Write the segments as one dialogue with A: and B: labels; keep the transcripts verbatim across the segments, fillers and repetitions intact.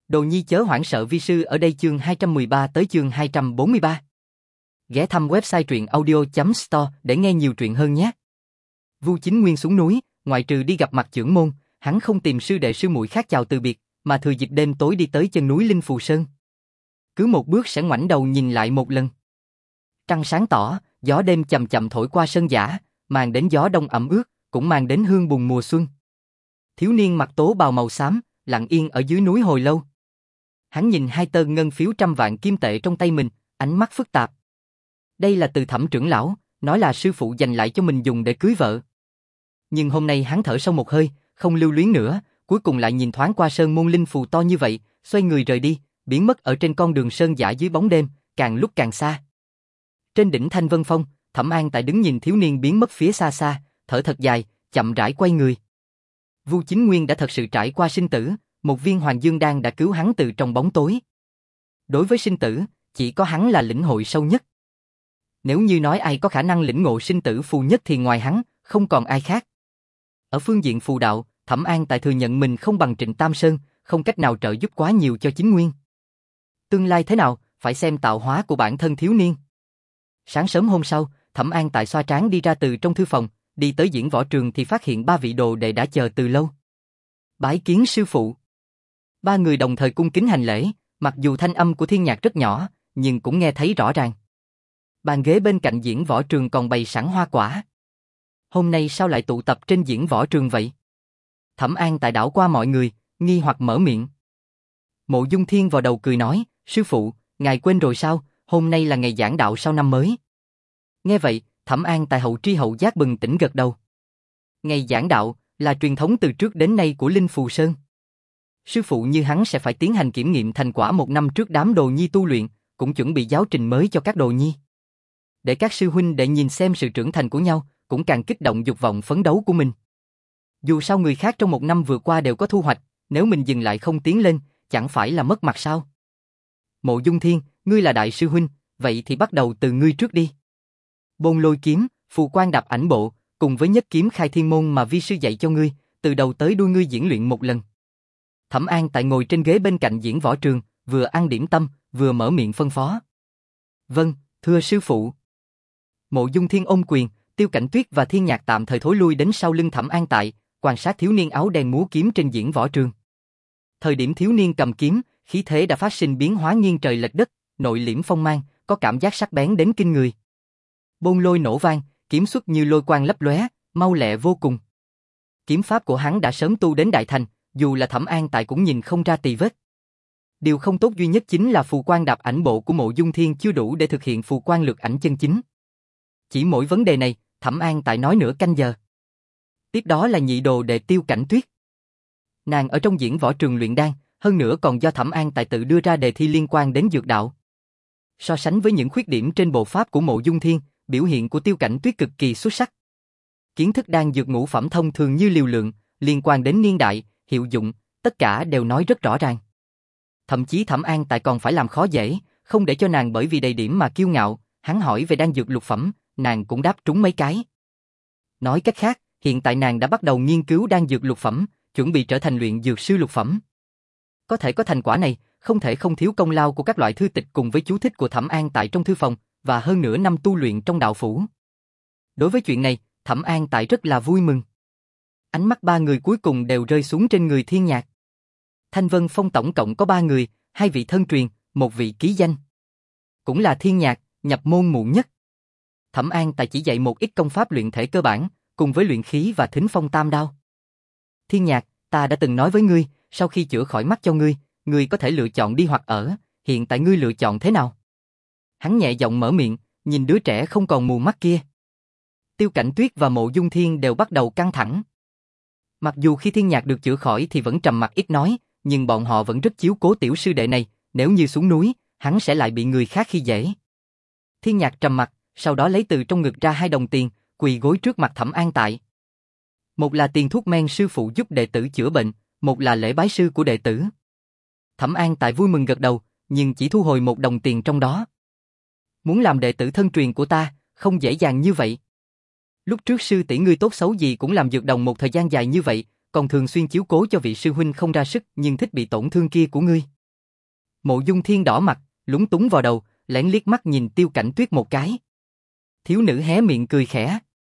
A: Đồ nhi chớ hoảng sợ, vi sư ở đây. Chương hai trăm mười ba tới chương hai trăm bốn mươi ba. Ghé thăm website truyện audio chấm store để nghe nhiều truyện hơn nhé. Vu Chính Nguyên xuống núi, ngoại trừ đi gặp mặt chưởng môn, hắn không tìm sư đệ sư muội khác chào từ biệt, mà thừa dịp đêm tối đi tới chân núi Linh Phù Sơn. Cứ một bước sẽ ngoảnh đầu nhìn lại một lần. Trăng sáng tỏ, gió đêm chậm chậm thổi qua sơn giả, mang đến gió đông ẩm ướt, cũng mang đến hương bùn mùa xuân. Thiếu niên mặc tố bào màu xám, lặng yên ở dưới núi hồi lâu. Hắn nhìn hai tờ ngân phiếu trăm vạn kim tệ trong tay mình, ánh mắt phức tạp. Đây là từ Thẩm trưởng lão, nói là sư phụ dành lại cho mình dùng để cưới vợ. Nhưng hôm nay hắn thở sâu một hơi, không lưu luyến nữa, cuối cùng lại nhìn thoáng qua sơn môn linh phù to như vậy, xoay người rời đi, biến mất ở trên con đường sơn giả dưới bóng đêm, càng lúc càng xa. Trên đỉnh Thanh Vân Phong, Thẩm An Tại đứng nhìn thiếu niên biến mất phía xa xa, thở thật dài, chậm rãi quay người. Vu Chính Nguyên đã thật sự trải qua sinh tử, một viên hoàng dương đan đã cứu hắn từ trong bóng tối. Đối với sinh tử, chỉ có hắn là lĩnh hội sâu nhất. Nếu như nói ai có khả năng lĩnh ngộ sinh tử phù nhất thì ngoài hắn, không còn ai khác. Ở phương diện phù đạo, Thẩm An Tại thừa nhận mình không bằng Trịnh Tam Sơn, không cách nào trợ giúp quá nhiều cho Chính Nguyên. Tương lai thế nào, phải xem tạo hóa của bản thân thiếu niên. Sáng sớm hôm sau, Thẩm An Tại xoa trán đi ra từ trong thư phòng, đi tới diễn võ trường thì phát hiện ba vị đồ đệ đã chờ từ lâu. Bái kiến sư phụ. Ba người đồng thời cung kính hành lễ, mặc dù thanh âm của Thiên Nhạc rất nhỏ, nhưng cũng nghe thấy rõ ràng. Bàn ghế bên cạnh diễn võ trường còn bày sẵn hoa quả. Hôm nay sao lại tụ tập trên diễn võ trường vậy? Thẩm An Tại đảo qua mọi người, nghi hoặc mở miệng. Mộ Dung Thiên vào đầu cười nói, sư phụ, ngài quên rồi sao, hôm nay là ngày giảng đạo sau năm mới. Nghe vậy, Thẩm An Tại hậu tri hậu giác bừng tỉnh gật đầu. Ngày giảng đạo là truyền thống từ trước đến nay của Linh Phù Sơn. Sư phụ như hắn sẽ phải tiến hành kiểm nghiệm thành quả một năm trước đám đồ nhi tu luyện, cũng chuẩn bị giáo trình mới cho các đồ nhi. Để các sư huynh đệ nhìn xem sự trưởng thành của nhau, cũng càng kích động dục vọng phấn đấu của mình. Dù sao người khác trong một năm vừa qua đều có thu hoạch, nếu mình dừng lại không tiến lên, chẳng phải là mất mặt sao? Mộ Dung Thiên, ngươi là đại sư huynh, vậy thì bắt đầu từ ngươi trước đi. Bôn Lôi kiếm, phù quan đạp ảnh bộ, cùng với nhất kiếm khai thiên môn mà vi sư dạy cho ngươi, từ đầu tới đuôi ngươi diễn luyện một lần. Thẩm An Tại ngồi trên ghế bên cạnh diễn võ trường, vừa ăn điểm tâm, vừa mở miệng phân phó. Vâng, thưa sư phụ. Mộ Dung Thiên ôm quyền, Tiêu Cảnh Tuyết và Thiên Nhạc tạm thời thối lui đến sau lưng Thẩm An Tại, quan sát thiếu niên áo đen múa kiếm trên diễn võ trường. Thời điểm thiếu niên cầm kiếm, khí thế đã phát sinh biến hóa nghiêng trời lệch đất, nội liễm phong mang, có cảm giác sắc bén đến kinh người. Bôn lôi nổ vang, kiếm xuất như lôi quang lấp lóe, mau lẹ vô cùng. Kiếm pháp của hắn đã sớm tu đến đại thành, dù là Thẩm An Tại cũng nhìn không ra tì vết. Điều không tốt duy nhất chính là phù quan đạp ảnh bộ của Mộ Dung Thiên chưa đủ để thực hiện phù quan lược ảnh chân chính. Chỉ mỗi vấn đề này, Thẩm An Tại nói nửa canh giờ. Tiếp đó là nhị đồ đệ Tiêu Cảnh Tuyết. Nàng ở trong diễn võ trường luyện đan, hơn nữa còn do Thẩm An Tại tự đưa ra đề thi liên quan đến dược đạo. So sánh với những khuyết điểm trên bộ pháp của Mộ Dung Thiên, biểu hiện của Tiêu Cảnh Tuyết cực kỳ xuất sắc. Kiến thức đan dược ngũ phẩm thông thường như liều lượng, liên quan đến niên đại, hiệu dụng, tất cả đều nói rất rõ ràng. Thậm chí Thẩm An Tại còn phải làm khó dễ, không để cho nàng bởi vì đầy điểm mà kiêu ngạo, hắn hỏi về đan dược lục phẩm, nàng cũng đáp trúng mấy cái. Nói cách khác, hiện tại nàng đã bắt đầu nghiên cứu đan dược lục phẩm, chuẩn bị trở thành luyện dược sư lục phẩm. Có thể có thành quả này, không thể không thiếu công lao của các loại thư tịch cùng với chú thích của Thẩm An Tại trong thư phòng, và hơn nửa năm tu luyện trong đạo phủ. Đối với chuyện này, Thẩm An Tại rất là vui mừng. Ánh mắt ba người cuối cùng đều rơi xuống trên người Thiên Nhạc. Thanh Vân Phong tổng cộng có ba người, hai vị thân truyền, một vị ký danh. Cũng là Thiên Nhạc, nhập môn muộn nhất. Thẩm An Tại chỉ dạy một ít công pháp luyện thể cơ bản, cùng với luyện khí và thính phong tam đao. Thiên Nhạc, ta đã từng nói với ngươi, sau khi chữa khỏi mắt cho ngươi, ngươi có thể lựa chọn đi hoặc ở, hiện tại ngươi lựa chọn thế nào? Hắn nhẹ giọng mở miệng, nhìn đứa trẻ không còn mù mắt kia. Tiêu Cảnh Tuyết và Mộ Dung Thiên đều bắt đầu căng thẳng. Mặc dù khi Thiên Nhạc được chữa khỏi thì vẫn trầm mặc ít nói, nhưng bọn họ vẫn rất chiếu cố tiểu sư đệ này, nếu như xuống núi, hắn sẽ lại bị người khác khi dễ. Thiên Nhạc trầm mặc, sau đó lấy từ trong ngực ra hai đồng tiền, quỳ gối trước mặt Thẩm An Tại. Một là tiền thuốc men sư phụ giúp đệ tử chữa bệnh, một là lễ bái sư của đệ tử. Thẩm An Tại vui mừng gật đầu, nhưng chỉ thu hồi một đồng tiền trong đó. Muốn làm đệ tử thân truyền của ta, không dễ dàng như vậy. Lúc trước sư tỷ ngươi tốt xấu gì cũng làm dược đồng một thời gian dài như vậy, còn thường xuyên chiếu cố cho vị sư huynh không ra sức nhưng thích bị tổn thương kia của ngươi. Mộ Dung Thiên đỏ mặt, lúng túng vào đầu, lén liếc mắt nhìn Tiêu Cảnh Tuyết một cái. Thiếu nữ hé miệng cười khẽ.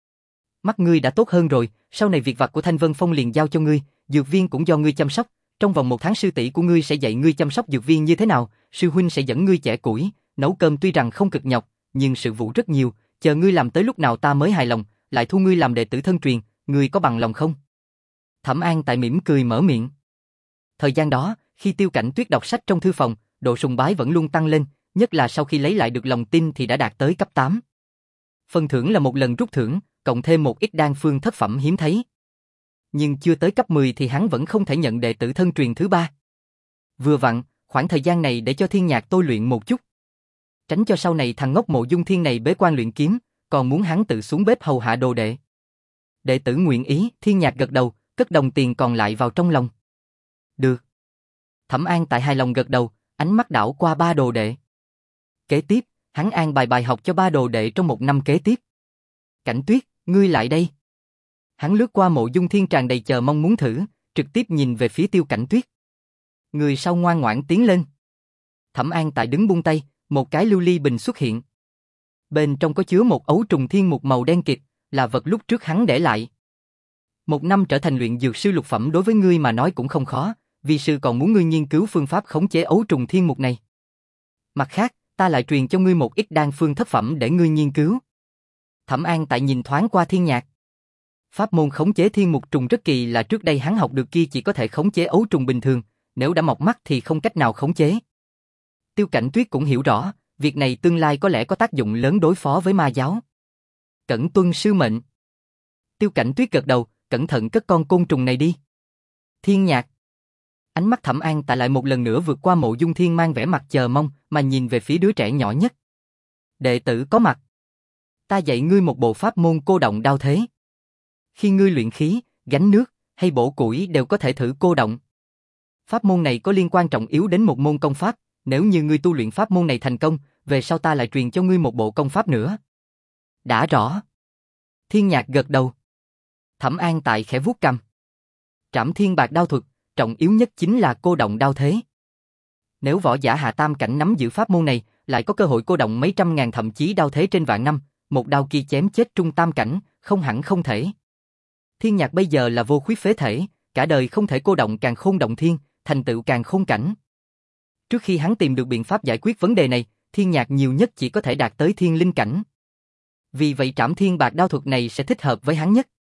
A: Mắt ngươi đã tốt hơn rồi, sau này việc vặt của Thanh Vân Phong liền giao cho ngươi, dược viên cũng do ngươi chăm sóc. Trong vòng một tháng sư tỷ của ngươi sẽ dạy ngươi chăm sóc dược viên như thế nào, sư huynh sẽ dẫn ngươi chẻ củi, nấu cơm tuy rằng không cực nhọc, nhưng sự vụ rất nhiều, chờ ngươi làm tới lúc nào ta mới hài lòng, lại thu ngươi làm đệ tử thân truyền, ngươi có bằng lòng không? Thẩm An tại mỉm cười mở miệng. Thời gian đó, khi Tiêu Cảnh Tuyết đọc sách trong thư phòng, độ sùng bái vẫn luôn tăng lên, nhất là sau khi lấy lại được lòng tin thì đã đạt tới cấp tám. Phần thưởng là một lần rút thưởng, cộng thêm một ít đan phương thất phẩm hiếm thấy. Nhưng chưa tới cấp mười thì hắn vẫn không thể nhận đệ tử thân truyền thứ ba. Vừa vặn, khoảng thời gian này để cho Thiên Nhạc tôi luyện một chút. Tránh cho sau này thằng ngốc Mộ Dung Thiên này bế quan luyện kiếm, còn muốn hắn tự xuống bếp hầu hạ đồ đệ. Đệ tử nguyện ý, Thiên Nhạc gật đầu, cất đồng tiền còn lại vào trong lòng. Được. Thẩm An tại hài lòng gật đầu, ánh mắt đảo qua ba đồ đệ. Kế tiếp, hắn an bài bài học cho ba đồ đệ trong một năm kế tiếp. Cảnh Tuyết, ngươi lại đây. Hắn lướt qua Mộ Dung Thiên tràn đầy chờ mong muốn thử, trực tiếp nhìn về phía Tiêu Cảnh Tuyết. Người sau ngoan ngoãn tiến lên. Thẩm An tại đứng buông tay, một cái lưu ly bình xuất hiện. Bên trong có chứa một ấu trùng thiên mục màu đen kịt, là vật lúc trước hắn để lại. Một năm trở thành luyện dược sư lục phẩm đối với ngươi mà nói cũng không khó, vi sư còn muốn ngươi nghiên cứu phương pháp khống chế ấu trùng thiên mục này. Mặt khác, ta lại truyền cho ngươi một ít đan phương thất phẩm để ngươi nghiên cứu. Thẩm An tại nhìn thoáng qua Thiên Nhạc. Pháp môn khống chế thiên mục trùng rất kỳ lạ, trước đây hắn học được kia chỉ có thể khống chế ấu trùng bình thường, nếu đã mọc mắt thì không cách nào khống chế. Tiêu Cảnh Tuyết cũng hiểu rõ, việc này tương lai có lẽ có tác dụng lớn đối phó với ma giáo. Cẩn tuân sư mệnh. Tiêu Cảnh Tuyết gật đầu, cẩn thận cất con côn trùng này đi. Thiên Nhạc. Ánh mắt Thẩm An tại lại một lần nữa vượt qua Mộ Dung Thiên mang vẻ mặt chờ mong, mà nhìn về phía đứa trẻ nhỏ nhất. Đệ tử có mặt. Ta dạy ngươi một bộ pháp môn cô động đao thế. Khi ngươi luyện khí, gánh nước, hay bổ củi đều có thể thử cô động. Pháp môn này có liên quan trọng yếu đến một môn công pháp, nếu như ngươi tu luyện pháp môn này thành công, về sau ta lại truyền cho ngươi một bộ công pháp nữa. Đã rõ. Thiên Nhạc gật đầu. Thẩm An tại khẽ vuốt cằm. Trảm Thiên Bạc đao thuật, trọng yếu nhất chính là cô động đao thế. Nếu võ giả hạ tam cảnh nắm giữ pháp môn này, lại có cơ hội cô động mấy trăm ngàn thậm chí đao thế trên vạn năm, một đao kia chém chết trung tam cảnh, không hẳn không thể. Thiên Nhạc bây giờ là vô khuyết phế thể, cả đời không thể cô động càn khôn động thiên, thành tựu càn khôn cảnh. Trước khi hắn tìm được biện pháp giải quyết vấn đề này, Thiên Nhạc nhiều nhất chỉ có thể đạt tới thiên linh cảnh. Vì vậy Trảm Thiên Bạc đao thuật này sẽ thích hợp với hắn nhất.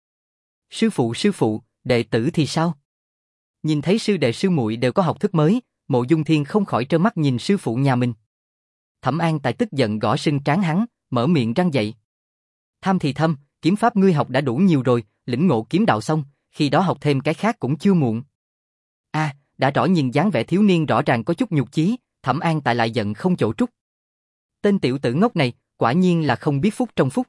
A: Sư phụ sư phụ, đệ tử thì sao? Nhìn thấy sư đệ sư muội đều có học thức mới, Mộ Dung Thiên không khỏi trơ mắt nhìn sư phụ nhà mình. Thẩm An tại tức giận gõ sưng trán hắn, mở miệng răng dậy. Tham thì thâm, kiếm pháp ngươi học đã đủ nhiều rồi, lĩnh ngộ kiếm đạo xong, khi đó học thêm cái khác cũng chưa muộn. A, à, đã rõ nhìn dáng vẻ thiếu niên rõ ràng có chút nhục chí, Thẩm An tại lại giận không chỗ trút. Tên tiểu tử ngốc này, quả nhiên là không biết phúc trong phúc.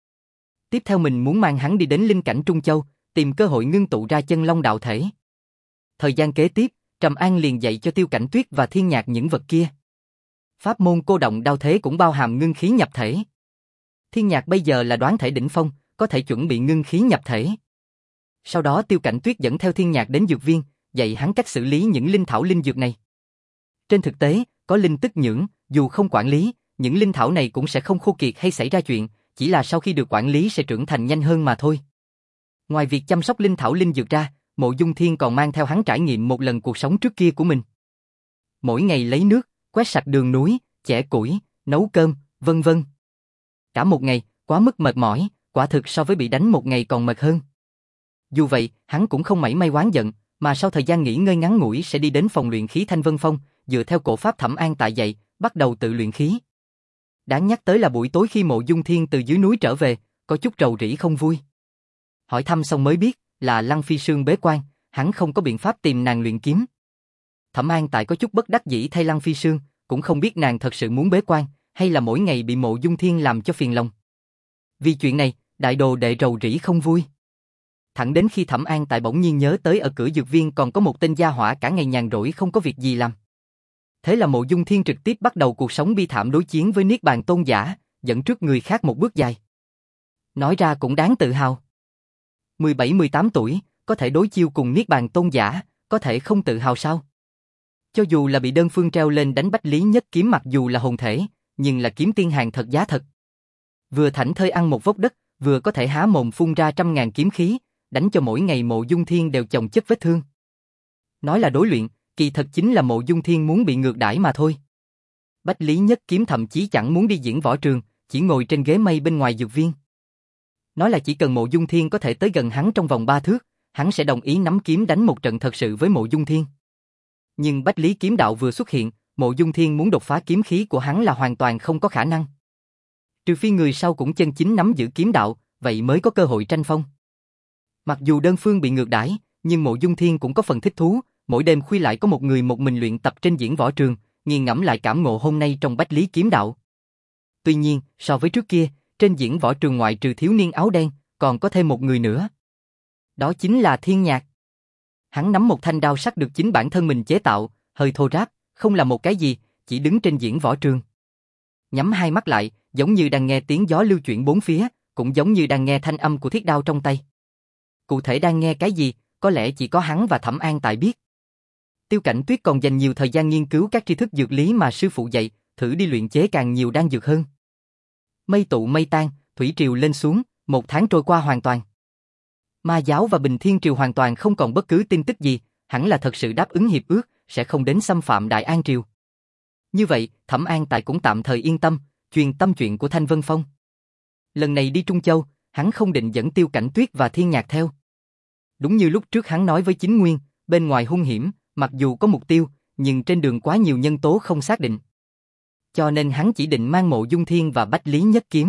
A: Tiếp theo mình muốn mang hắn đi đến linh cảnh Trung Châu, tìm cơ hội ngưng tụ ra chân long đạo thể. Thời gian kế tiếp, Trầm An liền dạy cho Tiêu Cảnh Tuyết và Thiên Nhạc những vật kia. Pháp môn cô động đao thế cũng bao hàm ngưng khí nhập thể. Thiên Nhạc bây giờ là đoán thể đỉnh phong, có thể chuẩn bị ngưng khí nhập thể. Sau đó Tiêu Cảnh Tuyết dẫn theo Thiên Nhạc đến dược viên, dạy hắn cách xử lý những linh thảo linh dược này. Trên thực tế, có linh tức nhưỡng, dù không quản lý, những linh thảo này cũng sẽ không khô kiệt hay xảy ra chuyện, chỉ là sau khi được quản lý sẽ trưởng thành nhanh hơn mà thôi. Ngoài việc chăm sóc linh thảo linh dược ra, Mộ Dung Thiên còn mang theo hắn trải nghiệm một lần cuộc sống trước kia của mình. Mỗi ngày lấy nước, quét sạch đường núi, chẻ củi, nấu cơm, vân vân. Cả một ngày, quá mức mệt mỏi, quả thực so với bị đánh một ngày còn mệt hơn. Dù vậy, hắn cũng không mảy may oán giận, mà sau thời gian nghỉ ngơi ngắn ngủi sẽ đi đến phòng luyện khí Thanh Vân Phong, dựa theo cổ pháp Thẩm An tại dạy, bắt đầu tự luyện khí. Đáng nhắc tới là buổi tối khi Mộ Dung Thiên từ dưới núi trở về, có chút rầu rĩ không vui. Hỏi thăm xong mới biết, là Lăng Phi Sương bế quan, hắn không có biện pháp tìm nàng luyện kiếm. Thẩm An tại có chút bất đắc dĩ thay Lăng Phi Sương, cũng không biết nàng thật sự muốn bế quan, hay là mỗi ngày bị Mộ Dung Thiên làm cho phiền lòng. Vì chuyện này, đại đồ đệ rầu rĩ không vui. Thẳng đến khi Thẩm An tại bỗng nhiên nhớ tới ở cửa dược viên còn có một tên gia hỏa cả ngày nhàn rỗi không có việc gì làm. Thế là Mộ Dung Thiên trực tiếp bắt đầu cuộc sống bi thảm đối chiến với Niết Bàn Tôn giả, dẫn trước người khác một bước dài. Nói ra cũng đáng tự hào. mười bảy mười tám tuổi, có thể đối chiêu cùng Niết Bàn Tôn giả, có thể không tự hào sao? Cho dù là bị đơn phương treo lên đánh Bách Lý Nhất Kiếm mặc dù là hồn thể, nhưng là kiếm tiên hàng thật giá thật. Vừa thảnh thơi ăn một vốc đất, vừa có thể há mồm phun ra trăm ngàn kiếm khí, đánh cho mỗi ngày Mộ Dung Thiên đều chồng chất vết thương. Nói là đối luyện, kỳ thật chính là Mộ Dung Thiên muốn bị ngược đãi mà thôi. Bách Lý Nhất Kiếm thậm chí chẳng muốn đi diễn võ trường, chỉ ngồi trên ghế mây bên ngoài dược viên. Nói là chỉ cần Mộ Dung Thiên có thể tới gần hắn trong vòng ba thước, hắn sẽ đồng ý nắm kiếm đánh một trận thật sự với Mộ Dung Thiên. Nhưng Bách Lý kiếm đạo vừa xuất hiện, Mộ Dung Thiên muốn đột phá kiếm khí của hắn là hoàn toàn không có khả năng. Trừ phi người sau cũng chân chính nắm giữ kiếm đạo, vậy mới có cơ hội tranh phong. Mặc dù đơn phương bị ngược đãi, nhưng Mộ Dung Thiên cũng có phần thích thú, mỗi đêm khuya lại có một người một mình luyện tập trên diễn võ trường, nghiền ngẫm lại cảm ngộ hôm nay trong Bách Lý kiếm đạo. Tuy nhiên, so với trước kia, trên diễn võ trường ngoại trừ thiếu niên áo đen, còn có thêm một người nữa. Đó chính là Thiên Nhạc. Hắn nắm một thanh đao sắc được chính bản thân mình chế tạo, hơi thô ráp, không là một cái gì, chỉ đứng trên diễn võ trường. Nhắm hai mắt lại, giống như đang nghe tiếng gió lưu chuyển bốn phía, cũng giống như đang nghe thanh âm của thiết đao trong tay. Cụ thể đang nghe cái gì, có lẽ chỉ có hắn và Thẩm An Tại biết. Tiêu Cảnh Tuyết còn dành nhiều thời gian nghiên cứu các tri thức dược lý mà sư phụ dạy, thử đi luyện chế càng nhiều đan dược hơn. Mây tụ mây tan, thủy triều lên xuống, một tháng trôi qua hoàn toàn. Ma giáo và Bình Thiên Triều hoàn toàn không còn bất cứ tin tức gì, hẳn là thật sự đáp ứng hiệp ước, sẽ không đến xâm phạm Đại An Triều. Như vậy, Thẩm An Tại cũng tạm thời yên tâm, truyền tâm chuyện của Thanh Vân Phong. Lần này đi Trung Châu, hắn không định dẫn Tiêu Cảnh Tuyết và Thiên Nhạc theo. Đúng như lúc trước hắn nói với Chính Nguyên, bên ngoài hung hiểm, mặc dù có mục tiêu, nhưng trên đường quá nhiều nhân tố không xác định. Cho nên hắn chỉ định mang Mộ Dung Thiên và Bách Lý Nhất Kiếm.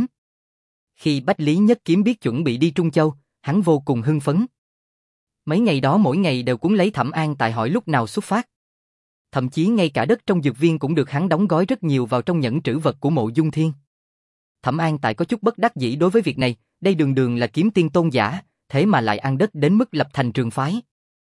A: Khi Bách Lý Nhất Kiếm biết chuẩn bị đi Trung Châu, hắn vô cùng hưng phấn. Mấy ngày đó mỗi ngày đều cuốn lấy Thẩm An Tại hỏi lúc nào xuất phát. Thậm chí ngay cả đất trong dược viên cũng được hắn đóng gói rất nhiều vào trong nhẫn trữ vật của Mộ Dung Thiên. Thẩm An Tại có chút bất đắc dĩ đối với việc này, đây đường đường là kiếm tiên tôn giả, thế mà lại ăn đất đến mức lập thành trường phái.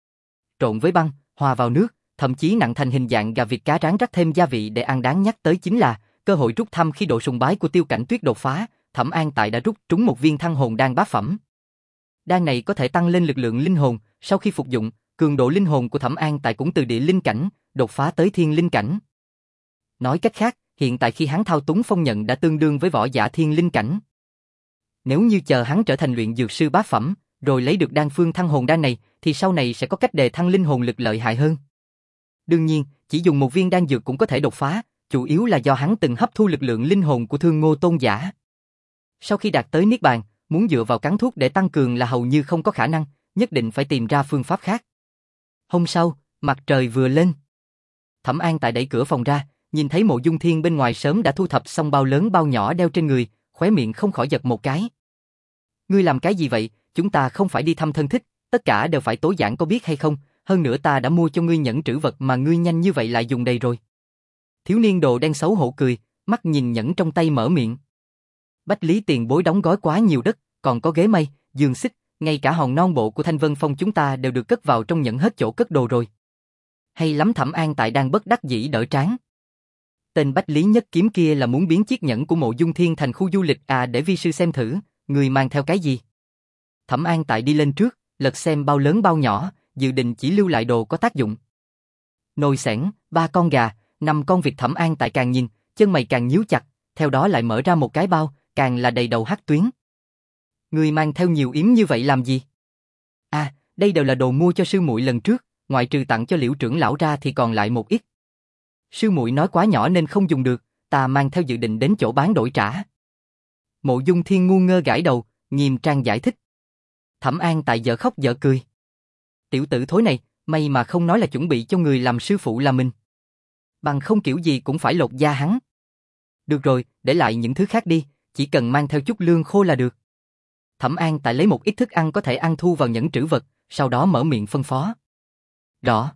A: Trộn với băng, hòa vào nước, thậm chí nặng thành hình dạng gà vịt cá rán rắc thêm gia vị để ăn. Đáng nhắc tới chính là cơ hội rút thăm khi độ sùng bái của Tiêu Cảnh Tuyết đột phá, Thẩm An Tại đã rút trúng một viên thăng hồn đan bát phẩm. Đan này có thể tăng lên lực lượng linh hồn, sau khi phục dụng, cường độ linh hồn của Thẩm An Tại cũng từ địa linh cảnh đột phá tới thiên linh cảnh. Nói cách khác, hiện tại khi hắn thao túng phong nhận đã tương đương với võ giả thiên linh cảnh. Nếu như chờ hắn trở thành luyện dược sư bát phẩm, rồi lấy được đan phương thăng hồn đan này, thì sau này sẽ có cách đề thăng linh hồn lực lợi hại hơn. Đương nhiên, chỉ dùng một viên đan dược cũng có thể đột phá, chủ yếu là do hắn từng hấp thu lực lượng linh hồn của Thương Ngô tôn giả. Sau khi đạt tới niết bàn, muốn dựa vào cắn thuốc để tăng cường là hầu như không có khả năng, nhất định phải tìm ra phương pháp khác. Hôm sau, mặt trời vừa lên. Thẩm An Tại đẩy cửa phòng ra, nhìn thấy Mộ Dung Thiên bên ngoài sớm đã thu thập xong bao lớn bao nhỏ đeo trên người, khóe miệng không khỏi giật một cái. Ngươi làm cái gì vậy? Chúng ta không phải đi thăm thân thích, tất cả đều phải tối giản có biết hay không? Hơn nữa ta đã mua cho ngươi nhẫn trữ vật mà ngươi nhanh như vậy lại dùng đầy rồi. Thiếu niên đồ đen xấu hổ cười, mắt nhìn nhẫn trong tay mở miệng. Bách Lý tiền bối đóng gói quá nhiều đất, còn có ghế mây, giường xích, ngay cả hòn non bộ của Thanh Vân Phong chúng ta đều được cất vào trong nhẫn hết chỗ cất đồ rồi. Hay lắm. Thẩm An Tại đang bất đắc dĩ đỡ trán. Tên Bách Lý Nhất Kiếm kia là muốn biến chiếc nhẫn của Mộ Dung Thiên thành khu du lịch à, để vi sư xem thử, người mang theo cái gì. Thẩm An Tại đi lên trước, lật xem bao lớn bao nhỏ, dự định chỉ lưu lại đồ có tác dụng. Nồi xẻng, ba con gà, năm con vịt. Thẩm An Tại càng nhìn, chân mày càng nhíu chặt, theo đó lại mở ra một cái bao, càng là đầy đầu hắc tuyến. Người mang theo nhiều yếm như vậy làm gì? À, đây đều là đồ mua cho sư muội lần trước, ngoại trừ tặng cho Liễu trưởng lão ra thì còn lại một ít. Sư muội nói quá nhỏ nên không dùng được, ta mang theo dự định đến chỗ bán đổi trả. Mộ Dung Thiên ngu ngơ gãi đầu, nghiêm trang giải thích. Thẩm An Tại dở khóc dở cười. Tiểu tử thối này, may mà không nói là chuẩn bị cho người làm sư phụ là mình. Bằng không kiểu gì cũng phải lột da hắn. Được rồi, để lại những thứ khác đi, chỉ cần mang theo chút lương khô là được. Thẩm An Tại lấy một ít thức ăn có thể ăn thu vào nhẫn trữ vật, sau đó mở miệng phân phó. Rõ.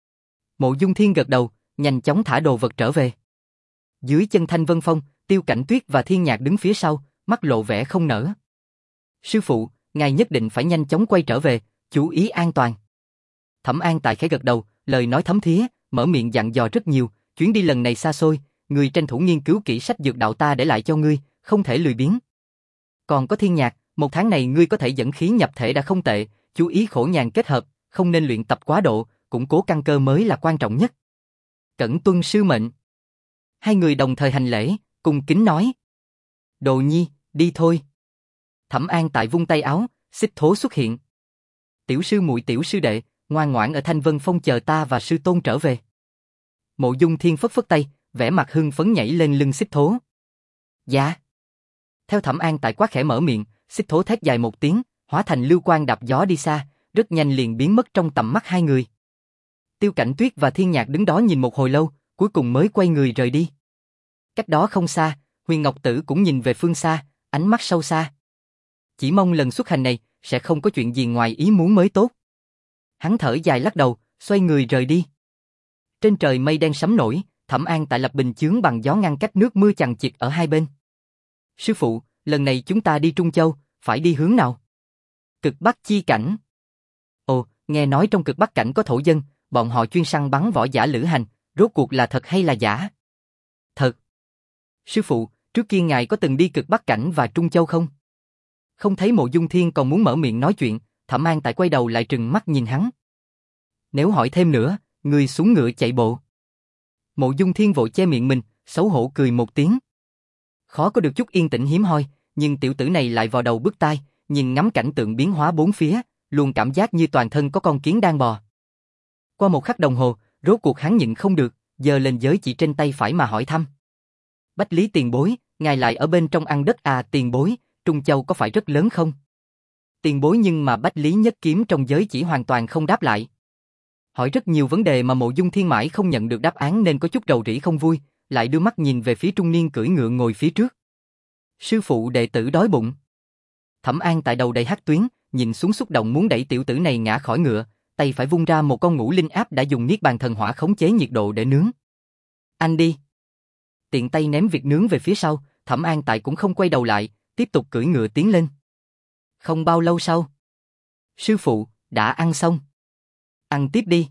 A: Mộ Dung Thiên gật đầu, nhanh chóng thả đồ vật trở về. Dưới chân Thanh Vân Phong, Tiêu Cảnh Tuyết và Thiên Nhạc đứng phía sau, mắt lộ vẻ không nỡ. Sư phụ, ngài nhất định phải nhanh chóng quay trở về, chú ý an toàn. Thẩm An Tại khẽ gật đầu, lời nói thấm thía, mở miệng dặn dò rất nhiều, chuyến đi lần này xa xôi, người tranh thủ nghiên cứu kỹ sách dược đạo ta để lại cho ngươi, không thể lười biếng. Còn có Thiên Nhạc, một tháng này ngươi có thể dẫn khí nhập thể đã không tệ, chú ý khổ nhàn kết hợp, không nên luyện tập quá độ, củng cố căn cơ mới là quan trọng nhất. Cẩn tuân sư mệnh. Hai người đồng thời hành lễ, cùng kính nói. Đồ nhi, đi thôi. Thẩm An Tại vung tay áo, Xích Thố xuất hiện. Tiểu sư muội tiểu sư đệ, ngoan ngoãn ở Thanh Vân Phong chờ ta và sư tôn trở về. Mộ Dung Thiên phất phất tay, vẻ mặt hưng phấn nhảy lên lưng Xích Thố. Dạ. Theo Thẩm An Tại quá khẽ mở miệng, Xích Thố thét dài một tiếng, hóa thành lưu quang đạp gió đi xa, rất nhanh liền biến mất trong tầm mắt hai người. Tiêu Cảnh Tuyết và Thiên Nhạc đứng đó nhìn một hồi lâu, cuối cùng mới quay người rời đi. Cách đó không xa, Huyền Ngọc Tử cũng nhìn về phương xa, ánh mắt sâu xa. Chỉ mong lần xuất hành này sẽ không có chuyện gì ngoài ý muốn mới tốt. Hắn thở dài lắc đầu, xoay người rời đi. Trên trời mây đen sấm nổi, Thẩm An Tại lập bình chướng bằng gió ngăn cách nước mưa chằng chịt ở hai bên. Sư phụ, lần này chúng ta đi Trung Châu, phải đi hướng nào? Cực Bắc chi cảnh. Ồ, nghe nói trong Cực Bắc cảnh có thổ dân, bọn họ chuyên săn bắn võ giả lữ hành, rốt cuộc là thật hay là giả? Thật. Sư phụ, trước kia ngài có từng đi Cực Bắc cảnh và Trung Châu không? Không thấy Mộ Dung Thiên còn muốn mở miệng nói chuyện, Thẩm An Tại quay đầu lại trừng mắt nhìn hắn. Nếu hỏi thêm nữa, người xuống ngựa chạy bộ. Mộ Dung Thiên vội che miệng mình, xấu hổ cười một tiếng. Khó có được chút yên tĩnh hiếm hoi, nhưng tiểu tử này lại vò đầu bứt tai, nhìn ngắm cảnh tượng biến hóa bốn phía, luôn cảm giác như toàn thân có con kiến đang bò. Qua một khắc đồng hồ, rốt cuộc hắn nhịn không được, giơ lên giới chỉ trên tay phải mà hỏi thăm. Bách Lý tiền bối, ngài lại ở bên trong ăn đất à? Tiền bối, Trung Châu có phải rất lớn không? Tiền bối, nhưng mà Bách Lý nhất kiếm trong giới chỉ hoàn toàn không đáp lại. Hỏi rất nhiều vấn đề mà Mộ Dung Thiên mãi không nhận được đáp án nên có chút rầu rĩ không vui, lại đưa mắt nhìn về phía trung niên cưỡi ngựa ngồi phía trước. Sư phụ, đệ tử đói bụng. Thẩm An Tại đầu đầy hắc tuyến, nhìn xuống xúc động muốn đẩy tiểu tử này ngã khỏi ngựa, tay phải vung ra một con ngũ linh áp đã dùng niết bàn thần hỏa khống chế nhiệt độ để nướng. Anh đi. Tiện tay ném việc nướng về phía sau, Thẩm An Tại cũng không quay đầu lại, tiếp tục cưỡi ngựa tiến lên. Không bao lâu sau. Sư phụ, đã ăn xong. Ăn tiếp đi.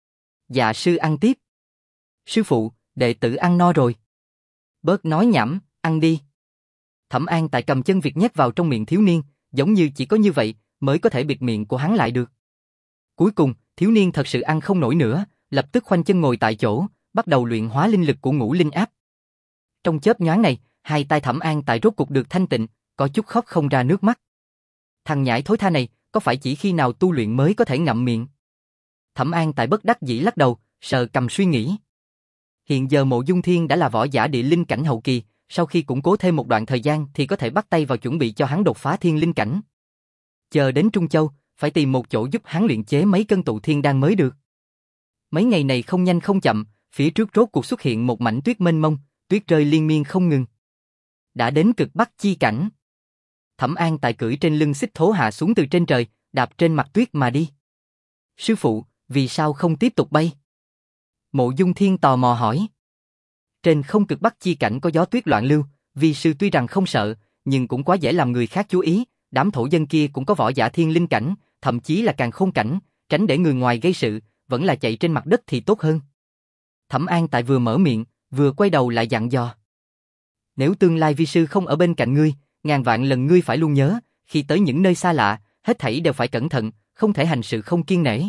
A: Dạ sư, ăn tiếp. Sư phụ, đệ tử ăn no rồi. Bớt nói nhảm, ăn đi. Thẩm An Tại cầm chân vịt nhét vào trong miệng thiếu niên, giống như chỉ có như vậy mới có thể bịt miệng của hắn lại được. Cuối cùng, thiếu niên thật sự ăn không nổi nữa, lập tức khoanh chân ngồi tại chỗ, bắt đầu luyện hóa linh lực của ngũ linh áp. Trong chớp nhoáng này, hai tay Thẩm An Tại rốt cục được thanh tịnh, có chút khóc không ra nước mắt. Thằng nhãi thối tha này, có phải chỉ khi nào tu luyện mới có thể ngậm miệng? Thẩm An Tại bất đắc dĩ lắc đầu, sờ cầm suy nghĩ. Hiện giờ Mộ Dung Thiên đã là võ giả địa linh cảnh hậu kỳ, sau khi củng cố thêm một đoạn thời gian thì có thể bắt tay vào chuẩn bị cho hắn đột phá thiên linh cảnh. Chờ đến Trung Châu, phải tìm một chỗ giúp hắn luyện chế mấy cân tụ thiên đan mới được. Mấy ngày này không nhanh không chậm, phía trước rốt cuộc xuất hiện một mảnh tuyết mênh mông, tuyết rơi liên miên không ngừng. Đã đến Cực Bắc chi cảnh. Thẩm An Tại cưỡi trên lưng Xích Thố hạ xuống từ trên trời, đạp trên mặt tuyết mà đi. Sư phụ, vì sao không tiếp tục bay? Mộ Dung Thiên tò mò hỏi. Trên không Cực Bắc chi cảnh có gió tuyết loạn lưu, vi sư tuy rằng không sợ, nhưng cũng quá dễ làm người khác chú ý, đám thổ dân kia cũng có võ giả thiên linh cảnh, thậm chí là càn khôn cảnh, tránh để người ngoài gây sự, vẫn là chạy trên mặt đất thì tốt hơn. Thẩm An Tại vừa mở miệng, vừa quay đầu lại dặn dò. Nếu tương lai vi sư không ở bên cạnh ngươi, ngàn vạn lần ngươi phải luôn nhớ, khi tới những nơi xa lạ, hết thảy đều phải cẩn thận, không thể hành sự không kiêng nể.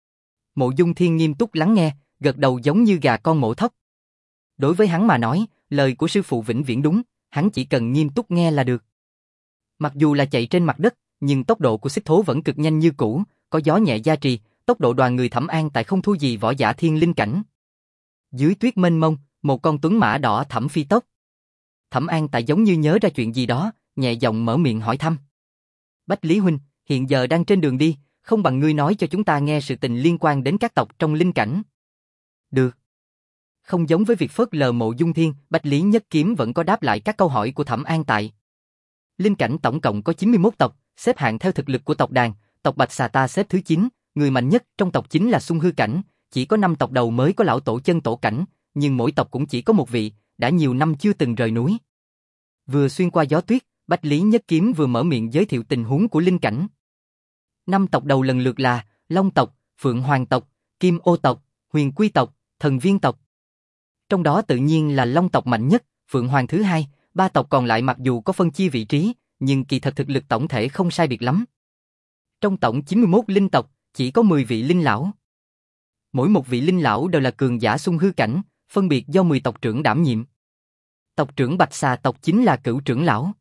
A: Mộ Dung Thiên nghiêm túc lắng nghe, gật đầu giống như gà con mổ thóc. Đối với hắn mà nói, lời của sư phụ vĩnh viễn đúng, hắn chỉ cần nghiêm túc nghe là được. Mặc dù là chạy trên mặt đất, nhưng tốc độ của Xích Thố vẫn cực nhanh như cũ, có gió nhẹ gia trì, tốc độ đoàn người Thẩm An Tại không thua gì võ giả thiên linh cảnh. Dưới tuyết mênh mông, một con tuấn mã đỏ thẫm phi tốc. Thẩm An Tại giống như nhớ ra chuyện gì đó, nhẹ giọng mở miệng hỏi thăm. Bách Lý huynh, hiện giờ đang trên đường đi, không bằng ngươi nói cho chúng ta nghe sự tình liên quan đến các tộc trong linh cảnh. Được. Không giống với việc phớt lờ Mộ Dung Thiên, Bách Lý Nhất Kiếm vẫn có đáp lại các câu hỏi của Thẩm An Tại. Linh cảnh tổng cộng có chín mươi mốt tộc, xếp hạng theo thực lực của tộc đàn, tộc Bạch Xà Ta xếp thứ chín, người mạnh nhất trong tộc chính là Xung Hư cảnh, chỉ có năm tộc đầu mới có lão tổ chân tổ cảnh, nhưng mỗi tộc cũng chỉ có một vị, đã nhiều năm chưa từng rời núi. Vừa xuyên qua gió tuyết, Bách Lý Nhất Kiếm vừa mở miệng giới thiệu tình huống của linh cảnh. Năm tộc đầu lần lượt là Long tộc, Phượng Hoàng tộc, Kim Ô tộc, Huyền Quy tộc, Thần Viên tộc. Trong đó tự nhiên là Long tộc mạnh nhất, Phượng Hoàng thứ hai, ba tộc còn lại mặc dù có phân chia vị trí, nhưng kỳ thật thực lực tổng thể không sai biệt lắm. Trong tổng chín mươi mốt linh tộc, chỉ có mười vị linh lão. Mỗi một vị linh lão đều là cường giả xung hư cảnh, phân biệt do mười tộc trưởng đảm nhiệm. Tộc trưởng Bạch Xà tộc chính là Cửu trưởng lão.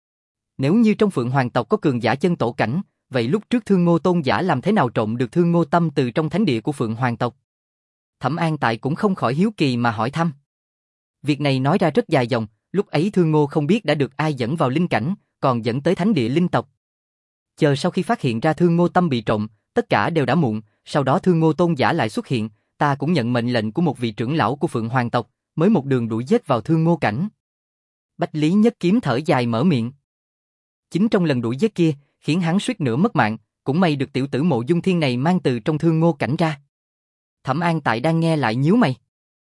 A: Nếu như trong Phượng Hoàng tộc có cường giả chân tổ cảnh, vậy lúc trước Thương Ngô tôn giả làm thế nào trộm được Thương Ngô Tâm từ trong thánh địa của Phượng Hoàng tộc? Thẩm An Tại cũng không khỏi hiếu kỳ mà hỏi thăm. Việc này nói ra rất dài dòng, lúc ấy Thương Ngô không biết đã được ai dẫn vào linh cảnh, còn dẫn tới thánh địa linh tộc. Chờ sau khi phát hiện ra Thương Ngô Tâm bị trộm, tất cả đều đã muộn, sau đó Thương Ngô tôn giả lại xuất hiện, ta cũng nhận mệnh lệnh của một vị trưởng lão của Phượng Hoàng tộc, mới một đường đuổi giết vào Thương Ngô cảnh. Bách Lý Nhất Kiếm thở dài mở miệng. Chính trong lần đuổi giết kia, khiến hắn suýt nữa mất mạng, cũng may được tiểu tử Mộ Dung Thiên này mang từ trong Thương Ngô cảnh ra. Thẩm An Tại đang nghe lại nhíu mày.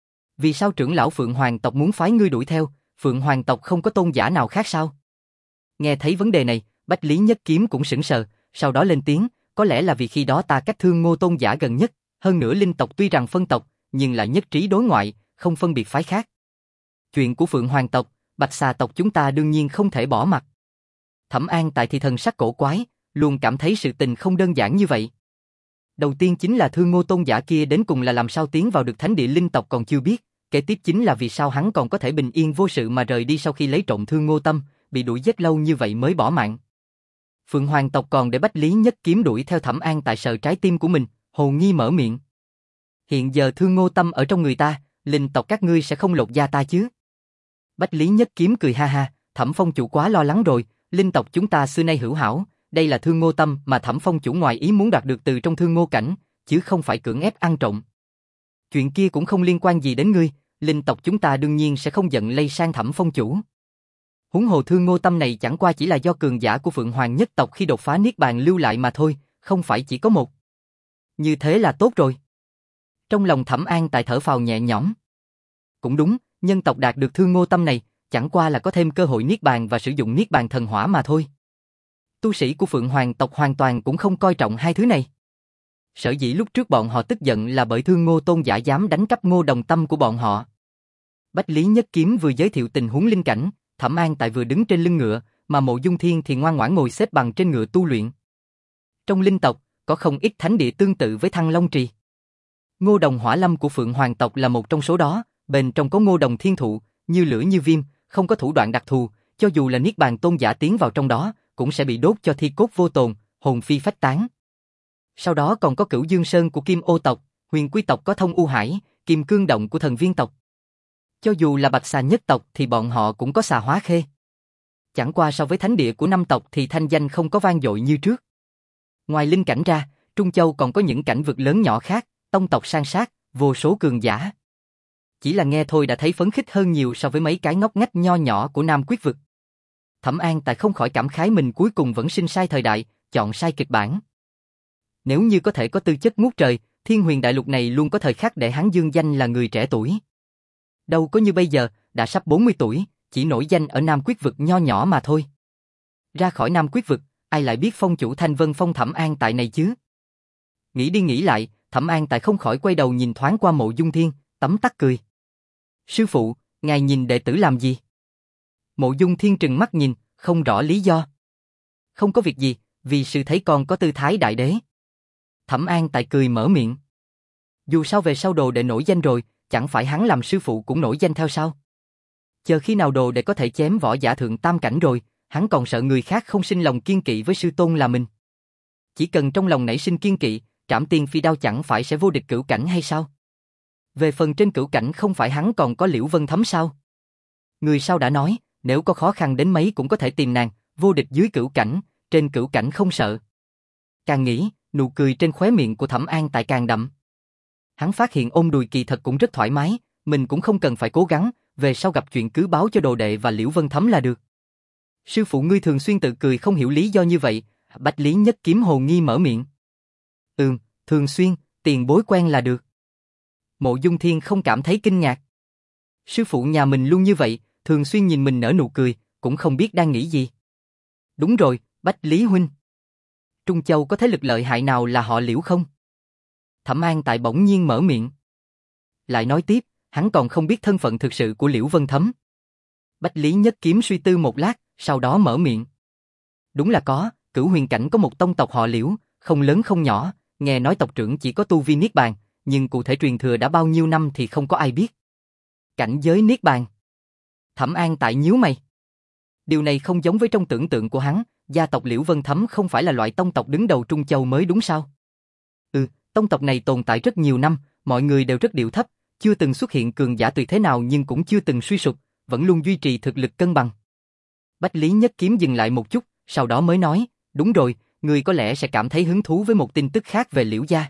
A: Vì sao trưởng lão Phượng Hoàng tộc muốn phái ngươi đuổi theo, Phượng Hoàng tộc không có tôn giả nào khác sao? Nghe thấy vấn đề này, Bách Lý Nhất Kiếm cũng sững sờ, sau đó lên tiếng, có lẽ là vì khi đó ta cách Thương Ngô tôn giả gần nhất, hơn nữa linh tộc tuy rằng phân tộc, nhưng là nhất trí đối ngoại, không phân biệt phái khác. Chuyện của Phượng Hoàng tộc, Bạch Xà tộc chúng ta đương nhiên không thể bỏ mặc. Thẩm An Tại thì thần sắc cổ quái, luôn cảm thấy sự tình không đơn giản như vậy. Đầu tiên chính là Thương Ngô tôn giả kia đến cùng là làm sao tiến vào được thánh địa linh tộc còn chưa biết, kế tiếp chính là vì sao hắn còn có thể bình yên vô sự mà rời đi sau khi lấy trộm Thương Ngô Tâm, bị đuổi giết lâu như vậy mới bỏ mạng. Phượng Hoàng tộc còn để Bách Lý Nhất Kiếm đuổi theo Thẩm An Tại sợ trái tim của mình, hồ nghi mở miệng. Hiện giờ Thương Ngô Tâm ở trong người ta, linh tộc các ngươi sẽ không lột da ta chứ? Bách Lý Nhất Kiếm cười ha ha, Thẩm phong chủ quá lo lắng rồi, linh tộc chúng ta xưa nay hữu hảo, đây là Thương Ngô Tâm mà Thẩm phong chủ ngoài ý muốn đoạt được từ trong Thương Ngô cảnh, chứ không phải cưỡng ép ăn trộm. Chuyện kia cũng không liên quan gì đến ngươi, linh tộc chúng ta đương nhiên sẽ không giận lây sang Thẩm phong chủ. Huống hồ Thương Ngô Tâm này chẳng qua chỉ là do cường giả của Phượng Hoàng nhất tộc khi đột phá niết bàn lưu lại mà thôi, không phải chỉ có một. Như thế là tốt rồi. Trong lòng Thẩm An Tại thở phào nhẹ nhõm. Cũng đúng, nhân tộc đạt được Thương Ngô Tâm này, chẳng qua là có thêm cơ hội niết bàn và sử dụng niết bàn thần hỏa mà thôi. Tu sĩ của Phượng Hoàng tộc hoàn toàn cũng không coi trọng hai thứ này. Sở dĩ lúc trước bọn họ tức giận là bởi Thương Ngô tôn giả dám đánh cắp Ngô Đồng Tâm của bọn họ. Bách Lý Nhất Kiếm vừa giới thiệu tình huống linh cảnh, Thẩm An Tại vừa đứng trên lưng ngựa, mà Mộ Dung Thiên thì ngoan ngoãn ngồi xếp bằng trên ngựa tu luyện. Trong linh tộc, có không ít thánh địa tương tự với Thăng Long Trì. Ngô Đồng Hỏa Lâm của Phượng Hoàng tộc là một trong số đó, bên trong có Ngô Đồng Thiên Thụ, như lửa như viêm, không có thủ đoạn đặc thù, cho dù là niết bàn tôn giả tiến vào trong đó, cũng sẽ bị đốt cho thi cốt vô tồn, hồn phi phách tán. Sau đó còn có Cửu Dương Sơn của Kim Ô tộc, Huyền Quy tộc có Thông U Hải, Kim Cương Động của Thần Viên tộc. Cho dù là Bạch Xà nhất tộc thì bọn họ cũng có Xà Hóa Khê. Chẳng qua so với thánh địa của năm tộc thì thanh danh không có vang dội như trước. Ngoài linh cảnh ra, Trung Châu còn có những cảnh vực lớn nhỏ khác, tông tộc san sát, vô số cường giả. Chỉ là nghe thôi đã thấy phấn khích hơn nhiều so với mấy cái ngóc ngách nho nhỏ của Nam Quyết vực. Thẩm An Tại không khỏi cảm khái mình cuối cùng vẫn sinh sai thời đại, chọn sai kịch bản. Nếu như có thể có tư chất ngút trời, Thiên Huyền đại lục này luôn có thời khắc để hắn dương danh là người trẻ tuổi. Đâu có như bây giờ, đã sắp bốn mươi tuổi, chỉ nổi danh ở Nam Quyết vực nho nhỏ mà thôi. Ra khỏi Nam Quyết vực, ai lại biết phong chủ Thanh Vân Phong Thẩm An Tại này chứ? Nghĩ đi nghĩ lại, Thẩm An Tại không khỏi quay đầu nhìn thoáng qua Mộ Dung Thiên, tấm tắc cười. Sư phụ, ngài nhìn đệ tử làm gì? Mộ Dung Thiên trừng mắt nhìn, không rõ lý do. Không có việc gì, vì sư thấy con có tư thái đại đế. Thẩm An Tại cười mở miệng. Dù sao về sau đồ đệ nổi danh rồi, chẳng phải hắn làm sư phụ cũng nổi danh theo sao? Chờ khi nào đồ đệ có thể chém võ giả thượng tam cảnh rồi, hắn còn sợ người khác không sinh lòng kiên kỵ với sư tôn là mình. Chỉ cần trong lòng nảy sinh kiên kỵ, Trảm Tiên Phi Đao chẳng phải sẽ vô địch cửu cảnh hay sao? Về phần trên cửu cảnh không phải hắn còn có Liễu Vân Thấm sao? Người sau đã nói, nếu có khó khăn đến mấy cũng có thể tìm nàng, vô địch dưới cửu cảnh, trên cửu cảnh không sợ. Càng nghĩ, nụ cười trên khóe miệng của Thẩm An Tại càng đậm. Hắn phát hiện ôm đùi kỳ thật cũng rất thoải mái, mình cũng không cần phải cố gắng, về sau gặp chuyện cứ báo cho đồ đệ và Liễu Vân Thấm là được. Sư phụ ngươi thường xuyên tự cười không hiểu lý do như vậy, Bách Lý Nhất Kiếm hồ nghi mở miệng. Ừm, thường xuyên, tiền bối quen là được. Mộ Dung Thiên không cảm thấy kinh ngạc. Sư phụ nhà mình luôn như vậy, thường xuyên nhìn mình nở nụ cười, cũng không biết đang nghĩ gì. Đúng rồi, Bách Lý huynh. Trung Châu có thế lực lợi hại nào là họ Liễu không? Thẩm An Tại bỗng nhiên mở miệng. Lại nói tiếp, hắn còn không biết thân phận thực sự của Liễu Vân Thấm. Bách Lý Nhất Kiếm suy tư một lát, sau đó mở miệng. Đúng là có, Cửu Huyền cảnh có một tông tộc họ Liễu, không lớn không nhỏ, nghe nói tộc trưởng chỉ có tu vi niết bàn, nhưng cụ thể truyền thừa đã bao nhiêu năm thì không có ai biết. Cảnh giới Niết Bàn. Thẩm An Tại nhíu mày. Điều này không giống với trong tưởng tượng của hắn, gia tộc Liễu Vân Thấm không phải là loại tông tộc đứng đầu Trung Châu mới đúng sao? Ừ, tông tộc này tồn tại rất nhiều năm, mọi người đều rất điệu thấp, chưa từng xuất hiện cường giả tuyệt thế nào nhưng cũng chưa từng suy sụp, vẫn luôn duy trì thực lực cân bằng. Bách Lý Nhất Kiếm dừng lại một chút, sau đó mới nói, đúng rồi, người có lẽ sẽ cảm thấy hứng thú với một tin tức khác về Liễu gia.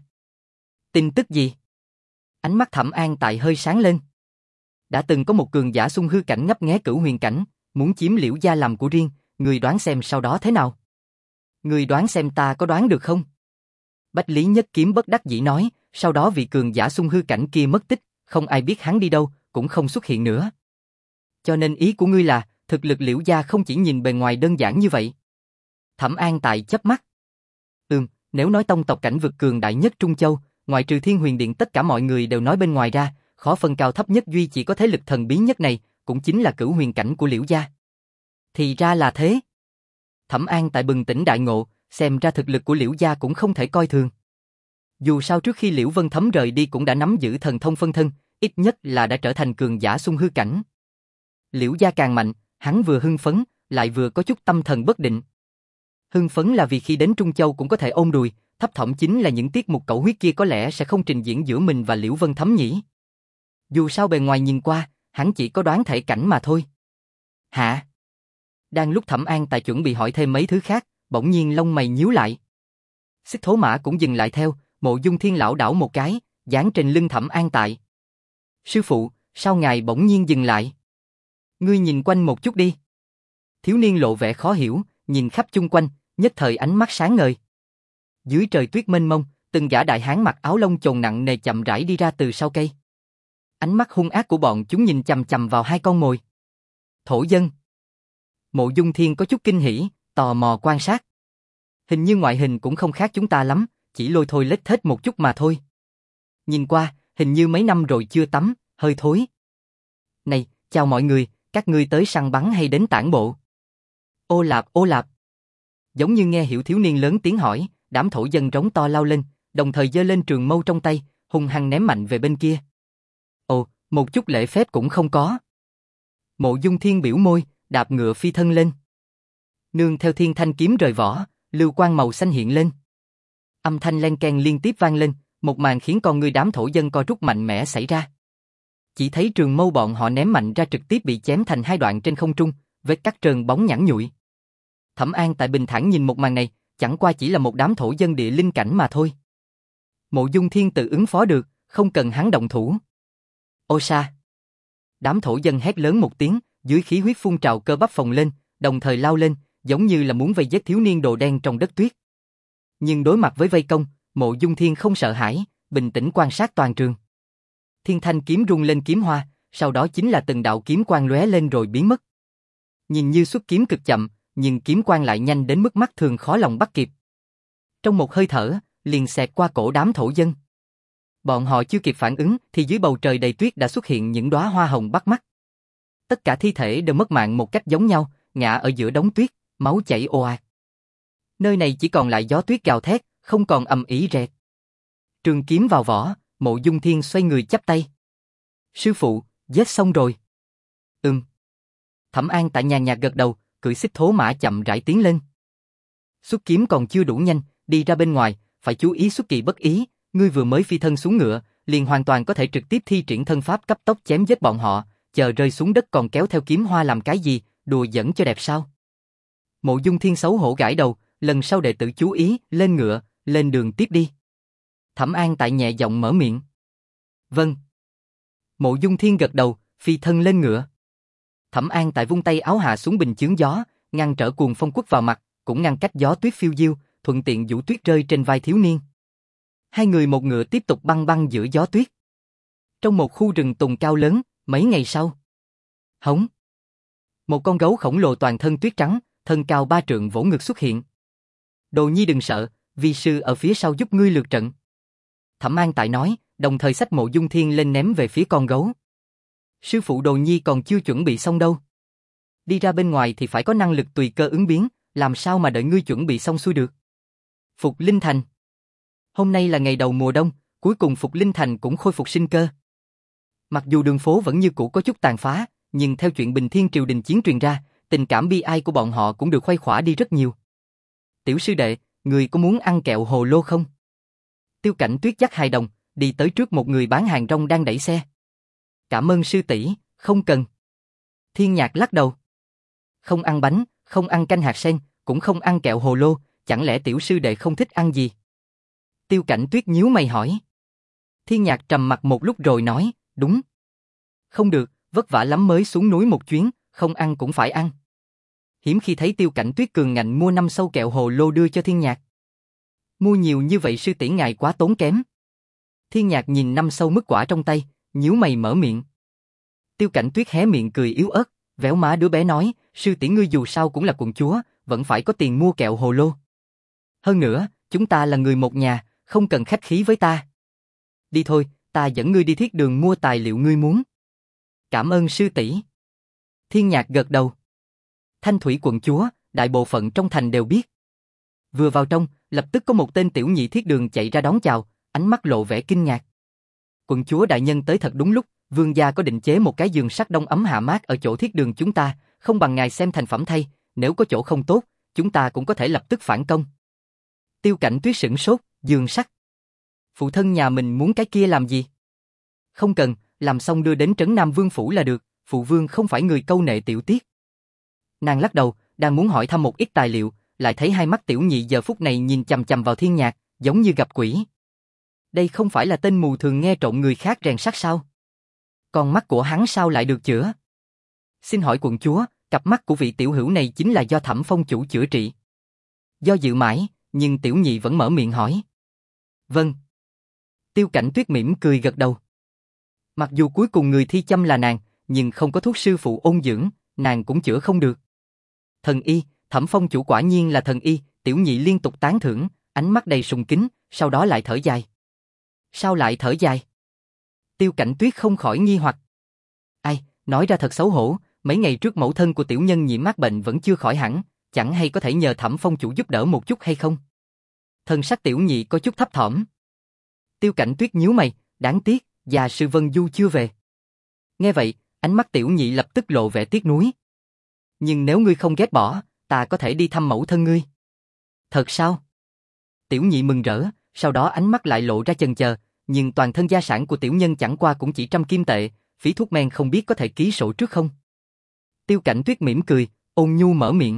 A: Tin tức gì? Ánh mắt Thẩm An Tại hơi sáng lên. Đã từng có một cường giả xung hư cảnh ngấp nghé cửu huyền cảnh, muốn chiếm Liễu gia làm của riêng, người đoán xem sau đó thế nào? Người đoán xem ta có đoán được không? Bách Lý Nhất Kiếm bất đắc dĩ nói, sau đó vị cường giả xung hư cảnh kia mất tích, không ai biết hắn đi đâu, cũng không xuất hiện nữa. Cho nên ý của ngươi là, thực lực Liễu gia không chỉ nhìn bề ngoài đơn giản như vậy. Thẩm An Tại chớp mắt. Ừm, nếu nói tông tộc cảnh vực cường đại nhất Trung Châu, ngoại trừ Thiên Huyền Điện tất cả mọi người đều nói bên ngoài ra, khó phân cao thấp nhất duy chỉ có thế lực thần bí nhất này, cũng chính là cửu huyền cảnh của Liễu gia. Thì ra là thế. Thẩm An Tại bừng tỉnh đại ngộ, xem ra thực lực của Liễu gia cũng không thể coi thường. Dù sao trước khi Liễu Vân Thấm rời đi cũng đã nắm giữ thần thông phân thân, ít nhất là đã trở thành cường giả xung hư cảnh. Liễu gia càng mạnh, hắn vừa hưng phấn, lại vừa có chút tâm thần bất định. Hưng phấn là vì khi đến Trung Châu cũng có thể ôm đùi, thấp thỏm chính là những tiết mục cẩu huyết kia có lẽ sẽ không trình diễn giữa mình và Liễu Vân Thấm nhỉ. Dù sao bề ngoài nhìn qua, hắn chỉ có đoán thể cảnh mà thôi. Hả? Đang lúc Thẩm An Tại chuẩn bị hỏi thêm mấy thứ khác, bỗng nhiên lông mày nhíu lại. Xích Thố Mã cũng dừng lại theo, Mộ Dung Thiên lảo đảo một cái, dán trên lưng Thẩm An Tại. Sư phụ, sao ngài bỗng nhiên dừng lại? Ngươi nhìn quanh một chút đi. Thiếu niên lộ vẻ khó hiểu, nhìn khắp chung quanh, nhất thời ánh mắt sáng ngời. Dưới trời tuyết mênh mông, từng gã đại hán mặc áo lông chồn nặng nề chậm rãi đi ra từ sau cây. Ánh mắt hung ác của bọn chúng nhìn chằm chằm vào hai con mồi. Thổ dân. Mộ Dung Thiên có chút kinh hỉ, tò mò quan sát. Hình như ngoại hình cũng không khác chúng ta lắm, chỉ lôi thôi lết thết một chút mà thôi. Nhìn qua, hình như mấy năm rồi chưa tắm, hơi thối. Này, chào mọi người, các ngươi tới săn bắn hay đến tản bộ? Ô lạp, ô lạp. Giống như nghe hiểu thiếu niên lớn tiếng hỏi, đám thổ dân rống to lao lên, đồng thời giơ lên trường mâu trong tay, hung hăng ném mạnh về bên kia. Ồ, một chút lễ phép cũng không có. Mộ Dung Thiên biểu môi, đạp ngựa phi thân lên. Nương theo thiên thanh kiếm rời vỏ, lưu quang màu xanh hiện lên. Âm thanh len keng liên tiếp vang lên, một màn khiến con người đám thổ dân co rút mạnh mẽ xảy ra. Chỉ thấy trường mâu bọn họ ném mạnh ra trực tiếp bị chém thành hai đoạn trên không trung, vết cắt trơn bóng nhẵn nhụi. Thẩm An Tại bình thản nhìn một màn này, chẳng qua chỉ là một đám thổ dân địa linh cảnh mà thôi. Mộ Dung Thiên tự ứng phó được, không cần hắn động thủ. Ô sa! Đám thổ dân hét lớn một tiếng, dưới khí huyết phun trào cơ bắp phồng lên, đồng thời lao lên, giống như là muốn vây giết thiếu niên đồ đen trong đất tuyết. Nhưng đối mặt với vây công, Mộ Dung Thiên không sợ hãi, bình tĩnh quan sát toàn trường. Thiên thanh kiếm rung lên kiếm hoa, sau đó chính là từng đạo kiếm quang lóe lên rồi biến mất. Nhìn như xuất kiếm cực chậm, nhưng kiếm quang lại nhanh đến mức mắt thường khó lòng bắt kịp. Trong một hơi thở, liền xẹt qua cổ đám thổ dân. Bọn họ chưa kịp phản ứng thì dưới bầu trời đầy tuyết đã xuất hiện những đóa hoa hồng bắt mắt. Tất cả thi thể đều mất mạng một cách giống nhau, ngã ở giữa đống tuyết, máu chảy ồ ạt. Nơi này chỉ còn lại gió tuyết gào thét, không còn ầm ĩ rẹt. Trường kiếm vào vỏ, Mộ Dung Thiên xoay người chắp tay. Sư phụ, giết xong rồi. Ừm. Thẩm An Tại nhàn nhạt gật đầu, cưỡi xích thố mã chậm rãi tiến lên. Xuất kiếm còn chưa đủ nhanh, đi ra bên ngoài, phải chú ý xuất kỳ bất ý, ngươi vừa mới phi thân xuống ngựa, liền hoàn toàn có thể trực tiếp thi triển thân pháp cấp tốc chém giết bọn họ, chờ rơi xuống đất còn kéo theo kiếm hoa làm cái gì, đùa giỡn cho đẹp sao? Mộ Dung Thiên xấu hổ gãi đầu, lần sau đệ tử chú ý, lên ngựa, lên đường tiếp đi. Thẩm An Tại nhẹ giọng mở miệng. Vâng. Mộ Dung Thiên gật đầu, phi thân lên ngựa. Thẩm An Tại vung tay áo hạ xuống bình chướng gió, ngăn trở cuồng phong quất vào mặt, cũng ngăn cách gió tuyết phiêu diêu, thuận tiện vũ tuyết rơi trên vai thiếu niên. Hai người một ngựa tiếp tục băng băng giữa gió tuyết. Trong một khu rừng tùng cao lớn, mấy ngày sau. Hống. Một con gấu khổng lồ toàn thân tuyết trắng, thân cao ba trượng vỗ ngực xuất hiện. Đồ Nhi đừng sợ, vi sư ở phía sau giúp ngươi lượt trận. Thẩm An Tại nói, đồng thời xách Mộ Dung Thiên lên ném về phía con gấu. Sư phụ Đồ Nhi còn chưa chuẩn bị xong đâu. Đi ra bên ngoài thì phải có năng lực tùy cơ ứng biến, làm sao mà đợi ngươi chuẩn bị xong xuôi được. Phục Linh Thành. Hôm nay là ngày đầu mùa đông, Cuối cùng Phục Linh Thành cũng khôi phục sinh cơ. Mặc dù đường phố vẫn như cũ có chút tàn phá, nhưng theo chuyện Bình Thiên triều đình chiến truyền ra, tình cảm bi ai của bọn họ cũng được khuây khỏa đi rất nhiều. Tiểu sư đệ, người có muốn ăn kẹo hồ lô không? Tiêu Cảnh Tuyết dắt hài đồng, đi tới trước một người bán hàng rong đang đẩy xe. Cảm ơn sư tỷ, không cần. Thiên Nhạc lắc đầu. Không ăn bánh, không ăn canh hạt sen, cũng không ăn kẹo hồ lô, chẳng lẽ tiểu sư đệ không thích ăn gì? Tiêu Cảnh Tuyết nhíu mày hỏi. Thiên Nhạc trầm mặt một lúc rồi nói, đúng. Không được, vất vả lắm mới xuống núi một chuyến, không ăn cũng phải ăn. Hiếm khi thấy Tiêu Cảnh Tuyết cường ngạnh mua năm sâu kẹo hồ lô đưa cho Thiên Nhạc. Mua nhiều như vậy sư tỷ ngài quá tốn kém. Thiên Nhạc nhìn năm sâu mứt quả trong tay, nhíu mày mở miệng. Tiêu Cảnh Tuyết hé miệng cười yếu ớt, véo má đứa bé nói, sư tỷ ngươi dù sao cũng là quận chúa, vẫn phải có tiền mua kẹo hồ lô. Hơn nữa, chúng ta là người một nhà, không cần khách khí với ta. Đi thôi, ta dẫn ngươi đi thiết đường mua tài liệu ngươi muốn. Cảm ơn sư tỷ. Thiên Nhạc gật đầu. Thanh Thủy quận chúa, đại bộ phận trong thành đều biết. Vừa vào trong, lập tức có một tên tiểu nhị thiết đường chạy ra đón chào, ánh mắt lộ vẻ kinh ngạc. Quận chúa đại nhân tới thật đúng lúc, vương gia có định chế một cái giường sắt đông ấm hạ mát ở chỗ thiết đường chúng ta, không bằng ngài xem thành phẩm thay, nếu có chỗ không tốt, chúng ta cũng có thể lập tức phản công. Tiêu Cảnh Tuyết sửng sốt, giường sắt. Phụ thân nhà mình muốn cái kia làm gì? Không cần, làm xong đưa đến trấn Nam Vương phủ là được, phụ vương không phải người câu nệ tiểu tiết. Nàng lắc đầu, đang muốn hỏi thăm một ít tài liệu, lại thấy hai mắt tiểu nhị giờ phút này nhìn chằm chằm vào Thiên Nhạc, giống như gặp quỷ. Đây không phải là tên mù thường nghe trộm người khác rèn sắt sao? Còn mắt của hắn sao lại được chữa? Xin hỏi quận chúa, cặp mắt của vị tiểu hữu này chính là do Thẩm Phong chủ chữa trị. Do dự mãi, nhưng tiểu nhị vẫn mở miệng hỏi. Vâng. Tiêu Cảnh Tuyết mỉm cười gật đầu. Mặc dù cuối cùng người thi châm là nàng, nhưng không có thuốc sư phụ ôn dưỡng, nàng cũng chữa không được. Thần y, Thẩm Phong chủ quả nhiên là thần y, tiểu nhị liên tục tán thưởng, ánh mắt đầy sùng kính, sau đó lại thở dài. Sao lại thở dài? Tiêu Cảnh Tuyết không khỏi nghi hoặc. Ai, nói ra thật xấu hổ, mấy ngày trước mẫu thân của tiểu nhân nhiễm mát bệnh vẫn chưa khỏi hẳn, chẳng hay có thể nhờ Thẩm Phong chủ giúp đỡ một chút hay không? Thần sắc tiểu nhị có chút thấp thỏm. Tiêu Cảnh Tuyết nhíu mày, đáng tiếc, già sư Vân Du chưa về. Nghe vậy, ánh mắt tiểu nhị lập tức lộ vẻ tiếc nuối. Nhưng nếu ngươi không ghét bỏ, ta có thể đi thăm mẫu thân ngươi. Thật sao? Tiểu nhị mừng rỡ, sau đó ánh mắt lại lộ ra chần chờ, nhưng toàn thân gia sản của tiểu nhân chẳng qua cũng chỉ trăm kim tệ, phí thuốc men không biết có thể ký sổ trước không? Tiêu Cảnh Tuyết mỉm cười, ôn nhu mở miệng.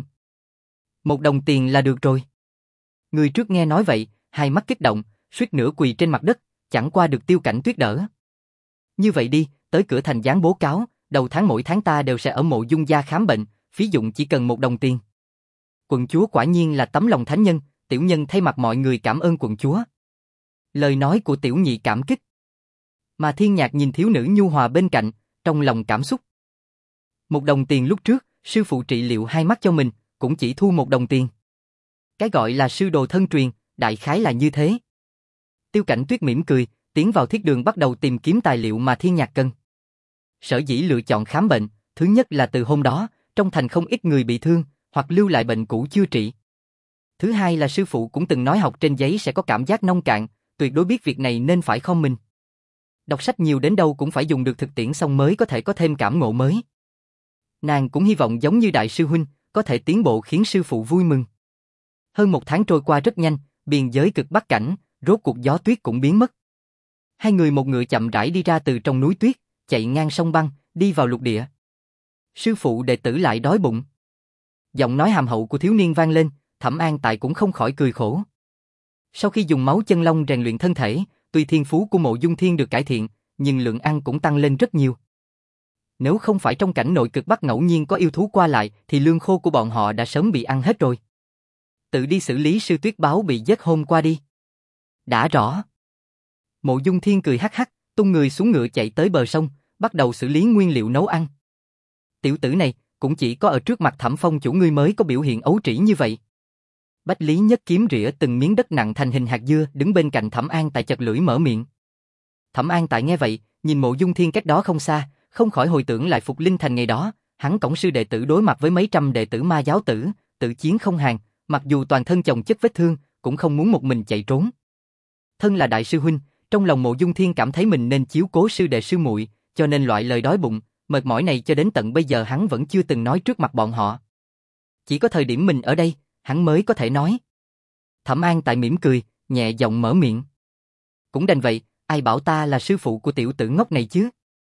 A: Một đồng tiền là được rồi. Người trước nghe nói vậy, hai mắt kích động, suýt nữa quỳ trên mặt đất, chẳng qua được Tiêu Cảnh Tuyết đỡ. Như vậy đi, tới cửa thành dán bố cáo, đầu tháng mỗi tháng ta đều sẽ ở mộ dung gia khám bệnh, phí dụng chỉ cần một đồng tiền. Quận chúa quả nhiên là tấm lòng thánh nhân, tiểu nhân thay mặt mọi người cảm ơn quận chúa. Lời nói của tiểu nhị cảm kích. Mà Thiên Nhạc nhìn thiếu nữ nhu hòa bên cạnh, trong lòng cảm xúc. Một đồng tiền lúc trước, sư phụ trị liệu hai mắt cho mình, cũng chỉ thu một đồng tiền. Cái gọi là sư đồ thân truyền, đại khái là như thế. Tiêu Cảnh Tuyết mỉm cười, tiến vào thiết đường bắt đầu tìm kiếm tài liệu mà Thiên Nhạc cần. Sở dĩ lựa chọn khám bệnh, thứ nhất là từ hôm đó, trong thành không ít người bị thương, hoặc lưu lại bệnh cũ chưa trị. Thứ hai là sư phụ cũng từng nói học trên giấy sẽ có cảm giác nông cạn, tuyệt đối biết việc này nên phải khom mình. Đọc sách nhiều đến đâu cũng phải dùng được thực tiễn xong mới có thể có thêm cảm ngộ mới. Nàng cũng hy vọng giống như đại sư huynh, có thể tiến bộ khiến sư phụ vui mừng. Hơn một tháng trôi qua rất nhanh, biên giới cực bắc cảnh, rốt cuộc gió tuyết cũng biến mất. Hai người một ngựa chậm rãi đi ra từ trong núi tuyết, chạy ngang sông băng, đi vào lục địa. Sư phụ đệ tử lại đói bụng. Giọng nói hàm hậu của thiếu niên vang lên, Thẩm An Tại cũng không khỏi cười khổ. Sau khi dùng máu chân long rèn luyện thân thể, tuy thiên phú của Mộ Dung Thiên được cải thiện, nhưng lượng ăn cũng tăng lên rất nhiều. Nếu không phải trong cảnh nội cực bắc ngẫu nhiên có yêu thú qua lại, thì lương khô của bọn họ đã sớm bị ăn hết rồi. Tự đi xử lý sư tuyết báo bị giết hôm qua đi. Đã rõ. Mộ Dung Thiên cười hắc hắc, tung người xuống ngựa chạy tới bờ sông, bắt đầu xử lý nguyên liệu nấu ăn. Tiểu tử này, cũng chỉ có ở trước mặt Thẩm Phong chủ ngươi mới có biểu hiện ấu trĩ như vậy. Bách Lý Nhất kiếm rỉa từng miếng đất nặng thành hình hạt dưa, đứng bên cạnh Thẩm An Tại chật lưỡi mở miệng. Thẩm An Tại nghe vậy, nhìn Mộ Dung Thiên cách đó không xa, không khỏi hồi tưởng lại Phục Linh Thành ngày đó, hắn cổng sư đệ tử đối mặt với mấy trăm đệ tử ma giáo tử, tự chiến không hàng, mặc dù toàn thân chồng chất vết thương, cũng không muốn một mình chạy trốn. Thân là đại sư huynh, Trong lòng Mộ Dung Thiên cảm thấy mình nên chiếu cố sư đệ sư muội, cho nên loại lời đói bụng, mệt mỏi này cho đến tận bây giờ hắn vẫn chưa từng nói trước mặt bọn họ. Chỉ có thời điểm mình ở đây, hắn mới có thể nói. Thẩm An Tại mỉm cười, nhẹ giọng mở miệng. Cũng đành vậy, ai bảo ta là sư phụ của tiểu tử ngốc này chứ?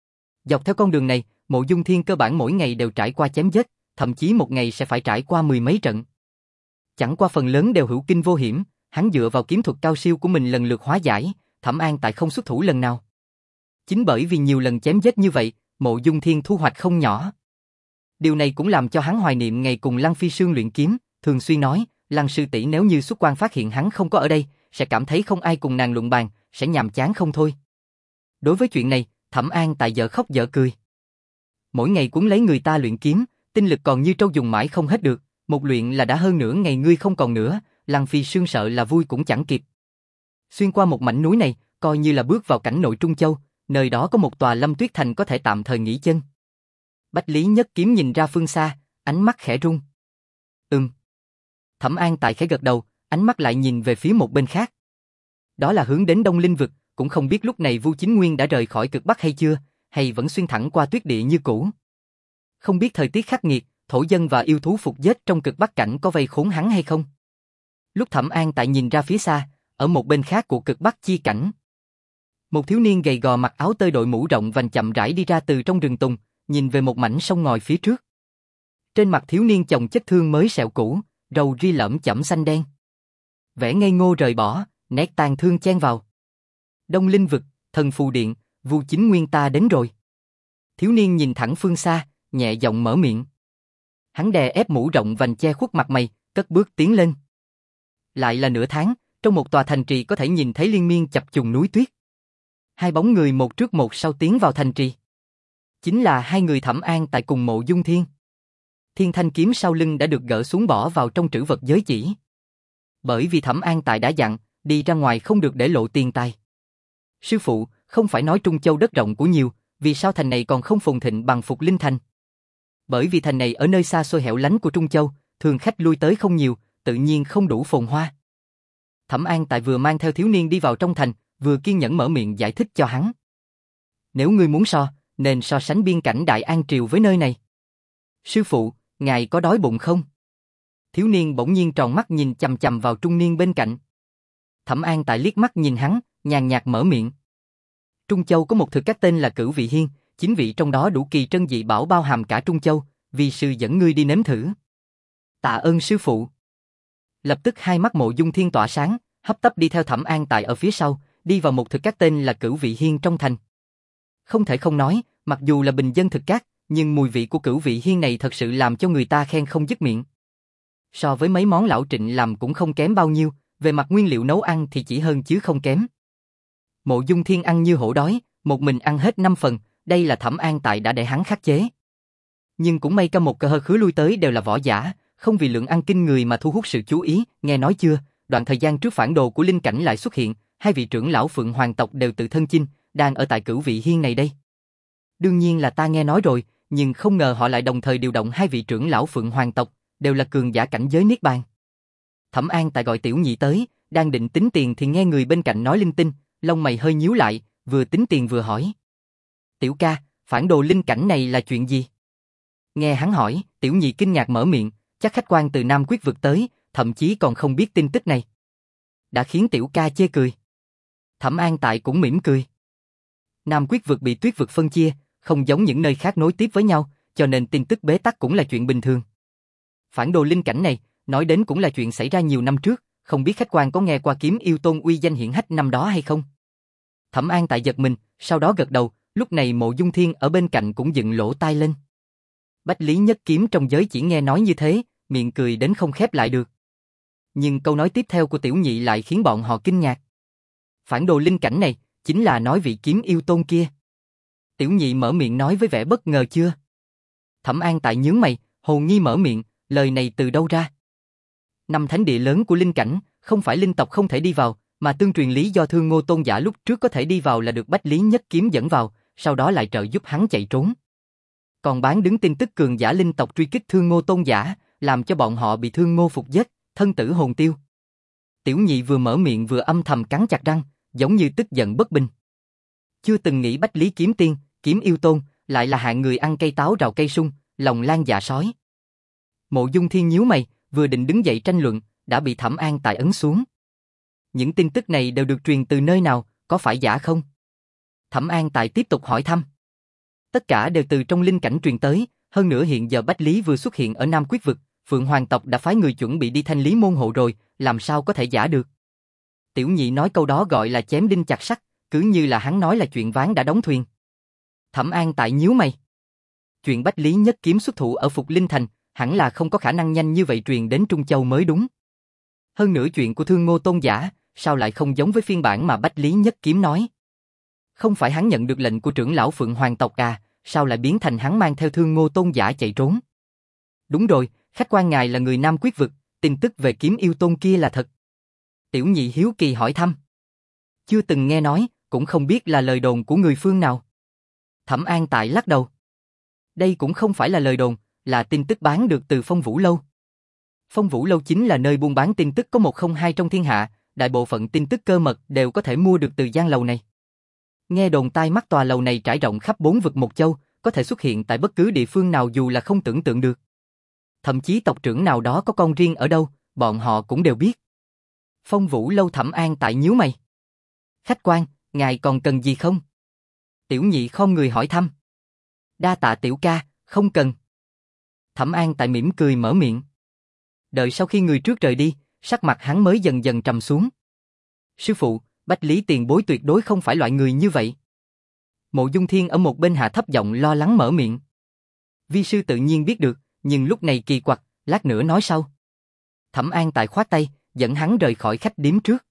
A: Dọc theo con đường này, Mộ Dung Thiên cơ bản mỗi ngày đều trải qua chém giết, thậm chí một ngày sẽ phải trải qua mười mấy trận. Chẳng qua phần lớn đều hữu kinh vô hiểm, hắn dựa vào kiếm thuật cao siêu của mình lần lượt hóa giải, Thẩm An Tại không xuất thủ lần nào. Chính bởi vì nhiều lần chém giết như vậy, Mộ Dung Thiên thu hoạch không nhỏ. Điều này cũng làm cho hắn hoài niệm ngày cùng Lăng Phi Sương luyện kiếm, thường xuyên nói, Lăng sư tỷ nếu như xuất quan phát hiện hắn không có ở đây, sẽ cảm thấy không ai cùng nàng luận bàn, sẽ nhàm chán không thôi. Đối với chuyện này, Thẩm An Tại dở khóc dở cười. Mỗi ngày cuốn lấy người ta luyện kiếm, tinh lực còn như trâu dùng mãi không hết được, một luyện là đã hơn nửa ngày ngươi không còn nữa, Lăng Phi Sương sợ là vui cũng chẳng kịp. Xuyên qua một mảnh núi này, coi như là bước vào cảnh nội Trung Châu, nơi đó có một tòa Lâm Tuyết Thành có thể tạm thời nghỉ chân. Bách Lý Nhất Kiếm nhìn ra phương xa, ánh mắt khẽ rung. Ừm. Thẩm An Tại khẽ gật đầu, ánh mắt lại nhìn về phía một bên khác. Đó là hướng đến Đông Linh Vực, cũng không biết lúc này Vu Chính Nguyên đã rời khỏi cực Bắc hay chưa, hay vẫn xuyên thẳng qua tuyết địa như cũ. Không biết thời tiết khắc nghiệt, thổ dân và yêu thú phục giết trong cực Bắc cảnh có vây khốn hắn hay không? Lúc Thẩm An Tại nhìn ra phía xa, ở một bên khác của cực Bắc chi cảnh, một thiếu niên gầy gò mặc áo tơi đội mũ rộng vành chậm rãi đi ra từ trong rừng tùng, nhìn về một mảnh sông ngòi phía trước. Trên mặt thiếu niên chồng chất thương mới sẹo cũ, râu ria lởm chởm xanh đen. Vẻ ngây ngô rời bỏ, nét tàn thương chen vào. Đông Linh Vực, Thần Phù Điện, Vu Chính Nguyên ta đến rồi. Thiếu niên nhìn thẳng phương xa, nhẹ giọng mở miệng. Hắn đè ép mũ rộng vành che khuất mặt mày, cất bước tiến lên. Lại là nửa tháng, trong một tòa thành trì có thể nhìn thấy liên miên chập trùng núi tuyết. Hai bóng người một trước một sau tiến vào thành trì. Chính là hai người Thẩm An Tại cùng Mộ Dung Thiên. Thiên thanh kiếm sau lưng đã được gỡ xuống bỏ vào trong trữ vật giới chỉ. Bởi vì Thẩm An Tại đã dặn, đi ra ngoài không được để lộ tiền tài. Sư phụ, không phải nói Trung Châu đất rộng của nhiều, vì sao thành này còn không phồn thịnh bằng Phục Linh Thành? Bởi vì thành này ở nơi xa xôi hẻo lánh của Trung Châu, thường khách lui tới không nhiều, tự nhiên không đủ phồn hoa. Thẩm An Tại vừa mang theo thiếu niên đi vào trong thành, vừa kiên nhẫn mở miệng giải thích cho hắn. Nếu ngươi muốn so, nên so sánh biên cảnh Đại An Triều với nơi này. Sư phụ, ngài có đói bụng không? Thiếu niên bỗng nhiên tròn mắt nhìn chằm chằm vào trung niên bên cạnh. Thẩm An Tại liếc mắt nhìn hắn, nhàn nhạt mở miệng. Trung Châu có một thực các tên là Cửu Vị Hiên, chính vị trong đó đủ kỳ trân dị bảo bao hàm cả Trung Châu, vì sư dẫn ngươi đi nếm thử. Tạ ơn sư phụ. Lập tức hai mắt Mộ Dung Thiên tỏa sáng, hấp tấp đi theo Thẩm An Tại ở phía sau, đi vào một thực các tên là Cửu Vị Hiên trong thành. Không thể không nói, mặc dù là bình dân thực các, nhưng mùi vị của Cửu Vị Hiên này thật sự làm cho người ta khen không dứt miệng. So với mấy món lão Trịnh làm cũng không kém bao nhiêu, về mặt nguyên liệu nấu ăn thì chỉ hơn chứ không kém. Mộ Dung Thiên ăn như hổ đói, một mình ăn hết năm phần, đây là Thẩm An Tại đã để hắn khắc chế. Nhưng cũng may cả một cơ hơ khứ lui tới đều là võ giả, không vì lượng ăn kinh người mà thu hút sự chú ý, nghe nói chưa, đoạn thời gian trước phản đồ của linh cảnh lại xuất hiện, hai vị trưởng lão Phượng Hoàng tộc đều tự thân chinh, đang ở tại Cửu Vị Hiên này đây. Đương nhiên là ta nghe nói rồi, nhưng không ngờ họ lại đồng thời điều động hai vị trưởng lão Phượng Hoàng tộc, đều là cường giả cảnh giới Niết Bàn. Thẩm An Tại gọi Tiểu Nhị tới, đang định tính tiền thì nghe người bên cạnh nói linh tinh, lông mày hơi nhíu lại, vừa tính tiền vừa hỏi. Tiểu ca, phản đồ linh cảnh này là chuyện gì? Nghe hắn hỏi, Tiểu Nhị kinh ngạc mở miệng, chắc khách quan từ Nam Quyết vực tới, thậm chí còn không biết tin tức này. Đã khiến Tiểu ca chê cười. Thẩm An Tại cũng mỉm cười. Nam Quyết vực bị Tuyết vực phân chia, không giống những nơi khác nối tiếp với nhau, cho nên tin tức bế tắc cũng là chuyện bình thường. Phản đồ linh cảnh này, nói đến cũng là chuyện xảy ra nhiều năm trước, không biết khách quan có nghe qua kiếm yêu tôn uy danh hiển hách năm đó hay không? Thẩm An Tại giật mình, sau đó gật đầu, lúc này Mộ Dung Thiên ở bên cạnh cũng dựng lỗ tai lên. Bách Lý Nhất Kiếm trong giới chỉ nghe nói như thế, miệng cười đến không khép lại được. Nhưng câu nói tiếp theo của Tiểu Nhị lại khiến bọn họ kinh ngạc. Phản đồ linh cảnh này, chính là nói vị kiếm yêu tôn kia. Tiểu Nhị mở miệng nói với vẻ bất ngờ chưa? Thẩm An Tại nhướng mày, hồ nghi mở miệng, lời này từ đâu ra? Năm thánh địa lớn của linh cảnh, không phải linh tộc không thể đi vào, mà tương truyền lý do Thương Ngô Tôn giả lúc trước có thể đi vào là được Bách Lý Nhất Kiếm dẫn vào, sau đó lại trợ giúp hắn chạy trốn. Còn bán đứng tin tức cường giả linh tộc truy kích Thương Ngô Tôn giả, làm cho bọn họ bị Thương Ngô phục giết, thân tử hồn tiêu. Tiểu Nhị vừa mở miệng vừa âm thầm cắn chặt răng, giống như tức giận bất bình. Chưa từng nghĩ Bách Lý Kiếm Tiên, Kiếm Yêu Tôn, lại là hạng người ăn cây táo rào cây sung, lòng lan dạ sói. Mộ Dung Thiên nhíu mày, vừa định đứng dậy tranh luận, đã bị Thẩm An Tài ấn xuống. Những tin tức này đều được truyền từ nơi nào, có phải giả không? Thẩm An Tài tiếp tục hỏi thăm. Tất cả đều từ trong linh cảnh truyền tới, hơn nữa hiện giờ Bách Lý vừa xuất hiện ở Nam Quyết Vực, Phượng Hoàng tộc đã phái người chuẩn bị đi thanh lý môn hộ rồi, làm sao có thể giả được? Tiểu Nhị nói câu đó gọi là chém đinh chặt sắt, cứ như là hắn nói là chuyện ván đã đóng thuyền. Thẩm An Tại nhíu mày. Chuyện Bách Lý nhất kiếm xuất thủ ở Phục Linh Thành, hẳn là không có khả năng nhanh như vậy truyền đến Trung Châu mới đúng. Hơn nữa chuyện của Thương Ngô Tôn giả, sao lại không giống với phiên bản mà Bách Lý nhất kiếm nói? Không phải hắn nhận được lệnh của trưởng lão Phượng Hoàng tộc à, sao lại biến thành hắn mang theo Thương Ngô Tôn giả chạy trốn? Đúng rồi, khách quan ngài là người Nam Quyết Vực, tin tức về Kiếm Yêu Tôn kia là thật. Tiểu Nhị hiếu kỳ hỏi thăm. Chưa từng nghe nói, cũng không biết là lời đồn của người phương nào. Thẩm An Tại lắc đầu. Đây cũng không phải là lời đồn, là tin tức bán được từ Phong Vũ Lâu. Phong Vũ Lâu chính là nơi buôn bán tin tức có một không hai trong thiên hạ, đại bộ phận tin tức cơ mật đều có thể mua được từ gian lầu này. Nghe đồn tai mắt tòa lầu này trải rộng khắp bốn vực một châu, có thể xuất hiện tại bất cứ địa phương nào dù là không tưởng tượng được. Thậm chí tộc trưởng nào đó có con riêng ở đâu, bọn họ cũng đều biết. Phong Vũ Lâu. Thẩm An Tại nhíu mày. Khách quan, ngài còn cần gì không? Tiểu Nhị khom người hỏi thăm. Đa tạ tiểu ca, không cần. Thẩm An Tại mỉm cười mở miệng. Đợi sau khi người trước rời đi, sắc mặt hắn mới dần dần trầm xuống. Sư phụ, Bách Lý tiền bối tuyệt đối không phải loại người như vậy. Mộ Dung Thiên ở một bên hạ thấp giọng lo lắng mở miệng. Vi sư tự nhiên biết được, nhưng lúc này kỳ quặc, lát nữa nói sau. Thẩm An Tại khoát tay, dẫn hắn rời khỏi khách điếm trước.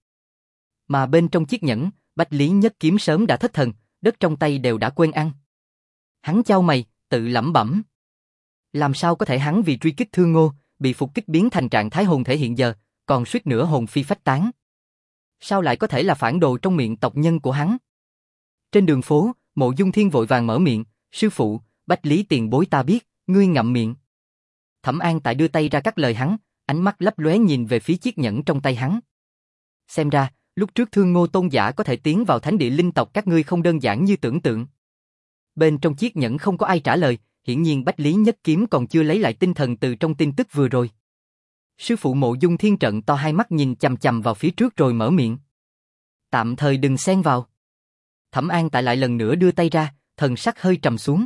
A: Mà bên trong chiếc nhẫn, Bách Lý nhất kiếm sớm đã thất thần, đất trong tay đều đã quên ăn. Hắn chau mày, tự lẩm bẩm. Làm sao có thể hắn vì truy kích Thương Ngô, bị phục kích biến thành trạng thái hồn thể hiện giờ, còn suýt nữa hồn phi phách tán. Sao lại có thể là phản đồ trong miệng tộc nhân của hắn? Trên đường phố, Mộ Dung Thiên vội vàng mở miệng, sư phụ, Bách Lý tiền bối ta biết, ngươi ngậm miệng. Thẩm An Tại đưa tay ra cắt lời hắn, ánh mắt lấp lóe nhìn về phía chiếc nhẫn trong tay hắn. Xem ra, lúc trước Thương Ngô Tôn giả có thể tiến vào thánh địa linh tộc các ngươi không đơn giản như tưởng tượng. Bên trong chiếc nhẫn không có ai trả lời, hiển nhiên Bách Lý nhất kiếm còn chưa lấy lại tinh thần từ trong tin tức vừa rồi. Sư phụ Mộ Dung Thiên trận to hai mắt nhìn chằm chằm vào phía trước rồi mở miệng. Tạm thời đừng xen vào. Thẩm An Tại lại lần nữa đưa tay ra, thần sắc hơi trầm xuống.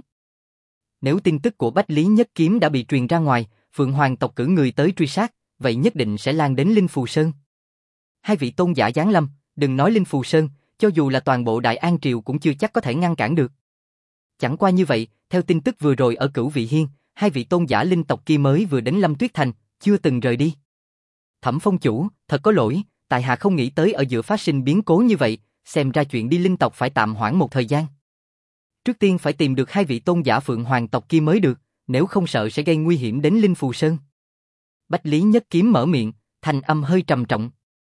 A: Nếu tin tức của Bách Lý nhất kiếm đã bị truyền ra ngoài, Phượng Hoàng tộc cử người tới truy sát, vậy nhất định sẽ lan đến Linh Phù Sơn. Hai vị tôn giả giáng lâm, đừng nói Linh Phù Sơn, cho dù là toàn bộ Đại An Triều cũng chưa chắc có thể ngăn cản được. Chẳng qua như vậy, theo tin tức vừa rồi ở Cửu Vị Hiên, hai vị tôn giả linh tộc kia mới vừa đến Lâm Tuyết Thành, chưa từng rời đi. Thẩm Phong chủ, thật có lỗi, tại hạ không nghĩ tới ở giữa phát sinh biến cố như vậy, xem ra chuyện đi linh tộc phải tạm hoãn một thời gian. Trước tiên phải tìm được hai vị tôn giả Phượng Hoàng tộc kia mới được, nếu không sợ sẽ gây nguy hiểm đến Linh Phù Sơn. Bách Lý nhất kiếm mở miệng, thanh âm hơi trầm trọng.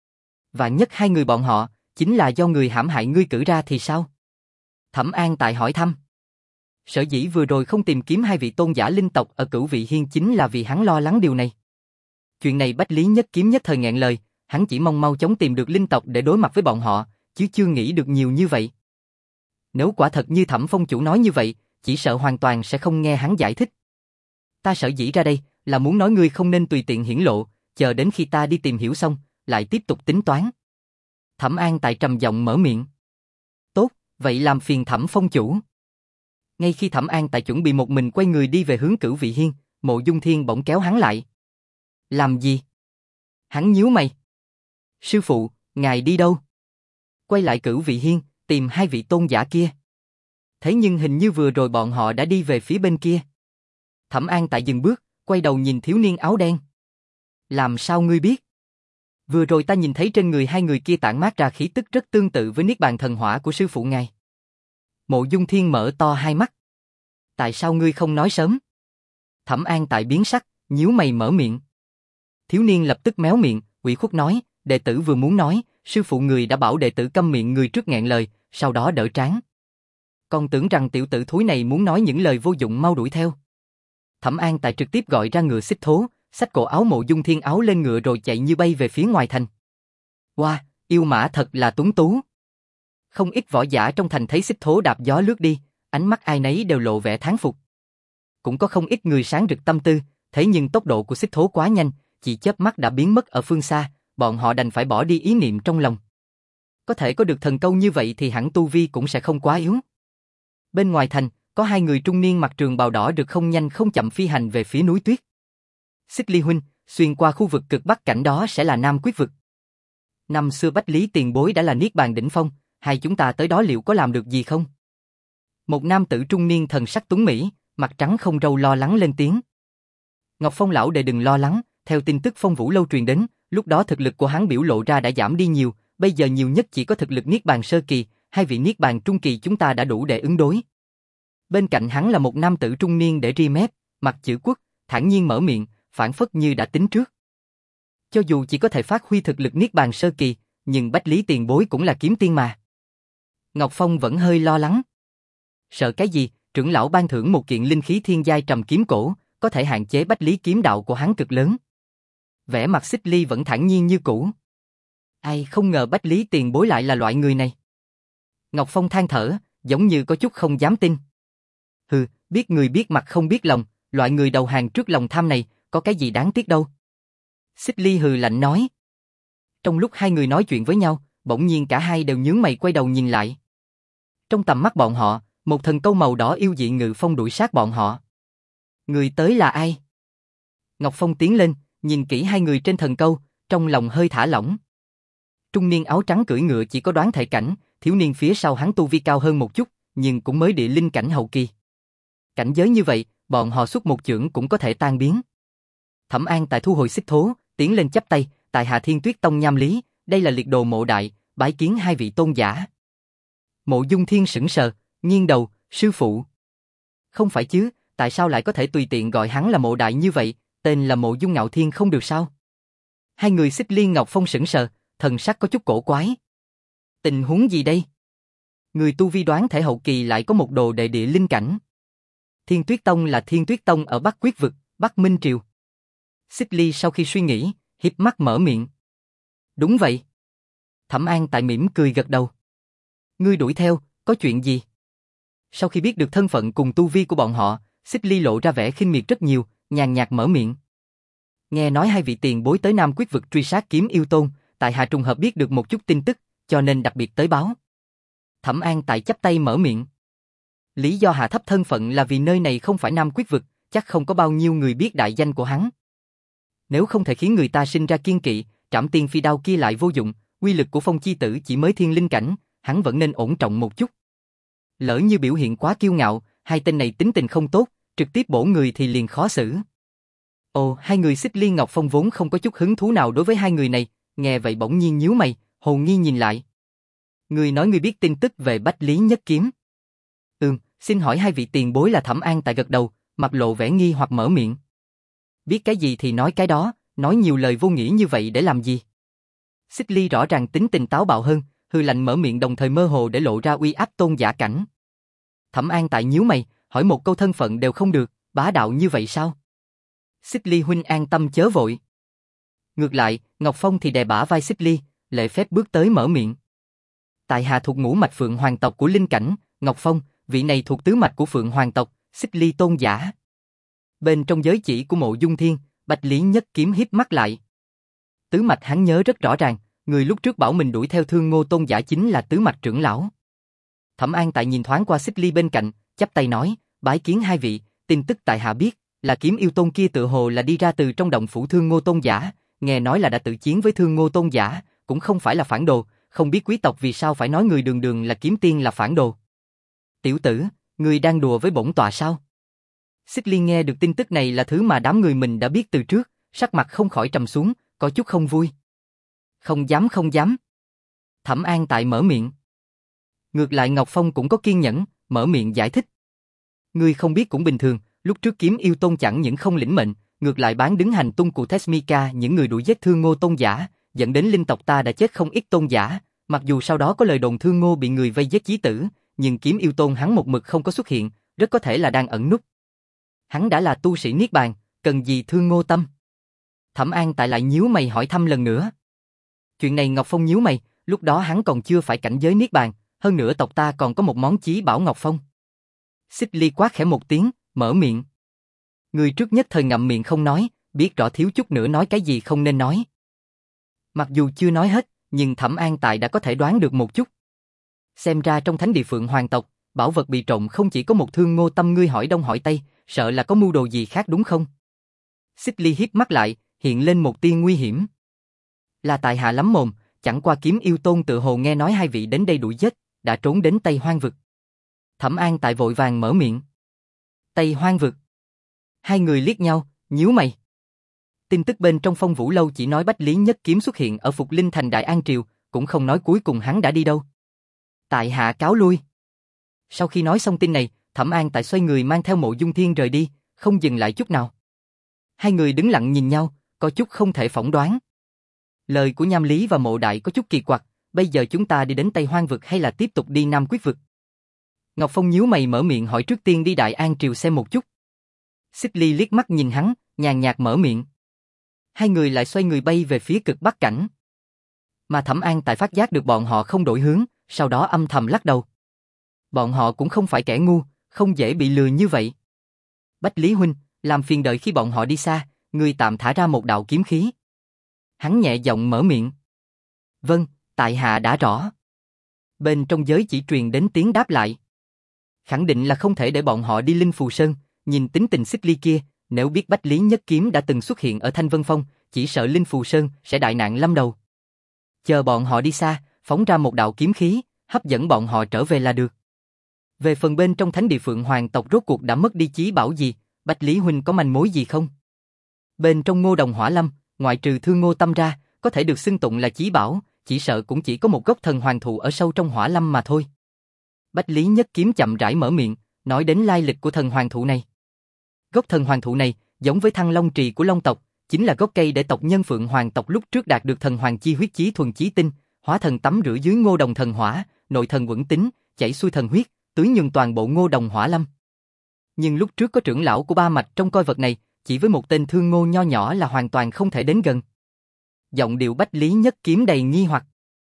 A: Và nhất hai người bọn họ, chính là do người hãm hại ngươi cử ra thì sao? Thẩm An Tại hỏi thăm. Sở dĩ vừa rồi không tìm kiếm hai vị tôn giả linh tộc ở Cửu Vị Hiên chính là vì hắn lo lắng điều này. Chuyện này Bách Lý nhất kiếm nhất thời nghẹn lời, hắn chỉ mong mau chóng tìm được linh tộc để đối mặt với bọn họ, chứ chưa nghĩ được nhiều như vậy. Nếu quả thật như Thẩm Phong chủ nói như vậy, chỉ sợ hoàn toàn sẽ không nghe hắn giải thích. Ta sở dĩ ra đây, là muốn nói ngươi không nên tùy tiện hiển lộ, chờ đến khi ta đi tìm hiểu xong, lại tiếp tục tính toán. Thẩm An Tại trầm giọng mở miệng. Tốt, vậy làm phiền Thẩm Phong chủ. Ngay khi Thẩm An Tại chuẩn bị một mình quay người đi về hướng Cửu Vị Hiên, Mộ Dung Thiên bỗng kéo hắn lại. Làm gì? Hắn nhíu mày. Sư phụ, ngài đi đâu? Quay lại Cửu Vị Hiên, tìm hai vị tôn giả kia. Thế nhưng hình như vừa rồi bọn họ đã đi về phía bên kia. Thẩm An Tại dừng bước, quay đầu nhìn thiếu niên áo đen. Làm sao ngươi biết? Vừa rồi ta nhìn thấy trên người hai người kia tản mát ra khí tức rất tương tự với niết bàn thần hỏa của sư phụ ngài. Mộ Dung Thiên mở to hai mắt. Tại sao ngươi không nói sớm? Thẩm An Tại biến sắc, nhíu mày mở miệng. Thiếu niên lập tức méo miệng, ủy khuất nói, đệ tử vừa muốn nói, sư phụ người đã bảo đệ tử câm miệng người trước nghẹn lời, sau đó đỡ trán. Còn tưởng rằng tiểu tử thúi này muốn nói những lời vô dụng mau đuổi theo. Thẩm An Tại trực tiếp gọi ra ngựa xích thố, xách cổ áo Mộ Dung Thiên áo lên ngựa rồi chạy như bay về phía ngoài thành. Wow, yêu mã thật là tuấn tú. Không ít võ giả trong thành thấy Xích Thố đạp gió lướt đi, ánh mắt ai nấy đều lộ vẻ thán phục. Cũng có không ít người sáng rực tâm tư, thế nhưng tốc độ của Xích Thố quá nhanh, chỉ chớp mắt đã biến mất ở phương xa, bọn họ đành phải bỏ đi ý niệm trong lòng. Có thể có được thần câu như vậy thì hẳn tu vi cũng sẽ không quá yếu. Bên ngoài thành, có hai người trung niên mặc trường bào đỏ được không nhanh không chậm phi hành về phía núi tuyết. Xích Ly huynh, xuyên qua khu vực cực bắc cảnh đó sẽ là Nam Quyết vực. Năm xưa Bách Lý tiền bối đã là niết bàn đỉnh phong, hai chúng ta tới đó liệu có làm được gì không? Một nam tử trung niên thần sắc tuấn mỹ, mặt trắng không râu lo lắng lên tiếng. Ngọc Phong lão đệ đừng lo lắng, theo tin tức Phong Vũ lâu truyền đến, lúc đó thực lực của hắn biểu lộ ra đã giảm đi nhiều, bây giờ nhiều nhất chỉ có thực lực niết bàn sơ kỳ, hai vị niết bàn trung kỳ chúng ta đã đủ để ứng đối. Bên cạnh hắn là một nam tử trung niên để ri mép, mặt chữ quốc, thản nhiên mở miệng, phản phất như đã tính trước. Cho dù chỉ có thể phát huy thực lực niết bàn sơ kỳ, nhưng Bách Lý tiền bối cũng là kiếm tiên mà. Ngọc Phong vẫn hơi lo lắng. Sợ cái gì, trưởng lão ban thưởng một kiện linh khí thiên giai trầm kiếm cổ, có thể hạn chế Bách Lý kiếm đạo của hắn cực lớn. Vẻ mặt Xích Ly vẫn thản nhiên như cũ. Ai không ngờ Bách Lý tiền bối lại là loại người này. Ngọc Phong than thở, giống như có chút không dám tin. Hừ, biết người biết mặt không biết lòng, loại người đầu hàng trước lòng tham này, có cái gì đáng tiếc đâu. Xích Ly hừ lạnh nói. Trong lúc hai người nói chuyện với nhau, bỗng nhiên cả hai đều nhướng mày quay đầu nhìn lại. Trong tầm mắt bọn họ, một thần câu màu đỏ yêu dị ngự phong đuổi sát bọn họ. Người tới là ai? Ngọc Phong tiến lên, nhìn kỹ hai người trên thần câu, trong lòng hơi thả lỏng. Trung niên áo trắng cưỡi ngựa chỉ có đoán thể cảnh, thiếu niên phía sau hắn tu vi cao hơn một chút, nhưng cũng mới địa linh cảnh hậu kỳ. Cảnh giới như vậy, bọn họ xuất một chưởng cũng có thể tan biến. Thẩm An tại thu hồi xích thố, tiến lên chắp tay, tại Hạ Thiên Tuyết Tông Nham Lý, đây là liệt đồ Mộ Đại, bái kiến hai vị tôn giả. Mộ Dung Thiên sững sờ, nghiêng đầu, sư phụ. Không phải chứ, tại sao lại có thể tùy tiện gọi hắn là Mộ Đại như vậy, tên là Mộ Dung Ngạo Thiên không được sao? Hai người Xích Liên Ngọc Phong sững sờ, thần sắc có chút cổ quái. Tình huống gì đây? Người tu vi đoán thể hậu kỳ lại có một đồ đệ địa linh cảnh. Thiên Tuyết Tông là Thiên Tuyết Tông ở Bắc Quyết vực, Bắc Minh Triều. Xích Ly sau khi suy nghĩ, híp mắt mở miệng. Đúng vậy. Thẩm An tại mỉm cười gật đầu. Ngươi đuổi theo, có chuyện gì? Sau khi biết được thân phận cùng tu vi của bọn họ, Xích Ly lộ ra vẻ khinh miệt rất nhiều, nhàn nhạt mở miệng. Nghe nói hai vị tiền bối tới Nam Quyết vực truy sát kiếm yêu tôn, tại hạ trùng hợp biết được một chút tin tức, cho nên đặc biệt tới báo. Thẩm An tại chắp tay mở miệng. Lý do hạ thấp thân phận là vì nơi này không phải Nam Quyết vực, chắc không có bao nhiêu người biết đại danh của hắn. Nếu không thể khiến người ta sinh ra kiên kỵ, trảm tiên phi đao kia lại vô dụng, uy lực của Phong Chi Tử chỉ mới thiên linh cảnh, hắn vẫn nên ổn trọng một chút. Lỡ như biểu hiện quá kiêu ngạo, hai tên này tính tình không tốt, trực tiếp bổ người thì liền khó xử. Ồ, hai người Xích Liên Ngọc Phong vốn không có chút hứng thú nào đối với hai người này, nghe vậy bỗng nhiên nhíu mày, hồ nghi nhìn lại. Người nói người biết tin tức về Bách Lý Nhất Kiếm. Ừm, xin hỏi hai vị tiền bối là Thẩm An tại gật đầu, mặt lộ vẻ nghi hoặc mở miệng. Biết cái gì thì nói cái đó, nói nhiều lời vô nghĩa như vậy để làm gì? Xích Ly rõ ràng tính tình táo bạo hơn, hư lạnh mở miệng đồng thời mơ hồ để lộ ra uy áp tôn giả cảnh. Thẩm An tại nhíu mày, hỏi một câu thân phận đều không được, bá đạo như vậy sao? Xích Ly huynh an tâm chớ vội. Ngược lại, Ngọc Phong thì đè bả vai Xích Ly, lễ phép bước tới mở miệng. Tại hạ thuộc ngũ mạch Phượng Hoàng tộc của Linh Cảnh, Ngọc Phong, vị này thuộc tứ mạch của Phượng Hoàng tộc, Xích Ly tôn giả. Bên trong giới chỉ của Mộ Dung Thiên, Bách Lý Nhất Kiếm híp mắt lại. Tứ mạch hắn nhớ rất rõ ràng, người lúc trước bảo mình đuổi theo Thương Ngô tôn giả chính là tứ mạch trưởng lão. Thẩm An tại nhìn thoáng qua Xích Ly bên cạnh, chắp tay nói, bái kiến hai vị, tin tức tại hạ biết, là kiếm yêu tôn kia tự hồ là đi ra từ trong động phủ Thương Ngô tôn giả, nghe nói là đã tự chiến với Thương Ngô tôn giả, cũng không phải là phản đồ, không biết quý tộc vì sao phải nói người đường đường là kiếm tiên là phản đồ. Tiểu tử, người đang đùa với bổn tọa sao? Xích Liên nghe được tin tức này là thứ mà đám người mình đã biết từ trước, sắc mặt không khỏi trầm xuống, có chút không vui. Không dám không dám. Thẩm An tại mở miệng. Ngược lại Ngọc Phong cũng có kiên nhẫn, mở miệng giải thích. Ngươi không biết cũng bình thường, lúc trước kiếm yêu tôn chẳng những không lĩnh mệnh, ngược lại bán đứng hành tung của Thesmika những người đuổi giết Thương Ngô tôn giả, dẫn đến linh tộc ta đã chết không ít tôn giả, mặc dù sau đó có lời đồn Thương Ngô bị người vây giết chí tử, nhưng kiếm yêu tôn hắn một mực không có xuất hiện, rất có thể là đang ẩn núp. Hắn đã là tu sĩ Niết Bàn, cần gì Thương Ngô tâm? Thẩm An tại lại nhíu mày hỏi thăm lần nữa. Chuyện này Ngọc Phong nhíu mày, lúc đó hắn còn chưa phải cảnh giới Niết Bàn, hơn nữa tộc ta còn có một món chí bảo Ngọc Phong. Xích Ly quát khẽ một tiếng, mở miệng. Người trước nhất thời ngậm miệng không nói, biết rõ thiếu chút nữa nói cái gì không nên nói. Mặc dù chưa nói hết, nhưng Thẩm An Tại đã có thể đoán được một chút. Xem ra trong thánh địa Phượng Hoàng tộc, bảo vật bị trộm không chỉ có một Thương Ngô Tâm ngươi hỏi đông hỏi tây, sợ là có mưu đồ gì khác đúng không? Xích Ly híp mắt lại, hiện lên một tia nguy hiểm. Là tại hạ lắm mồm, chẳng qua Kiếm Yêu Tôn tự hồ nghe nói hai vị đến đây đuổi giết, đã trốn đến Tây Hoang vực. Thẩm An Tại vội vàng mở miệng. Tây Hoang vực. Hai người liếc nhau, nhíu mày. Tin tức bên trong Phong Vũ Lâu chỉ nói Bách Lý Nhất Kiếm xuất hiện ở Phục Linh Thành Đại An Triều, cũng không nói cuối cùng hắn đã đi đâu. Tại hạ cáo lui. Sau khi nói xong tin này, Thẩm An Tại xoay người mang theo Mộ Dung Thiên rời đi, không dừng lại chút nào. Hai người đứng lặng nhìn nhau, có chút không thể phỏng đoán. Lời của Nham Lý và Mộ Đại có chút kỳ quặc, bây giờ chúng ta đi đến Tây Hoang vực hay là tiếp tục đi Nam Quyết vực? Ngọc Phong nhíu mày mở miệng hỏi trước tiên đi Đại An Triều xem một chút. Xích Ly liếc mắt nhìn hắn, nhàn nhạt mở miệng. Hai người lại xoay người bay về phía cực bắc cảnh. Mà Thẩm An Tại phát giác được bọn họ không đổi hướng, sau đó âm thầm lắc đầu. Bọn họ cũng không phải kẻ ngu, không dễ bị lừa như vậy. Bách Lý huynh, làm phiền đợi khi bọn họ đi xa, người tạm thả ra một đạo kiếm khí. Hắn nhẹ giọng mở miệng. Vâng, tại hạ đã rõ. Bên trong giới chỉ truyền đến tiếng đáp lại. Khẳng định là không thể để bọn họ đi Linh Phù Sơn, nhìn tính tình Xích Ly kia, nếu biết Bách Lý Nhất Kiếm đã từng xuất hiện ở Thanh Vân Phong, chỉ sợ Linh Phù Sơn sẽ đại nạn lâm đầu. Chờ bọn họ đi xa, phóng ra một đạo kiếm khí, hấp dẫn bọn họ trở về là được. Về phần bên trong thánh địa Phượng Hoàng tộc rốt cuộc đã mất đi chí bảo gì, Bách Lý huynh có manh mối gì không? Bên trong Ngô Đồng Hỏa Lâm, ngoại trừ Thương Ngô Tâm ra, có thể được xưng tụng là chí bảo, chỉ sợ cũng chỉ có một gốc thần hoàng thụ ở sâu trong Hỏa Lâm mà thôi. Bách Lý Nhất Kiếm chậm rãi mở miệng, nói đến lai lịch của thần hoàng thụ này. Gốc thần hoàng thụ này, giống với Thăng Long Trì của Long tộc, chính là gốc cây để tộc nhân Phượng Hoàng tộc lúc trước đạt được thần hoàng chi huyết chí thuần chí tinh, hóa thần tắm rửa dưới Ngô Đồng thần hỏa, nội thần vững tín, chảy xuôi thần huyết, tưới nhuần toàn bộ Ngô Đồng Hỏa Lâm. Nhưng lúc trước có trưởng lão của ba mạch trong coi vật này, chỉ với một tên Thương Ngô nho nhỏ là hoàn toàn không thể đến gần. Giọng điệu Bách Lý Nhất Kiếm đầy nghi hoặc.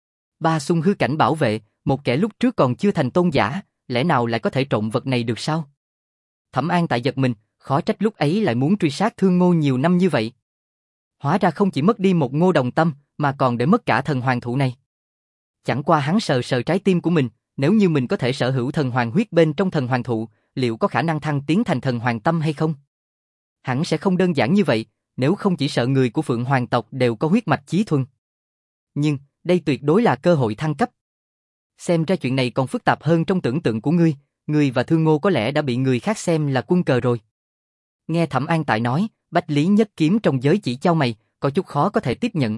A: Ba xung hư cảnh bảo vệ, một kẻ lúc trước còn chưa thành tôn giả, lẽ nào lại có thể trộm vật này được sao? Thẩm An Tại giật mình, khó trách lúc ấy lại muốn truy sát Thương Ngô nhiều năm như vậy. Hóa ra không chỉ mất đi một Ngô Đồng Tâm, mà còn để mất cả thần hoàng thụ này. Chẳng qua hắn sờ sờ trái tim của mình, nếu như mình có thể sở hữu thần hoàng huyết bên trong thần hoàng thụ, liệu có khả năng thăng tiến thành thần hoàng tâm hay không? Hẳn sẽ không đơn giản như vậy, nếu không chỉ sợ người của Phượng Hoàng tộc đều có huyết mạch chí thuần. Nhưng, đây tuyệt đối là cơ hội thăng cấp. Xem ra chuyện này còn phức tạp hơn trong tưởng tượng của ngươi, ngươi và Thương Ngô có lẽ đã bị người khác xem là quân cờ rồi. Nghe Thẩm An Tại nói, Bách Lý Nhất Kiếm trong giới chỉ chau mày, có chút khó có thể tiếp nhận.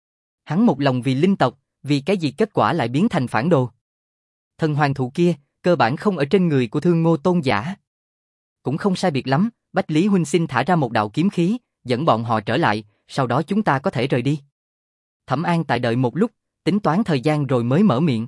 A: Hắn một lòng vì linh tộc, vì cái gì kết quả lại biến thành phản đồ. Thần hoàng thụ kia, cơ bản không ở trên người của Thương Ngô tôn giả. Cũng không sai biệt lắm, Bách Lý huynh xin thả ra một đạo kiếm khí, dẫn bọn họ trở lại, sau đó chúng ta có thể rời đi. Thẩm An Tại đợi một lúc, tính toán thời gian rồi mới mở miệng.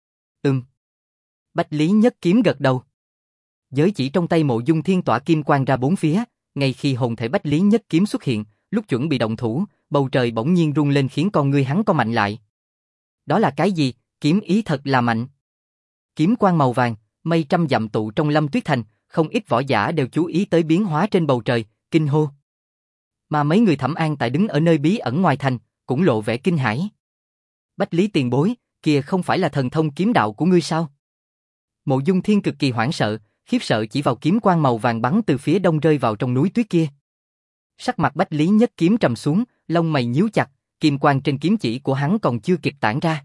A: Ừm. Bách Lý Nhất Kiếm gật đầu. Giới chỉ trong tay Mộ Dung Thiên tỏa kim quang ra bốn phía, ngay khi hồn thể Bách Lý Nhất Kiếm xuất hiện, lúc chuẩn bị động thủ, bầu trời bỗng nhiên rung lên khiến con ngươi hắn co mạnh lại. Đó là cái gì? Kiếm ý thật là mạnh. Kiếm quang màu vàng, mây trăm dặm tụ trong Lâm Tuyết Thành, không ít võ giả đều chú ý tới biến hóa trên bầu trời, kinh hô. Mà mấy người Thẩm An Tại đứng ở nơi bí ẩn ngoài thành, cũng lộ vẻ kinh hãi. Bách Lý tiền bối, kia không phải là thần thông kiếm đạo của ngươi sao? Mộ Dung Thiên cực kỳ hoảng sợ, khiếp sợ chỉ vào kiếm quang màu vàng bắn từ phía đông rơi vào trong núi tuyết kia. Sắc mặt Bách Lý Nhất Kiếm trầm xuống, lông mày nhíu chặt, kim quang trên kiếm chỉ của hắn còn chưa kịp tản ra.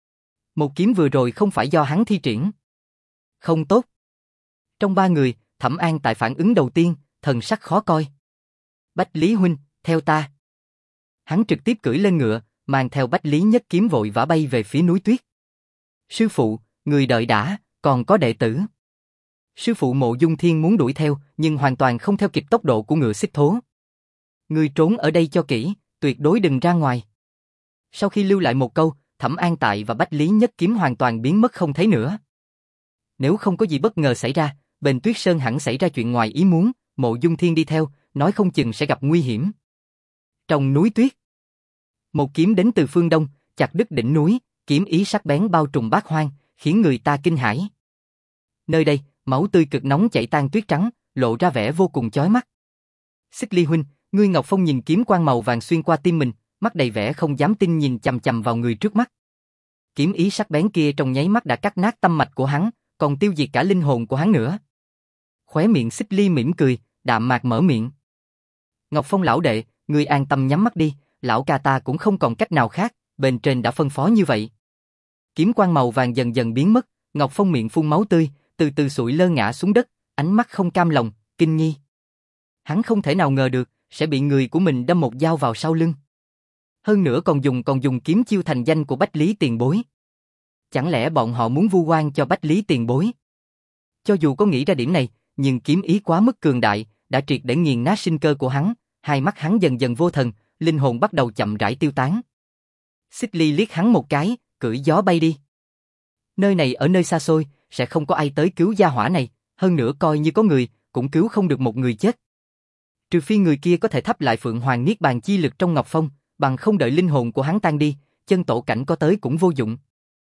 A: Một kiếm vừa rồi không phải do hắn thi triển. Không tốt. Trong ba người, Thẩm An Tại phản ứng đầu tiên, thần sắc khó coi. Bách Lý huynh, theo ta. Hắn trực tiếp cưỡi lên ngựa, mang theo Bách Lý Nhất Kiếm vội vã bay về phía núi tuyết. Sư phụ, người đợi đã, còn có đệ tử. Sư phụ Mộ Dung Thiên muốn đuổi theo, nhưng hoàn toàn không theo kịp tốc độ của ngựa xích thố. Ngươi trốn ở đây cho kỹ, tuyệt đối đừng ra ngoài. Sau khi lưu lại một câu, Thẩm An Tại và Bách Lý Nhất Kiếm hoàn toàn biến mất không thấy nữa. Nếu không có gì bất ngờ xảy ra, bên Tuyết Sơn hẳn xảy ra chuyện ngoài ý muốn, Mộ Dung Thiên đi theo, nói không chừng sẽ gặp nguy hiểm. Trong núi tuyết, một kiếm đến từ phương đông, chặt đứt đỉnh núi, kiếm ý sắc bén bao trùm bát hoang, khiến người ta kinh hãi. Nơi đây, máu tươi cực nóng chảy tan tuyết trắng, lộ ra vẻ vô cùng chói mắt. Xích Ly huynh, ngươi. Ngọc Phong nhìn kiếm quang màu vàng xuyên qua tim mình, mắt đầy vẻ không dám tin nhìn chằm chằm vào người trước mắt. Kiếm ý sắc bén kia trong nháy mắt đã cắt nát tâm mạch của hắn, còn tiêu diệt cả linh hồn của hắn nữa. Khóe miệng Xích Ly mỉm cười, đạm mạc mở miệng. Ngọc Phong lão đệ, ngươi an tâm nhắm mắt đi, lão ca ta cũng không còn cách nào khác, bên trên đã phân phó như vậy. Kiếm quang màu vàng dần dần biến mất, Ngọc Phong miệng phun máu tươi, từ từ sụi lơ ngã xuống đất, ánh mắt không cam lòng, kinh nghi. Hắn không thể nào ngờ được, sẽ bị người của mình đâm một dao vào sau lưng. Hơn nữa còn dùng còn dùng kiếm chiêu thành danh của Bách Lý tiền bối. Chẳng lẽ bọn họ muốn vu oan cho Bách Lý tiền bối? Cho dù có nghĩ ra điểm này, nhưng kiếm ý quá mức cường đại, đã triệt để nghiền nát sinh cơ của hắn, hai mắt hắn dần dần vô thần, linh hồn bắt đầu chậm rãi tiêu tán. Xích Ly liếc hắn một cái, cưỡi gió bay đi. Nơi này ở nơi xa xôi, sẽ không có ai tới cứu gia hỏa này, hơn nữa coi như có người, cũng cứu không được một người chết. Trừ phi người kia có thể thắp lại Phượng Hoàng Niết Bàn chi lực trong Ngọc Phong, bằng không đợi linh hồn của hắn tan đi, chân tổ cảnh có tới cũng vô dụng.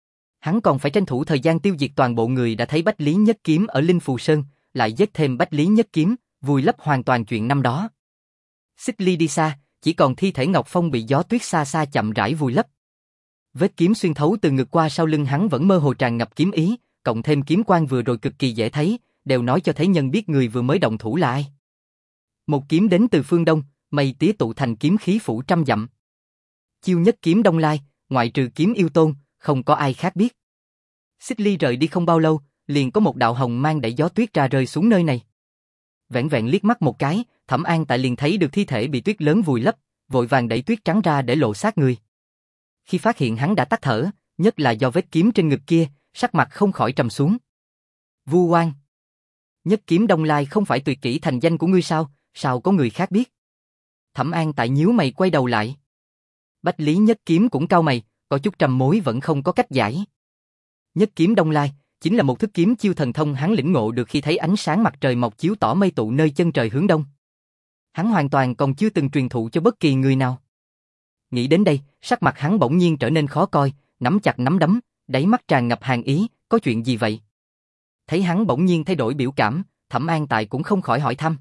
A: Hắn còn phải tranh thủ thời gian tiêu diệt toàn bộ người đã thấy Bách Lý Nhất Kiếm ở Linh Phù Sơn, lại giết thêm Bách Lý Nhất Kiếm, vùi lấp hoàn toàn chuyện năm đó. Xích Ly đi xa, chỉ còn thi thể Ngọc Phong bị gió tuyết xa xa chậm rãi vùi lấp. Vết kiếm xuyên thấu từ ngực qua sau lưng hắn vẫn mơ hồ tràn ngập kiếm ý, cộng thêm kiếm quang vừa rồi cực kỳ dễ thấy, đều nói cho thế nhân biết người vừa mới động thủ là ai. Một kiếm đến từ phương đông, mây tía tụ thành kiếm khí phủ trăm dặm. Chiêu nhất kiếm Đông Lai, ngoại trừ kiếm yêu tôn, không có ai khác biết. Xích Ly rời đi không bao lâu, liền có một đạo hồng mang đẩy gió tuyết ra rơi xuống nơi này. Vẻn vẹn liếc mắt một cái, Thẩm An Tại liền thấy được thi thể bị tuyết lớn vùi lấp, vội vàng đẩy tuyết trắng ra để lộ xác người. Khi phát hiện hắn đã tắt thở, nhất là do vết kiếm trên ngực kia, sắc mặt không khỏi trầm xuống. Vu oan. Nhất kiếm Đông Lai không phải tuyệt kỹ thành danh của ngươi sao, sao có người khác biết? Thẩm An Tại nhíu mày quay đầu lại. Bách Lý Nhất Kiếm cũng cau mày, có chút trầm mối vẫn không có cách giải. Nhất kiếm Đông Lai chính là một thức kiếm chiêu thần thông hắn lĩnh ngộ được khi thấy ánh sáng mặt trời mọc chiếu tỏ mây tụ nơi chân trời hướng đông. Hắn hoàn toàn còn chưa từng truyền thụ cho bất kỳ người nào. Nghĩ đến đây, sắc mặt hắn bỗng nhiên trở nên khó coi, nắm chặt nắm đấm, đáy mắt tràn ngập hàn ý, có chuyện gì vậy? Thấy hắn bỗng nhiên thay đổi biểu cảm, Thẩm An Tại cũng không khỏi hỏi thăm.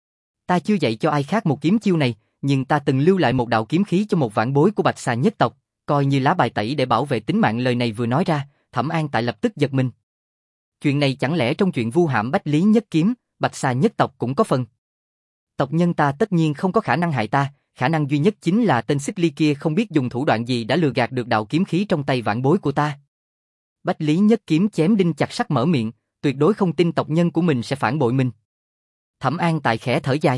A: Ta chưa dạy cho ai khác một kiếm chiêu này, nhưng ta từng lưu lại một đạo kiếm khí cho một vãn bối của Bạch Xà nhất tộc, coi như lá bài tẩy để bảo vệ tính mạng. Lời này vừa nói ra, Thẩm An Tại lập tức giật mình. Chuyện này chẳng lẽ trong chuyện vu hãm Bách Lý Nhất Kiếm, Bạch Xà nhất tộc cũng có phần? Tộc nhân ta tất nhiên không có khả năng hại ta, khả năng duy nhất chính là tên Xích Ly kia không biết dùng thủ đoạn gì đã lừa gạt được đạo kiếm khí trong tay vãn bối của ta. Bách Lý Nhất Kiếm chém đinh chặt sắt mở miệng, tuyệt đối không tin tộc nhân của mình sẽ phản bội mình. Thẩm An Tại khẽ thở dài.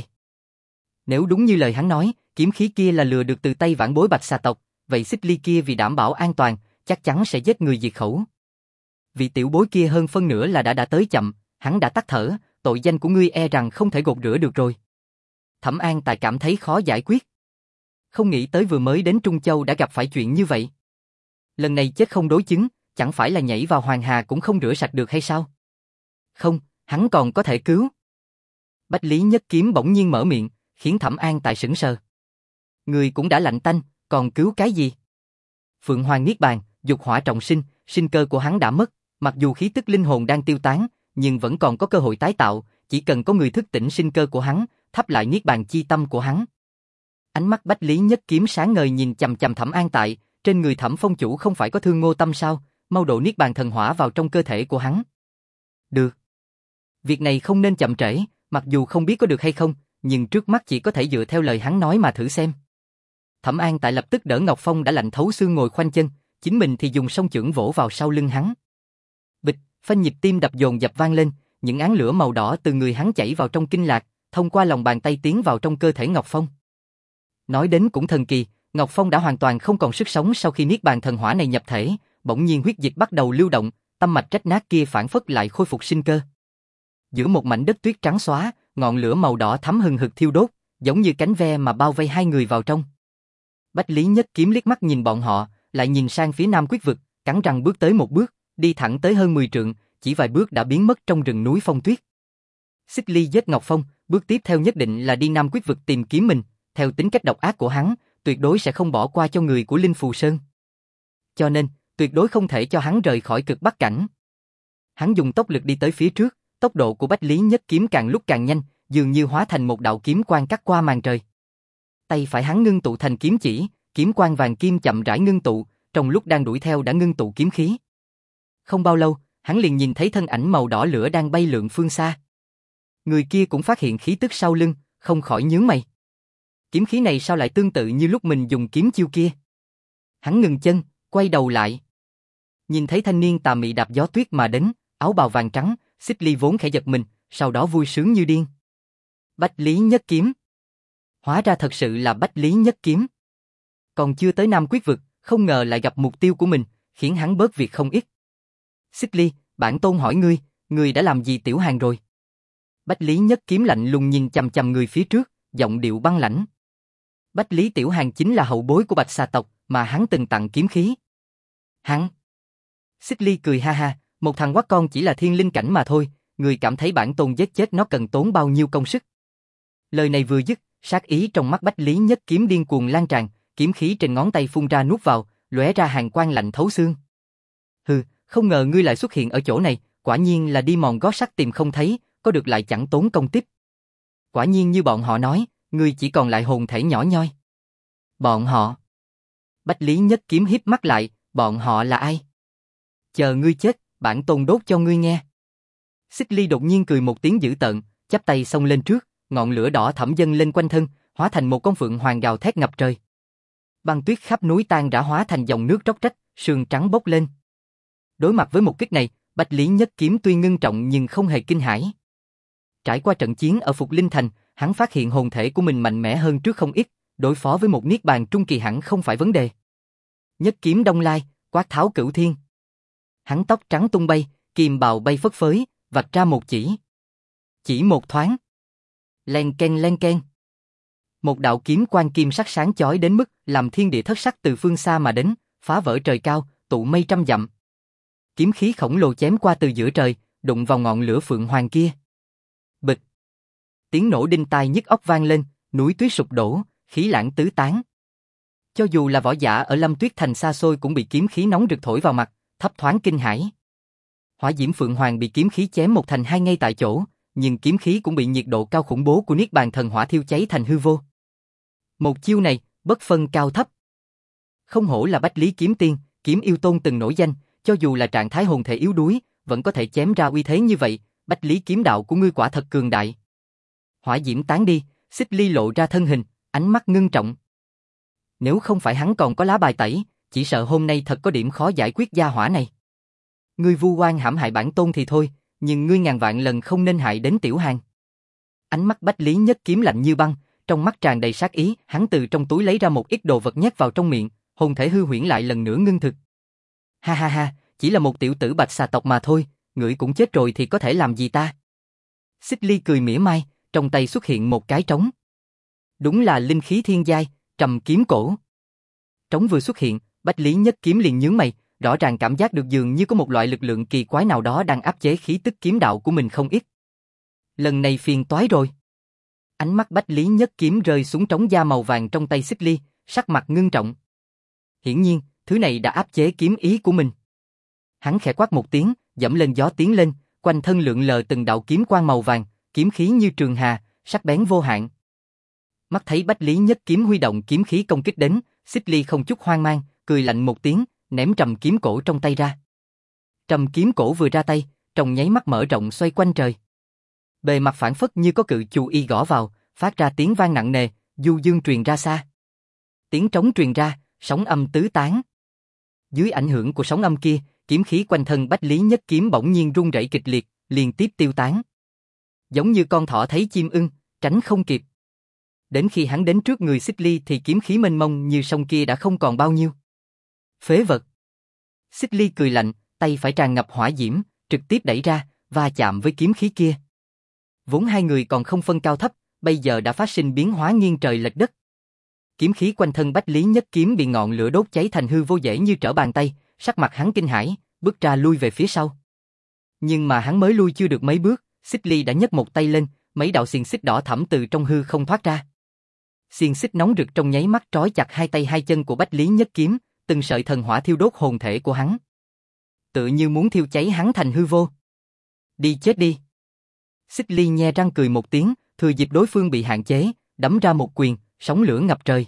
A: Nếu đúng như lời hắn nói, kiếm khí kia là lừa được từ tay vãn bối Bạch Xà tộc, vậy Xích Ly kia vì đảm bảo an toàn, chắc chắn sẽ giết người diệt khẩu. Vị tiểu bối kia hơn phân nửa là đã đã tới chậm, hắn đã tắt thở, tội danh của ngươi e rằng không thể gột rửa được rồi. Thẩm An Tại cảm thấy khó giải quyết. Không nghĩ tới vừa mới đến Trung Châu đã gặp phải chuyện như vậy. Lần này chết không đối chứng, chẳng phải là nhảy vào Hoàng Hà cũng không rửa sạch được hay sao? Không, hắn còn có thể cứu. Bách Lý Nhất Kiếm bỗng nhiên mở miệng, khiến Thẩm An Tại sững sờ. Người cũng đã lạnh tanh, còn cứu cái gì? Phượng Hoàng Niết Bàn, dục hỏa trọng sinh, sinh cơ của hắn đã mất, mặc dù khí tức linh hồn đang tiêu tán, nhưng vẫn còn có cơ hội tái tạo, chỉ cần có người thức tỉnh sinh cơ của hắn, thắp lại Niết Bàn chi tâm của hắn. Ánh mắt Bách Lý Nhất Kiếm sáng ngời nhìn chằm chằm Thẩm An Tại, trên người Thẩm Phong chủ không phải có thương ngô tâm sao, mau độ Niết Bàn thần hỏa vào trong cơ thể của hắn. Được. Việc này không nên chậm trễ, mặc dù không biết có được hay không, nhưng trước mắt chỉ có thể dựa theo lời hắn nói mà thử xem. Thẩm An Tại lập tức đỡ Ngọc Phong đã lạnh thấu xương ngồi khoanh chân, chính mình thì dùng song chưởng vỗ vào sau lưng hắn. Bịch, phanh nhịp tim đập dồn dập vang lên, những áng lửa màu đỏ từ người hắn chảy vào trong kinh lạc, thông qua lòng bàn tay tiến vào trong cơ thể Ngọc Phong. Nói đến cũng thần kỳ, Ngọc Phong đã hoàn toàn không còn sức sống sau khi Niết Bàn thần hỏa này nhập thể, bỗng nhiên huyết dịch bắt đầu lưu động, tâm mạch rách nát kia phản phất lại khôi phục sinh cơ. Giữa một mảnh đất tuyết trắng xóa, ngọn lửa màu đỏ thắm hừng hực thiêu đốt, giống như cánh ve mà bao vây hai người vào trong. Bách Lý Nhất Kiếm liếc mắt nhìn bọn họ, lại nhìn sang phía Nam Quyết Vực, cắn răng bước tới một bước, đi thẳng tới hơn mười trượng, chỉ vài bước đã biến mất trong rừng núi phong tuyết. Xích Ly giết Ngọc Phong, bước tiếp theo nhất định là đi Nam Quyết Vực tìm kiếm mình, theo tính cách độc ác của hắn, tuyệt đối sẽ không bỏ qua cho người của Linh Phù Sơn. Cho nên, tuyệt đối không thể cho hắn rời khỏi cực bắc cảnh. Hắn dùng tốc lực đi tới phía trước, tốc độ của Bách Lý Nhất Kiếm càng lúc càng nhanh, dường như hóa thành một đạo kiếm quang cắt qua màn trời. Tay phải hắn ngưng tụ thành kiếm chỉ, kiếm quang vàng kim chậm rãi ngưng tụ, trong lúc đang đuổi theo đã ngưng tụ kiếm khí. Không bao lâu, hắn liền nhìn thấy thân ảnh màu đỏ lửa đang bay lượn phương xa. Người kia cũng phát hiện khí tức sau lưng, không khỏi nhướng mày. Kiếm khí này sao lại tương tự như lúc mình dùng kiếm chiêu kia? Hắn ngừng chân, quay đầu lại. Nhìn thấy thanh niên tà mị đạp gió tuyết mà đến, áo bào vàng trắng, Xích Ly vốn khẽ giật mình, sau đó vui sướng như điên. Bách Lý Nhất Kiếm. Hóa ra thật sự là Bách Lý Nhất Kiếm. Còn chưa tới Nam Quyết Vực, không ngờ lại gặp mục tiêu của mình, khiến hắn bớt việc không ít. Xích Ly, bản tôn hỏi ngươi, ngươi đã làm gì Tiểu Hàn rồi? Bách Lý Nhất Kiếm lạnh lùng nhìn chằm chằm người phía trước, giọng điệu băng lãnh. Bách Lý Tiểu Hàn chính là hậu bối của Bạch Xà tộc mà hắn từng tặng kiếm khí. Hắn. Xích Ly cười ha ha, một thằng quát con chỉ là thiên linh cảnh mà thôi, người cảm thấy bản tôn giết chết nó cần tốn bao nhiêu công sức. Lời này vừa dứt, sát ý trong mắt Bách Lý Nhất Kiếm điên cuồng lan tràn, kiếm khí trên ngón tay phun ra nuốt vào, lóe ra hàn quang lạnh thấu xương. Hừ, không ngờ ngươi lại xuất hiện ở chỗ này, quả nhiên là đi mòn gót sắt tìm không thấy, có được lại chẳng tốn công tiếp. Quả nhiên như bọn họ nói, ngươi chỉ còn lại hồn thể nhỏ nhoi. Bọn họ. Bách Lý Nhất Kiếm híp mắt lại, bọn họ là ai? Chờ ngươi chết, bản tôn đốt cho ngươi nghe. Xích Ly đột nhiên cười một tiếng dữ tợn, chắp tay xông lên trước, ngọn lửa đỏ thẫm dâng lên quanh thân, hóa thành một con phượng hoàng gào thét ngập trời. Băng tuyết khắp núi tan rã hóa thành dòng nước róc rách, sương trắng bốc lên. Đối mặt với một kích này, Bách Lý Nhất Kiếm tuy ngưng trọng nhưng không hề kinh hãi. Trải qua trận chiến ở Phục Linh Thành, hắn phát hiện hồn thể của mình mạnh mẽ hơn trước không ít, đối phó với một niết bàn trung kỳ hẳn không phải vấn đề. Nhất kiếm đông lai, quát tháo cửu thiên. Hắn tóc trắng tung bay, kiềm bào bay phất phới, vạch ra một chỉ. Chỉ một thoáng. Len ken len ken. Một đạo kiếm quang kim sắc sáng chói đến mức làm thiên địa thất sắc từ phương xa mà đến, phá vỡ trời cao, tụ mây trăm dặm. Kiếm khí khổng lồ chém qua từ giữa trời, đụng vào ngọn lửa phượng hoàng kia. Bịch. Tiếng nổ đinh tai nhức óc vang lên, núi tuyết sụp đổ, khí lãng tứ tán. Cho dù là võ giả ở Lâm Tuyết Thành xa xôi cũng bị kiếm khí nóng rực thổi vào mặt, thấp thoáng kinh hãi. Hỏa diễm phượng hoàng bị kiếm khí chém một thành hai ngay tại chỗ, nhưng kiếm khí cũng bị nhiệt độ cao khủng bố của niết bàn thần hỏa thiêu cháy thành hư vô. Một chiêu này, bất phân cao thấp. Không hổ là Bách Lý Kiếm Tiên, kiếm yêu tôn từng nổi danh, cho dù là trạng thái hồn thể yếu đuối, vẫn có thể chém ra uy thế như vậy, Bách Lý kiếm đạo của ngươi quả thật cường đại. Hỏa diễm tán đi, Xích Ly lộ ra thân hình, ánh mắt ngưng trọng. Nếu không phải hắn còn có lá bài tẩy, chỉ sợ hôm nay thật có điểm khó giải quyết gia hỏa này. Ngươi vu oan hãm hại bản tôn thì thôi, nhưng ngươi ngàn vạn lần không nên hại đến Tiểu Hàn. Ánh mắt Bách Lý Nhất Kiếm lạnh như băng, trong mắt tràn đầy sát ý, hắn từ trong túi lấy ra một ít đồ vật nhét vào trong miệng, hồn thể hư huyễn lại lần nữa ngưng thực. Ha ha ha, chỉ là một tiểu tử Bạch Xà tộc mà thôi, ngươi cũng chết rồi thì có thể làm gì ta? Xích Ly cười mỉa mai, trong tay xuất hiện một cái trống. Đúng là linh khí thiên giai, Trầm Kiếm Cổ. Trống vừa xuất hiện, Bách Lý Nhất Kiếm liền nhướng mày, rõ ràng cảm giác được dường như có một loại lực lượng kỳ quái nào đó đang áp chế khí tức kiếm đạo của mình không ít. Lần này phiền toái rồi. Ánh mắt Bách Lý Nhất Kiếm rơi xuống trống da màu vàng trong tay Xích Ly, sắc mặt ngưng trọng. Hiển nhiên, thứ này đã áp chế kiếm ý của mình. Hắn khẽ quát một tiếng, dẫm lên gió tiến lên, quanh thân lượn lờ từng đạo kiếm quang màu vàng, kiếm khí như trường hà, sắc bén vô hạn. Mắt thấy Bách Lý Nhất Kiếm huy động kiếm khí công kích đến, Xích Ly không chút hoang mang, cười lạnh một tiếng, ném Trầm Kiếm Cổ trong tay ra. Trầm Kiếm Cổ vừa ra tay, trong nháy mắt mở rộng xoay quanh trời. Bề mặt phản phất như có cự chù y gõ vào, phát ra tiếng vang nặng nề, du dương truyền ra xa. Tiếng trống truyền ra, sóng âm tứ tán. Dưới ảnh hưởng của sóng âm kia, kiếm khí quanh thân Bách Lý Nhất Kiếm bỗng nhiên rung rẩy kịch liệt, liên tiếp tiêu tán. Giống như con thỏ thấy chim ưng, tránh không kịp. Đến khi hắn đến trước người Xích Ly thì kiếm khí mênh mông như sông kia đã không còn bao nhiêu. Phế vật. Xích Ly cười lạnh, tay phải tràn ngập hỏa diễm, trực tiếp đẩy ra, va chạm với kiếm khí kia. Vốn hai người còn không phân cao thấp, bây giờ đã phát sinh biến hóa nghiêng trời lệch đất. Kiếm khí quanh thân Bách Lý Nhất Kiếm bị ngọn lửa đốt cháy thành hư vô dễ như trở bàn tay, sắc mặt hắn kinh hãi, bước ra lui về phía sau. Nhưng mà hắn mới lui chưa được mấy bước, Xích Ly đã nhấc một tay lên, mấy đạo xiềng xích đỏ thẫm từ trong hư không thoát ra. Xiềng xích nóng rực trong nháy mắt trói chặt hai tay hai chân của Bách Lý Nhất Kiếm, từng sợi thần hỏa thiêu đốt hồn thể của hắn. Tựa như muốn thiêu cháy hắn thành hư vô. Đi chết đi. Xích Ly nhe răng cười một tiếng, thừa dịp đối phương bị hạn chế, đấm ra một quyền, sóng lửa ngập trời.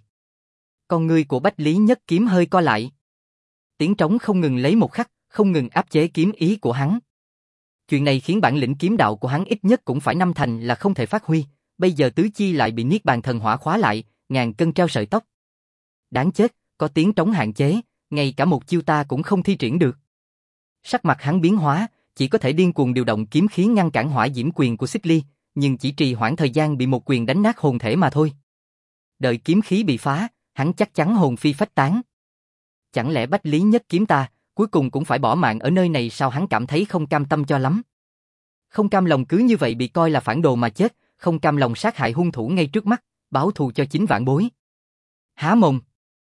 A: Con ngươi của Bách Lý Nhất Kiếm hơi co lại. Tiếng trống không ngừng lấy một khắc, không ngừng áp chế kiếm ý của hắn. Chuyện này khiến bản lĩnh kiếm đạo của hắn ít nhất cũng phải năm thành là không thể phát huy, bây giờ tứ chi lại bị niết bàn thần hỏa khóa lại, ngàn cân treo sợi tóc. Đáng chết, có tiếng trống hạn chế, ngay cả một chiêu ta cũng không thi triển được. Sắc mặt hắn biến hóa, chỉ có thể điên cuồng điều động kiếm khí ngăn cản hỏa diễm quyền của Xích Ly, nhưng chỉ trì hoãn thời gian bị một quyền đánh nát hồn thể mà thôi. Đợi kiếm khí bị phá, hắn chắc chắn hồn phi phách tán. Chẳng lẽ Bách Lý Nhất Kiếm ta, cuối cùng cũng phải bỏ mạng ở nơi này sao? Hắn cảm thấy không cam tâm cho lắm. Không cam lòng cứ như vậy bị coi là phản đồ mà chết, không cam lòng sát hại hung thủ ngay trước mắt, báo thù cho chính vạn bối. Há mồm.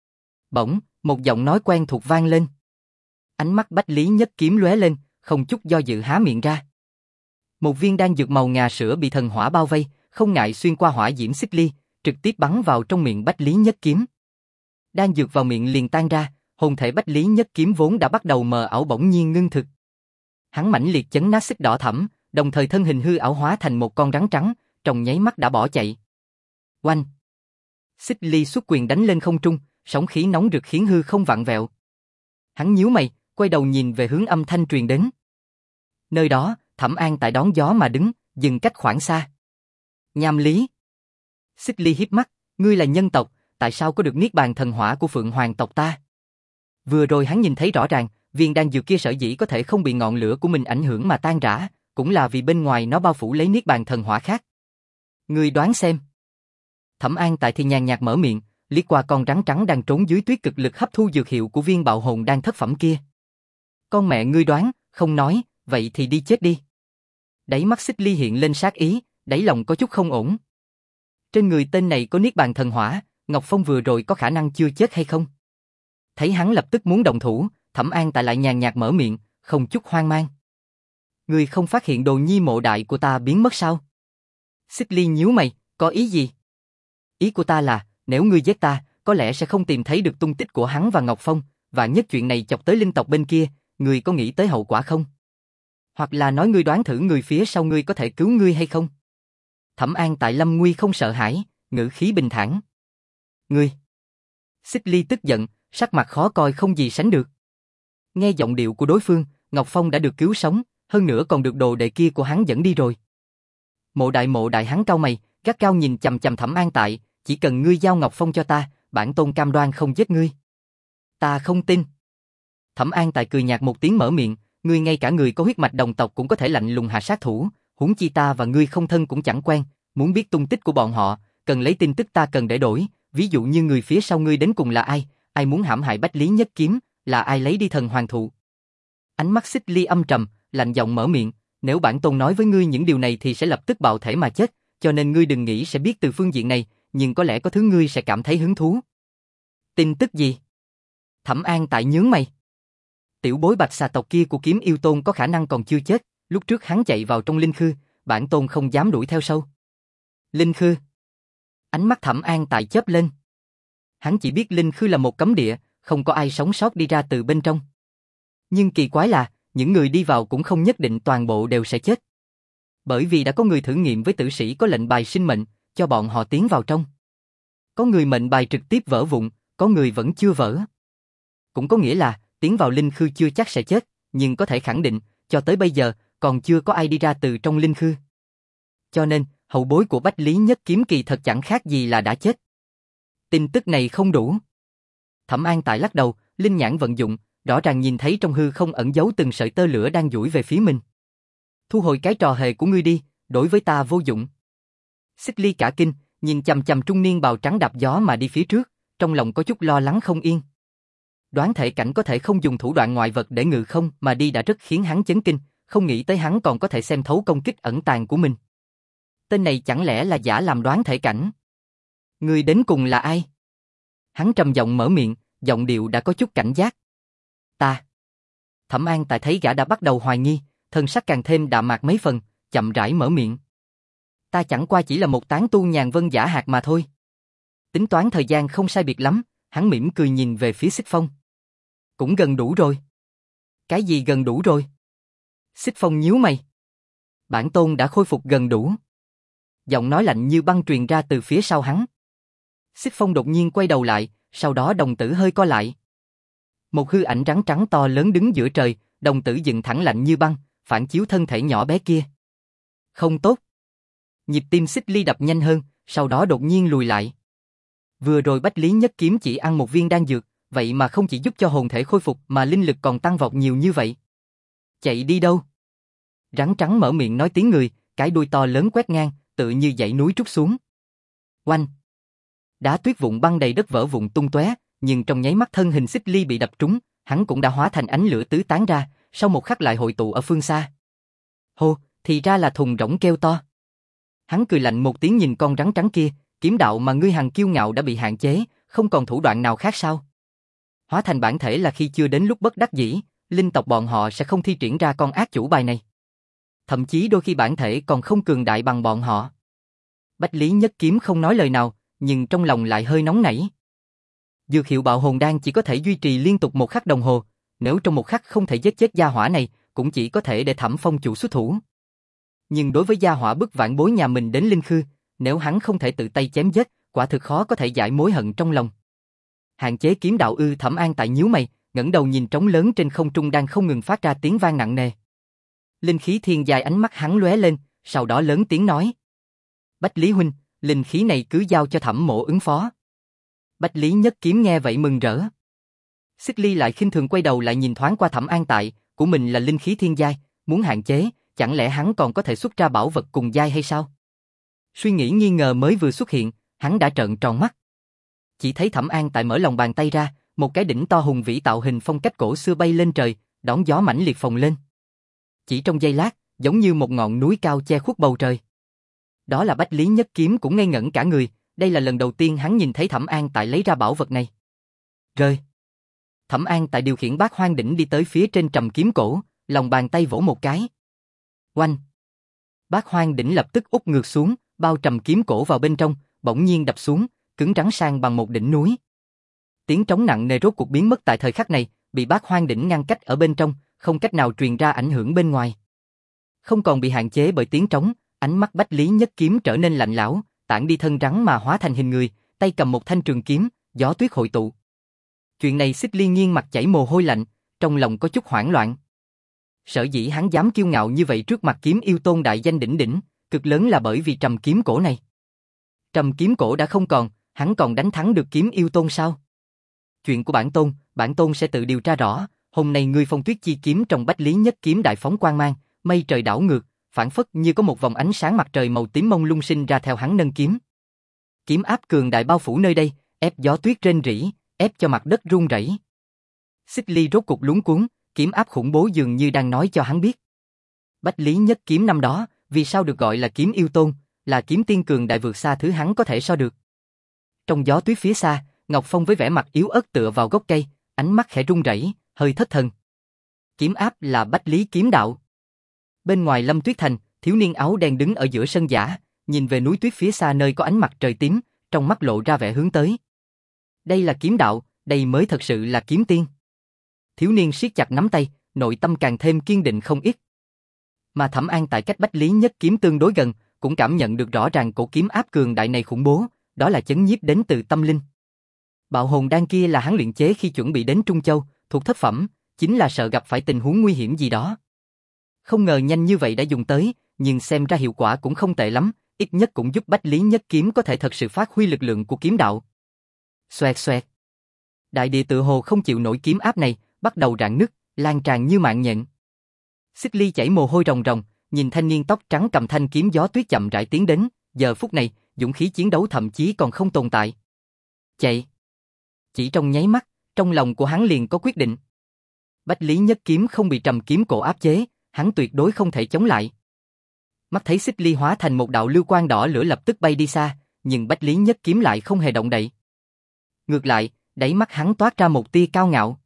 A: Bỗng, một giọng nói quen thuộc vang lên. Ánh mắt Bách Lý Nhất Kiếm lóe lên, không chút do dự há miệng ra. Một viên đan dược màu ngà sữa bị thần hỏa bao vây, không ngại xuyên qua hỏa diễm Xích Ly, trực tiếp bắn vào trong miệng Bách Lý Nhất Kiếm. Đan dược vào miệng liền tan ra, hồn thể Bách Lý Nhất Kiếm vốn đã bắt đầu mờ ảo bỗng nhiên ngưng thực. Hắn mãnh liệt chấn nát xích đỏ thẫm, đồng thời thân hình hư ảo hóa thành một con rắn trắng, trong nháy mắt đã bỏ chạy. Oanh! Xích Ly xuất quyền đánh lên không trung, sóng khí nóng rực khiến hư không vặn vẹo. Hắn nhíu mày, quay đầu nhìn về hướng âm thanh truyền đến. Nơi đó, Thẩm An tại đón gió mà đứng, dừng cách khoảng xa. Nham Lý! Xích Ly híp mắt, ngươi là nhân tộc, tại sao có được niết bàn thần hỏa của Phượng Hoàng tộc ta? Vừa rồi hắn nhìn thấy rõ ràng, viên đan dược kia sở dĩ có thể không bị ngọn lửa của mình ảnh hưởng mà tan rã, cũng là vì bên ngoài nó bao phủ lấy niết bàn thần hỏa khác. Ngươi đoán xem. Thẩm An tại thì nhàn nhạt mở miệng, liếc qua con rắn trắng đang trốn dưới tuyết cực lực hấp thu dược hiệu của viên bạo hồn đan thất phẩm kia. Con mẹ ngươi đoán, không nói, vậy thì đi chết đi. Đáy mắt Xích Ly hiện lên sát ý, đáy lòng có chút không ổn. Trên người tên này có niết bàn thần hỏa, Ngọc Phong vừa rồi có khả năng chưa chết hay không? Thấy hắn lập tức muốn động thủ, Thẩm An tại lại nhàn nhạt mở miệng, không chút hoang mang. Ngươi không phát hiện đồ nhi mộ đại của ta biến mất sao? Xích Ly nhíu mày, có ý gì? Ý của ta là, nếu ngươi giết ta, có lẽ sẽ không tìm thấy được tung tích của hắn và Ngọc Phong, và nhất chuyện này chọc tới linh tộc bên kia, ngươi có nghĩ tới hậu quả không? Hoặc là nói ngươi đoán thử người phía sau ngươi có thể cứu ngươi hay không? Thẩm An tại lâm nguy không sợ hãi, ngữ khí bình thản. Ngươi! Xích Ly tức giận, sắc mặt khó coi không gì sánh được. Nghe giọng điệu của đối phương, Ngọc Phong đã được cứu sống, hơn nữa còn được đồ đệ kia của hắn dẫn đi rồi. Mộ đại mộ đại hắn cau mày, gắt cao nhìn chằm chằm Thẩm An tại, chỉ cần ngươi giao Ngọc Phong cho ta, bản tôn cam đoan không giết ngươi. Ta không tin. Thẩm An tại cười nhạt một tiếng mở miệng, ngươi ngay cả người có huyết mạch đồng tộc cũng có thể lạnh lùng hạ sát thủ, huống chi ta và ngươi không thân cũng chẳng quen, muốn biết tung tích của bọn họ, cần lấy tin tức ta cần để đổi, ví dụ như người phía sau ngươi đến cùng là ai, ai muốn hãm hại Bách Lý Nhất Kiếm, là ai lấy đi thần hoàng thụ. Ánh mắt Xích Ly âm trầm, lạnh giọng mở miệng, nếu bản tôn nói với ngươi những điều này thì sẽ lập tức bạo thể mà chết, cho nên ngươi đừng nghĩ sẽ biết từ phương diện này, nhưng có lẽ có thứ ngươi sẽ cảm thấy hứng thú. Tin tức gì? Thẩm An tại nhướng mày. Tiểu bối bạch xà tộc kia của Kiếm Yêu Tôn có khả năng còn chưa chết, lúc trước hắn chạy vào trong linh khư, bản tôn không dám đuổi theo sâu. Linh khư? Ánh mắt Thẩm An tại chớp lên. Hắn chỉ biết linh khư là một cấm địa, không có ai sống sót đi ra từ bên trong. Nhưng kỳ quái là, những người đi vào cũng không nhất định toàn bộ đều sẽ chết. Bởi vì đã có người thử nghiệm với tử sĩ có lệnh bài sinh mệnh, cho bọn họ tiến vào trong. Có người mệnh bài trực tiếp vỡ vụn, có người vẫn chưa vỡ. Cũng có nghĩa là, tiến vào linh khư chưa chắc sẽ chết, nhưng có thể khẳng định, cho tới bây giờ, còn chưa có ai đi ra từ trong linh khư. Cho nên, hậu bối của Bách Lý Nhất Kiếm kỳ thật chẳng khác gì là đã chết. Tin tức này không đủ. Thẩm An tại lắc đầu, linh nhãn vận dụng, rõ ràng nhìn thấy trong hư không ẩn giấu từng sợi tơ lửa đang duỗi về phía mình. Thu hồi cái trò hề của ngươi đi, đối với ta vô dụng. Xích Ly cả kinh, nhìn chằm chằm trung niên bào trắng đạp gió mà đi phía trước, trong lòng có chút lo lắng không yên. Đoán thể cảnh có thể không dùng thủ đoạn ngoại vật để ngự không mà đi đã rất khiến hắn chấn kinh, không nghĩ tới hắn còn có thể xem thấu công kích ẩn tàng của mình. Tên này chẳng lẽ là giả làm đoán thể cảnh? Người đến cùng là ai? Hắn trầm giọng mở miệng, giọng điệu đã có chút cảnh giác. Ta. Thẩm An tại thấy gã đã bắt đầu hoài nghi, thân sắc càng thêm đạm mạc mấy phần, chậm rãi mở miệng. Ta chẳng qua chỉ là một tán tu nhàn vân giả hạt mà thôi. Tính toán thời gian không sai biệt lắm, hắn mỉm cười nhìn về phía Xích Phong. Cũng gần đủ rồi. Cái gì gần đủ rồi? Xích Phong nhíu mày. Bản tôn đã khôi phục gần đủ. Giọng nói lạnh như băng truyền ra từ phía sau hắn. Xích Phong đột nhiên quay đầu lại, sau đó đồng tử hơi co lại. Một hư ảnh rắn trắng to lớn đứng giữa trời, đồng tử dựng thẳng lạnh như băng, phản chiếu thân thể nhỏ bé kia. Không tốt. Nhịp tim Xích Ly đập nhanh hơn, sau đó đột nhiên lùi lại. Vừa rồi Bách Lý Nhất Kiếm chỉ ăn một viên đan dược, vậy mà không chỉ giúp cho hồn thể khôi phục mà linh lực còn tăng vọt nhiều như vậy. Chạy đi đâu? Rắn trắng mở miệng nói tiếng người, cái đuôi to lớn quét ngang, tự như dãy núi trút xuống. Oanh! Đá tuyết vụn băng đầy đất vỡ vụn tung tóe, nhưng trong nháy mắt thân hình Xích Ly bị đập trúng, hắn cũng đã hóa thành ánh lửa tứ tán ra, sau một khắc lại hội tụ ở phương xa. Hô, thì ra là thùng rỗng kêu to. Hắn cười lạnh một tiếng nhìn con rắn trắng kia, kiếm đạo mà ngươi hằng kiêu ngạo đã bị hạn chế, không còn thủ đoạn nào khác sao? Hóa thành bản thể là khi chưa đến lúc bất đắc dĩ, linh tộc bọn họ sẽ không thi triển ra con ác chủ bài này. Thậm chí đôi khi bản thể còn không cường đại bằng bọn họ. Bách Lý Nhất Kiếm không nói lời nào, nhưng trong lòng lại hơi nóng nảy. Dược hiệu bạo hồn đan chỉ có thể duy trì liên tục một khắc đồng hồ, nếu trong một khắc không thể giết chết gia hỏa này, cũng chỉ có thể để Thẩm Phong chủ xuất thủ. Nhưng đối với gia hỏa bức vãn bối nhà mình đến linh khư, nếu hắn không thể tự tay chém giết, quả thực khó có thể giải mối hận trong lòng. Hạn chế kiếm đạo ư? Thẩm An tại nhíu mày, ngẩng đầu nhìn trống lớn trên không trung đang không ngừng phát ra tiếng vang nặng nề. Linh khí thiên giai, ánh mắt hắn lóe lên, sau đó lớn tiếng nói: Bách Lý huynh, linh khí này cứ giao cho Thẩm mộ ứng phó. Bách Lý Nhất Kiếm nghe vậy mừng rỡ. Xích Ly lại khinh thường quay đầu lại nhìn thoáng qua Thẩm An tại, của mình là linh khí thiên giai, muốn hạn chế, chẳng lẽ hắn còn có thể xuất ra bảo vật cùng giai hay sao? Suy nghĩ nghi ngờ mới vừa xuất hiện, hắn đã trợn tròn mắt. Chỉ thấy Thẩm An tại mở lòng bàn tay ra, một cái đỉnh to hùng vĩ tạo hình phong cách cổ xưa bay lên trời, đón gió mãnh liệt phồng lên. Chỉ trong giây lát, giống như một ngọn núi cao che khuất bầu trời. Đó là Bách Lý Nhất Kiếm cũng ngây ngẩn cả người, đây là lần đầu tiên hắn nhìn thấy Thẩm An tại lấy ra bảo vật này. Rơi. Thẩm An tại điều khiển Bát Hoang đỉnh đi tới phía trên trầm kiếm cổ, lòng bàn tay vỗ một cái. Oanh. Bát Hoang đỉnh lập tức úp ngược xuống, bao trầm kiếm cổ vào bên trong, bỗng nhiên đập xuống, cứng rắn sang bằng một đỉnh núi. Tiếng trống nặng nề rốt cuộc biến mất tại thời khắc này, bị Bát Hoang đỉnh ngăn cách ở bên trong, không cách nào truyền ra ảnh hưởng bên ngoài. Không còn bị hạn chế bởi tiếng trống, ánh mắt Bách Lý Nhất Kiếm trở nên lạnh lẽo, tản đi thân rắn mà hóa thành hình người, tay cầm một thanh trường kiếm, gió tuyết hội tụ. Chuyện này Xích Ly nghiêng mặt chảy mồ hôi lạnh, trong lòng có chút hoảng loạn. Sở dĩ hắn dám kiêu ngạo như vậy trước mặt kiếm yêu tôn đại danh đỉnh đỉnh, cực lớn là bởi vì trầm kiếm cổ này. Trầm kiếm cổ đã không còn, hắn còn đánh thắng được kiếm yêu tôn sao? Chuyện của bản tôn, bản tôn sẽ tự điều tra rõ. Hôm nay ngươi phong tuyết chi kiếm trong Bách Lý Nhất Kiếm đại phóng quang mang, mây trời đảo ngược, phản phất như có một vòng ánh sáng mặt trời màu tím mông lung sinh ra theo hắn nâng kiếm. Kiếm áp cường đại bao phủ nơi đây, ép gió tuyết rên rỉ, ép cho mặt đất rung rẩy. Xích Ly rốt cục luống cuống, kiếm áp khủng bố dường như đang nói cho hắn biết. Bách Lý Nhất Kiếm năm đó, vì sao được gọi là kiếm yêu tôn, là kiếm tiên cường đại vượt xa thứ hắn có thể so được. Trong gió tuyết phía xa, Ngọc Phong với vẻ mặt yếu ớt tựa vào gốc cây, ánh mắt khẽ run rẩy, hơi thất thần. Kiếm áp là Bách Lý kiếm đạo. Bên ngoài Lâm Tuyết Thành, thiếu niên áo đen đứng ở giữa sân giả, nhìn về núi tuyết phía xa nơi có ánh mặt trời tím, trong mắt lộ ra vẻ hướng tới. Đây là kiếm đạo, đây mới thật sự là kiếm tiên. Thiếu niên siết chặt nắm tay, nội tâm càng thêm kiên định không ít. Mà Thẩm An tại cách Bách Lý Nhất Kiếm tương đối gần, cũng cảm nhận được rõ ràng cổ kiếm áp cường đại này khủng bố, đó là chấn nhiếp đến từ tâm linh. Bạo hồn đan kia là hắn luyện chế khi chuẩn bị đến Trung Châu, thuộc thất phẩm, chính là sợ gặp phải tình huống nguy hiểm gì đó. Không ngờ nhanh như vậy đã dùng tới, nhưng xem ra hiệu quả cũng không tệ lắm, ít nhất cũng giúp Bách Lý Nhất Kiếm có thể thật sự phát huy lực lượng của kiếm đạo. Xoẹt xoẹt. Đại địa tự hồ không chịu nổi kiếm áp này, bắt đầu rạn nứt, lan tràn như mạng nhện. Xích Ly chảy mồ hôi ròng ròng, nhìn thanh niên tóc trắng cầm thanh kiếm gió tuyết chậm rãi tiến đến, giờ phút này, dũng khí chiến đấu thậm chí còn không tồn tại. Chạy. Chỉ trong nháy mắt, trong lòng của hắn liền có quyết định. Bách Lý Nhất Kiếm không bị trầm kiếm cổ áp chế, hắn tuyệt đối không thể chống lại. Mắt thấy Xích Ly hóa thành một đạo lưu quang đỏ lửa lập tức bay đi xa, nhưng Bách Lý Nhất Kiếm lại không hề động đậy. Ngược lại, đáy mắt hắn toát ra một tia cao ngạo.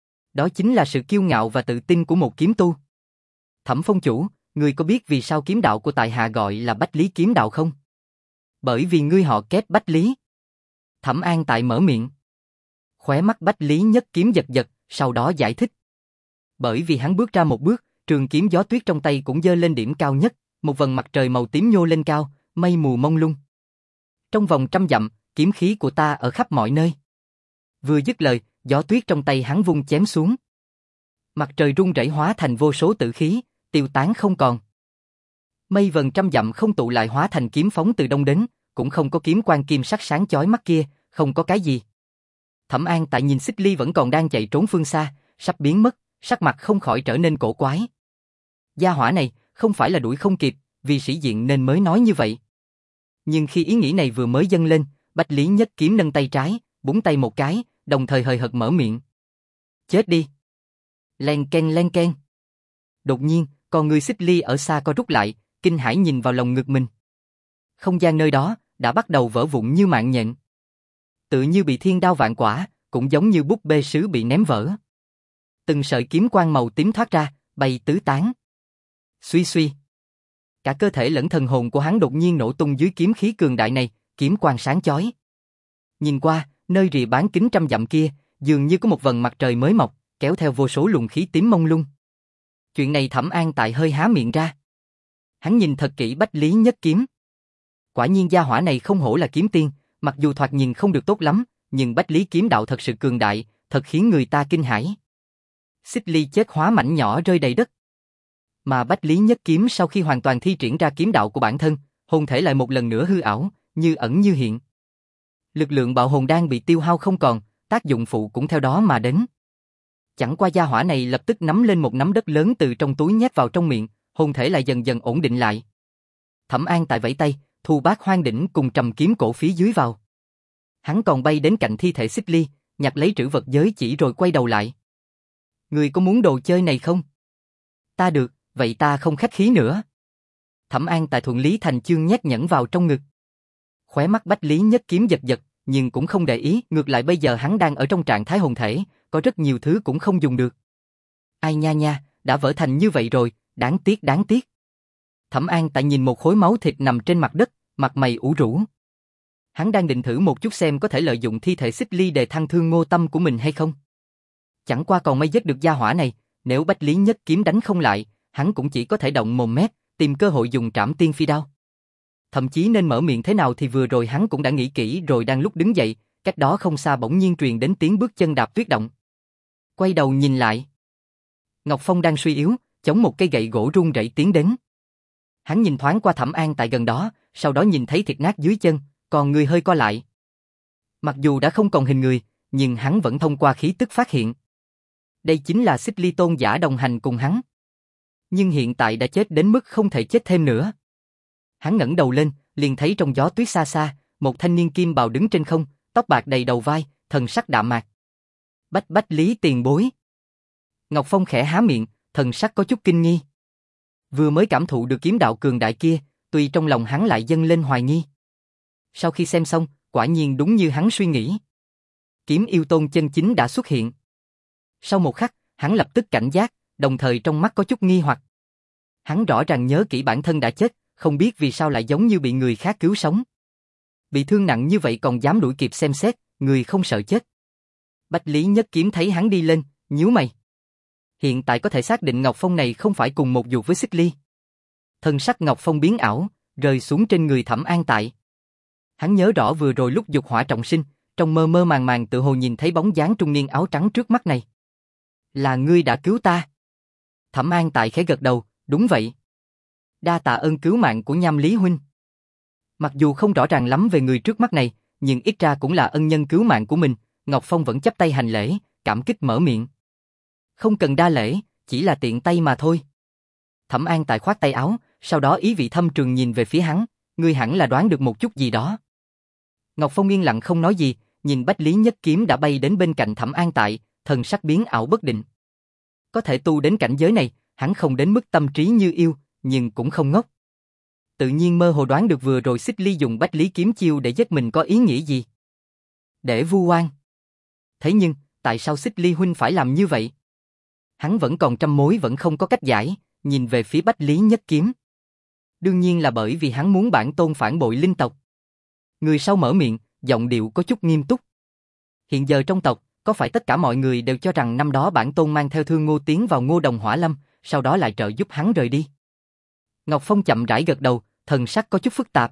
A: Đó chính là sự kiêu ngạo và tự tin của một kiếm tu. Thẩm Phong chủ, ngươi có biết vì sao kiếm đạo của tại hạ gọi là Bách Lý kiếm đạo không? Bởi vì ngươi họ kép Bách Lý. Thẩm An tại mở miệng. Khóe mắt Bách Lý Nhất Kiếm giật giật, sau đó giải thích. Bởi vì hắn bước ra một bước, trường kiếm gió tuyết trong tay cũng giơ lên điểm cao nhất, một vầng mặt trời màu tím nhô lên cao, mây mù mông lung. Trong vòng trăm dặm, kiếm khí của ta ở khắp mọi nơi. Vừa dứt lời, gió tuyết trong tay hắn vung chém xuống. Mặt trời rung rẩy hóa thành vô số tử khí, tiêu tán không còn. Mây vần trăm dặm không tụ lại hóa thành kiếm phóng từ đông đến, cũng không có kiếm quang kim sắc sáng chói mắt kia, không có cái gì. Thẩm An tại nhìn Xích Ly vẫn còn đang chạy trốn phương xa, sắp biến mất, sắc mặt không khỏi trở nên cổ quái. Gia hỏa này, không phải là đuổi không kịp, vì sĩ diện nên mới nói như vậy. Nhưng khi ý nghĩ này vừa mới dâng lên, Bách Lý Nhất Kiếm nâng tay trái, búng tay một cái, đồng thời hời hợt mở miệng. Chết đi! Len ken len ken. Đột nhiên, con người Xích Ly ở xa co rút lại, kinh hãi nhìn vào lồng ngực mình. Không gian nơi đó đã bắt đầu vỡ vụn như mạng nhện. Tự như bị thiên đao vạn quả, cũng giống như búp bê sứ bị ném vỡ. Từng sợi kiếm quang màu tím thoát ra, bay tứ tán. Suy suy. Cả cơ thể lẫn thần hồn của hắn đột nhiên nổ tung dưới kiếm khí cường đại này, kiếm quang sáng chói. Nhìn qua, nơi rìa bán kính trăm dặm kia, dường như có một vầng mặt trời mới mọc, kéo theo vô số luồng khí tím mông lung. Chuyện này Thẩm An tại hơi há miệng ra. Hắn nhìn thật kỹ Bách Lý Nhất Kiếm. Quả nhiên gia hỏa này không hổ là kiếm tiên, mặc dù thoạt nhìn không được tốt lắm, nhưng Bách Lý kiếm đạo thật sự cường đại, thật khiến người ta kinh hãi. Xích Ly chết hóa mảnh nhỏ rơi đầy đất. Mà Bách Lý Nhất Kiếm sau khi hoàn toàn thi triển ra kiếm đạo của bản thân, hồn thể lại một lần nữa hư ảo, như ẩn như hiện. Lực lượng bạo hồn đang bị tiêu hao không còn, tác dụng phụ cũng theo đó mà đến. Chẳng qua gia hỏa này lập tức nắm lên một nắm đất lớn từ trong túi nhét vào trong miệng, hồn thể lại dần dần ổn định lại. Thẩm An tại vẫy tay, thu bát hoang đỉnh cùng trầm kiếm cổ phía dưới vào. Hắn còn bay đến cạnh thi thể Xích Ly, nhặt lấy trữ vật giới chỉ rồi quay đầu lại. Người có muốn đồ chơi này không? Ta được, vậy ta không khách khí nữa. Thẩm An tại thuận lý thành chương nhét nhẫn vào trong ngực. Khóe mắt Bách Lý Nhất Kiếm giật giật, nhưng cũng không để ý, ngược lại bây giờ hắn đang ở trong trạng thái hồn thể, có rất nhiều thứ cũng không dùng được. Ai nha nha, đã vỡ thành như vậy rồi, đáng tiếc đáng tiếc. Thẩm An tại nhìn một khối máu thịt nằm trên mặt đất, mặt mày ủ rũ. Hắn đang định thử một chút xem có thể lợi dụng thi thể Xích Ly để thăng thương Ngô Tâm của mình hay không. Chẳng qua còn may giết được gia hỏa này, nếu Bách Lý Nhất Kiếm đánh không lại, hắn cũng chỉ có thể động mồm mép, tìm cơ hội dùng trảm tiên phi đao. Thậm chí nên mở miệng thế nào thì vừa rồi hắn cũng đã nghĩ kỹ rồi, đang lúc đứng dậy, cách đó không xa bỗng nhiên truyền đến tiếng bước chân đạp tuyết động. Quay đầu nhìn lại. Ngọc Phong đang suy yếu, chống một cây gậy gỗ run rẩy tiến đến. Hắn nhìn thoáng qua Thẩm An tại gần đó, sau đó nhìn thấy thịt nát dưới chân, còn người hơi co lại. Mặc dù đã không còn hình người, nhưng hắn vẫn thông qua khí tức phát hiện. Đây chính là Xích Ly tôn giả đồng hành cùng hắn. Nhưng hiện tại đã chết đến mức không thể chết thêm nữa. Hắn ngẩng đầu lên, liền thấy trong gió tuyết xa xa, một thanh niên kim bào đứng trên không, tóc bạc đầy đầu vai, thần sắc đạm mạc. Bách Bách Lý tiền bối. Ngọc Phong khẽ há miệng, thần sắc có chút kinh nghi. Vừa mới cảm thụ được kiếm đạo cường đại kia, tuy trong lòng hắn lại dâng lên hoài nghi. Sau khi xem xong, quả nhiên đúng như hắn suy nghĩ. Kiếm yêu tôn chân chính đã xuất hiện. Sau một khắc, hắn lập tức cảnh giác, đồng thời trong mắt có chút nghi hoặc. Hắn rõ ràng nhớ kỹ bản thân đã chết, không biết vì sao lại giống như bị người khác cứu sống. Bị thương nặng như vậy còn dám đuổi kịp xem xét, người không sợ chết. Bách Lý Nhất Kiếm thấy hắn đi lên, nhíu mày. Hiện tại có thể xác định Ngọc Phong này không phải cùng một ruột với Xích Ly. Thân sắc Ngọc Phong biến ảo, rơi xuống trên người Thẩm An tại. Hắn nhớ rõ vừa rồi lúc dục hỏa trọng sinh, trong mơ mơ màng màng tự hồ nhìn thấy bóng dáng trung niên áo trắng trước mắt này. Là ngươi đã cứu ta. Thẩm An tại khẽ gật đầu, đúng vậy. Đa tạ ơn cứu mạng của Nham Lý huynh. Mặc dù không rõ ràng lắm về người trước mắt này, nhưng ít ra cũng là ân nhân cứu mạng của mình, Ngọc Phong vẫn chắp tay hành lễ, cảm kích mở miệng. Không cần đa lễ, chỉ là tiện tay mà thôi. Thẩm An tại khoát tay áo, sau đó ý vị thâm trường nhìn về phía hắn, ngươi hẳn là đoán được một chút gì đó. Ngọc Phong yên lặng không nói gì, nhìn Bách Lý Nhất Kiếm đã bay đến bên cạnh Thẩm An tại, thần sắc biến ảo bất định. Có thể tu đến cảnh giới này, hắn không đến mức tâm trí như yêu, nhưng cũng không ngốc. Tự nhiên mơ hồ đoán được vừa rồi Xích Ly dùng Bách Lý kiếm chiêu để giết mình có ý nghĩa gì. Để vu oan. Thế nhưng, tại sao Xích Ly huynh phải làm như vậy? Hắn vẫn còn trăm mối vẫn không có cách giải, nhìn về phía Bách Lý Nhất Kiếm. Đương nhiên là bởi vì hắn muốn bản tôn phản bội linh tộc. Người sau mở miệng, giọng điệu có chút nghiêm túc. Hiện giờ trong tộc, có phải tất cả mọi người đều cho rằng năm đó bản tôn mang theo Thương Ngô tiến vào Ngô Đồng Hỏa Lâm, sau đó lại trợ giúp hắn rời đi? Ngọc Phong chậm rãi gật đầu, thần sắc có chút phức tạp.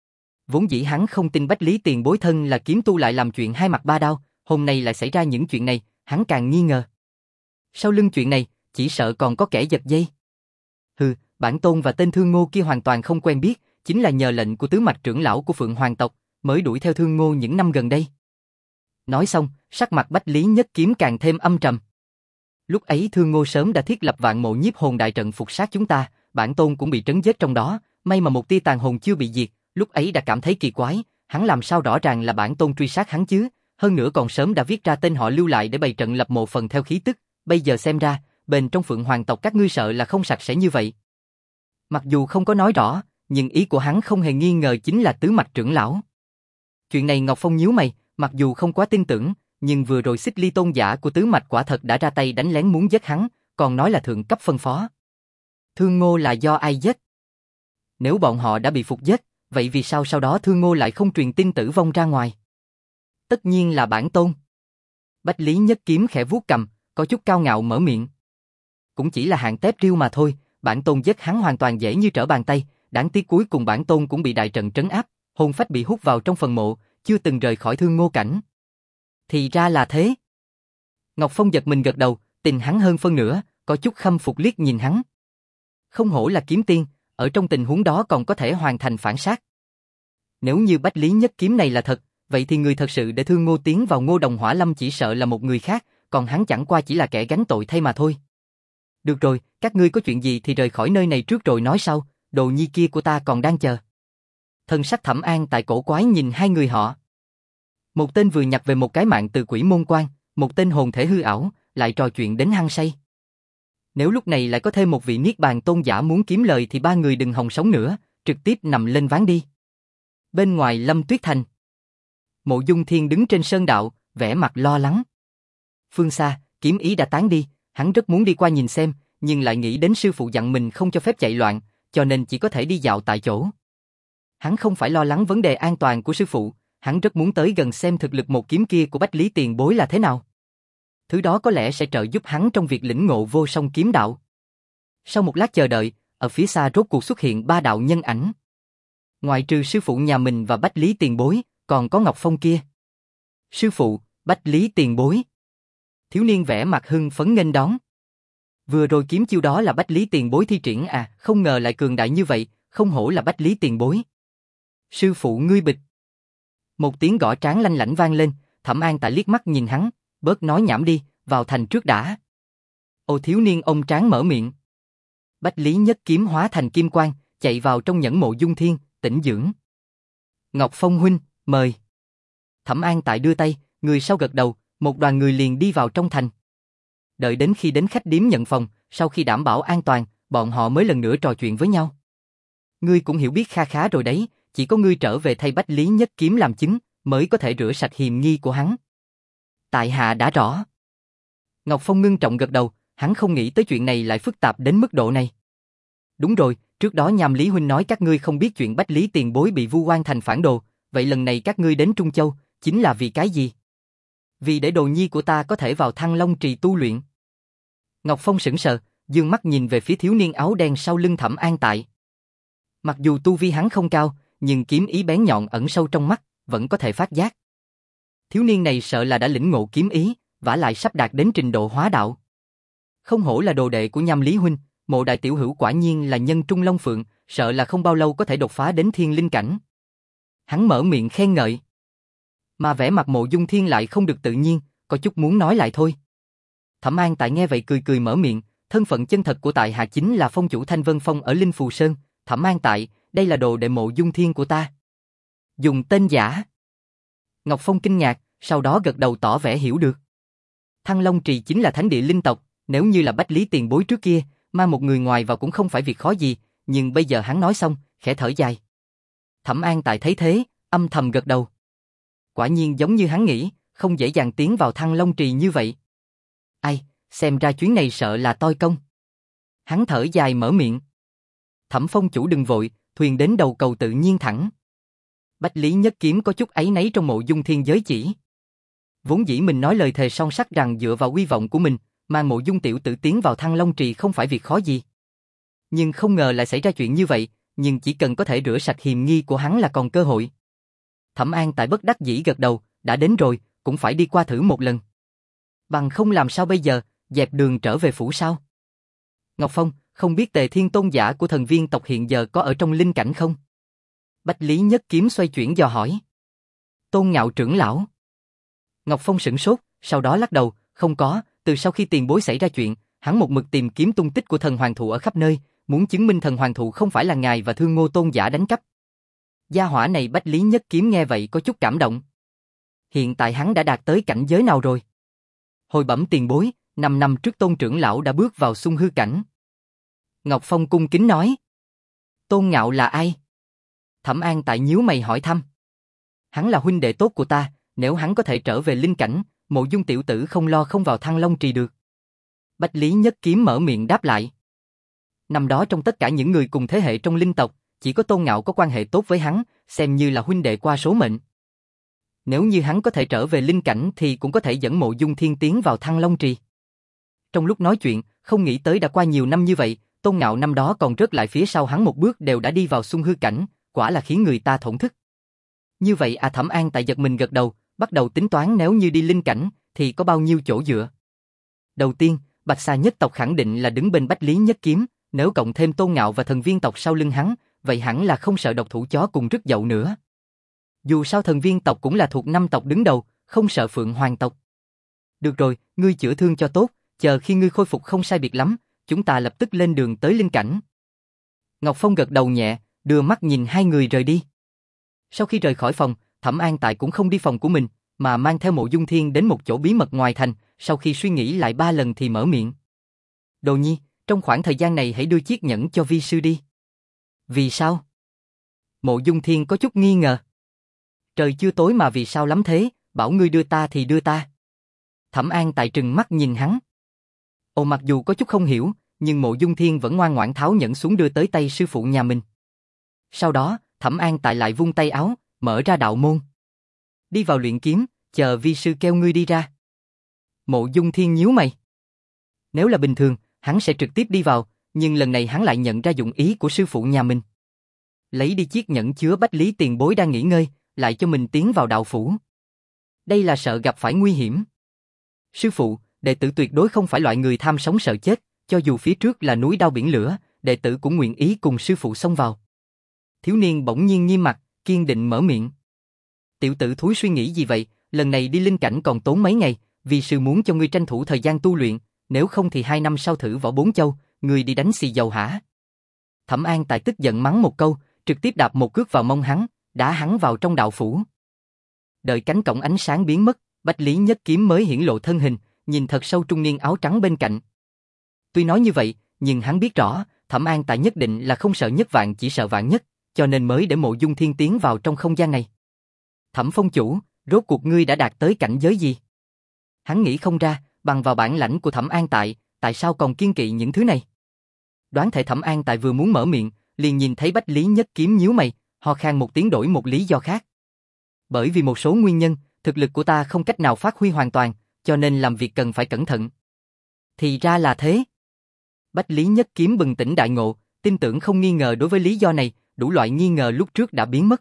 A: Vốn dĩ hắn không tin Bách Lý Tiền Bối thân là kiếm tu lại làm chuyện hai mặt ba đao, hôm nay lại xảy ra những chuyện này, hắn càng nghi ngờ. Sau lưng chuyện này, chỉ sợ còn có kẻ giật dây. Hừ, bản tôn và tên Thương Ngô kia hoàn toàn không quen biết, chính là nhờ lệnh của tứ mạch trưởng lão của Phượng Hoàng tộc, mới đuổi theo Thương Ngô những năm gần đây. Nói xong, sắc mặt Bách Lý Nhất Kiếm càng thêm âm trầm. Lúc ấy Thương Ngô sớm đã thiết lập vạn mộ nhiếp hồn đại trận phục sát chúng ta, bản tôn cũng bị trấn giết trong đó, may mà một tia tàn hồn chưa bị diệt, lúc ấy đã cảm thấy kỳ quái, hắn làm sao rõ ràng là bản tôn truy sát hắn chứ, hơn nữa còn sớm đã viết ra tên họ lưu lại để bày trận lập mộ phần theo khí tức, bây giờ xem ra, bên trong Phượng Hoàng tộc các ngươi sợ là không sạch sẽ như vậy. Mặc dù không có nói rõ, nhưng ý của hắn không hề nghi ngờ chính là tứ mạch trưởng lão. Chuyện này Ngọc Phong nhíu mày, mặc dù không quá tin tưởng, nhưng vừa rồi xích ly tôn giả của tứ mạch quả thật đã ra tay đánh lén muốn giết hắn, còn nói là thượng cấp phân phó. Thương Ngô là do ai giết? Nếu bọn họ đã bị phục giết, vậy vì sao sau đó Thương Ngô lại không truyền tin tử vong ra ngoài? Tất nhiên là bản tôn. Bách Lý Nhất Kiếm khẽ vuốt cầm, có chút cao ngạo mở miệng. Cũng chỉ là hạng tép riêu mà thôi, bản tôn giết hắn hoàn toàn dễ như trở bàn tay, đáng tiếc cuối cùng bản tôn cũng bị đại trận trấn áp, hồn phách bị hút vào trong phần mộ, chưa từng rời khỏi Thương Ngô cảnh. Thì ra là thế. Ngọc Phong giật mình gật đầu, tình hắn hơn phân nửa, có chút khâm phục liếc nhìn hắn. Không hổ là kiếm tiên, ở trong tình huống đó còn có thể hoàn thành phản sát. Nếu như Bách Lý Nhất Kiếm này là thật, vậy thì người thật sự để Thương Ngô tiến vào Ngô Đồng Hỏa Lâm chỉ sợ là một người khác, còn hắn chẳng qua chỉ là kẻ gánh tội thay mà thôi. Được rồi, các ngươi có chuyện gì thì rời khỏi nơi này trước rồi nói sau, đồ nhi kia của ta còn đang chờ. Thân sắc Thẩm An tại cổ quái nhìn hai người họ. Một tên vừa nhặt về một cái mạng từ Quỷ Môn Quan, một tên hồn thể hư ảo, lại trò chuyện đến hăng say. Nếu lúc này lại có thêm một vị Niết Bàn tôn giả muốn kiếm lời thì ba người đừng hòng sống nữa, trực tiếp nằm lên ván đi. Bên ngoài Lâm Tuyết Thành, Mộ Dung Thiên đứng trên sơn đạo, vẻ mặt lo lắng. Phương xa, kiếm ý đã tán đi, hắn rất muốn đi qua nhìn xem, nhưng lại nghĩ đến sư phụ dặn mình không cho phép chạy loạn, cho nên chỉ có thể đi dạo tại chỗ. Hắn không phải lo lắng vấn đề an toàn của sư phụ, hắn rất muốn tới gần xem thực lực một kiếm kia của Bách Lý Tiền Bối là thế nào. Thứ đó có lẽ sẽ trợ giúp hắn trong việc lĩnh ngộ vô song kiếm đạo. Sau một lát chờ đợi, ở phía xa rốt cuộc xuất hiện ba đạo nhân ảnh. Ngoại trừ sư phụ nhà mình và Bách Lý Tiền Bối, còn có Ngọc Phong kia. Sư phụ, Bách Lý Tiền Bối. Thiếu niên vẻ mặt hưng phấn nghênh đón. Vừa rồi kiếm chiêu đó là Bách Lý Tiền Bối thi triển à, không ngờ lại cường đại như vậy, không hổ là Bách Lý Tiền Bối. Sư phụ ngươi bịch. Một tiếng gõ trán lanh lảnh vang lên, Thẩm An tại liếc mắt nhìn hắn, bớt nói nhảm đi, vào thành trước đã. Ô thiếu niên ông tráng mở miệng. Bách Lý Nhất Kiếm hóa thành kim quang, chạy vào trong nhẫn Mộ Dung Thiên, tĩnh dưỡng. Ngọc Phong huynh, mời. Thẩm An tại đưa tay, người sau gật đầu, một đoàn người liền đi vào trong thành. Đợi đến khi đến khách điếm nhận phòng, sau khi đảm bảo an toàn, bọn họ mới lần nữa trò chuyện với nhau. Ngươi cũng hiểu biết kha khá rồi đấy, chỉ có ngươi trở về thay Bách Lý Nhất Kiếm làm chứng, mới có thể rửa sạch hiềm nghi của hắn. Tại hạ đã rõ. Ngọc Phong ngưng trọng gật đầu, hắn không nghĩ tới chuyện này lại phức tạp đến mức độ này. Đúng rồi, trước đó Nham Lý huynh nói các ngươi không biết chuyện Bách Lý Tiền Bối bị Vu Oan Thành phản đồ, vậy lần này các ngươi đến Trung Châu, chính là vì cái gì? Vì để đồ nhi của ta có thể vào Thăng Long Trì tu luyện. Ngọc Phong sững sờ, dương mắt nhìn về phía thiếu niên áo đen sau lưng Thẩm An tại. Mặc dù tu vi hắn không cao, nhưng kiếm ý bén nhọn ẩn sâu trong mắt, vẫn có thể phát giác. Thiếu niên này sợ là đã lĩnh ngộ kiếm ý, vả lại sắp đạt đến trình độ hóa đạo. Không hổ là đồ đệ của Nham Lý huynh, Mộ đại tiểu hữu quả nhiên là nhân trung long phượng, sợ là không bao lâu có thể đột phá đến thiên linh cảnh. Hắn mở miệng khen ngợi. Mà vẻ mặt Mộ Dung Thiên lại không được tự nhiên, có chút muốn nói lại thôi. Thẩm An tại nghe vậy cười cười mở miệng, thân phận chân thật của tại hạ chính là phong chủ Thanh Vân Phong ở Linh Phù Sơn, Thẩm An tại, đây là đồ đệ Mộ Dung Thiên của ta. Dùng tên giả. Ngọc Phong kinh ngạc, sau đó gật đầu tỏ vẻ hiểu được. Thăng Long Trì chính là thánh địa linh tộc, nếu như là Bách Lý Tiền Bối trước kia, mà một người ngoài vào cũng không phải việc khó gì, nhưng bây giờ hắn nói xong, khẽ thở dài. Thẩm An tại thấy thế, âm thầm gật đầu. Quả nhiên giống như hắn nghĩ, không dễ dàng tiến vào Thăng Long Trì như vậy. Ai, xem ra chuyến này sợ là toi công. Hắn thở dài mở miệng. Thẩm phong chủ đừng vội, thuyền đến đầu cầu tự nhiên thẳng. Bách Lý Nhất Kiếm có chút áy náy trong Mộ Dung Thiên giới chỉ. Vốn dĩ mình nói lời thề son sắt rằng dựa vào uy vọng của mình, mang Mộ Dung tiểu tử tiến vào Thăng Long Trì không phải việc khó gì. Nhưng không ngờ lại xảy ra chuyện như vậy, nhưng chỉ cần có thể rửa sạch hiềm nghi của hắn là còn cơ hội. Thẩm An tại bất đắc dĩ gật đầu, đã đến rồi, cũng phải đi qua thử một lần. Bằng không làm sao bây giờ, dẹp đường trở về phủ sao? Ngọc Phong, không biết Tề Thiên tôn giả của thần viên tộc hiện giờ có ở trong linh cảnh không? Bách Lý Nhất Kiếm xoay chuyển dò hỏi. Tôn Ngạo trưởng lão. Ngọc Phong sửng sốt, sau đó lắc đầu, không có, từ sau khi tiền bối xảy ra chuyện, hắn một mực tìm kiếm tung tích của thần hoàng thụ ở khắp nơi, muốn chứng minh thần hoàng thụ không phải là ngài và Thương Ngô tôn giả đánh cắp. Gia hỏa này Bách Lý Nhất Kiếm nghe vậy có chút cảm động. Hiện tại hắn đã đạt tới cảnh giới nào rồi? Hồi bẩm tiền bối, năm năm trước Tôn trưởng lão đã bước vào xung hư cảnh. Ngọc Phong cung kính nói. Tôn Ngạo là ai? Thẩm An tại nhíu mày hỏi thăm. Hắn là huynh đệ tốt của ta, nếu hắn có thể trở về linh cảnh, Mộ Dung tiểu tử không lo không vào Thăng Long Trì được. Bách Lý Nhất Kiếm mở miệng đáp lại. Năm đó trong tất cả những người cùng thế hệ trong linh tộc, chỉ có Tôn Ngạo có quan hệ tốt với hắn, xem như là huynh đệ qua số mệnh. Nếu như hắn có thể trở về linh cảnh thì cũng có thể dẫn Mộ Dung Thiên tiến vào Thăng Long Trì. Trong lúc nói chuyện, không nghĩ tới đã qua nhiều năm như vậy, Tôn Ngạo năm đó còn rớt lại phía sau hắn một bước đều đã đi vào xung hư cảnh, quả là khiến người ta thổn thức. Như vậy à, Thẩm An tại giật mình gật đầu, bắt đầu tính toán nếu như đi linh cảnh thì có bao nhiêu chỗ dựa. Đầu tiên, Bạch Sa nhất tộc khẳng định là đứng bên Bách Lý Nhất Kiếm, nếu cộng thêm Tôn Ngạo và thần viên tộc sau lưng hắn, vậy hẳn là không sợ độc thủ chó cùng rứt dậu nữa. Dù sao thần viên tộc cũng là thuộc năm tộc đứng đầu, không sợ Phượng Hoàng tộc. Được rồi, ngươi chữa thương cho tốt, chờ khi ngươi khôi phục không sai biệt lắm, chúng ta lập tức lên đường tới linh cảnh. Ngọc Phong gật đầu nhẹ, đưa mắt nhìn hai người rời đi. Sau khi rời khỏi phòng, Thẩm An tại cũng không đi phòng của mình, mà mang theo Mộ Dung Thiên đến một chỗ bí mật ngoài thành, sau khi suy nghĩ lại ba lần thì mở miệng. Đồ Nhi, trong khoảng thời gian này hãy đưa chiếc nhẫn cho vi sư đi. Vì sao? Mộ Dung Thiên có chút nghi ngờ. Trời chưa tối mà vì sao lắm thế, bảo ngươi đưa ta thì đưa ta. Thẩm An tại trừng mắt nhìn hắn. Ồ, mặc dù có chút không hiểu, nhưng Mộ Dung Thiên vẫn ngoan ngoãn tháo nhẫn xuống đưa tới tay sư phụ nhà mình. Sau đó, Thẩm An tại lại vung tay áo, mở ra đạo môn. Đi vào luyện kiếm, chờ vi sư kêu ngươi đi ra. Mộ Dung Thiên nhíu mày. Nếu là bình thường, hắn sẽ trực tiếp đi vào, nhưng lần này hắn lại nhận ra dụng ý của sư phụ nhà mình. Lấy đi chiếc nhẫn chứa Bách Lý tiền bối đang nghỉ ngơi, lại cho mình tiến vào đạo phủ. Đây là sợ gặp phải nguy hiểm. Sư phụ, đệ tử tuyệt đối không phải loại người tham sống sợ chết, cho dù phía trước là núi đao biển lửa, đệ tử cũng nguyện ý cùng sư phụ xông vào. Thiếu niên bỗng nhiên nghiêm mặt, kiên định mở miệng. Tiểu tử thúi suy nghĩ gì vậy, lần này đi linh cảnh còn tốn mấy ngày, vì sư muốn cho ngươi tranh thủ thời gian tu luyện, nếu không thì hai năm sau thử võ bốn châu, ngươi đi đánh xì dầu hả? Thẩm An tại tức giận mắng một câu, trực tiếp đạp một cước vào mông hắn, đá hắn vào trong đạo phủ. Đợi cánh cổng ánh sáng biến mất, Bách Lý Nhất Kiếm mới hiển lộ thân hình, nhìn thật sâu trung niên áo trắng bên cạnh. Tuy nói như vậy, nhưng hắn biết rõ, Thẩm An tại nhất định là không sợ nhất vạn chỉ sợ vạn nhất, cho nên mới để Mộ Dung Thiên tiến vào trong không gian này. Thẩm phong chủ, rốt cuộc ngươi đã đạt tới cảnh giới gì? Hắn nghĩ không ra, bằng vào bản lãnh của Thẩm An tại, tại sao còn kiên kỵ những thứ này? Đoán thể Thẩm An tại vừa muốn mở miệng, liền nhìn thấy Bách Lý Nhất Kiếm nhíu mày, ho khan một tiếng đổi một lý do khác. Bởi vì một số nguyên nhân, thực lực của ta không cách nào phát huy hoàn toàn, cho nên làm việc cần phải cẩn thận. Thì ra là thế. Bách Lý Nhất Kiếm bừng tỉnh đại ngộ, tin tưởng không nghi ngờ đối với lý do này, đủ loại nghi ngờ lúc trước đã biến mất.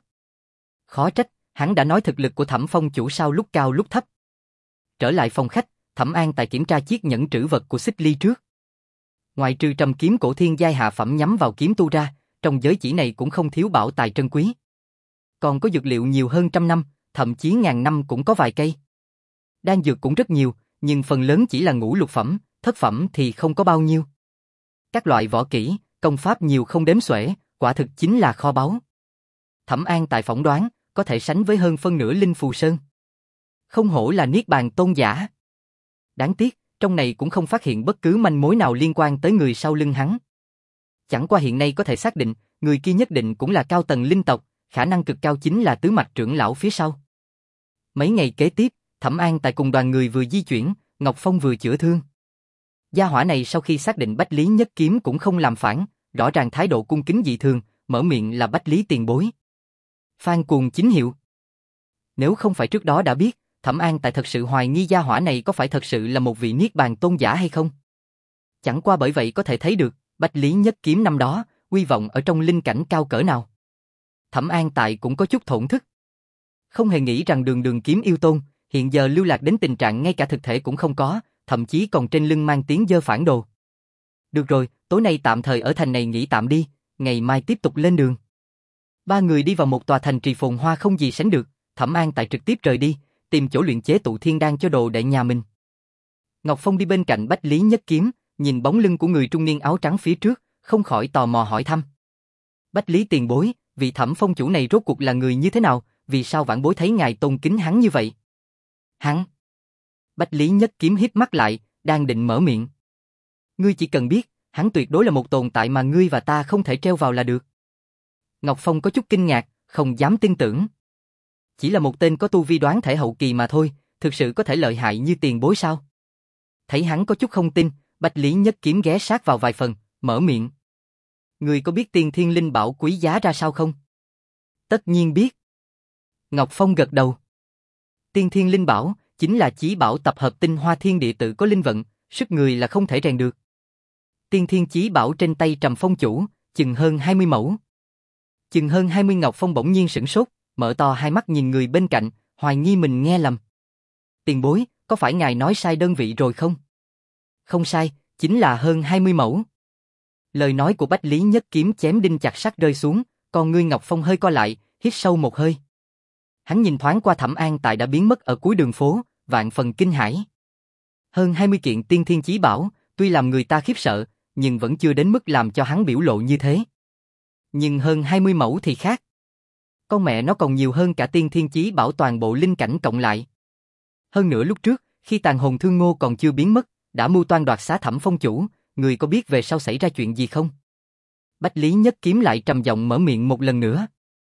A: Khó trách, hắn đã nói thực lực của Thẩm phong chủ sao lúc cao lúc thấp. Trở lại phòng khách, Thẩm An tại kiểm tra chiếc nhẫn trữ vật của Xích Ly trước. Ngoài trừ trầm kiếm cổ thiên giai hạ phẩm nhắm vào kiếm tu ra, trong giới chỉ này cũng không thiếu bảo tài trân quý. Còn có dược liệu nhiều hơn trăm năm, thậm chí ngàn năm cũng có vài cây. Đan dược cũng rất nhiều, nhưng phần lớn chỉ là ngũ lục phẩm, thất phẩm thì không có bao nhiêu. Các loại võ kỹ, công pháp nhiều không đếm xuể, quả thực chính là kho báu. Thẩm An tại phỏng đoán, có thể sánh với hơn phân nửa Linh Phù Sơn. Không hổ là Niết Bàn tôn giả. Đáng tiếc, trong này cũng không phát hiện bất cứ manh mối nào liên quan tới người sau lưng hắn. Chẳng qua hiện nay có thể xác định, người kia nhất định cũng là cao tầng linh tộc, khả năng cực cao chính là tứ mạch trưởng lão phía sau. Mấy ngày kế tiếp, Thẩm An tại cùng đoàn người vừa di chuyển, Ngọc Phong vừa chữa thương. Gia hỏa này sau khi xác định Bách Lý Nhất Kiếm cũng không làm phản, rõ ràng thái độ cung kính dị thường, mở miệng là Bách Lý tiền bối. Phan Cuồng chính hiệu. Nếu không phải trước đó đã biết, Thẩm An Tại thật sự hoài nghi gia hỏa này có phải thật sự là một vị niết bàn tôn giả hay không. Chẳng qua bởi vậy có thể thấy được, Bách Lý Nhất Kiếm năm đó, uy vọng ở trong linh cảnh cao cỡ nào. Thẩm An Tại cũng có chút thổn thức. Không hề nghĩ rằng Đường Đường kiếm yêu tôn, hiện giờ lưu lạc đến tình trạng ngay cả thực thể cũng không có, thậm chí còn trên lưng mang tiếng dơ phản đồ. Được rồi, tối nay tạm thời ở thành này nghỉ tạm đi, ngày mai tiếp tục lên đường. Ba người đi vào một tòa thành trì phồn hoa không gì sánh được, Thẩm An Tại trực tiếp rời đi, tìm chỗ luyện chế tụ thiên đan cho đồ đệ nhà mình. Ngọc Phong đi bên cạnh Bách Lý Nhất Kiếm, nhìn bóng lưng của người trung niên áo trắng phía trước, không khỏi tò mò hỏi thăm. Bách Lý tiền bối, vị Thẩm Phong chủ này rốt cuộc là người như thế nào, vì sao vãn bối thấy ngài tôn kính hắn như vậy? Hắn. Bách Lý Nhất Kiếm híp mắt lại, đang định mở miệng. Ngươi chỉ cần biết, hắn tuyệt đối là một tồn tại mà ngươi và ta không thể treo vào là được. Ngọc Phong có chút kinh ngạc, không dám tin tưởng. Chỉ là một tên có tu vi đoán thể hậu kỳ mà thôi, thực sự có thể lợi hại như tiền bối sao? Thấy hắn có chút không tin, Bách Lý Nhất Kiếm ghé sát vào vài phần, mở miệng. Ngươi có biết tiên thiên linh bảo quý giá ra sao không? Tất nhiên biết. Ngọc Phong gật đầu. Tiên thiên linh bảo chính là chí bảo tập hợp tinh hoa thiên địa tự có linh vận, sức người là không thể rèn được. Tiên thiên chí bảo trên tay Trầm Phong chủ, chừng hơn hai mươi mẫu. Chừng hơn hai mươi. Ngọc Phong bỗng nhiên sửng sốt, mở to hai mắt nhìn người bên cạnh, hoài nghi mình nghe lầm. Tiền bối, có phải ngài nói sai đơn vị rồi không? Không sai, chính là hơn hai mươi mẫu. Lời nói của Bách Lý Nhất Kiếm chém đinh chặt sắt rơi xuống, con ngươi Ngọc Phong hơi co lại, hít sâu một hơi. Hắn nhìn thoáng qua Thẩm An Tại đã biến mất ở cuối đường phố, vạn phần kinh hãi. Hơn hai mươi kiện tiên thiên chí bảo, tuy làm người ta khiếp sợ, nhưng vẫn chưa đến mức làm cho hắn biểu lộ như thế. Nhưng hơn hai mươi mẫu thì khác. Con mẹ nó còn nhiều hơn cả tiên thiên chí bảo toàn bộ linh cảnh cộng lại. Hơn nữa lúc trước, khi tàn hồn Thương Ngô còn chưa biến mất, đã mưu toan đoạt xá Thẩm Phong chủ, người có biết về sau xảy ra chuyện gì không? Bách Lý Nhất Kiếm lại trầm giọng mở miệng một lần nữa.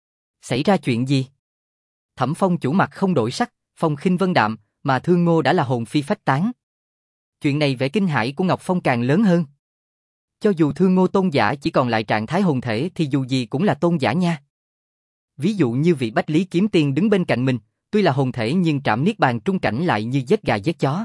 A: Xảy ra chuyện gì? Thẩm Phong chủ mặt không đổi sắc, phong khinh vân đạm, mà Thương Ngô đã là hồn phi phách tán. Chuyện này vẻ kinh hãi của Ngọc Phong càng lớn hơn. Cho dù Thương Ngô tôn giả chỉ còn lại trạng thái hồn thể thì dù gì cũng là tôn giả nha. Ví dụ như vị Bách Lý Kiếm Tiên đứng bên cạnh mình, tuy là hồn thể nhưng trảm niết bàn trung cảnh lại như giết gà giết chó.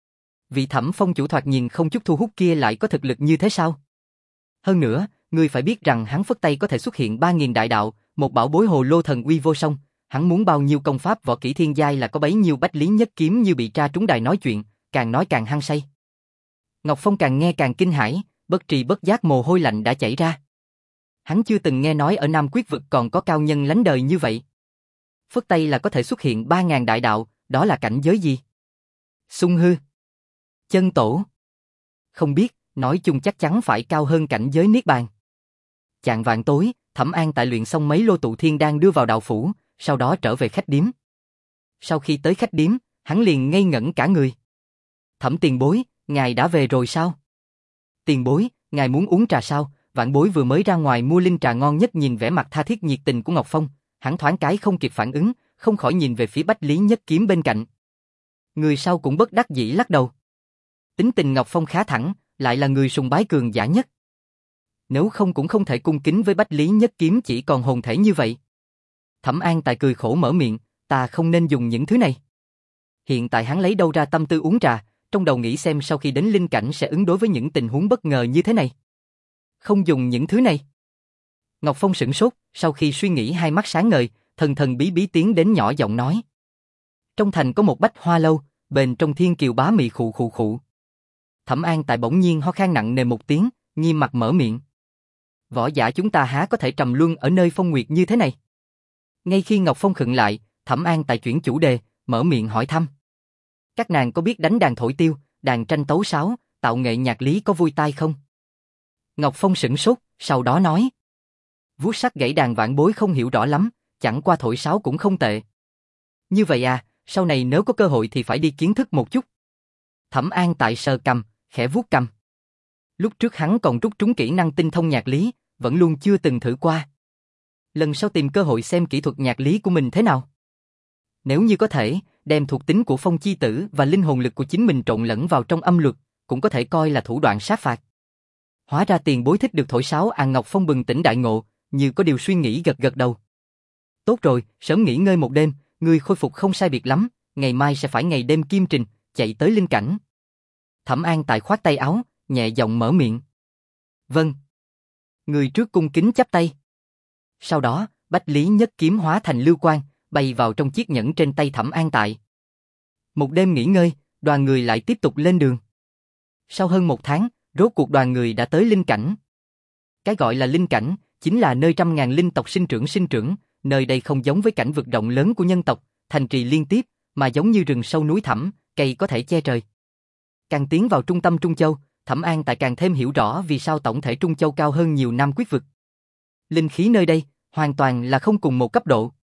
A: Vị Thẩm Phong chủ thoạt nhìn không chút thu hút kia lại có thực lực như thế sao? Hơn nữa, ngươi phải biết rằng hắn phất tay có thể xuất hiện ba nghìn đại đạo, một bảo bối hồ lô thần uy vô song, hắn muốn bao nhiêu công pháp võ kỹ thiên giai là có bấy nhiêu. Bách Lý Nhất Kiếm như bị tra trúng đài nói chuyện, càng nói càng hăng say. Ngọc Phong càng nghe càng kinh hãi, bất trì bất giác mồ hôi lạnh đã chảy ra. Hắn chưa từng nghe nói ở Nam Quyết vực còn có cao nhân lánh đời như vậy. Phất tay là có thể xuất hiện ba ngàn đại đạo, đó là cảnh giới gì? Xung hư, chân tổ. Không biết, nói chung chắc chắn phải cao hơn cảnh giới niết bàn. Chạng vạn tối, Thẩm An Tại luyện xong mấy lô tụ thiên đan đưa vào đạo phủ, sau đó trở về khách điếm. Sau khi tới khách điếm, hắn liền ngây ngẩn cả người. Thẩm tiền bối, ngài đã về rồi sao? Tiền bối, ngài muốn uống trà sao? Vãn bối vừa mới ra ngoài mua linh trà ngon nhất. Nhìn vẻ mặt tha thiết nhiệt tình của Ngọc Phong, hắn thoáng cái không kịp phản ứng, không khỏi nhìn về phía Bách Lý Nhất Kiếm bên cạnh. Người sau cũng bất đắc dĩ lắc đầu. Tính tình Ngọc Phong khá thẳng, lại là người sùng bái cường giả nhất. Nếu không cũng không thể cung kính với Bách Lý Nhất Kiếm chỉ còn hồn thể như vậy. Thẩm An Tại cười khổ mở miệng, ta không nên dùng những thứ này. Hiện tại hắn lấy đâu ra tâm tư uống trà, trong đầu nghĩ xem sau khi đến linh cảnh sẽ ứng đối với những tình huống bất ngờ như thế này. Không dùng những thứ này. Ngọc Phong sửng sốt, sau khi suy nghĩ hai mắt sáng ngời, thần thần bí bí tiến đến nhỏ giọng nói. Trong thành có một bách hoa lâu, bên trong thiên kiều bá mị khụ khụ khụ. Thẩm An Tại bỗng nhiên ho khan nặng nề một tiếng, nghiêm mặt mở miệng. Võ giả chúng ta há có thể trầm luân ở nơi phong nguyệt như thế này? Ngay khi Ngọc Phong khựng lại, Thẩm An Tại chuyển chủ đề, mở miệng hỏi thăm. Các nàng có biết đánh đàn thổi tiêu, đàn tranh tấu sáo, tạo nghệ nhạc lý có vui tai không? Ngọc Phong sửng sốt, sau đó nói. Vuốt sắc gãy đàn vãn bối không hiểu rõ lắm, chẳng qua thổi sáo cũng không tệ. Như vậy à, sau này nếu có cơ hội thì phải đi kiến thức một chút. Thẩm An Tại sờ cằm, khẽ vuốt cằm. Lúc trước hắn còn rút trúng kỹ năng tinh thông nhạc lý, vẫn luôn chưa từng thử qua. Lần sau tìm cơ hội xem kỹ thuật nhạc lý của mình thế nào. Nếu như có thể, đem thuộc tính của phong chi tử và linh hồn lực của chính mình trộn lẫn vào trong âm luật, cũng có thể coi là thủ đoạn sát phạt. Hóa ra tiền bối thích được thổi sáo à. Ngọc Phong bừng tỉnh đại ngộ, như có điều suy nghĩ gật gật đầu. Tốt rồi, sớm nghỉ ngơi một đêm, ngươi khôi phục không sai biệt lắm, ngày mai sẽ phải ngày đêm kim trình, chạy tới linh cảnh. Thẩm An Tại khoát tay áo, nhẹ giọng mở miệng. Vâng. Người trước cung kính chắp tay. Sau đó, Bách Lý Nhất Kiếm hóa thành lưu quang, bay vào trong chiếc nhẫn trên tay Thẩm An Tại. Một đêm nghỉ ngơi, đoàn người lại tiếp tục lên đường. Sau hơn một tháng, rốt cuộc đoàn người đã tới linh cảnh. Cái gọi là linh cảnh, chính là nơi trăm ngàn linh tộc sinh trưởng sinh trưởng, nơi đây không giống với cảnh vực rộng lớn của nhân tộc, thành trì liên tiếp, mà giống như rừng sâu núi thẳm, cây có thể che trời. Càng tiến vào trung tâm Trung Châu, Thẩm An Tại càng thêm hiểu rõ vì sao tổng thể Trung Châu cao hơn nhiều Nam Quyết vực. Linh khí nơi đây, hoàn toàn là không cùng một cấp độ.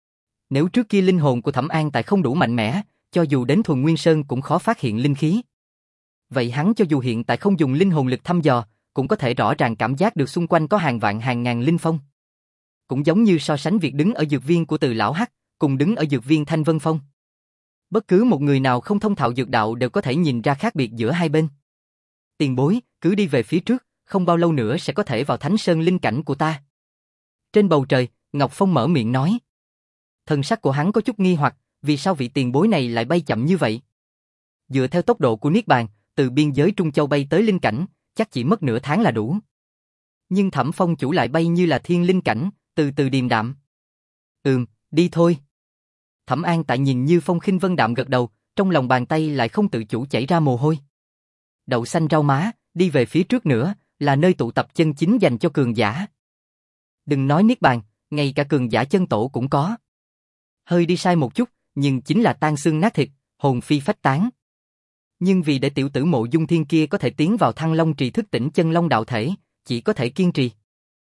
A: Nếu trước kia linh hồn của Thẩm An Tại không đủ mạnh mẽ, cho dù đến Thuần Nguyên Sơn cũng khó phát hiện linh khí. Vậy hắn cho dù hiện tại không dùng linh hồn lực thăm dò, cũng có thể rõ ràng cảm giác được xung quanh có hàng vạn hàng ngàn linh phong. Cũng giống như so sánh việc đứng ở dược viên của Từ Lão Hắc, cùng đứng ở dược viên Thanh Vân Phong. Bất cứ một người nào không thông thạo dược đạo đều có thể nhìn ra khác biệt giữa hai bên. Tiền bối, cứ đi về phía trước, không bao lâu nữa sẽ có thể vào Thánh Sơn linh cảnh của ta. Trên bầu trời, Ngọc Phong mở miệng nói. Thần sắc của hắn có chút nghi hoặc, vì sao vị tiền bối này lại bay chậm như vậy? Dựa theo tốc độ của Niết Bàn, từ biên giới Trung Châu bay tới linh cảnh, chắc chỉ mất nửa tháng là đủ. Nhưng Thẩm Phong chủ lại bay như là thiên linh cảnh, từ từ điềm đạm. Ừm, đi thôi. Thẩm An Tại nhìn như phong khinh vân đạm gật đầu, trong lòng bàn tay lại không tự chủ chảy ra mồ hôi. Đậu xanh rau má, đi về phía trước nữa, là nơi tụ tập chân chính dành cho cường giả. Đừng nói Niết Bàn, ngay cả cường giả chân tổ cũng có. Hơi đi sai một chút, nhưng chính là tan xương nát thịt, hồn phi phách tán. Nhưng vì để tiểu tử Mộ Dung Thiên kia có thể tiến vào Thăng Long Trì thức tỉnh chân long đạo thể, chỉ có thể kiên trì.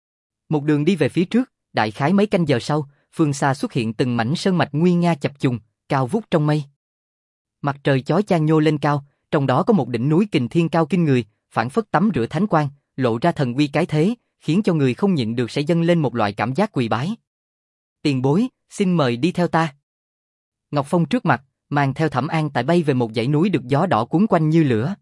A: Một đường đi về phía trước, đại khái mấy canh giờ sau, phương xa xuất hiện từng mảnh sơn mạch nguy nga chập trùng, cao vút trong mây. Mặt trời chói chang nhô lên cao, trong đó có một đỉnh núi Kình Thiên cao kinh người, phảng phất tắm rửa thánh quang, lộ ra thần uy cái thế, khiến cho người không nhịn được sẽ dâng lên một loại cảm giác quỳ bái. Tiền bối, xin mời đi theo ta. Ngọc Phong trước mặt, mang theo Thẩm An Tại bay về một dãy núi được gió đỏ cuốn quanh như lửa.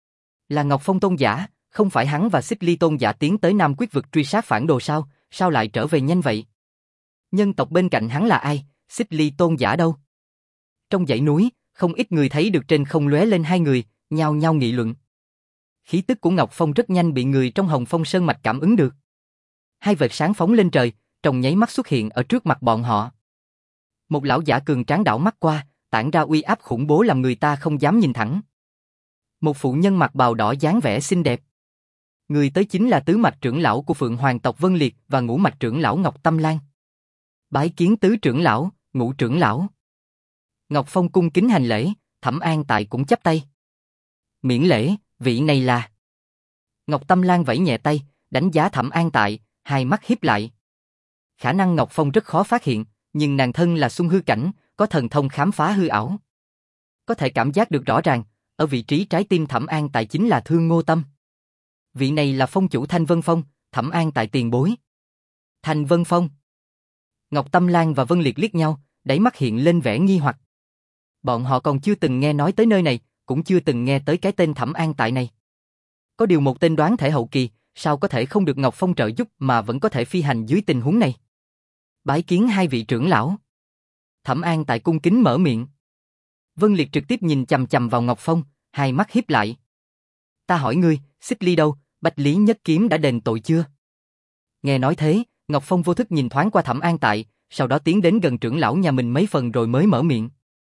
A: Là Ngọc Phong tôn giả, không phải hắn và Xích Ly tôn giả tiến tới Nam Quyết vực truy sát phản đồ sao, sao lại trở về nhanh vậy? Nhân tộc bên cạnh hắn là ai, Xích Ly tôn giả đâu? Trong dãy núi, không ít người thấy được trên không lóe lên hai người, nhao nhao nghị luận. Khí tức của Ngọc Phong rất nhanh bị người trong Hồng Phong Sơn mạch cảm ứng được. Hai vệt sáng phóng lên trời, trong nháy mắt xuất hiện ở trước mặt bọn họ. Một lão giả cường tráng đảo mắt qua, tản ra uy áp khủng bố làm người ta không dám nhìn thẳng. Một phụ nhân mặc bào đỏ dáng vẻ xinh đẹp. Người tới chính là tứ mạch trưởng lão của Phượng Hoàng tộc Vân Liệt và ngũ mạch trưởng lão Ngọc Tâm Lan. Bái kiến tứ trưởng lão, ngũ trưởng lão. Ngọc Phong cung kính hành lễ, Thẩm An Tại cũng chắp tay. Miễn lễ, vị này là... Ngọc Tâm Lan vẫy nhẹ tay, đánh giá Thẩm An Tại, hai mắt híp lại. Khả năng Ngọc Phong rất khó phát hiện, nhưng nàng thân là Xung Hư cảnh, có thần thông khám phá hư ảo. Có thể cảm giác được rõ ràng, ở vị trí trái tim Thẩm An Tại chính là Thương Ngô Tâm. Vị này là phong chủ Thanh Vân Phong, Thẩm An Tại tiền bối. Thanh Vân Phong. Ngọc Tâm Lan và Vân Liệt liếc nhau, đáy mắt hiện lên vẻ nghi hoặc. Bọn họ còn chưa từng nghe nói tới nơi này, cũng chưa từng nghe tới cái tên Thẩm An Tại này. Có điều một tên đoán thể hậu kỳ, sao có thể không được Ngọc Phong trợ giúp mà vẫn có thể phi hành dưới tình huống này? Bái kiến hai vị trưởng lão. Thẩm An Tại cung kính mở miệng. Vân Liệt trực tiếp nhìn chằm chằm vào Ngọc Phong, hai mắt híp lại. Ta hỏi ngươi, Xích Ly đâu, Bách Lý Nhất Kiếm đã đền tội chưa? Nghe nói thế, Ngọc Phong vô thức nhìn thoáng qua Thẩm An Tại, sau đó tiến đến gần trưởng lão nhà mình mấy phần rồi mới mở miệng.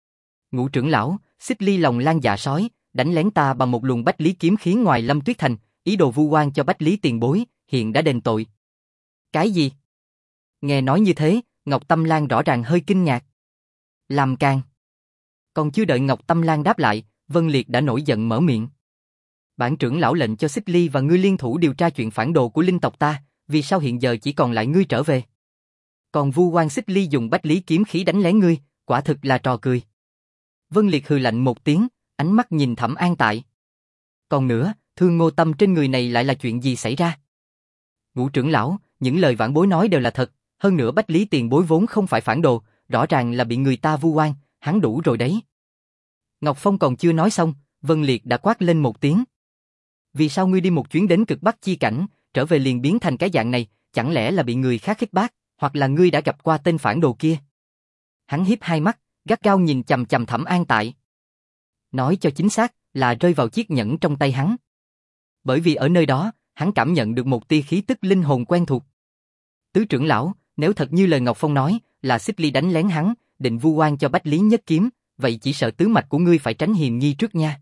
A: Ngũ trưởng lão, Xích Ly lòng lan dạ sói, đánh lén ta bằng một luồng Bách Lý kiếm khí ngoài Lâm Tuyết Thành, ý đồ vu oan cho Bách Lý tiền bối, hiện đã đền tội. Cái gì? Nghe nói như thế, Ngọc Tâm Lan rõ ràng hơi kinh ngạc. Làm càn. Còn chưa đợi Ngọc Tâm Lan đáp lại, Vân Liệt đã nổi giận mở miệng. Bản trưởng lão lệnh cho Xích Ly và ngươi liên thủ điều tra chuyện phản đồ của linh tộc ta, vì sao hiện giờ chỉ còn lại ngươi trở về? Còn vu oan Xích Ly dùng Bách Lý kiếm khí đánh lén ngươi, quả thực là trò cười. Vân Liệt hừ lạnh một tiếng, ánh mắt nhìn Thẩm An Tại. Còn nữa, Thương Ngô Tâm trên người này lại là chuyện gì xảy ra? Ngũ trưởng lão, những lời vãn bối nói đều là thật, hơn nữa Bách Lý tiền bối vốn không phải phản đồ, rõ ràng là bị người ta vu oan, hắn đủ rồi đấy. Ngọc Phong còn chưa nói xong, Vân Liệt đã quát lên một tiếng. Vì sao ngươi đi một chuyến đến cực Bắc chi cảnh, trở về liền biến thành cái dạng này, chẳng lẽ là bị người khác khích bác, hoặc là ngươi đã gặp qua tên phản đồ kia? Hắn hiếp hai mắt, gắt gao nhìn chằm chằm Thẩm An Tại. Nói cho chính xác, là rơi vào chiếc nhẫn trong tay hắn. Bởi vì ở nơi đó, hắn cảm nhận được một tia khí tức linh hồn quen thuộc. Tứ trưởng lão, nếu thật như lời Ngọc Phong nói, là Xích Ly đánh lén hắn, định vu oan cho Bách Lý Nhất Kiếm, vậy chỉ sợ tứ mạch của ngươi phải tránh hiềm nghi trước nha.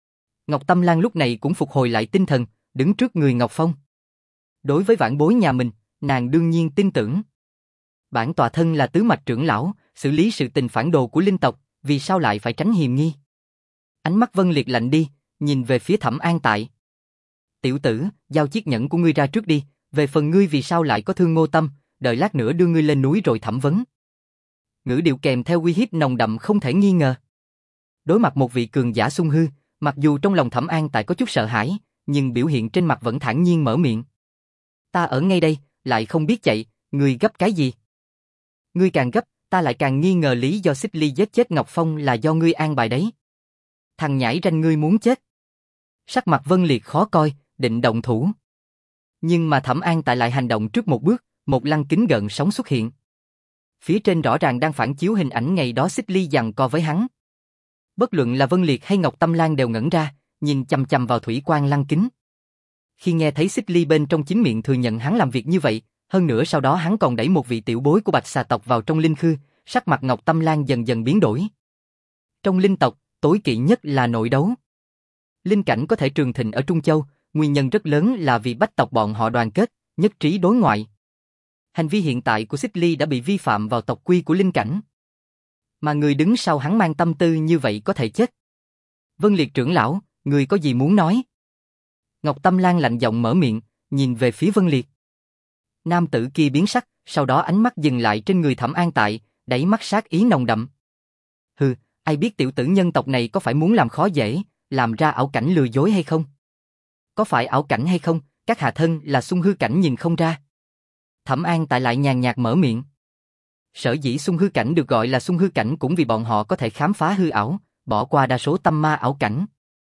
A: Ngọc Tâm Lan lúc này cũng phục hồi lại tinh thần, đứng trước người Ngọc Phong. Đối với vãn bối nhà mình, nàng đương nhiên tin tưởng. Bản tọa thân là tứ mạch trưởng lão, xử lý sự tình phản đồ của linh tộc, vì sao lại phải tránh hiềm nghi? Ánh mắt Vân Liệt lạnh đi, nhìn về phía Thẩm An Tại. Tiểu tử, giao chiếc nhẫn của ngươi ra trước đi, về phần ngươi vì sao lại có thương Ngô Tâm, đợi lát nữa đưa ngươi lên núi rồi thẩm vấn. Ngữ điệu kèm theo uy hiếp nồng đậm không thể nghi ngờ. Đối mặt một vị cường giả xung hư, mặc dù trong lòng Thẩm An Tại có chút sợ hãi, nhưng biểu hiện trên mặt vẫn thản nhiên mở miệng. Ta ở ngay đây, lại không biết chạy, ngươi gấp cái gì? Ngươi càng gấp, ta lại càng nghi ngờ lý do Xích Ly giết chết Ngọc Phong là do ngươi an bài đấy. Thằng nhãi ranh ngươi muốn chết. Sắc mặt Vân Liệt khó coi, định động thủ. Nhưng mà Thẩm An Tại lại hành động trước một bước, một lăng kính gợn sóng xuất hiện. Phía trên rõ ràng đang phản chiếu hình ảnh ngày đó Xích Ly giằng co với hắn. Bất luận là Vân Liệt hay Ngọc Tâm Lan đều ngẩn ra, nhìn chằm chằm vào thủy quang lăng kính. Khi nghe thấy Xích Ly bên trong chính miệng thừa nhận hắn làm việc như vậy, hơn nữa sau đó hắn còn đẩy một vị tiểu bối của Bạch Xà tộc vào trong linh khư, sắc mặt Ngọc Tâm Lan dần dần biến đổi. Trong linh tộc, tối kỵ nhất là nội đấu. Linh cảnh có thể trường thịnh ở Trung Châu, nguyên nhân rất lớn là vì bách tộc bọn họ đoàn kết, nhất trí đối ngoại. Hành vi hiện tại của Xích Ly đã bị vi phạm vào tộc quy của linh cảnh. Mà người đứng sau hắn mang tâm tư như vậy có thể chết. Vân Liệt trưởng lão, người có gì muốn nói? Ngọc Tâm Lan lạnh giọng mở miệng, nhìn về phía Vân Liệt. Nam tử kia biến sắc, sau đó ánh mắt dừng lại trên người Thẩm An Tại, đẩy mắt sát ý nồng đậm. Hừ, ai biết tiểu tử nhân tộc này có phải muốn làm khó dễ, làm ra ảo cảnh lừa dối hay không? Có phải ảo cảnh hay không, các hạ thân là xung hư cảnh nhìn không ra. Thẩm An Tại lại nhàn nhạt mở miệng. Sở dĩ xung hư cảnh được gọi là xung hư cảnh cũng vì bọn họ có thể khám phá hư ảo, bỏ qua đa số tâm ma ảo cảnh.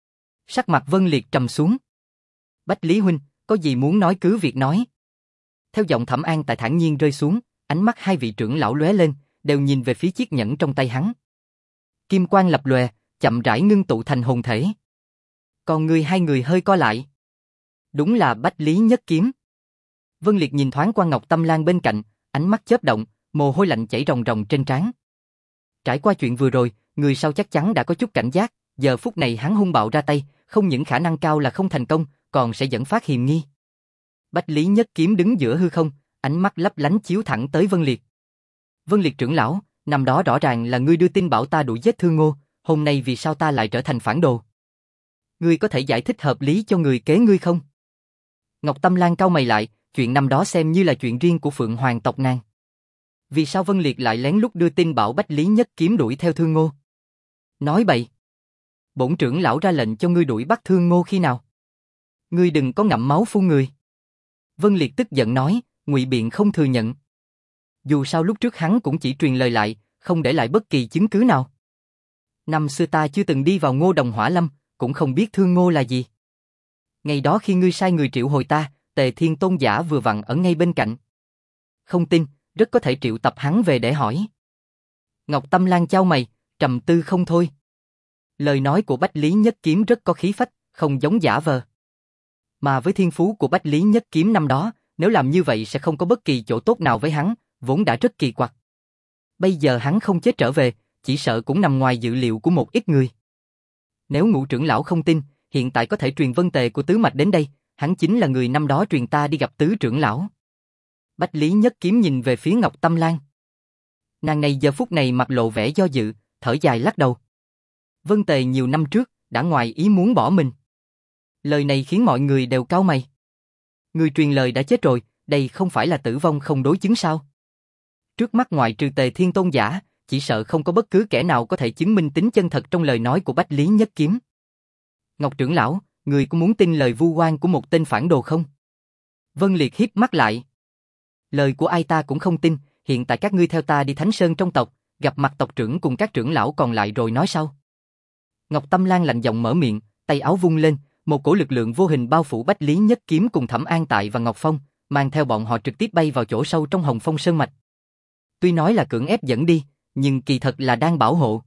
A: Sắc mặt Vân Liệt trầm xuống. Bách Lý huynh, có gì muốn nói cứ việc nói. Theo giọng Thẩm An Tại thản nhiên rơi xuống, ánh mắt hai vị trưởng lão lóe lên, đều nhìn về phía chiếc nhẫn trong tay hắn. Kim quang lập lòe, chậm rãi ngưng tụ thành hồn thể. Còn người hai người hơi co lại. Đúng là Bách Lý Nhất Kiếm. Vân Liệt nhìn thoáng qua Ngọc Tâm Lan bên cạnh, ánh mắt chớp động, mồ hôi lạnh chảy ròng ròng trên trán. Trải qua chuyện vừa rồi, người sau chắc chắn đã có chút cảnh giác, giờ phút này hắn hung bạo ra tay, không những khả năng cao là không thành công, còn sẽ dẫn phát hiềm nghi. Bách Lý Nhất Kiếm đứng giữa hư không, ánh mắt lấp lánh chiếu thẳng tới Vân Liệt. Vân Liệt trưởng lão, năm đó rõ ràng là ngươi đưa tin bảo ta đuổi giết Thương Ngô, hôm nay vì sao ta lại trở thành phản đồ? Ngươi có thể giải thích hợp lý cho người kế ngươi không? Ngọc Tâm Lan cau mày lại, chuyện năm đó xem như là chuyện riêng của Phượng Hoàng tộc nàng. Vì sao Vân Liệt lại lén lút đưa tin bảo Bách Lý Nhất Kiếm đuổi theo Thương Ngô? Nói bậy. Bổn trưởng lão ra lệnh cho ngươi đuổi bắt Thương Ngô khi nào? Ngươi đừng có ngậm máu phun người. Vân Liệt tức giận nói, ngụy biện không thừa nhận. Dù sao lúc trước hắn cũng chỉ truyền lời lại, không để lại bất kỳ chứng cứ nào. Năm xưa ta chưa từng đi vào Ngô Đồng Hỏa Lâm, cũng không biết Thương Ngô là gì. Ngày đó khi ngươi sai người triệu hồi ta, Tề Thiên Tôn giả vừa vặn ở ngay bên cạnh. Không tin, rất có thể triệu tập hắn về để hỏi. Ngọc Tâm Lan chau mày, trầm tư không thôi. Lời nói của Bách Lý Nhất Kiếm rất có khí phách, không giống giả vờ. Mà với thiên phú của Bách Lý Nhất Kiếm năm đó, nếu làm như vậy sẽ không có bất kỳ chỗ tốt nào với hắn, vốn đã rất kỳ quặc. Bây giờ hắn không chết trở về, chỉ sợ cũng nằm ngoài dự liệu của một ít người. Nếu Ngũ trưởng lão không tin, hiện tại có thể truyền vân tề của tứ mạch đến đây, hắn chính là người năm đó truyền ta đi gặp tứ trưởng lão. Bách Lý Nhất Kiếm nhìn về phía Ngọc Tâm Lan. Nàng này giờ phút này mặt lộ vẻ do dự, thở dài lắc đầu. Vân tề nhiều năm trước, đã ngoài ý muốn bỏ mình. Lời này khiến mọi người đều cau mày. Người truyền lời đã chết rồi, đây không phải là tử vong không đối chứng sao? Trước mắt ngoại trừ Tề Thiên Tôn giả, chỉ sợ không có bất cứ kẻ nào có thể chứng minh tính chân thật trong lời nói của Bách Lý Nhất Kiếm. Ngọc trưởng lão, người có muốn tin lời vu oan của một tên phản đồ không? Vân Liệt híp mắt lại. Lời của ai ta cũng không tin, hiện tại các ngươi theo ta đi Thánh Sơn trong tộc, gặp mặt tộc trưởng cùng các trưởng lão còn lại rồi nói sau. Ngọc Tâm Lan lạnh giọng mở miệng, tay áo vung lên, một cổ lực lượng vô hình bao phủ Bách Lý Nhất Kiếm cùng Thẩm An Tại và Ngọc Phong, mang theo bọn họ trực tiếp bay vào chỗ sâu trong Hồng Phong Sơn mạch. Tuy nói là cưỡng ép dẫn đi, nhưng kỳ thật là đang bảo hộ.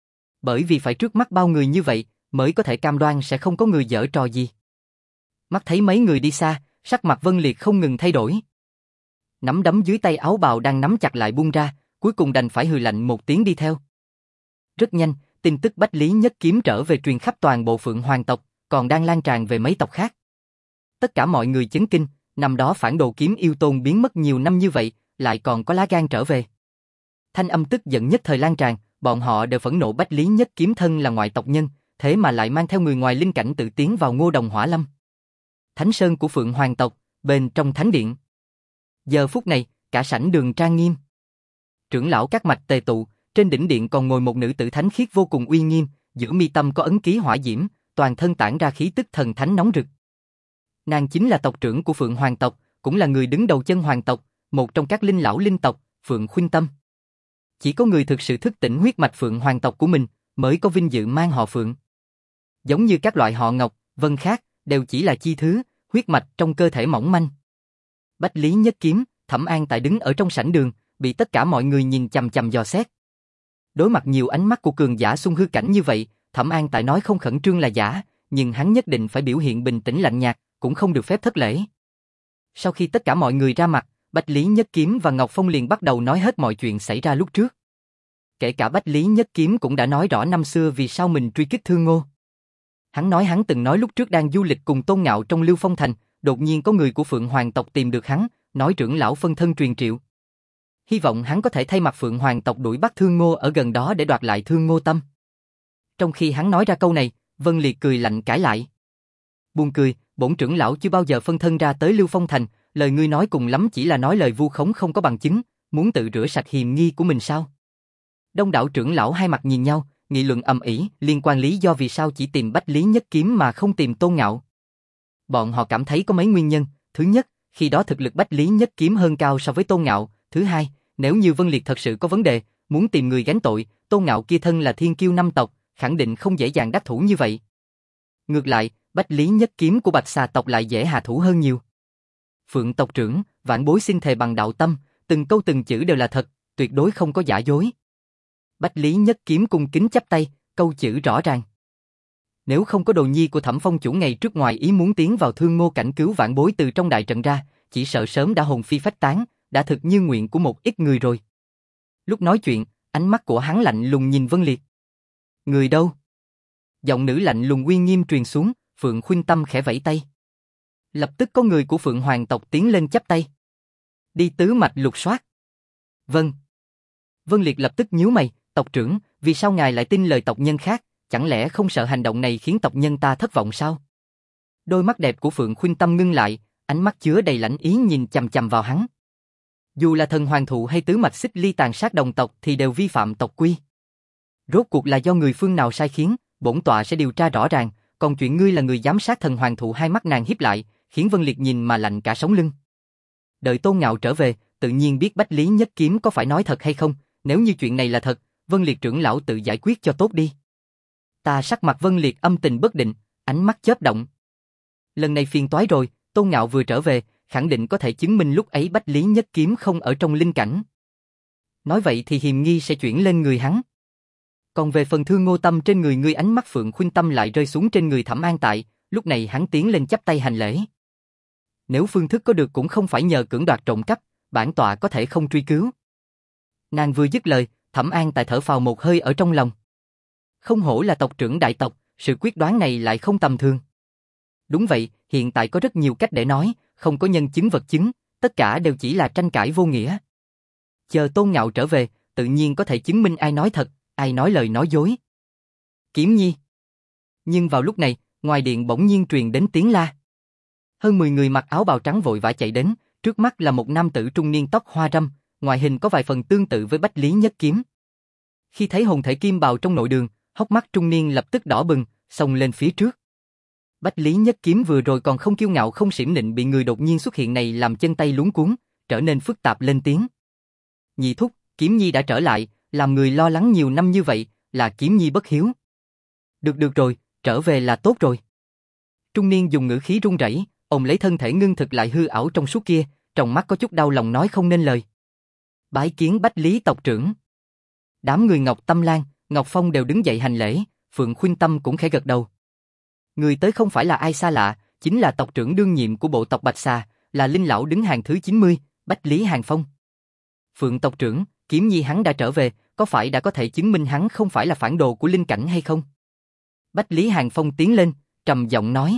A: Bởi vì phải trước mắt bao người như vậy, mới có thể cam đoan sẽ không có người giở trò gì. Mắt thấy mấy người đi xa, sắc mặt Vân Liệt không ngừng thay đổi. Nắm đấm dưới tay áo bào đang nắm chặt lại buông ra, cuối cùng đành phải hừ lạnh một tiếng đi theo. Rất nhanh, tin tức Bách Lý Nhất Kiếm trở về truyền khắp toàn bộ Phượng Hoàng tộc, còn đang lan tràn về mấy tộc khác. Tất cả mọi người chấn kinh, năm đó phản đồ kiếm yêu tôn biến mất nhiều năm như vậy, lại còn có lá gan trở về. Thanh âm tức giận nhất thời lan tràn, bọn họ đều phẫn nộ Bách Lý Nhất Kiếm thân là ngoại tộc nhân, thế mà lại mang theo người ngoài linh cảnh tự tiến vào Ngô Đồng Hỏa Lâm. Thánh sơn của Phượng Hoàng tộc, bên trong thánh điện. Giờ phút này, cả sảnh đường trang nghiêm. Trưởng lão các mạch tề tụ, trên đỉnh điện còn ngồi một nữ tử thánh khiết vô cùng uy nghiêm, giữa mi tâm có ấn ký hỏa diễm, toàn thân tản ra khí tức thần thánh nóng rực. Nàng chính là tộc trưởng của Phượng Hoàng tộc, cũng là người đứng đầu chân hoàng tộc, một trong các linh lão linh tộc, Phượng Khuynh Tâm. Chỉ có người thực sự thức tỉnh huyết mạch Phượng Hoàng tộc của mình, mới có vinh dự mang họ Phượng. Giống như các loại họ Ngọc, Vân khác, đều chỉ là chi thứ, huyết mạch trong cơ thể mỏng manh. Bách Lý Nhất Kiếm, Thẩm An Tại đứng ở trong sảnh đường, bị tất cả mọi người nhìn chằm chằm dò xét. Đối mặt nhiều ánh mắt của cường giả xung hư cảnh như vậy, Thẩm An Tại nói không khẩn trương là giả, nhưng hắn nhất định phải biểu hiện bình tĩnh lạnh nhạt, cũng không được phép thất lễ. Sau khi tất cả mọi người ra mặt, Bách Lý Nhất Kiếm và Ngọc Phong liền bắt đầu nói hết mọi chuyện xảy ra lúc trước. Kể cả Bách Lý Nhất Kiếm cũng đã nói rõ năm xưa vì sao mình truy kích Thương Ngô. Hắn nói hắn từng nói lúc trước đang du lịch cùng Tôn Ngạo trong Lưu Phong Thành, đột nhiên có người của Phượng Hoàng tộc tìm được hắn, nói trưởng lão phân thân truyền triệu. Hy vọng hắn có thể thay mặt Phượng Hoàng tộc đuổi bắt Thương Ngô ở gần đó để đoạt lại Thương Ngô Tâm. Trong khi hắn nói ra câu này, Vân Liệt cười lạnh cãi lại. Buồn cười, bổn trưởng lão chưa bao giờ phân thân ra tới Lưu Phong Thành, lời ngươi nói cùng lắm chỉ là nói lời vu khống không có bằng chứng, muốn tự rửa sạch hiềm nghi của mình sao? Đông đảo trưởng lão hai mặt nhìn nhau, nghị luận ầm ĩ liên quan lý do vì sao chỉ tìm Bách Lý Nhất Kiếm mà không tìm Tôn Ngạo. Bọn họ cảm thấy có mấy nguyên nhân, thứ nhất, khi đó thực lực Bách Lý Nhất Kiếm hơn cao so với Tôn Ngạo, thứ hai, nếu như Vân Liệt thật sự có vấn đề, muốn tìm người gánh tội, Tôn Ngạo kia thân là thiên kiêu năm tộc, khẳng định không dễ dàng đắc thủ như vậy. Ngược lại, Bách Lý Nhất Kiếm của Bạch Xà tộc lại dễ hạ thủ hơn nhiều. Phượng tộc trưởng, vạn bối xin thề bằng đạo tâm, từng câu từng chữ đều là thật, tuyệt đối không có giả dối. Bách Lý Nhất Kiếm cung kính chắp tay, câu chữ rõ ràng. Nếu không có đồ nhi của Thẩm Phong chủ ngày trước ngoài ý muốn tiến vào Thương Ngô cảnh cứu vạn bối từ trong đại trận ra, chỉ sợ sớm đã hồn phi phách tán, đã thực như nguyện của một ít người rồi. Lúc nói chuyện, ánh mắt của hắn lạnh lùng nhìn Vân Liệt. Người đâu? Giọng nữ lạnh lùng uy nghiêm truyền xuống, Phượng Khuynh Tâm khẽ vẫy tay. Lập tức có người của Phượng Hoàng tộc tiến lên chắp tay. Đi tứ mạch lục soát. Vâng. Vân Liệt lập tức nhíu mày, tộc trưởng, vì sao ngài lại tin lời tộc nhân khác, chẳng lẽ không sợ hành động này khiến tộc nhân ta thất vọng sao? Đôi mắt đẹp của Phượng Khuynh Tâm ngưng lại, ánh mắt chứa đầy lãnh ý nhìn chằm chằm vào hắn. Dù là thần hoàng thụ hay tứ mạch xích ly tàn sát đồng tộc thì đều vi phạm tộc quy. Rốt cuộc là do người phương nào sai khiến, bổn tọa sẽ điều tra rõ ràng, còn chuyện ngươi là người giám sát thần hoàng thụ, hai mắt nàng híp lại, khiến Vân Liệt nhìn mà lạnh cả sống lưng. Đợi Tôn Ngạo trở về, tự nhiên biết Bách Lý Nhất Kiếm có phải nói thật hay không, nếu như chuyện này là thật, Vân Liệt trưởng lão tự giải quyết cho tốt đi. Ta sắc mặt Vân Liệt âm tình bất định, ánh mắt chớp động. Lần này phiền toái rồi, Tôn Ngạo vừa trở về, khẳng định có thể chứng minh lúc ấy Bách Lý Nhất Kiếm không ở trong linh cảnh. Nói vậy thì hiềm nghi sẽ chuyển lên người hắn. Còn về phần Thương Ngô Tâm trên người ngươi, ánh mắt Phượng Khuynh Tâm lại rơi xuống trên người Thẩm An Tại, lúc này hắn tiến lên chắp tay hành lễ. Nếu phương thức có được cũng không phải nhờ cưỡng đoạt trộm cắp, bản tọa có thể không truy cứu. Nàng vừa dứt lời, Thẩm An Tại thở phào một hơi ở trong lòng. Không hổ là tộc trưởng đại tộc, sự quyết đoán này lại không tầm thường. Đúng vậy, hiện tại có rất nhiều cách để nói, không có nhân chứng vật chứng, tất cả đều chỉ là tranh cãi vô nghĩa. Chờ Tôn Ngạo trở về, tự nhiên có thể chứng minh ai nói thật, ai nói lời nói dối. Kiếm Nhi. Nhưng vào lúc này, ngoài điện bỗng nhiên truyền đến tiếng la. Hơn mười người mặc áo bào trắng vội vã chạy đến, trước mắt là một nam tử trung niên tóc hoa râm, ngoại hình có vài phần tương tự với Bách Lý Nhất Kiếm. Khi thấy hồn thể kim bào trong nội đường, hốc mắt trung niên lập tức đỏ bừng, xông lên phía trước. Bách Lý Nhất Kiếm vừa rồi còn không kiêu ngạo không xiểm nịnh, bị người đột nhiên xuất hiện này làm chân tay luống cuống, trở nên phức tạp lên tiếng. Nhị thúc, Kiếm Nhi đã trở lại, làm người lo lắng nhiều năm như vậy, là Kiếm Nhi bất hiếu. Được được rồi, trở về là tốt rồi. Trung niên dùng ngữ khí run rẩy, ôm lấy thân thể ngưng thực lại hư ảo trong suốt kia, trong mắt có chút đau lòng nói không nên lời. Bái kiến Bách Lý tộc trưởng. Đám người Ngọc Tâm Lan, Ngọc Phong đều đứng dậy hành lễ, Phượng Khuynh Tâm cũng khẽ gật đầu. Người tới không phải là ai xa lạ, chính là tộc trưởng đương nhiệm của bộ tộc Bạch Xà, là Linh lão đứng hàng thứ chín mươi, Bách Lý Hàng Phong. Phượng tộc trưởng, Kiếm Nhi hắn đã trở về, có phải đã có thể chứng minh hắn không phải là phản đồ của linh cảnh hay không? Bách Lý Hàng Phong tiến lên, trầm giọng nói.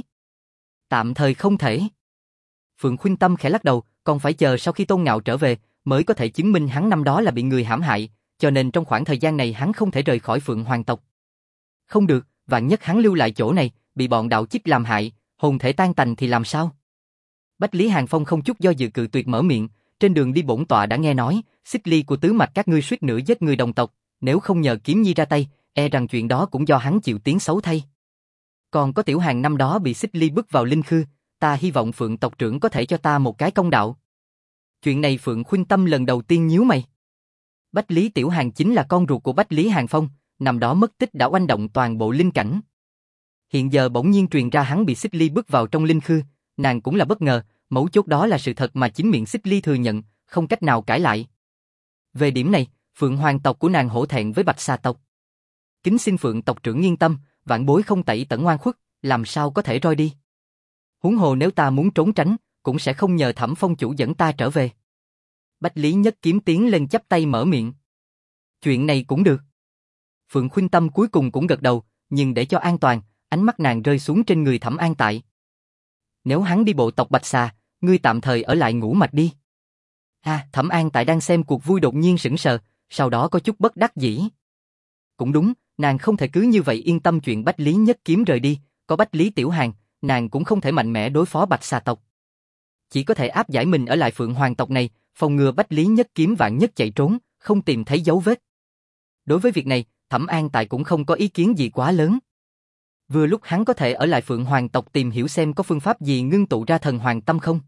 A: Tạm thời không thể. Phượng Khuynh Tâm khẽ lắc đầu, còn phải chờ sau khi Tôn Ngạo trở về, mới có thể chứng minh hắn năm đó là bị người hãm hại, cho nên trong khoảng thời gian này hắn không thể rời khỏi Phượng Hoàng tộc. Không được, vạn nhất hắn lưu lại chỗ này, bị bọn đạo chích làm hại, hồn thể tan tành thì làm sao? Bách Lý Hàng Phong không chút do dự cự tuyệt mở miệng, trên đường đi bổn tọa đã nghe nói, xích ly của tứ mạch các ngươi suýt nữa giết người đồng tộc, nếu không nhờ Kiếm Nhi ra tay, e rằng chuyện đó cũng do hắn chịu tiếng xấu thay. Còn có Tiểu Hàng năm đó bị xích ly bức vào linh khư, ta hy vọng Phượng tộc trưởng có thể cho ta một cái công đạo. Chuyện này Phượng Khuynh Tâm lần đầu tiên nhíu mày. Bách Lý Tiểu Hàng chính là con ruột của Bách Lý Hàng Phong, năm đó mất tích đã oanh động toàn bộ linh cảnh. Hiện giờ bỗng nhiên truyền ra hắn bị xích ly bức vào trong linh khư, nàng cũng là bất ngờ, mấu chốt đó là sự thật mà chính miệng xích ly thừa nhận, không cách nào cãi lại. Về điểm này, Phượng Hoàng tộc của nàng hổ thẹn với Bạch Xà tộc. Kính xin Phượng tộc trưởng yên tâm, vạn bối không tẩy tẩn ngoan khuất, làm sao có thể roi đi. Huống hồ nếu ta muốn trốn tránh, cũng sẽ không nhờ Thẩm Phong chủ dẫn ta trở về. Bách Lý Nhất Kiếm tiến lên chắp tay mở miệng. Chuyện này cũng được. Phượng Khuynh Tâm cuối cùng cũng gật đầu, nhưng để cho an toàn, ánh mắt nàng rơi xuống trên người Thẩm An Tại. Nếu hắn đi bộ tộc Bạch Xà, ngươi tạm thời ở lại ngũ mạch đi. À, Thẩm An Tại đang xem cuộc vui đột nhiên sững sờ, sau đó có chút bất đắc dĩ. Cũng đúng, nàng không thể cứ như vậy yên tâm chuyện Bách Lý Nhất Kiếm rời đi, có Bách Lý Tiểu Hàng, nàng cũng không thể mạnh mẽ đối phó Bạch Xà tộc. Chỉ có thể áp giải mình ở lại Phượng Hoàng tộc này, phòng ngừa Bách Lý Nhất Kiếm vạn nhất chạy trốn, không tìm thấy dấu vết. Đối với việc này, Thẩm An Tại cũng không có ý kiến gì quá lớn. Vừa lúc hắn có thể ở lại Phượng Hoàng tộc tìm hiểu xem có phương pháp gì ngưng tụ ra thần hoàng tâm không.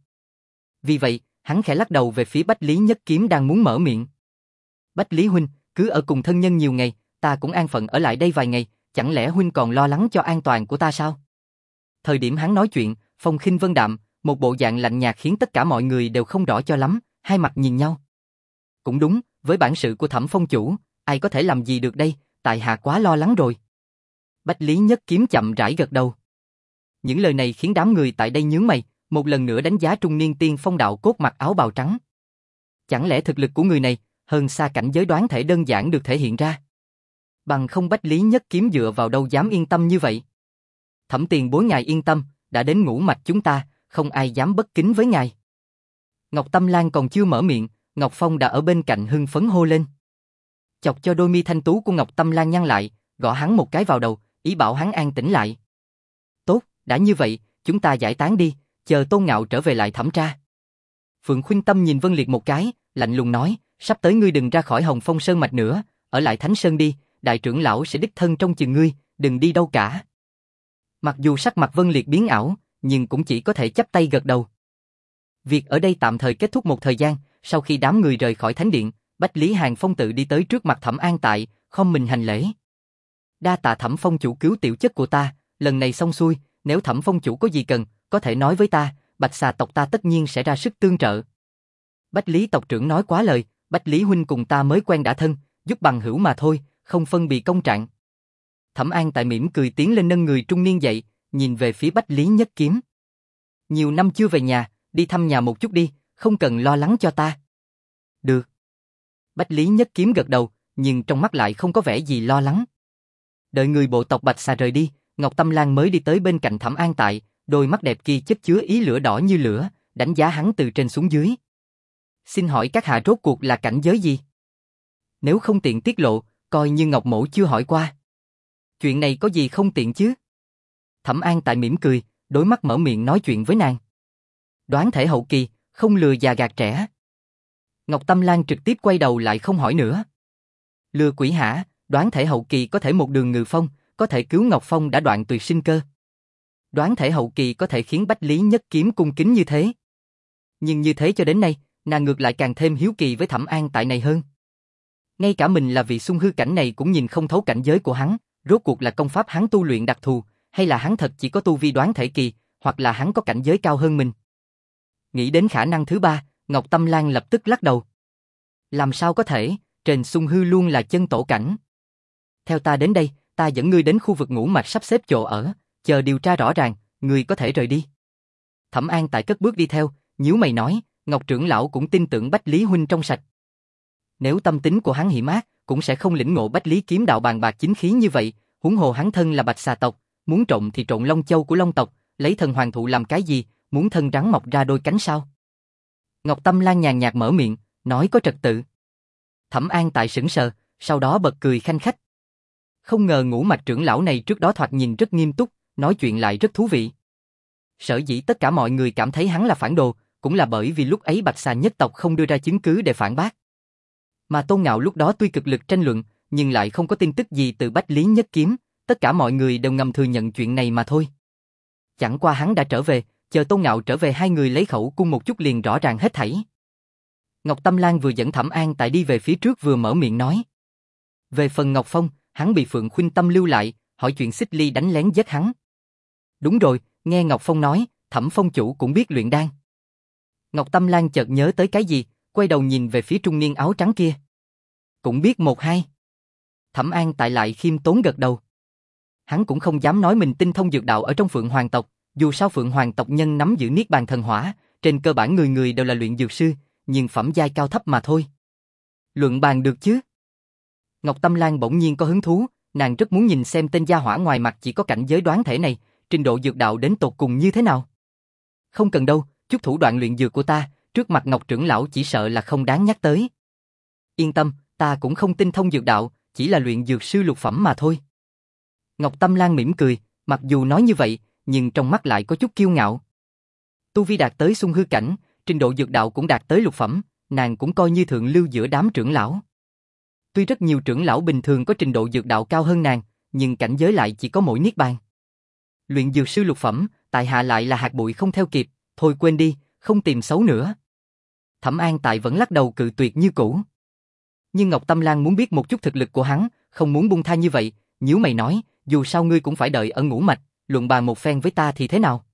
A: Vì vậy, hắn khẽ lắc đầu về phía Bách Lý Nhất Kiếm đang muốn mở miệng. Bách Lý huynh, cứ ở cùng thân nhân nhiều ngày, ta cũng an phận ở lại đây vài ngày, chẳng lẽ huynh còn lo lắng cho an toàn của ta sao? Thời điểm hắn nói chuyện, phong khinh vân đạm, một bộ dạng lạnh nhạt khiến tất cả mọi người đều không rõ cho lắm, hai mặt nhìn nhau. Cũng đúng, với bản sự của Thẩm Phong chủ, ai có thể làm gì được đây, tại hạ quá lo lắng rồi. Bách Lý Nhất Kiếm chậm rãi gật đầu. Những lời này khiến đám người tại đây nhướng mày, một lần nữa đánh giá trung niên tiên phong đạo cốt mặc áo bào trắng. Chẳng lẽ thực lực của người này, hơn xa cảnh giới đoán thể đơn giản được thể hiện ra? Bằng không Bách Lý Nhất Kiếm dựa vào đâu dám yên tâm như vậy. Thẩm tiền bối ngài yên tâm, đã đến ngũ mạch chúng ta, không ai dám bất kính với ngài. Ngọc Tâm Lan còn chưa mở miệng, Ngọc Phong đã ở bên cạnh hưng phấn hô lên. Chọc cho đôi mi thanh tú của Ngọc Tâm Lan nhăn lại, gõ hắn một cái vào đầu, ý bảo hắn an tĩnh lại. Tốt, đã như vậy, chúng ta giải tán đi, chờ Tôn Ngạo trở về lại thẩm tra. Phượng Khuynh Tâm nhìn Vân Liệt một cái, lạnh lùng nói, sắp tới ngươi đừng ra khỏi Hồng Phong Sơn mạch nữa, ở lại Thánh Sơn đi, đại trưởng lão sẽ đích thân trông chừng ngươi, đừng đi đâu cả. Mặc dù sắc mặt Vân Liệt biến ảo, nhưng cũng chỉ có thể chắp tay gật đầu. Việc ở đây tạm thời kết thúc một thời gian, sau khi đám người rời khỏi thánh điện, Bách Lý Hàng Phong tự đi tới trước mặt Thẩm An Tại, khom mình hành lễ. Đa tạ Thẩm Phong chủ cứu tiểu chất của ta, lần này xong xuôi, nếu Thẩm Phong chủ có gì cần, có thể nói với ta, Bạch Xà tộc ta tất nhiên sẽ ra sức tương trợ. Bách Lý tộc trưởng nói quá lời, Bách Lý huynh cùng ta mới quen đã thân, giúp bằng hữu mà thôi, không phân bì công trạng. Thẩm An Tại mỉm cười tiến lên nâng người trung niên dậy, nhìn về phía Bách Lý Nhất Kiếm. Nhiều năm chưa về nhà, đi thăm nhà một chút đi, không cần lo lắng cho ta. Được. Bách Lý Nhất Kiếm gật đầu, nhưng trong mắt lại không có vẻ gì lo lắng. Đợi người bộ tộc Bạch Xà rời đi, Ngọc Tâm Lan mới đi tới bên cạnh Thẩm An Tại, đôi mắt đẹp kia chất chứa ý lửa đỏ như lửa, đánh giá hắn từ trên xuống dưới. Xin hỏi các hạ rốt cuộc là cảnh giới gì? Nếu không tiện tiết lộ, coi như Ngọc Mỗ chưa hỏi qua. Chuyện này có gì không tiện chứ? Thẩm An Tại mỉm cười, đối mắt mở miệng nói chuyện với nàng. Đoán thể hậu kỳ, không lừa già gạt trẻ. Ngọc Tâm Lan trực tiếp quay đầu lại không hỏi nữa. Lừa quỷ hả, đoán thể hậu kỳ có thể một đường ngự phong, có thể cứu Ngọc Phong đã đoạn tuyệt sinh cơ. Đoán thể hậu kỳ có thể khiến Bách Lý Nhất Kiếm cung kính như thế. Nhưng như thế cho đến nay, nàng ngược lại càng thêm hiếu kỳ với Thẩm An Tại này hơn. Ngay cả mình là vị xung hư cảnh này cũng nhìn không thấu cảnh giới của hắn, rốt cuộc là công pháp hắn tu luyện đặc thù, hay là hắn thật chỉ có tu vi đoán thể kỳ, hoặc là hắn có cảnh giới cao hơn mình. Nghĩ đến khả năng thứ ba, Ngọc Tâm Lan lập tức lắc đầu. Làm sao có thể, trên Xuân Hư luôn là chân tổ cảnh. Theo ta đến đây, ta dẫn ngươi đến khu vực ngũ mạch sắp xếp chỗ ở, chờ điều tra rõ ràng, ngươi có thể rời đi. Thẩm An Tại cất bước đi theo, nhíu mày nói, Ngọc trưởng lão cũng tin tưởng Bách Lý huynh trong sạch. Nếu tâm tính của hắn hiểm ác, cũng sẽ không lĩnh ngộ Bách Lý kiếm đạo bàn bạc chính khí như vậy, huống hồ hắn thân là Bạch Xà tộc, muốn trộn thì trộn Long Châu của Long tộc, lấy thần hoàng thụ làm cái gì, muốn thân rắn mọc ra đôi cánh sao? Ngọc Tâm Lan nhàn nhạt mở miệng, nói có trật tự. Thẩm An Tại sững sờ, sau đó bật cười khanh khách. Không ngờ ngũ mạch trưởng lão này trước đó thoạt nhìn rất nghiêm túc, nói chuyện lại rất thú vị. Sở dĩ tất cả mọi người cảm thấy hắn là phản đồ, cũng là bởi vì lúc ấy Bạch Xà nhất tộc không đưa ra chứng cứ để phản bác. Mà Tôn Ngạo lúc đó tuy cực lực tranh luận, nhưng lại không có tin tức gì từ Bách Lý nhất kiếm, tất cả mọi người đều ngầm thừa nhận chuyện này mà thôi. Chẳng qua hắn đã trở về, chờ Tôn Ngạo trở về hai người lấy khẩu cung một chút liền rõ ràng hết thảy. Ngọc Tâm Lan vừa dẫn Thẩm An Tại đi về phía trước vừa mở miệng nói. Về phần Ngọc Phong, hắn bị Phượng Khuynh Tâm lưu lại, hỏi chuyện Xích Ly đánh lén giết hắn. Đúng rồi, nghe Ngọc Phong nói, Thẩm Phong chủ cũng biết luyện đan. Ngọc Tâm Lan chợt nhớ tới cái gì, quay đầu nhìn về phía trung niên áo trắng kia. Cũng biết một hai. Thẩm An Tại lại khiêm tốn gật đầu. Hắn cũng không dám nói mình tinh thông dược đạo ở trong Phượng Hoàng tộc, dù sao Phượng Hoàng tộc nhân nắm giữ niết bàn thần hỏa, trên cơ bản người người đều là luyện dược sư, nhưng phẩm giai cao thấp mà thôi. Luận bàn được chứ? Ngọc Tâm Lan bỗng nhiên có hứng thú, nàng rất muốn nhìn xem tên gia hỏa ngoài mặt chỉ có cảnh giới đoán thể này, trình độ dược đạo đến tột cùng như thế nào. Không cần đâu, chút thủ đoạn luyện dược của ta, trước mặt Ngọc trưởng lão chỉ sợ là không đáng nhắc tới. Yên tâm, ta cũng không tinh thông dược đạo, chỉ là luyện dược sư lục phẩm mà thôi. Ngọc Tâm Lan mỉm cười, mặc dù nói như vậy, nhưng trong mắt lại có chút kiêu ngạo. Tu vi đạt tới Xuân Hư cảnh, trình độ dược đạo cũng đạt tới lục phẩm, nàng cũng coi như thượng lưu giữa đám trưởng lão. Tuy rất nhiều trưởng lão bình thường có trình độ dược đạo cao hơn nàng, nhưng cảnh giới lại chỉ có mỗi niết bàn. Luyện dược sư lục phẩm, tại hạ lại là hạt bụi không theo kịp, thôi quên đi, không tìm xấu nữa. Thẩm An Tại vẫn lắc đầu cự tuyệt như cũ. Nhưng Ngọc Tâm Lan muốn biết một chút thực lực của hắn, không muốn buông tha như vậy, nhíu mày nói, dù sao ngươi cũng phải đợi ở ngũ mạch, luận bàn một phen với ta thì thế nào?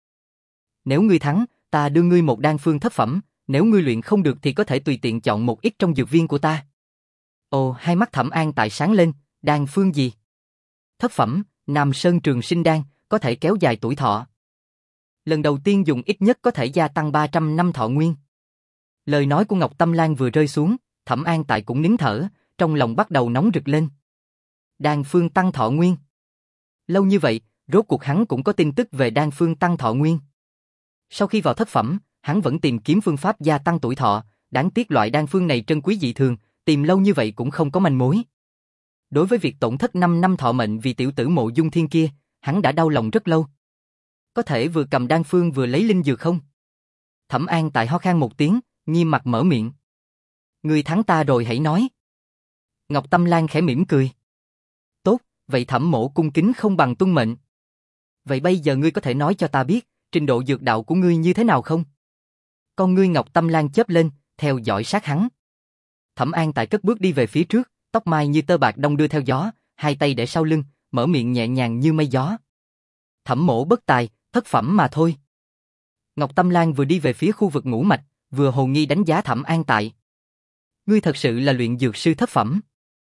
A: Nếu ngươi thắng, ta đưa ngươi một đan phương thất phẩm, nếu ngươi luyện không được thì có thể tùy tiện chọn một ít trong dược viên của ta. Ồ, hai mắt Thẩm An Tại sáng lên, đan phương gì? Thất phẩm, Nam Sơn Trường Sinh Đan, có thể kéo dài tuổi thọ. Lần đầu tiên dùng ít nhất có thể gia tăng ba trăm năm thọ nguyên. Lời nói của Ngọc Tâm Lan vừa rơi xuống, Thẩm An Tại cũng nín thở, trong lòng bắt đầu nóng rực lên. Đan phương tăng thọ nguyên. Lâu như vậy, rốt cuộc hắn cũng có tin tức về đan phương tăng thọ nguyên. Sau khi vào thất phẩm, hắn vẫn tìm kiếm phương pháp gia tăng tuổi thọ, đáng tiếc loại đan phương này trân quý dị thường, tìm lâu như vậy cũng không có manh mối. Đối với việc tổn thất năm năm thọ mệnh vì tiểu tử Mộ Dung Thiên kia, hắn đã đau lòng rất lâu. Có thể vừa cầm đan phương vừa lấy linh dược không? Thẩm An Tại ho khan một tiếng, nghiêm mặt mở miệng. Ngươi thắng ta rồi hãy nói. Ngọc Tâm Lan khẽ mỉm cười. Tốt, vậy Thẩm mỗ cung kính không bằng tuân mệnh. Vậy bây giờ ngươi có thể nói cho ta biết, trình độ dược đạo của ngươi như thế nào không? Con ngươi Ngọc Tâm Lan chớp lên, theo dõi sát hắn. Thẩm An Tại cất bước đi về phía trước, tóc mai như tơ bạc đong đưa theo gió, hai tay để sau lưng, mở miệng nhẹ nhàng như mây gió. Thẩm mỗ bất tài, thất phẩm mà thôi. Ngọc Tâm Lan vừa đi về phía khu vực ngũ mạch, vừa hồ nghi đánh giá Thẩm An Tại. Ngươi thật sự là luyện dược sư thất phẩm?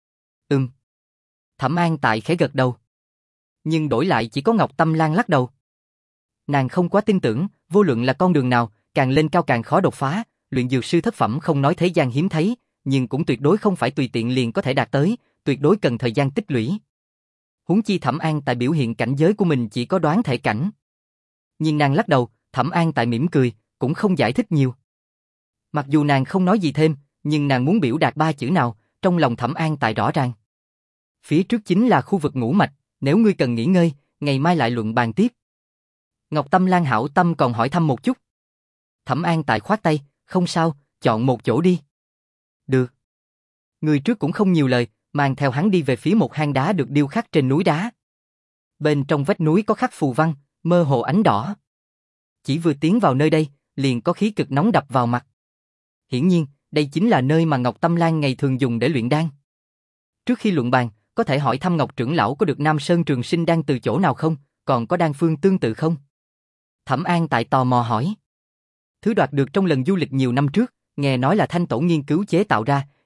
A: Ừm. Thẩm An Tại khẽ gật đầu. Nhưng đổi lại chỉ có Ngọc Tâm Lan lắc đầu. Nàng không quá tin tưởng, vô luận là con đường nào, càng lên cao càng khó đột phá, luyện dược sư thất phẩm không nói thế gian hiếm thấy, nhưng cũng tuyệt đối không phải tùy tiện liền có thể đạt tới, tuyệt đối cần thời gian tích lũy. Huống chi Thẩm An Tại biểu hiện cảnh giới của mình chỉ có đoán thể cảnh. Nhưng nàng lắc đầu, Thẩm An Tại mỉm cười, cũng không giải thích nhiều. Mặc dù nàng không nói gì thêm, nhưng nàng muốn biểu đạt ba chữ nào, trong lòng Thẩm An Tại rõ ràng. Phía trước chính là khu vực ngũ mạch, nếu ngươi cần nghỉ ngơi, ngày mai lại luận bàn tiếp. Ngọc Tâm Lan hảo tâm còn hỏi thăm một chút. Thẩm An Tại khoát tay, không sao, chọn một chỗ đi. Được. Người trước cũng không nhiều lời, mang theo hắn đi về phía một hang đá được điêu khắc trên núi đá. Bên trong vách núi có khắc phù văn, mơ hồ ánh đỏ. Chỉ vừa tiến vào nơi đây, liền có khí cực nóng đập vào mặt. Hiển nhiên, đây chính là nơi mà Ngọc Tâm Lan ngày thường dùng để luyện đan. Trước khi luận bàn, có thể hỏi thăm Ngọc trưởng lão có được Nam Sơn Trường Sinh Đan từ chỗ nào không, còn có đan phương tương tự không? Thẩm An Tại tò mò hỏi. Thứ đoạt được trong lần du lịch nhiều năm trước, nghe nói là Thanh Tổ nghiên cứu chế tạo ra,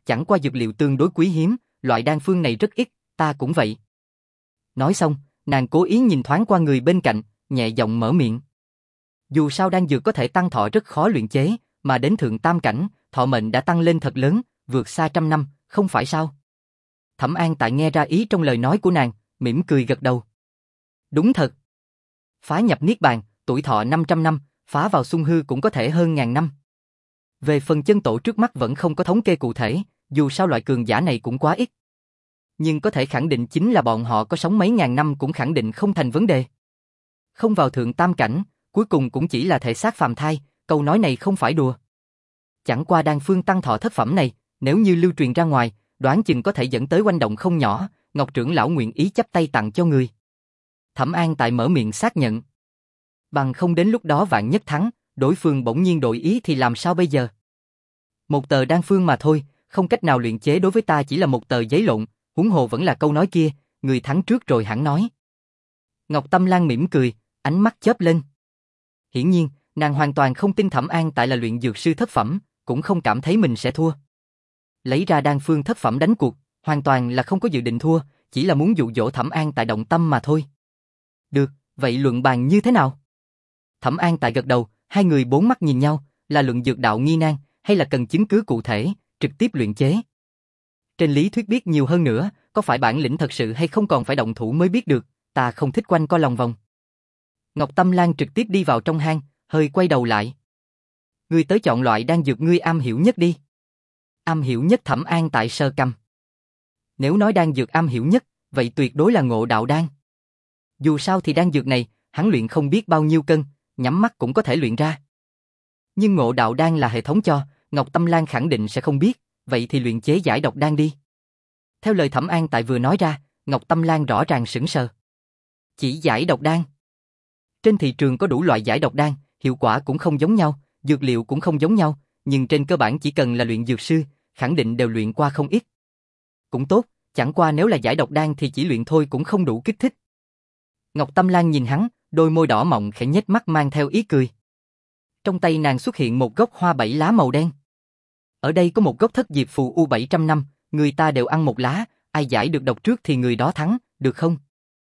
A: chẳng qua dược liệu tương đối quý hiếm, loại đan phương này rất ít, ta cũng vậy. Nói xong, nàng cố ý nhìn thoáng qua người bên cạnh, nhẹ giọng mở miệng. Dù sao đan dược có thể tăng thọ rất khó luyện chế, mà đến thượng tam cảnh, thọ mệnh đã tăng lên thật lớn, vượt xa trăm năm, không phải sao? Thẩm An Tại nghe ra ý trong lời nói của nàng, mỉm cười gật đầu. Đúng thật. Phá nhập niết bàn, tuổi thọ năm trăm năm, phá vào xung hư cũng có thể hơn ngàn năm. Về phần chân tổ trước mắt vẫn không có thống kê cụ thể, dù sao loại cường giả này cũng quá ít. Nhưng có thể khẳng định chính là bọn họ có sống mấy ngàn năm cũng khẳng định không thành vấn đề. Không vào thượng tam cảnh, cuối cùng cũng chỉ là thể xác phàm thai, câu nói này không phải đùa. Chẳng qua đan phương tăng thọ thất phẩm này, nếu như lưu truyền ra ngoài, đoán chừng có thể dẫn tới oanh động không nhỏ, Ngọc trưởng lão nguyện ý chắp tay tặng cho người. Thẩm An Tại mở miệng xác nhận. Bằng không đến lúc đó vạn nhất thắng, đối phương bỗng nhiên đổi ý thì làm sao bây giờ? Một tờ đan phương mà thôi, không cách nào luyện chế đối với ta chỉ là một tờ giấy lộn, huống hồ vẫn là câu nói kia, người thắng trước rồi hẳn nói. Ngọc Tâm Lan mỉm cười, ánh mắt chớp lên. Hiển nhiên, nàng hoàn toàn không tin Thẩm An Tại là luyện dược sư thất phẩm, cũng không cảm thấy mình sẽ thua. Lấy ra đan phương thất phẩm đánh cuộc, hoàn toàn là không có dự định thua, chỉ là muốn dụ dỗ Thẩm An Tại động tâm mà thôi. Được, vậy luận bàn như thế nào? Thẩm An Tại gật đầu, hai người bốn mắt nhìn nhau, là luận dược đạo nghi nan, hay là cần chứng cứ cụ thể, trực tiếp luyện chế. Trên lý thuyết biết nhiều hơn nữa, có phải bản lĩnh thật sự hay không còn phải động thủ mới biết được, ta không thích quanh co lòng vòng. Ngọc Tâm Lan trực tiếp đi vào trong hang, hơi quay đầu lại. Ngươi tới chọn loại đan dược ngươi am hiểu nhất đi. Am hiểu nhất Thẩm An Tại sơ cằm. Nếu nói đan dược am hiểu nhất, vậy tuyệt đối là Ngộ Đạo đan. Dù sao thì đan dược này, hắn luyện không biết bao nhiêu cân, nhắm mắt cũng có thể luyện ra. Nhưng Ngộ Đạo đan là hệ thống cho, Ngọc Tâm Lan khẳng định sẽ không biết, vậy thì luyện chế giải độc đan đi. Theo lời Thẩm An Tại vừa nói ra, Ngọc Tâm Lan rõ ràng sững sờ. Chỉ giải độc đan. Trên thị trường có đủ loại giải độc đan, hiệu quả cũng không giống nhau, dược liệu cũng không giống nhau, nhưng trên cơ bản chỉ cần là luyện dược sư, khẳng định đều luyện qua không ít. Cũng tốt, chẳng qua nếu là giải độc đan thì chỉ luyện thôi cũng không đủ kích thích. Ngọc Tâm Lan nhìn hắn, đôi môi đỏ mọng khẽ nhếch mắt mang theo ý cười. Trong tay nàng xuất hiện một gốc hoa bảy lá màu đen. Ở đây có một gốc thất diệp phù u bảy trăm năm, người ta đều ăn một lá, ai giải được độc trước thì người đó thắng, được không?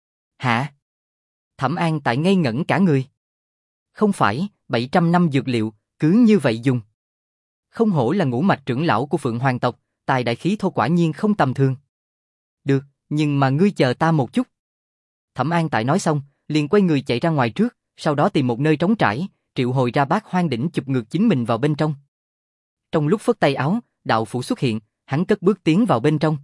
A: Hả? Thẩm An Tại ngây ngẩn cả người. Không phải, bảy trăm năm dược liệu, cứ như vậy dùng. Không hổ là ngũ mạch trưởng lão của Phượng Hoàng tộc, tài đại khí thô quả nhiên không tầm thường. Được, nhưng mà ngươi chờ ta một chút. Thẩm An Tại nói xong, liền quay người chạy ra ngoài trước, sau đó tìm một nơi trống trải, triệu hồi ra Bát Hoang đỉnh chụp ngược chính mình vào bên trong. Trong lúc phất tay áo, đạo phủ xuất hiện, hắn cất bước tiến vào bên trong.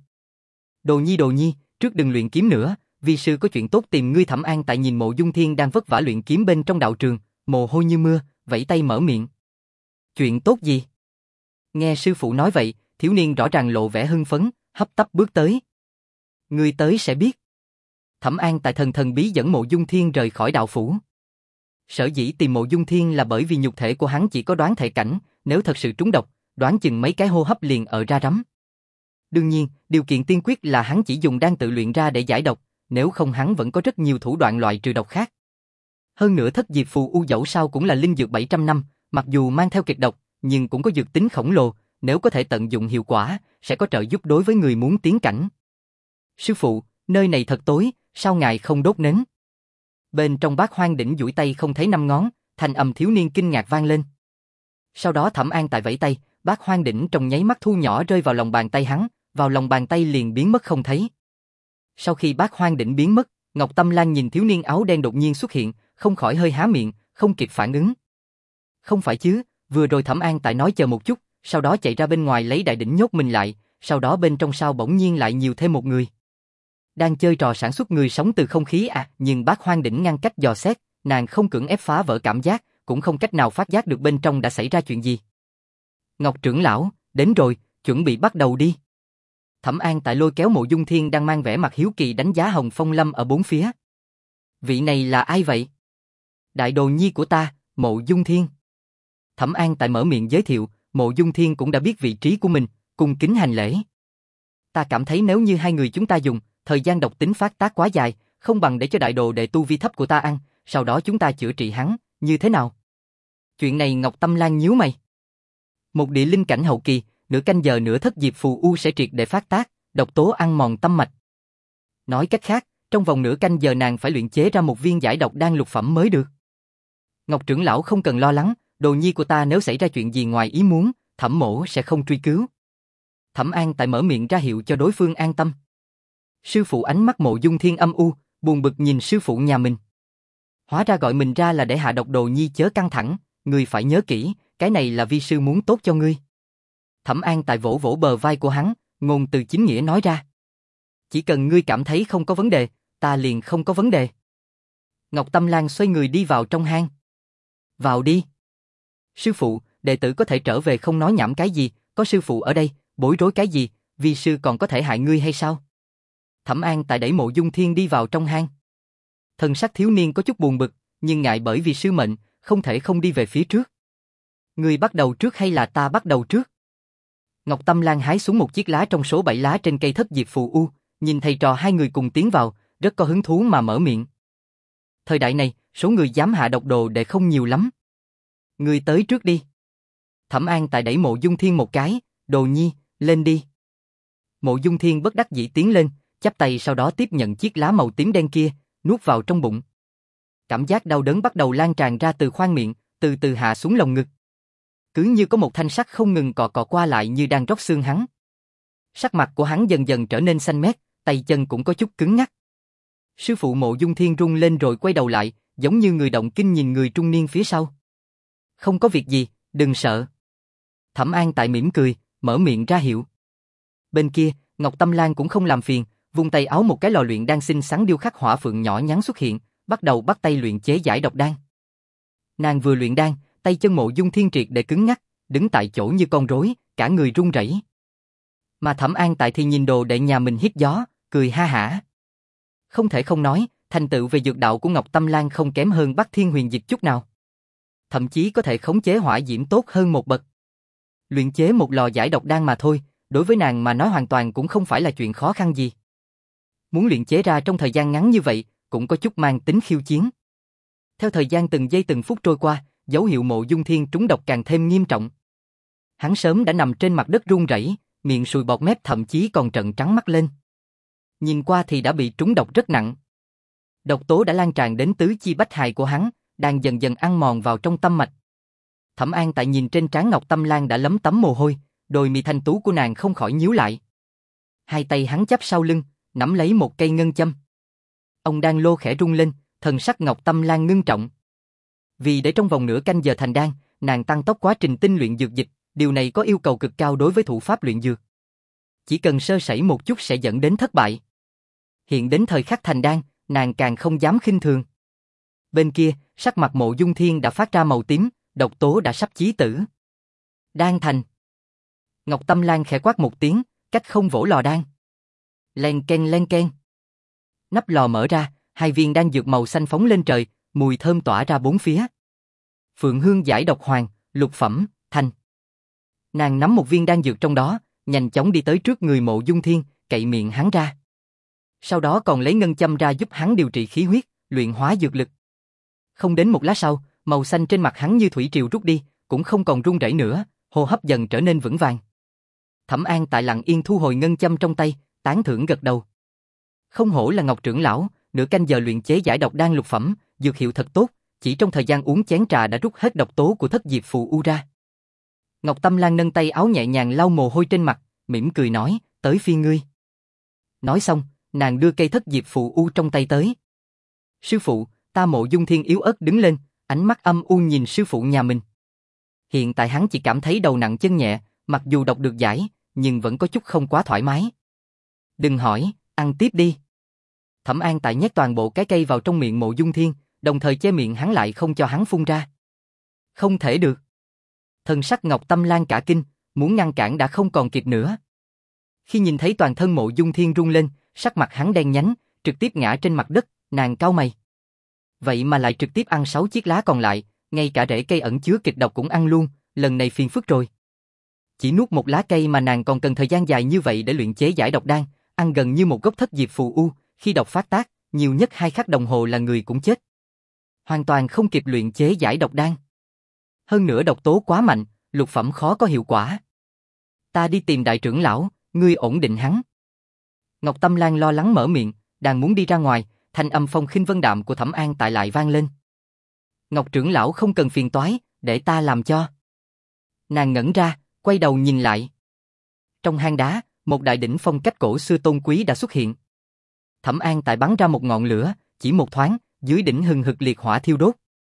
A: Đồ nhi đồ nhi, trước đừng luyện kiếm nữa, vi sư có chuyện tốt tìm ngươi. Thẩm An Tại nhìn Mộ Dung Thiên đang vất vả luyện kiếm bên trong đạo trường, mồ hôi như mưa, vẫy tay mở miệng. Chuyện tốt gì? Nghe sư phụ nói vậy, thiếu niên rõ ràng lộ vẻ hưng phấn, hấp tấp bước tới. Ngươi tới sẽ biết. Thẩm An Tại thần thần bí dẫn Mộ Dung Thiên rời khỏi đạo phủ. Sở dĩ tìm Mộ Dung Thiên là bởi vì nhục thể của hắn chỉ có đoán thể cảnh, nếu thật sự trúng độc, đoán chừng mấy cái hô hấp liền ở ra rắm. Đương nhiên, điều kiện tiên quyết là hắn chỉ dùng đan tự luyện ra để giải độc, nếu không hắn vẫn có rất nhiều thủ đoạn loại trừ độc khác. Hơn nữa thất diệp phù u dẫu sao cũng là linh dược bảy trăm năm, mặc dù mang theo kịch độc, nhưng cũng có dược tính khổng lồ, nếu có thể tận dụng hiệu quả, sẽ có trợ giúp đối với người muốn tiến cảnh. Sư phụ, nơi này thật tối, sao ngài không đốt nến? Bên trong Bát Hoang đỉnh duỗi tay không thấy năm ngón, thanh âm thiếu niên kinh ngạc vang lên. Sau đó Thẩm An Tại vẫy tay, Bát Hoang đỉnh trong nháy mắt thu nhỏ rơi vào lòng bàn tay hắn, vào lòng bàn tay liền biến mất không thấy. Sau khi Bát Hoang đỉnh biến mất, Ngọc Tâm Lan nhìn thiếu niên áo đen đột nhiên xuất hiện, không khỏi hơi há miệng, không kịp phản ứng. Không phải chứ, vừa rồi Thẩm An Tại nói chờ một chút, sau đó chạy ra bên ngoài lấy đại đỉnh nhốt mình lại, sau đó bên trong sao bỗng nhiên lại nhiều thêm một người. Đang chơi trò sản xuất người sống từ không khí à, nhưng Bát Hoang đỉnh ngăn cách dò xét, nàng không cưỡng ép phá vỡ cảm giác, cũng không cách nào phát giác được bên trong đã xảy ra chuyện gì. Ngọc trưởng lão, đến rồi, chuẩn bị bắt đầu đi. Thẩm An Tại lôi kéo Mộ Dung Thiên đang mang vẻ mặt hiếu kỳ đánh giá Hồng Phong Lâm ở bốn phía. Vị này là ai vậy? Đại đồ nhi của ta, Mộ Dung Thiên. Thẩm An Tại mở miệng giới thiệu, Mộ Dung Thiên cũng đã biết vị trí của mình, cung kính hành lễ. Ta cảm thấy nếu như hai người chúng ta dùng, thời gian độc tính phát tác quá dài, không bằng để cho đại đồ đệ tu vi thấp của ta ăn, sau đó chúng ta chữa trị hắn, như thế nào? Chuyện này Ngọc Tâm Lan nhíu mày. Một địa linh cảnh hậu kỳ, nửa canh giờ nữa thất diệp phù u sẽ triệt để phát tác, độc tố ăn mòn tâm mạch. Nói cách khác, trong vòng nửa canh giờ nàng phải luyện chế ra một viên giải độc đan lục phẩm mới được. Ngọc trưởng lão không cần lo lắng, đồ nhi của ta nếu xảy ra chuyện gì ngoài ý muốn, Thẩm mỗ sẽ không truy cứu. Thẩm An Tại mở miệng ra hiệu cho đối phương an tâm. Sư phụ ánh mắt Mộ Dung Thiên âm u, buồn bực nhìn sư phụ nhà mình. Hóa ra gọi mình ra là để hạ độc đồ nhi chớ căng thẳng, ngươi phải nhớ kỹ, cái này là vi sư muốn tốt cho ngươi. Thẩm An Tại vỗ vỗ bờ vai của hắn, ngôn từ chính nghĩa nói ra. Chỉ cần ngươi cảm thấy không có vấn đề, ta liền không có vấn đề. Ngọc Tâm Lan xoay người đi vào trong hang. Vào đi. Sư phụ, đệ tử có thể trở về không nói nhảm cái gì, có sư phụ ở đây, bối rối cái gì, vi sư còn có thể hại ngươi hay sao? Thẩm An Tại đẩy Mộ Dung Thiên đi vào trong hang. Thần sắc thiếu niên có chút buồn bực, nhưng ngại bởi vì sư mệnh, không thể không đi về phía trước. Ngươi bắt đầu trước hay là ta bắt đầu trước? Ngọc Tâm Lan hái xuống một chiếc lá trong số bảy lá trên cây thất diệp phù u, nhìn thầy trò hai người cùng tiến vào, rất có hứng thú mà mở miệng. Thời đại này, số người dám hạ độc đồ đệ không nhiều lắm. Ngươi tới trước đi. Thẩm An Tại đẩy Mộ Dung Thiên một cái, đồ nhi, lên đi. Mộ Dung Thiên bất đắc dĩ tiến lên, chắp tay sau đó tiếp nhận chiếc lá màu tím đen kia, nuốt vào trong bụng. Cảm giác đau đớn bắt đầu lan tràn ra từ khoang miệng, từ từ hạ xuống lồng ngực. Cứ như có một thanh sắt không ngừng cọ cọ qua lại như đang rót xương hắn. Sắc mặt của hắn dần dần trở nên xanh mét, tay chân cũng có chút cứng ngắc. Sư phụ Mộ Dung Thiên run lên rồi quay đầu lại, giống như người động kinh nhìn người trung niên phía sau. Không có việc gì, đừng sợ. Thẩm An Tại mỉm cười, mở miệng ra hiệu. Bên kia, Ngọc Tâm Lan cũng không làm phiền, vung tay áo một cái lò luyện đan xinh xắn điêu khắc hỏa phượng nhỏ nhắn xuất hiện, bắt đầu bắt tay luyện chế giải độc đan. Nàng vừa luyện đan, tay chân Mộ Dung Thiên triệt để cứng ngắc, đứng tại chỗ như con rối, cả người run rẩy. Mà Thẩm An Tại thì nhìn đồ đệ nhà mình hít gió, cười ha hả. Không thể không nói, thành tựu về dược đạo của Ngọc Tâm Lan không kém hơn Bắc Thiên Huyền Dịch chút nào. Thậm chí có thể khống chế hỏa diễm tốt hơn một bậc. Luyện chế một lò giải độc đan mà thôi, đối với nàng mà nói hoàn toàn cũng không phải là chuyện khó khăn gì. Muốn luyện chế ra trong thời gian ngắn như vậy, cũng có chút mang tính khiêu chiến. Theo thời gian từng giây từng phút trôi qua, dấu hiệu Mộ Dung Thiên trúng độc càng thêm nghiêm trọng. Hắn sớm đã nằm trên mặt đất run rẩy, miệng sùi bọt mép thậm chí còn trợn trắng mắt lên. Nhìn qua thì đã bị trúng độc rất nặng. Độc tố đã lan tràn đến tứ chi bách hài của hắn, đang dần dần ăn mòn vào trong tâm mạch. Thẩm An Tại nhìn trên trán Ngọc Tâm Lan đã lấm tấm mồ hôi, đôi mi thanh tú của nàng không khỏi nhíu lại. Hai tay hắn chắp sau lưng, nắm lấy một cây ngân châm. Ông đang lô khẽ rung lên, thần sắc Ngọc Tâm Lan ngưng trọng. Vì để trong vòng nửa canh giờ thành đan, nàng tăng tốc quá trình tinh luyện dược dịch, điều này có yêu cầu cực cao đối với thủ pháp luyện dược. Chỉ cần sơ sẩy một chút sẽ dẫn đến thất bại. Hiện đến thời khắc thành đan, nàng càng không dám khinh thường. Bên kia, sắc mặt Mộ Dung Thiên đã phát ra màu tím, độc tố đã sắp chí tử. Đan thành. Ngọc Tâm Lan khẽ quát một tiếng, cách không vỗ lò đan. Len ken len ken. Nắp lò mở ra, hai viên đan dược màu xanh phóng lên trời, mùi thơm tỏa ra bốn phía. Phượng Hương giải độc hoàng, lục phẩm, thành. Nàng nắm một viên đan dược trong đó, nhanh chóng đi tới trước người Mộ Dung Thiên, cậy miệng hắn ra. Sau đó còn lấy ngân châm ra giúp hắn điều trị khí huyết, luyện hóa dược lực. Không đến một lát sau, màu xanh trên mặt hắn như thủy triều rút đi, cũng không còn run rẩy nữa, hô hấp dần trở nên vững vàng. Thẩm An Tại lặng yên thu hồi ngân châm trong tay, tán thưởng gật đầu. Không hổ là Ngọc trưởng lão, nửa canh giờ luyện chế giải độc đan lục phẩm, dược hiệu thật tốt, chỉ trong thời gian uống chén trà đã rút hết độc tố của thất diệp phù u ra. Ngọc Tâm Lan nâng tay áo nhẹ nhàng lau mồ hôi trên mặt, mỉm cười nói, tới phiên ngươi. Nói xong, nàng đưa cây thất diệp phù u trong tay tới. Sư phụ, ta Mộ Dung Thiên yếu ớt đứng lên, ánh mắt âm u nhìn sư phụ nhà mình. Hiện tại hắn chỉ cảm thấy đầu nặng chân nhẹ, mặc dù độc được giải, nhưng vẫn có chút không quá thoải mái. Đừng hỏi, ăn tiếp đi. Thẩm An Tại nhét toàn bộ cái cây vào trong miệng Mộ Dung Thiên, đồng thời che miệng hắn lại không cho hắn phun ra. Không thể được. Thần sắc Ngọc Tâm Lan cả kinh, muốn ngăn cản đã không còn kịp nữa. Khi nhìn thấy toàn thân Mộ Dung Thiên rung lên, sắc mặt hắn đen nhánh, trực tiếp ngã trên mặt đất, nàng cau mày. Vậy mà lại trực tiếp ăn sáu chiếc lá còn lại, ngay cả rễ cây ẩn chứa kịch độc cũng ăn luôn, lần này phiền phức rồi. Chỉ nuốt một lá cây mà nàng còn cần thời gian dài như vậy để luyện chế giải độc đan, ăn gần như một gốc thất diệp phù u, khi độc phát tác, nhiều nhất hai khắc đồng hồ là người cũng chết. Hoàn toàn không kịp luyện chế giải độc đan. Hơn nữa độc tố quá mạnh, lục phẩm khó có hiệu quả. Ta đi tìm đại trưởng lão, ngươi ổn định hắn. Ngọc Tâm Lan lo lắng mở miệng, đang muốn đi ra ngoài, thanh âm phong khinh vân đạm của Thẩm An Tại lại vang lên. Ngọc trưởng lão không cần phiền toái, để ta làm cho. Nàng ngẩn ra, quay đầu nhìn lại. Trong hang đá, một đại đỉnh phong cách cổ xưa tôn quý đã xuất hiện. Thẩm An Tại bắn ra một ngọn lửa, chỉ một thoáng, dưới đỉnh hừng hực liệt hỏa thiêu đốt.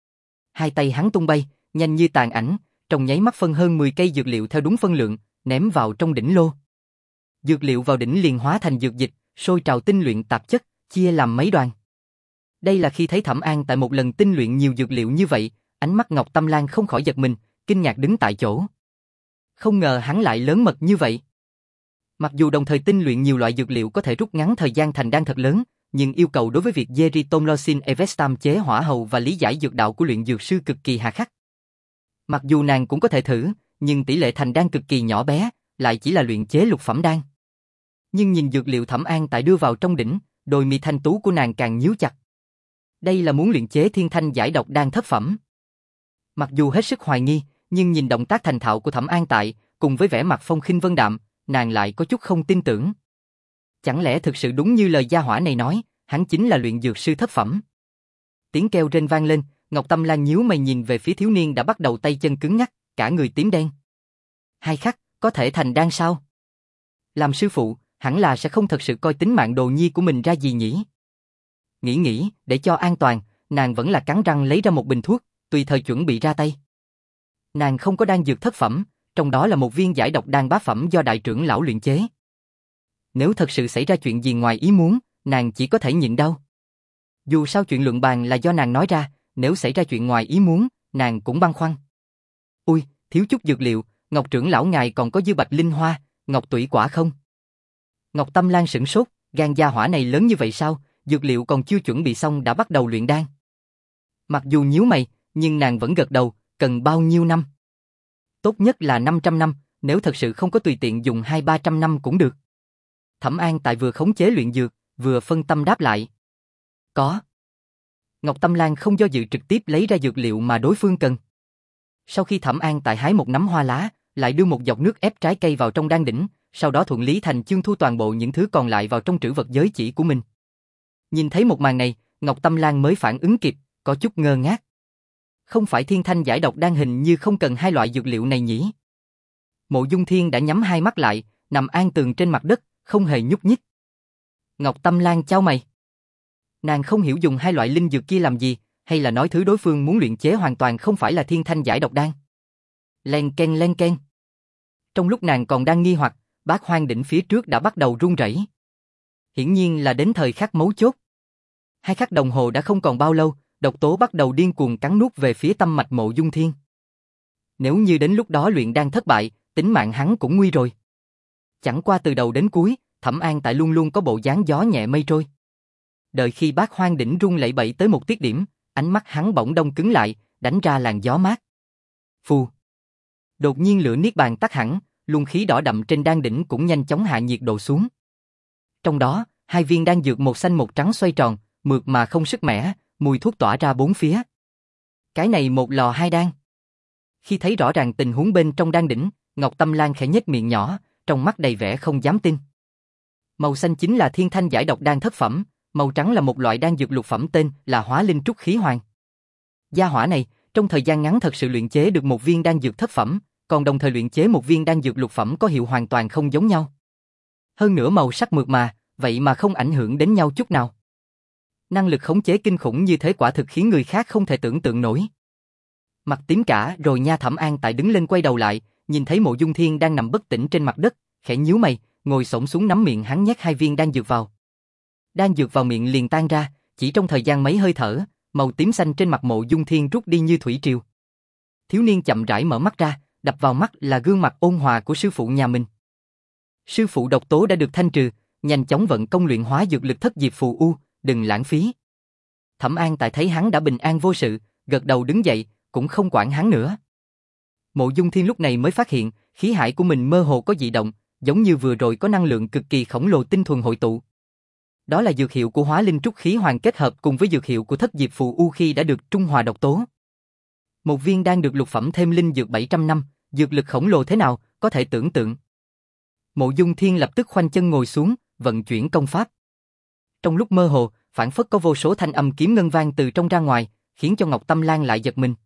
A: Hai tay hắn tung bay, nhanh như tàn ảnh, trong nháy mắt phân hơn mười cây dược liệu theo đúng phân lượng, ném vào trong đỉnh lô. Dược liệu vào đỉnh liền hóa thành dược dịch, sôi trào tinh luyện tạp chất, chia làm mấy đoàn. Đây là khi thấy Thẩm An Tại một lần tinh luyện nhiều dược liệu như vậy, ánh mắt Ngọc Tâm Lan không khỏi giật mình, kinh ngạc đứng tại chỗ. Không ngờ hắn lại lớn mật như vậy. Mặc dù đồng thời tinh luyện nhiều loại dược liệu có thể rút ngắn thời gian thành đan thật lớn, nhưng yêu cầu đối với việc Yeritomycin Evestam chế hỏa hầu và lý giải dược đạo của luyện dược sư cực kỳ hà khắc. Mặc dù nàng cũng có thể thử, nhưng tỷ lệ thành đan cực kỳ nhỏ bé, lại chỉ là luyện chế lục phẩm đan. Nhưng nhìn dược liệu Thẩm An Tại đưa vào trong đỉnh, đôi mi thanh tú của nàng càng nhíu chặt. Đây là muốn luyện chế thiên thanh giải độc đan thất phẩm. Mặc dù hết sức hoài nghi, nhưng nhìn động tác thành thạo của Thẩm An Tại, cùng với vẻ mặt phong khinh vân đạm, nàng lại có chút không tin tưởng. Chẳng lẽ thực sự đúng như lời gia hỏa này nói, hắn chính là luyện dược sư thất phẩm? Tiếng kêu rên vang lên, Ngọc Tâm Lan nhíu mày nhìn về phía thiếu niên đã bắt đầu tay chân cứng ngắc, cả người tím đen. Hai khắc, có thể thành đan sao? Làm sư phụ, hẳn là sẽ không thật sự coi tính mạng đồ nhi của mình ra gì nhỉ? Nghĩ nghĩ, để cho an toàn, nàng vẫn là cắn răng lấy ra một bình thuốc, tùy thời chuẩn bị ra tay. Nàng không có đan dược thất phẩm, trong đó là một viên giải độc đan bá phẩm do đại trưởng lão luyện chế. Nếu thật sự xảy ra chuyện gì ngoài ý muốn, nàng chỉ có thể nhịn đau. Dù sao chuyện luận bàn là do nàng nói ra, nếu xảy ra chuyện ngoài ý muốn, nàng cũng băn khoăn. Ui, thiếu chút dược liệu, Ngọc trưởng lão ngài còn có dư bạch linh hoa, ngọc tủy quả không? Ngọc Tâm Lan sửng sốt, gan gia hỏa này lớn như vậy sao, dược liệu còn chưa chuẩn bị xong đã bắt đầu luyện đan. Mặc dù nhíu mày, nhưng nàng vẫn gật đầu, cần bao nhiêu năm? Tốt nhất là năm trăm năm, nếu thật sự không có tùy tiện dùng hai ba trăm năm cũng được. Thẩm An Tại vừa khống chế luyện dược, vừa phân tâm đáp lại. Có. Ngọc Tâm Lan không do dự trực tiếp lấy ra dược liệu mà đối phương cần. Sau khi Thẩm An Tại hái một nắm hoa lá, lại đưa một giọt nước ép trái cây vào trong đan đỉnh, sau đó thuận lý thành chương thu toàn bộ những thứ còn lại vào trong trữ vật giới chỉ của mình. Nhìn thấy một màn này, Ngọc Tâm Lan mới phản ứng kịp, có chút ngơ ngác. Không phải thiên thanh giải độc đan hình như không cần hai loại dược liệu này nhỉ? Mộ Dung Thiên đã nhắm hai mắt lại, nằm an tường trên mặt đất, không hề nhúc nhích. Ngọc Tâm Lan chau mày. Nàng không hiểu dùng hai loại linh dược kia làm gì, hay là nói thứ đối phương muốn luyện chế hoàn toàn không phải là thiên thanh giải độc đan. Len ken len ken. Trong lúc nàng còn đang nghi hoặc, bát hoang đỉnh phía trước đã bắt đầu rung rẩy. Hiển nhiên là đến thời khắc mấu chốt. Hai khắc đồng hồ đã không còn bao lâu, độc tố bắt đầu điên cuồng cắn nuốt về phía tâm mạch Mộ Dung Thiên. Nếu như đến lúc đó luyện đan thất bại, tính mạng hắn cũng nguy rồi. Chẳng qua từ đầu đến cuối, Thẩm An Tại luôn luôn có bộ dáng gió nhẹ mây trôi. Đợi khi bát hoang đỉnh rung lẩy bẩy tới một tiết điểm, ánh mắt hắn bỗng đông cứng lại, đánh ra làn gió mát. Phù. Đột nhiên lửa niết bàn tắt hẳn, luồng khí đỏ đậm trên đan đỉnh cũng nhanh chóng hạ nhiệt độ xuống. Trong đó, hai viên đan dược một xanh một trắng xoay tròn, mượt mà không sức mẻ, mùi thuốc tỏa ra bốn phía. Cái này một lò hai đan. Khi thấy rõ ràng tình huống bên trong đan đỉnh, Ngọc Tâm Lan khẽ nhếch miệng nhỏ, trong mắt đầy vẻ không dám tin. Màu xanh chính là thiên thanh giải độc đan thất phẩm, màu trắng là một loại đan dược lục phẩm tên là Hóa Linh Trúc Khí Hoàng. Gia hỏa này, trong thời gian ngắn thật sự luyện chế được một viên đan dược thất phẩm, còn đồng thời luyện chế một viên đan dược lục phẩm có hiệu hoàn toàn không giống nhau. Hơn nữa màu sắc mượt mà, vậy mà không ảnh hưởng đến nhau chút nào. Năng lực khống chế kinh khủng như thế quả thực khiến người khác không thể tưởng tượng nổi. Mặt tím cả rồi nha. Thẩm An Tại đứng lên quay đầu lại, nhìn thấy Mộ Dung Thiên đang nằm bất tỉnh trên mặt đất, khẽ nhíu mày, ngồi xổm xuống nắm miệng hắn nhét hai viên đan dược vào. Đan dược vào miệng liền tan ra, chỉ trong thời gian mấy hơi thở, màu tím xanh trên mặt Mộ Dung Thiên rút đi như thủy triều. Thiếu niên chậm rãi mở mắt ra, đập vào mắt là gương mặt ôn hòa của sư phụ nhà mình. Sư phụ độc tố đã được thanh trừ, nhanh chóng vận công luyện hóa dược lực thất diệp phù u, đừng lãng phí. Thẩm An Tại thấy hắn đã bình an vô sự, gật đầu đứng dậy, cũng không quản hắn nữa. Mộ Dung Thiên lúc này mới phát hiện, khí hải của mình mơ hồ có dị động, giống như vừa rồi có năng lượng cực kỳ khổng lồ tinh thuần hội tụ. Đó là dược hiệu của Hóa Linh Trúc Khí Hoàng kết hợp cùng với dược hiệu của thất diệp phù u khi đã được trung hòa độc tố. Một viên đan được lục phẩm thêm linh dược bảy trăm năm, dược lực khổng lồ thế nào, có thể tưởng tượng. Mộ Dung Thiên lập tức khoanh chân ngồi xuống, vận chuyển công pháp. Trong lúc mơ hồ, phảng phất có vô số thanh âm kiếm ngân vang từ trong ra ngoài, khiến cho Ngọc Tâm Lan lại giật mình.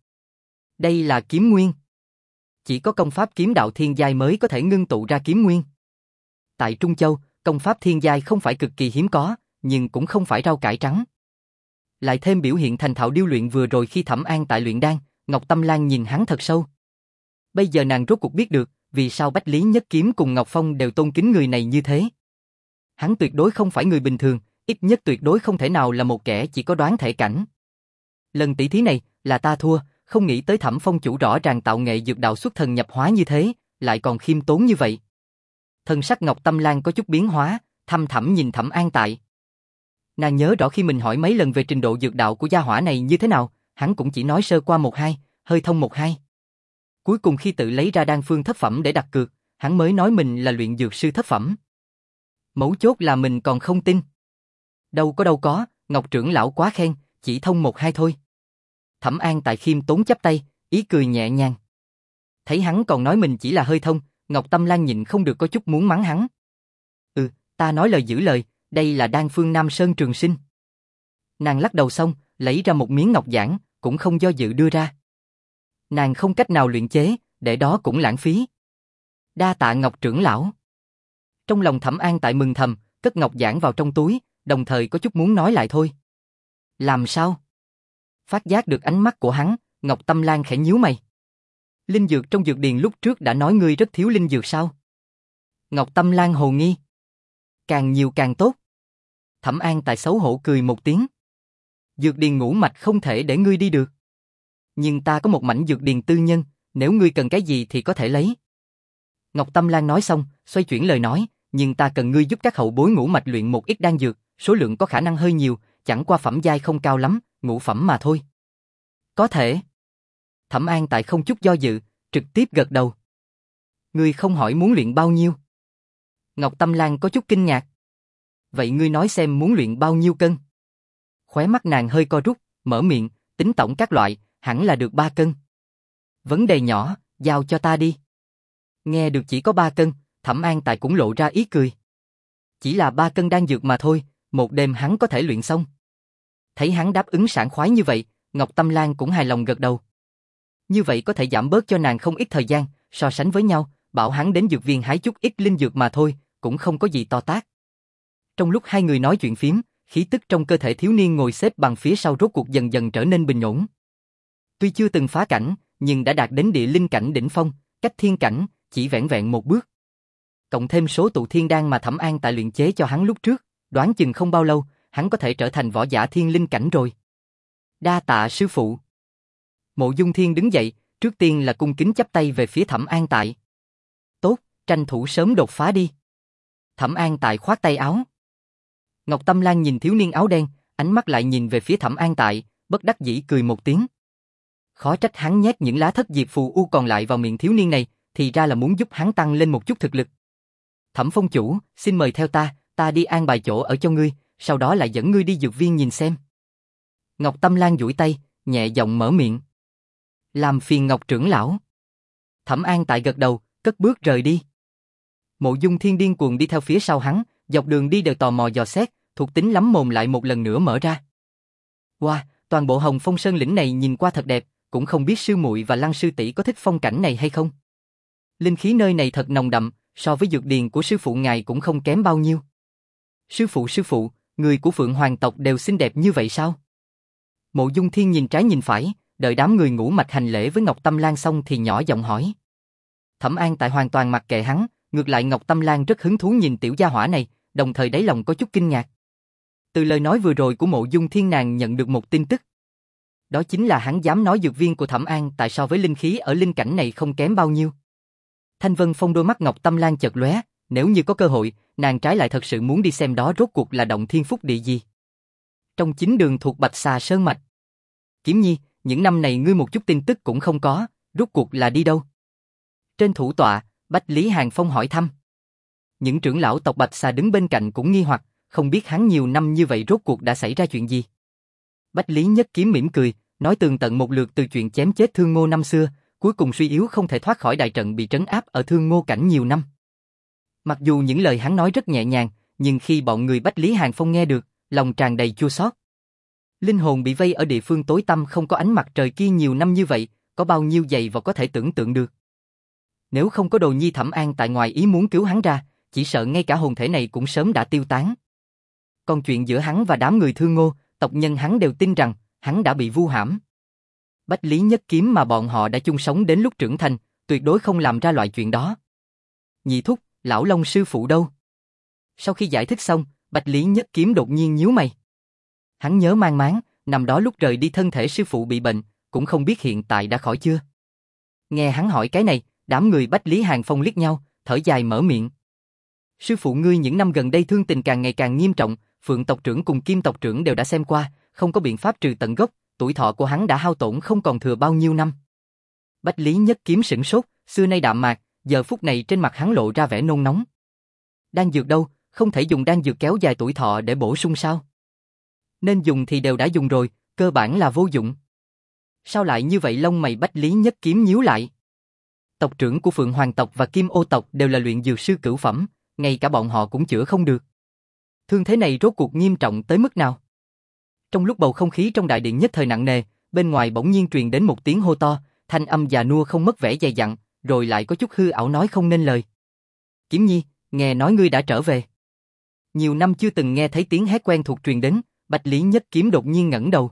A: Đây là kiếm nguyên. Chỉ có công pháp kiếm đạo thiên giai mới có thể ngưng tụ ra kiếm nguyên. Tại Trung Châu, công pháp thiên giai không phải cực kỳ hiếm có, nhưng cũng không phải rau cải trắng. Lại thêm biểu hiện thành thạo điêu luyện vừa rồi khi Thẩm An tại luyện đan, Ngọc Tâm Lan nhìn hắn thật sâu. Bây giờ nàng rốt cuộc biết được, vì sao Bách Lý Nhất Kiếm cùng Ngọc Phong đều tôn kính người này như thế. Hắn tuyệt đối không phải người bình thường, ít nhất tuyệt đối không thể nào là một kẻ chỉ có đoán thể cảnh. Lần tỷ thí này, là ta thua, không nghĩ tới Thẩm Phong chủ rõ ràng tạo nghệ dược đạo xuất thần nhập hóa như thế, lại còn khiêm tốn như vậy. Thân sắc Ngọc Tâm Lan có chút biến hóa, thăm thẳm nhìn Thẩm An Tại. Nàng nhớ rõ khi mình hỏi mấy lần về trình độ dược đạo của gia hỏa này như thế nào, hắn cũng chỉ nói sơ qua một hai, hơi thông một hai. Cuối cùng khi tự lấy ra đan phương thất phẩm để đặt cược, hắn mới nói mình là luyện dược sư thất phẩm. Mấu chốt là mình còn không tin. Đâu có đâu có, Ngọc trưởng lão quá khen, chỉ thông một hai thôi. Thẩm An Tại khiêm tốn chắp tay, ý cười nhẹ nhàng. Thấy hắn còn nói mình chỉ là hơi thông, Ngọc Tâm Lan nhịn không được có chút muốn mắng hắn. Ừ, ta nói lời giữ lời, đây là đan phương Nam Sơn Trường Sinh. Nàng lắc đầu xong, lấy ra một miếng ngọc giản, cũng không do dự đưa ra. Nàng không cách nào luyện chế, để đó cũng lãng phí. Đa tạ Ngọc trưởng lão. Trong lòng Thẩm An Tại mừng thầm, cất ngọc giản vào trong túi, đồng thời có chút muốn nói lại thôi. Làm sao? Phát giác được ánh mắt của hắn, Ngọc Tâm Lan khẽ nhíu mày. Linh dược trong dược điền lúc trước đã nói ngươi rất thiếu linh dược sao? Ngọc Tâm Lan hồ nghi. Càng nhiều càng tốt. Thẩm An Tại xấu hổ cười một tiếng. Dược điền ngũ mạch không thể để ngươi đi được. Nhưng ta có một mảnh dược điền tư nhân, nếu ngươi cần cái gì thì có thể lấy. Ngọc Tâm Lan nói xong, xoay chuyển lời nói, nhưng ta cần ngươi giúp các hậu bối ngũ mạch luyện một ít đan dược, số lượng có khả năng hơi nhiều, chẳng qua phẩm giai không cao lắm, ngũ phẩm mà thôi. Có thể. Thẩm An Tại không chút do dự, trực tiếp gật đầu. Ngươi không hỏi muốn luyện bao nhiêu? Ngọc Tâm Lan có chút kinh ngạc. Vậy ngươi nói xem muốn luyện bao nhiêu cân? Khóe mắt nàng hơi co rút, mở miệng, tính tổng các loại, hẳn là được ba cân. Vấn đề nhỏ, giao cho ta đi. Nghe được chỉ có ba cân, Thẩm An Tại cũng lộ ra ý cười. Chỉ là ba cân đan dược mà thôi, một đêm hắn có thể luyện xong. Thấy hắn đáp ứng sảng khoái như vậy, Ngọc Tâm Lan cũng hài lòng gật đầu. Như vậy có thể giảm bớt cho nàng không ít thời gian, so sánh với nhau, bảo hắn đến dược viên hái chút ít linh dược mà thôi, cũng không có gì to tát. Trong lúc hai người nói chuyện phím, khí tức trong cơ thể thiếu niên ngồi xếp bằng phía sau rốt cuộc dần dần trở nên bình ổn. Tuy chưa từng phá cảnh, nhưng đã đạt đến địa linh cảnh đỉnh phong, cách thiên cảnh chỉ vẻn vẹn một bước. Cộng thêm số tụ thiên đan mà Thẩm An Tại luyện chế cho hắn lúc trước, đoán chừng không bao lâu, hắn có thể trở thành võ giả thiên linh cảnh rồi. Đa tạ sư phụ. Mộ Dung Thiên đứng dậy, trước tiên là cung kính chắp tay về phía Thẩm An Tại. Tốt, tranh thủ sớm đột phá đi. Thẩm An Tại khoát tay áo. Ngọc Tâm Lan nhìn thiếu niên áo đen, ánh mắt lại nhìn về phía Thẩm An Tại, bất đắc dĩ cười một tiếng. Khó trách hắn nhét những lá thất diệp phù u còn lại vào miệng thiếu niên này, thì ra là muốn giúp hắn tăng lên một chút thực lực. Thẩm Phong chủ, xin mời theo ta, ta đi an bài chỗ ở cho ngươi, sau đó lại dẫn ngươi đi dược viên nhìn xem. Ngọc Tâm Lan duỗi tay, nhẹ giọng mở miệng. Làm phiền Ngọc trưởng lão. Thẩm An Tại gật đầu, cất bước rời đi. Mộ Dung Thiên điên cuồng đi theo phía sau hắn, dọc đường đi đều tò mò dò xét, thuộc tính lắm mồm lại một lần nữa mở ra. Wow, toàn bộ Hồng Phong Sơn lĩnh này nhìn qua thật đẹp, cũng không biết sư muội và Lăng sư tỷ có thích phong cảnh này hay không. Linh khí nơi này thật nồng đậm, so với dược điền của sư phụ ngài cũng không kém bao nhiêu. Sư phụ sư phụ, người của Phượng Hoàng tộc đều xinh đẹp như vậy sao? Mộ Dung Thiên nhìn trái nhìn phải, đợi đám người ngũ mạch hành lễ với Ngọc Tâm Lan xong thì nhỏ giọng hỏi. Thẩm An Tại hoàn toàn mặc kệ hắn, ngược lại Ngọc Tâm Lan rất hứng thú nhìn tiểu gia hỏa này, đồng thời đáy lòng có chút kinh ngạc. Từ lời nói vừa rồi của Mộ Dung Thiên nàng nhận được một tin tức. Đó chính là hắn dám nói dược viên của Thẩm An Tại so với linh khí ở linh cảnh này không kém bao nhiêu. Thanh Vân Phong đôi mắt Ngọc Tâm Lan chợt lóe, nếu như có cơ hội, nàng trái lại thật sự muốn đi xem đó rốt cuộc là động thiên phúc địa gì. Trong chính đường thuộc Bạch Xà Sơn Mạch. Kiếm Nhi, những năm này ngươi một chút tin tức cũng không có, rốt cuộc là đi đâu? Trên thủ tọa, Bách Lý Hàng Phong hỏi thăm. Những trưởng lão tộc Bạch Xà đứng bên cạnh cũng nghi hoặc, không biết hắn nhiều năm như vậy rốt cuộc đã xảy ra chuyện gì. Bách Lý Nhất Kiếm mỉm cười, nói tường tận một lượt từ chuyện chém chết Thương Ngô năm xưa, cuối cùng suy yếu không thể thoát khỏi đại trận bị trấn áp ở Thương Ngô cảnh nhiều năm. Mặc dù những lời hắn nói rất nhẹ nhàng, nhưng khi bọn người Bách Lý Hàng Phong nghe được, lòng tràn đầy chua xót. Linh hồn bị vây ở địa phương tối tăm không có ánh mặt trời kia nhiều năm như vậy, có bao nhiêu dày vò có thể tưởng tượng được. Nếu không có Đồ Nhi Thẩm An tại ngoài ý muốn cứu hắn ra, chỉ sợ ngay cả hồn thể này cũng sớm đã tiêu tán. Còn chuyện giữa hắn và đám người Thương Ngô, tộc nhân hắn đều tin rằng hắn đã bị vu hãm. Bách Lý Nhất Kiếm mà bọn họ đã chung sống đến lúc trưởng thành, tuyệt đối không làm ra loại chuyện đó. Nhị thúc, Lão Long sư phụ đâu? Sau khi giải thích xong, Bách Lý Nhất Kiếm đột nhiên nhíu mày. Hắn nhớ mang máng, năm đó lúc rời đi thân thể sư phụ bị bệnh, cũng không biết hiện tại đã khỏi chưa. Nghe hắn hỏi cái này, đám người Bách Lý Hàng Phong liếc nhau, thở dài mở miệng. Sư phụ ngươi những năm gần đây thương tình càng ngày càng nghiêm trọng, Phượng tộc trưởng cùng Kim tộc trưởng đều đã xem qua, không có biện pháp trừ tận gốc, tuổi thọ của hắn đã hao tổn không còn thừa bao nhiêu năm. Bách Lý Nhất Kiếm sửng sốt, xưa nay đạm mạc, giờ phút này trên mặt hắn lộ ra vẻ nôn nóng. Đan dược đâu, không thể dùng đan dược kéo dài tuổi thọ để bổ sung sao? Nên dùng thì đều đã dùng rồi, cơ bản là vô dụng. Sao lại như vậy? Lông mày Bách Lý Nhất Kiếm nhíu lại. Tộc trưởng của Phượng Hoàng tộc và Kim Ô tộc đều là luyện dược sư cửu phẩm, ngay cả bọn họ cũng chữa không được. Thương thế này rốt cuộc nghiêm trọng tới mức nào? Trong lúc bầu không khí trong đại điện nhất thời nặng nề, bên ngoài bỗng nhiên truyền đến một tiếng hô to, thanh âm già nua không mất vẻ dày dặn, rồi lại có chút hư ảo nói không nên lời. Kiếm Nhi, nghe nói ngươi đã trở về. Nhiều năm chưa từng nghe thấy tiếng hét quen thuộc truyền đến, Bách Lý Nhất Kiếm đột nhiên ngẩng đầu.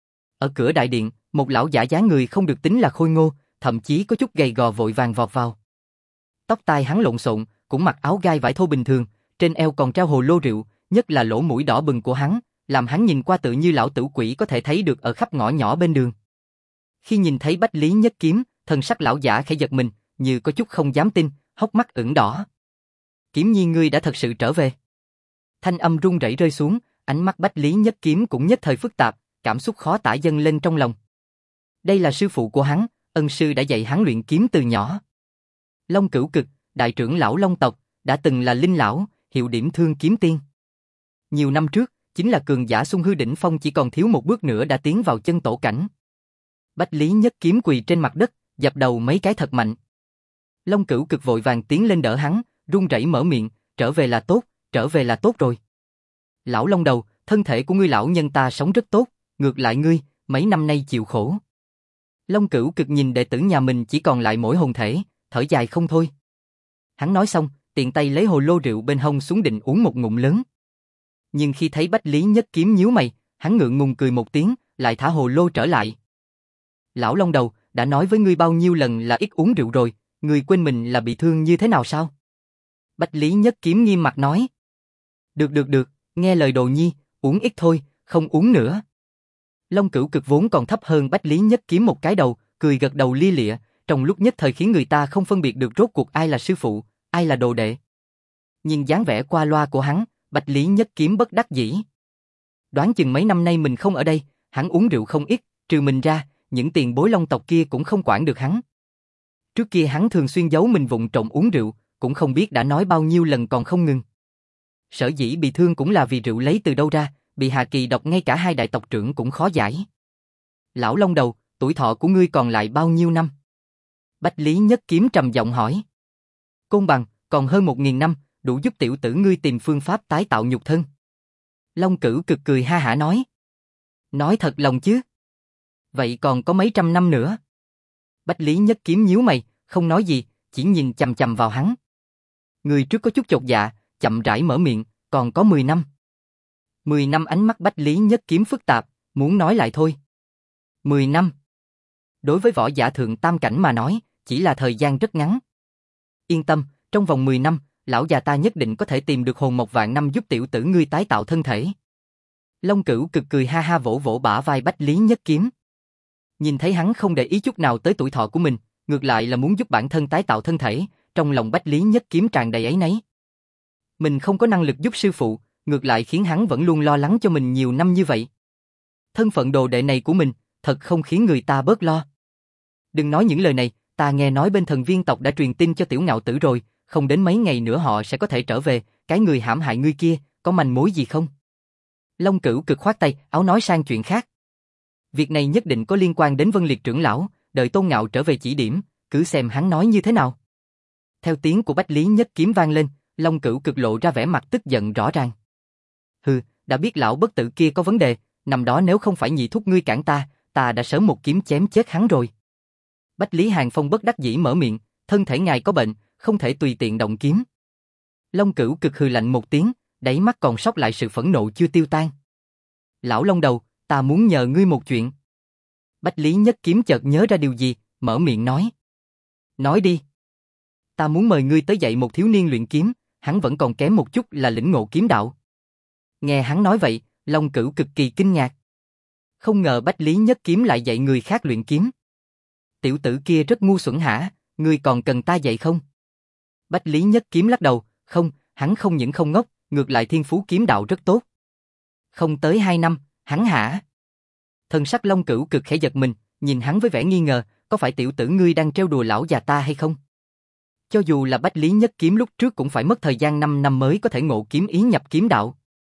A: Ở cửa đại điện, một lão giả dáng người không được tính là khôi ngô, thậm chí có chút gầy gò vội vàng vọt vào. Tóc tai hắn lộn xộn, cũng mặc áo gai vải thô bình thường, trên eo còn treo hồ lô rượu, nhất là lỗ mũi đỏ bừng của hắn, làm hắn nhìn qua tự như lão tử quỷ có thể thấy được ở khắp ngõ nhỏ bên đường. Khi nhìn thấy Bách Lý Nhất Kiếm, thân sắc lão giả khẽ giật mình, như có chút không dám tin, hốc mắt ửng đỏ. Kiếm Nhi, ngươi đã thật sự trở về. Thanh âm run rẩy rơi xuống, ánh mắt Bách Lý Nhất Kiếm cũng nhất thời phức tạp, cảm xúc khó tả dâng lên trong lòng. Đây là sư phụ của hắn, ân sư đã dạy hắn luyện kiếm từ nhỏ. Long Cửu Cực, đại trưởng lão Long tộc, đã từng là linh lão, hiệu điểm Thương Kiếm Tiên. Nhiều năm trước, chính là cường giả Xung Hư đỉnh phong, chỉ còn thiếu một bước nữa đã tiến vào chân tổ cảnh. Bách Lý Nhất Kiếm quỳ trên mặt đất, dập đầu mấy cái thật mạnh. Long Cửu Cực vội vàng tiến lên đỡ hắn, run rẩy mở miệng, trở về là tốt, trở về là tốt rồi. Lão Long đầu, thân thể của ngươi lão nhân ta sống rất tốt, ngược lại ngươi, mấy năm nay chịu khổ. Long Cửu Cực nhìn đệ tử nhà mình chỉ còn lại mỗi hồn thể, thở dài không thôi. Hắn nói xong, tiện tay lấy hồ lô rượu bên hông xuống định uống một ngụm lớn. Nhưng khi thấy Bách Lý Nhất Kiếm nhíu mày, hắn ngượng ngùng cười một tiếng, lại thả hồ lô trở lại. Lão Long đầu, đã nói với ngươi bao nhiêu lần là ít uống rượu rồi, ngươi quên mình là bị thương như thế nào sao? Bách Lý Nhất Kiếm nghiêm mặt nói. Được được được, nghe lời Đồ Nhi, uống ít thôi, không uống nữa. Long Cửu Cực vốn còn thấp hơn Bách Lý Nhất Kiếm một cái đầu, cười gật đầu lia lịa, trong lúc nhất thời khiến người ta không phân biệt được rốt cuộc ai là sư phụ, ai là đồ đệ. Nhìn dáng vẻ qua loa của hắn, Bách Lý Nhất Kiếm bất đắc dĩ. Đoán chừng mấy năm nay mình không ở đây, hắn uống rượu không ít, trừ mình ra, những tiền bối Long tộc kia cũng không quản được hắn. Trước kia hắn thường xuyên giấu mình vụng trộm uống rượu, cũng không biết đã nói bao nhiêu lần còn không ngừng. Sở dĩ bị thương cũng là vì rượu lấy từ đâu ra, bị Hà Kỳ độc ngay cả hai đại tộc trưởng cũng khó giải. Lão Long đầu, tuổi thọ của ngươi còn lại bao nhiêu năm? Bách Lý Nhất Kiếm trầm giọng hỏi. Côn bằng, còn hơn một nghìn năm, đủ giúp tiểu tử ngươi tìm phương pháp tái tạo nhục thân. Long Cửu Cực cười ha hả nói. Nói thật lòng chứ? Vậy còn có mấy trăm năm nữa. Bách Lý Nhất Kiếm nhíu mày, không nói gì, chỉ nhìn chằm chằm vào hắn. Người trước có chút chột dạ, chậm rãi mở miệng, còn có mười năm. Mười năm. Ánh mắt Bách Lý Nhất Kiếm phức tạp, muốn nói lại thôi. Mười năm. Đối với võ giả thượng tam cảnh mà nói, chỉ là thời gian rất ngắn. Yên tâm, trong vòng mười năm, lão già ta nhất định có thể tìm được hồn một vạn năm giúp tiểu tử ngươi tái tạo thân thể. Long Cửu Cực cười ha ha vỗ vỗ bả vai Bách Lý Nhất Kiếm. Nhìn thấy hắn không để ý chút nào tới tuổi thọ của mình, ngược lại là muốn giúp bản thân tái tạo thân thể, trong lòng Bách Lý Nhất Kiếm tràn đầy áy náy. Mình không có năng lực giúp sư phụ, ngược lại khiến hắn vẫn luôn lo lắng cho mình nhiều năm như vậy. Thân phận đồ đệ này của mình, thật không khiến người ta bớt lo. Đừng nói những lời này, ta nghe nói bên Thần Viên tộc đã truyền tin cho Tiểu Ngạo Tử rồi, không đến mấy ngày nữa họ sẽ có thể trở về, cái người hãm hại ngươi kia, có manh mối gì không? Long Cửu Cực khoát tay, áo nói sang chuyện khác. Việc này nhất định có liên quan đến Vân Liệt trưởng lão, đợi Tôn Ngạo trở về chỉ điểm, cứ xem hắn nói như thế nào. Theo tiếng của Bách Lý Nhất Kiếm vang lên, Long Cửu Cực lộ ra vẻ mặt tức giận rõ ràng. Hừ, đã biết lão bất tử kia có vấn đề, năm đó nếu không phải nhị thúc ngươi cản ta, ta đã sớm một kiếm chém chết hắn rồi. Bách Lý Hàng Phong bất đắc dĩ mở miệng, thân thể ngài có bệnh, không thể tùy tiện động kiếm. Long Cửu Cực hừ lạnh một tiếng, đáy mắt còn sót lại sự phẫn nộ chưa tiêu tan. Lão Long Đầu, ta muốn nhờ ngươi một chuyện. Bách Lý Nhất Kiếm chợt nhớ ra điều gì, mở miệng nói. Nói đi. Ta muốn mời ngươi tới dạy một thiếu niên luyện kiếm, hắn vẫn còn kém một chút là lĩnh ngộ kiếm đạo. Nghe hắn nói vậy, Long Cửu cực kỳ kinh ngạc. Không ngờ Bách Lý Nhất Kiếm lại dạy người khác luyện kiếm. Tiểu tử kia rất ngu xuẩn hả, ngươi còn cần ta dạy không? Bách Lý Nhất Kiếm lắc đầu, không, hắn không những không ngốc, ngược lại thiên phú kiếm đạo rất tốt. Không tới hai năm, hắn hả? Thần sắc Long Cửu cực khẽ giật mình, nhìn hắn với vẻ nghi ngờ, có phải tiểu tử ngươi đang trêu đùa lão già ta hay không? Cho dù là Bách Lý Nhất Kiếm lúc trước cũng phải mất thời gian năm năm mới có thể ngộ kiếm ý nhập kiếm đạo.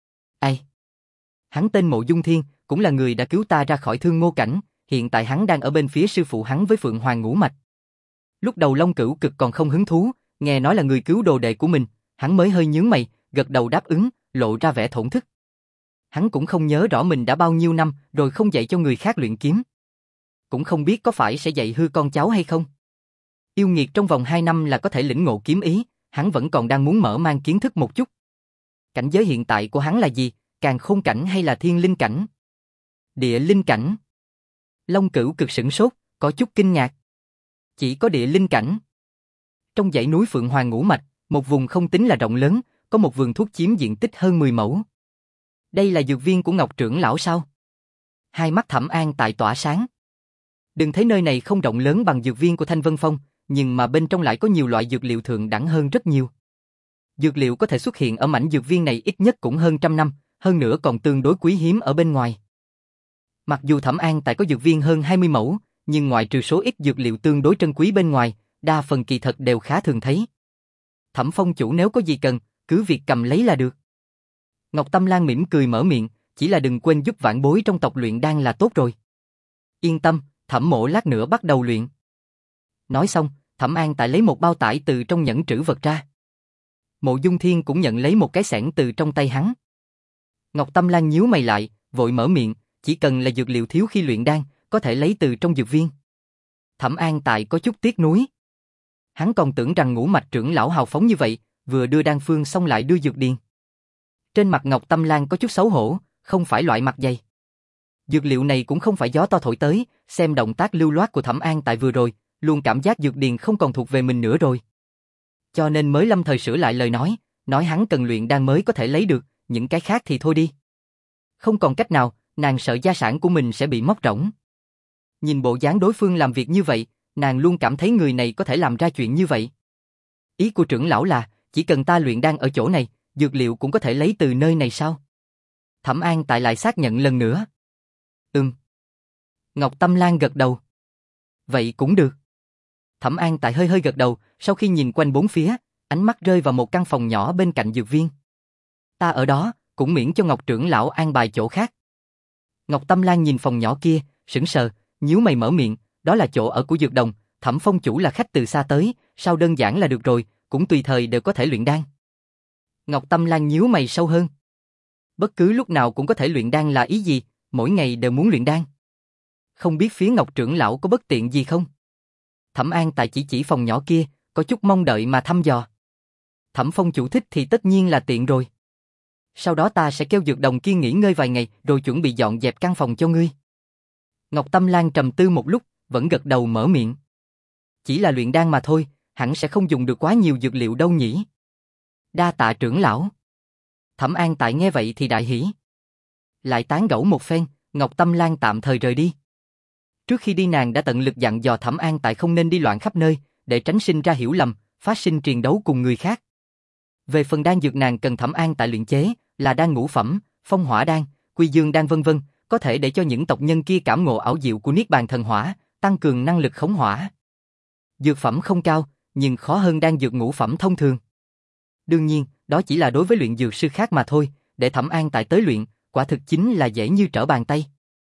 A: Ai? Hắn tên Mộ Dung Thiên, cũng là người đã cứu ta ra khỏi Thương Ngô Cảnh, hiện tại hắn đang ở bên phía sư phụ hắn với Phượng Hoàng Ngũ Mạch. Lúc đầu Long Cửu cực còn không hứng thú, nghe nói là người cứu đồ đệ của mình, hắn mới hơi nhướng mày, gật đầu đáp ứng, lộ ra vẻ thổn thức. Hắn cũng không nhớ rõ mình đã bao nhiêu năm rồi không dạy cho người khác luyện kiếm. Cũng không biết có phải sẽ dạy hư con cháu hay không. Yêu nghiệt trong vòng hai năm là có thể lĩnh ngộ kiếm ý, hắn vẫn còn đang muốn mở mang kiến thức một chút. Cảnh giới hiện tại của hắn là gì, càn khôn cảnh hay là thiên linh cảnh? Địa linh cảnh. Long Cửu cực sửng sốt, có chút kinh ngạc. Chỉ có địa linh cảnh. Trong dãy núi Phượng Hoàng Ngũ Mạch, một vùng không tính là rộng lớn, có một vườn thuốc chiếm diện tích hơn mười mẫu. Đây là dược viên của Ngọc trưởng lão sao? Hai mắt Thẩm An tại tỏa sáng. Đừng thấy nơi này không rộng lớn bằng dược viên của Thanh Vân Phong, nhưng mà bên trong lại có nhiều loại dược liệu thượng đẳng hơn rất nhiều. Dược liệu có thể xuất hiện ở mảnh dược viên này ít nhất cũng hơn trăm năm, hơn nữa còn tương đối quý hiếm ở bên ngoài. Mặc dù Thẩm An tại có dược viên hơn hai mươi mẫu, nhưng ngoại trừ số ít dược liệu tương đối trân quý bên ngoài, đa phần kỳ thật đều khá thường thấy. Thẩm Phong chủ nếu có gì cần, cứ việc cầm lấy là được. Ngọc Tâm Lan mỉm cười mở miệng, chỉ là đừng quên giúp vãn bối trong tộc luyện đan là tốt rồi. Yên tâm, Thẩm mộ lát nữa bắt đầu luyện. Nói xong, Thẩm An tại lấy một bao tải từ trong nhẫn trữ vật ra. Mộ Dung Thiên cũng nhận lấy một cái xẻng từ trong tay hắn. Ngọc Tâm Lan nhíu mày lại, vội mở miệng, chỉ cần là dược liệu thiếu khi luyện đan, có thể lấy từ trong dược viên. Thẩm An tại có chút tiếc nuối. Hắn còn tưởng rằng Ngũ Mạch trưởng lão hào phóng như vậy, vừa đưa đan phương xong lại đưa dược điền. Trên mặt Ngọc Tâm Lan có chút xấu hổ, không phải loại mặt dày. Dược liệu này cũng không phải gió to thổi tới, xem động tác lưu loát của Thẩm An tại vừa rồi, luôn cảm giác dược điền không còn thuộc về mình nữa rồi. Cho nên mới lâm thời sửa lại lời nói, nói hắn cần luyện đan mới có thể lấy được, những cái khác thì thôi đi. Không còn cách nào, nàng sợ gia sản của mình sẽ bị móc rỗng. Nhìn bộ dáng đối phương làm việc như vậy, nàng luôn cảm thấy người này có thể làm ra chuyện như vậy. Ý của trưởng lão là, chỉ cần ta luyện đan ở chỗ này, dược liệu cũng có thể lấy từ nơi này sao? Thẩm An tại lại xác nhận lần nữa. Ừm. Ngọc Tâm Lan gật đầu. Vậy cũng được. Thẩm An tại hơi hơi gật đầu, sau khi nhìn quanh bốn phía, ánh mắt rơi vào một căn phòng nhỏ bên cạnh dược viên. Ta ở đó, cũng miễn cho Ngọc trưởng lão an bài chỗ khác. Ngọc Tâm Lan nhìn phòng nhỏ kia, sững sờ, nhíu mày mở miệng, đó là chỗ ở của dược đồng, Thẩm Phong chủ là khách từ xa tới, sao đơn giản là được rồi, cũng tùy thời đều có thể luyện đan. Ngọc Tâm Lan nhíu mày sâu hơn. Bất cứ lúc nào cũng có thể luyện đan là ý gì, mỗi ngày đều muốn luyện đan. Không biết phía Ngọc trưởng lão có bất tiện gì không? Thẩm An tại chỉ chỉ phòng nhỏ kia, có chút mong đợi mà thăm dò. Thẩm Phong chủ thích thì tất nhiên là tiện rồi. Sau đó ta sẽ kêu dược đồng kia nghỉ ngơi vài ngày rồi chuẩn bị dọn dẹp căn phòng cho ngươi. Ngọc Tâm Lan trầm tư một lúc, vẫn gật đầu mở miệng. Chỉ là luyện đan mà thôi, hẳn sẽ không dùng được quá nhiều dược liệu đâu nhỉ. Đa tạ trưởng lão. Thẩm An tại nghe vậy thì đại hỉ. Lại tán gẫu một phen, Ngọc Tâm Lan tạm thời rời đi. Trước khi đi nàng đã tận lực dặn dò Thẩm An tại không nên đi loạn khắp nơi, để tránh sinh ra hiểu lầm, phát sinh triền đấu cùng người khác. Về phần đan dược nàng cần Thẩm An tại luyện chế, là đan ngũ phẩm, phong hỏa đan, quy dương đan vân vân, có thể để cho những tộc nhân kia cảm ngộ ảo diệu của niết bàn thần hỏa, tăng cường năng lực khống hỏa. Dược phẩm không cao, nhưng khó hơn đan dược ngũ phẩm thông thường. Đương nhiên, đó chỉ là đối với luyện dược sư khác mà thôi, để Thẩm An tại tới luyện, quả thực chính là dễ như trở bàn tay.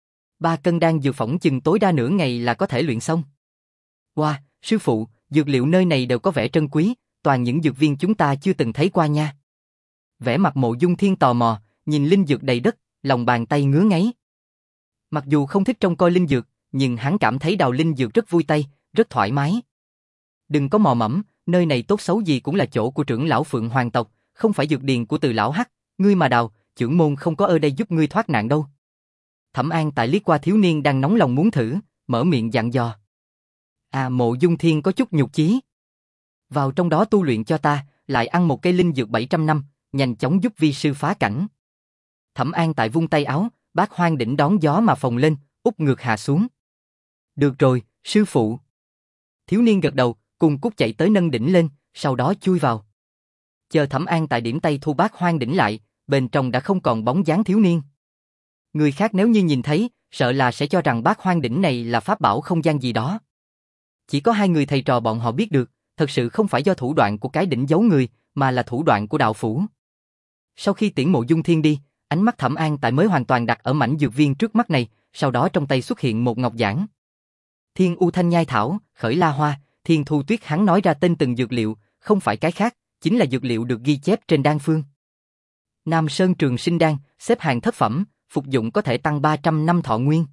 A: Ba cân đan dược phỏng chừng tối đa nửa ngày là có thể luyện xong. Wow, sư phụ, dược liệu nơi này đều có vẻ trân quý, toàn những dược viên chúng ta chưa từng thấy qua nha. Vẻ mặt Mộ Dung Thiên tò mò, nhìn linh dược đầy đất, lòng bàn tay ngứa ngáy. Mặc dù không thích trông coi linh dược, nhưng hắn cảm thấy đào linh dược rất vui tay, rất thoải mái. Đừng có mò mẫm, nơi này tốt xấu gì cũng là chỗ của trưởng lão Phượng Hoàng tộc, không phải dược điền của Từ lão Hắc, ngươi mà đào, trưởng môn không có ở đây giúp ngươi thoát nạn đâu. Thẩm An Tại liếc qua thiếu niên đang nóng lòng muốn thử, mở miệng dặn dò. À, Mộ Dung Thiên có chút nhục chí. Vào trong đó tu luyện cho ta, lại ăn một cây linh dược bảy trăm năm, nhanh chóng giúp vi sư phá cảnh. Thẩm An Tại vung tay áo, bát hoang đỉnh đón gió mà phồng lên, úp ngược hạ xuống. Được rồi, sư phụ. Thiếu niên gật đầu, cùng cút chạy tới nâng đỉnh lên, sau đó chui vào. Chờ Thẩm An Tại điểm tay thu bát hoang đỉnh lại, bên trong đã không còn bóng dáng thiếu niên. Người khác nếu như nhìn thấy, sợ là sẽ cho rằng bát hoang đỉnh này là pháp bảo không gian gì đó. Chỉ có hai người thầy trò bọn họ biết được, thật sự không phải do thủ đoạn của cái đỉnh giấu người, mà là thủ đoạn của đạo phủ. Sau khi tiễn Mộ Dung Thiên đi, ánh mắt Thẩm An Tại mới hoàn toàn đặt ở mảnh dược viên trước mắt này, sau đó trong tay xuất hiện một ngọc giản. Thiên U Thanh Nhai Thảo, Khởi La Hoa, Thiên Thu Tuyết, hắn nói ra tên từng dược liệu, không phải cái khác, chính là dược liệu được ghi chép trên đan phương. Nam Sơn Trường Sinh Đan, xếp hàng thất phẩm, phục dụng có thể tăng ba trăm năm thọ nguyên.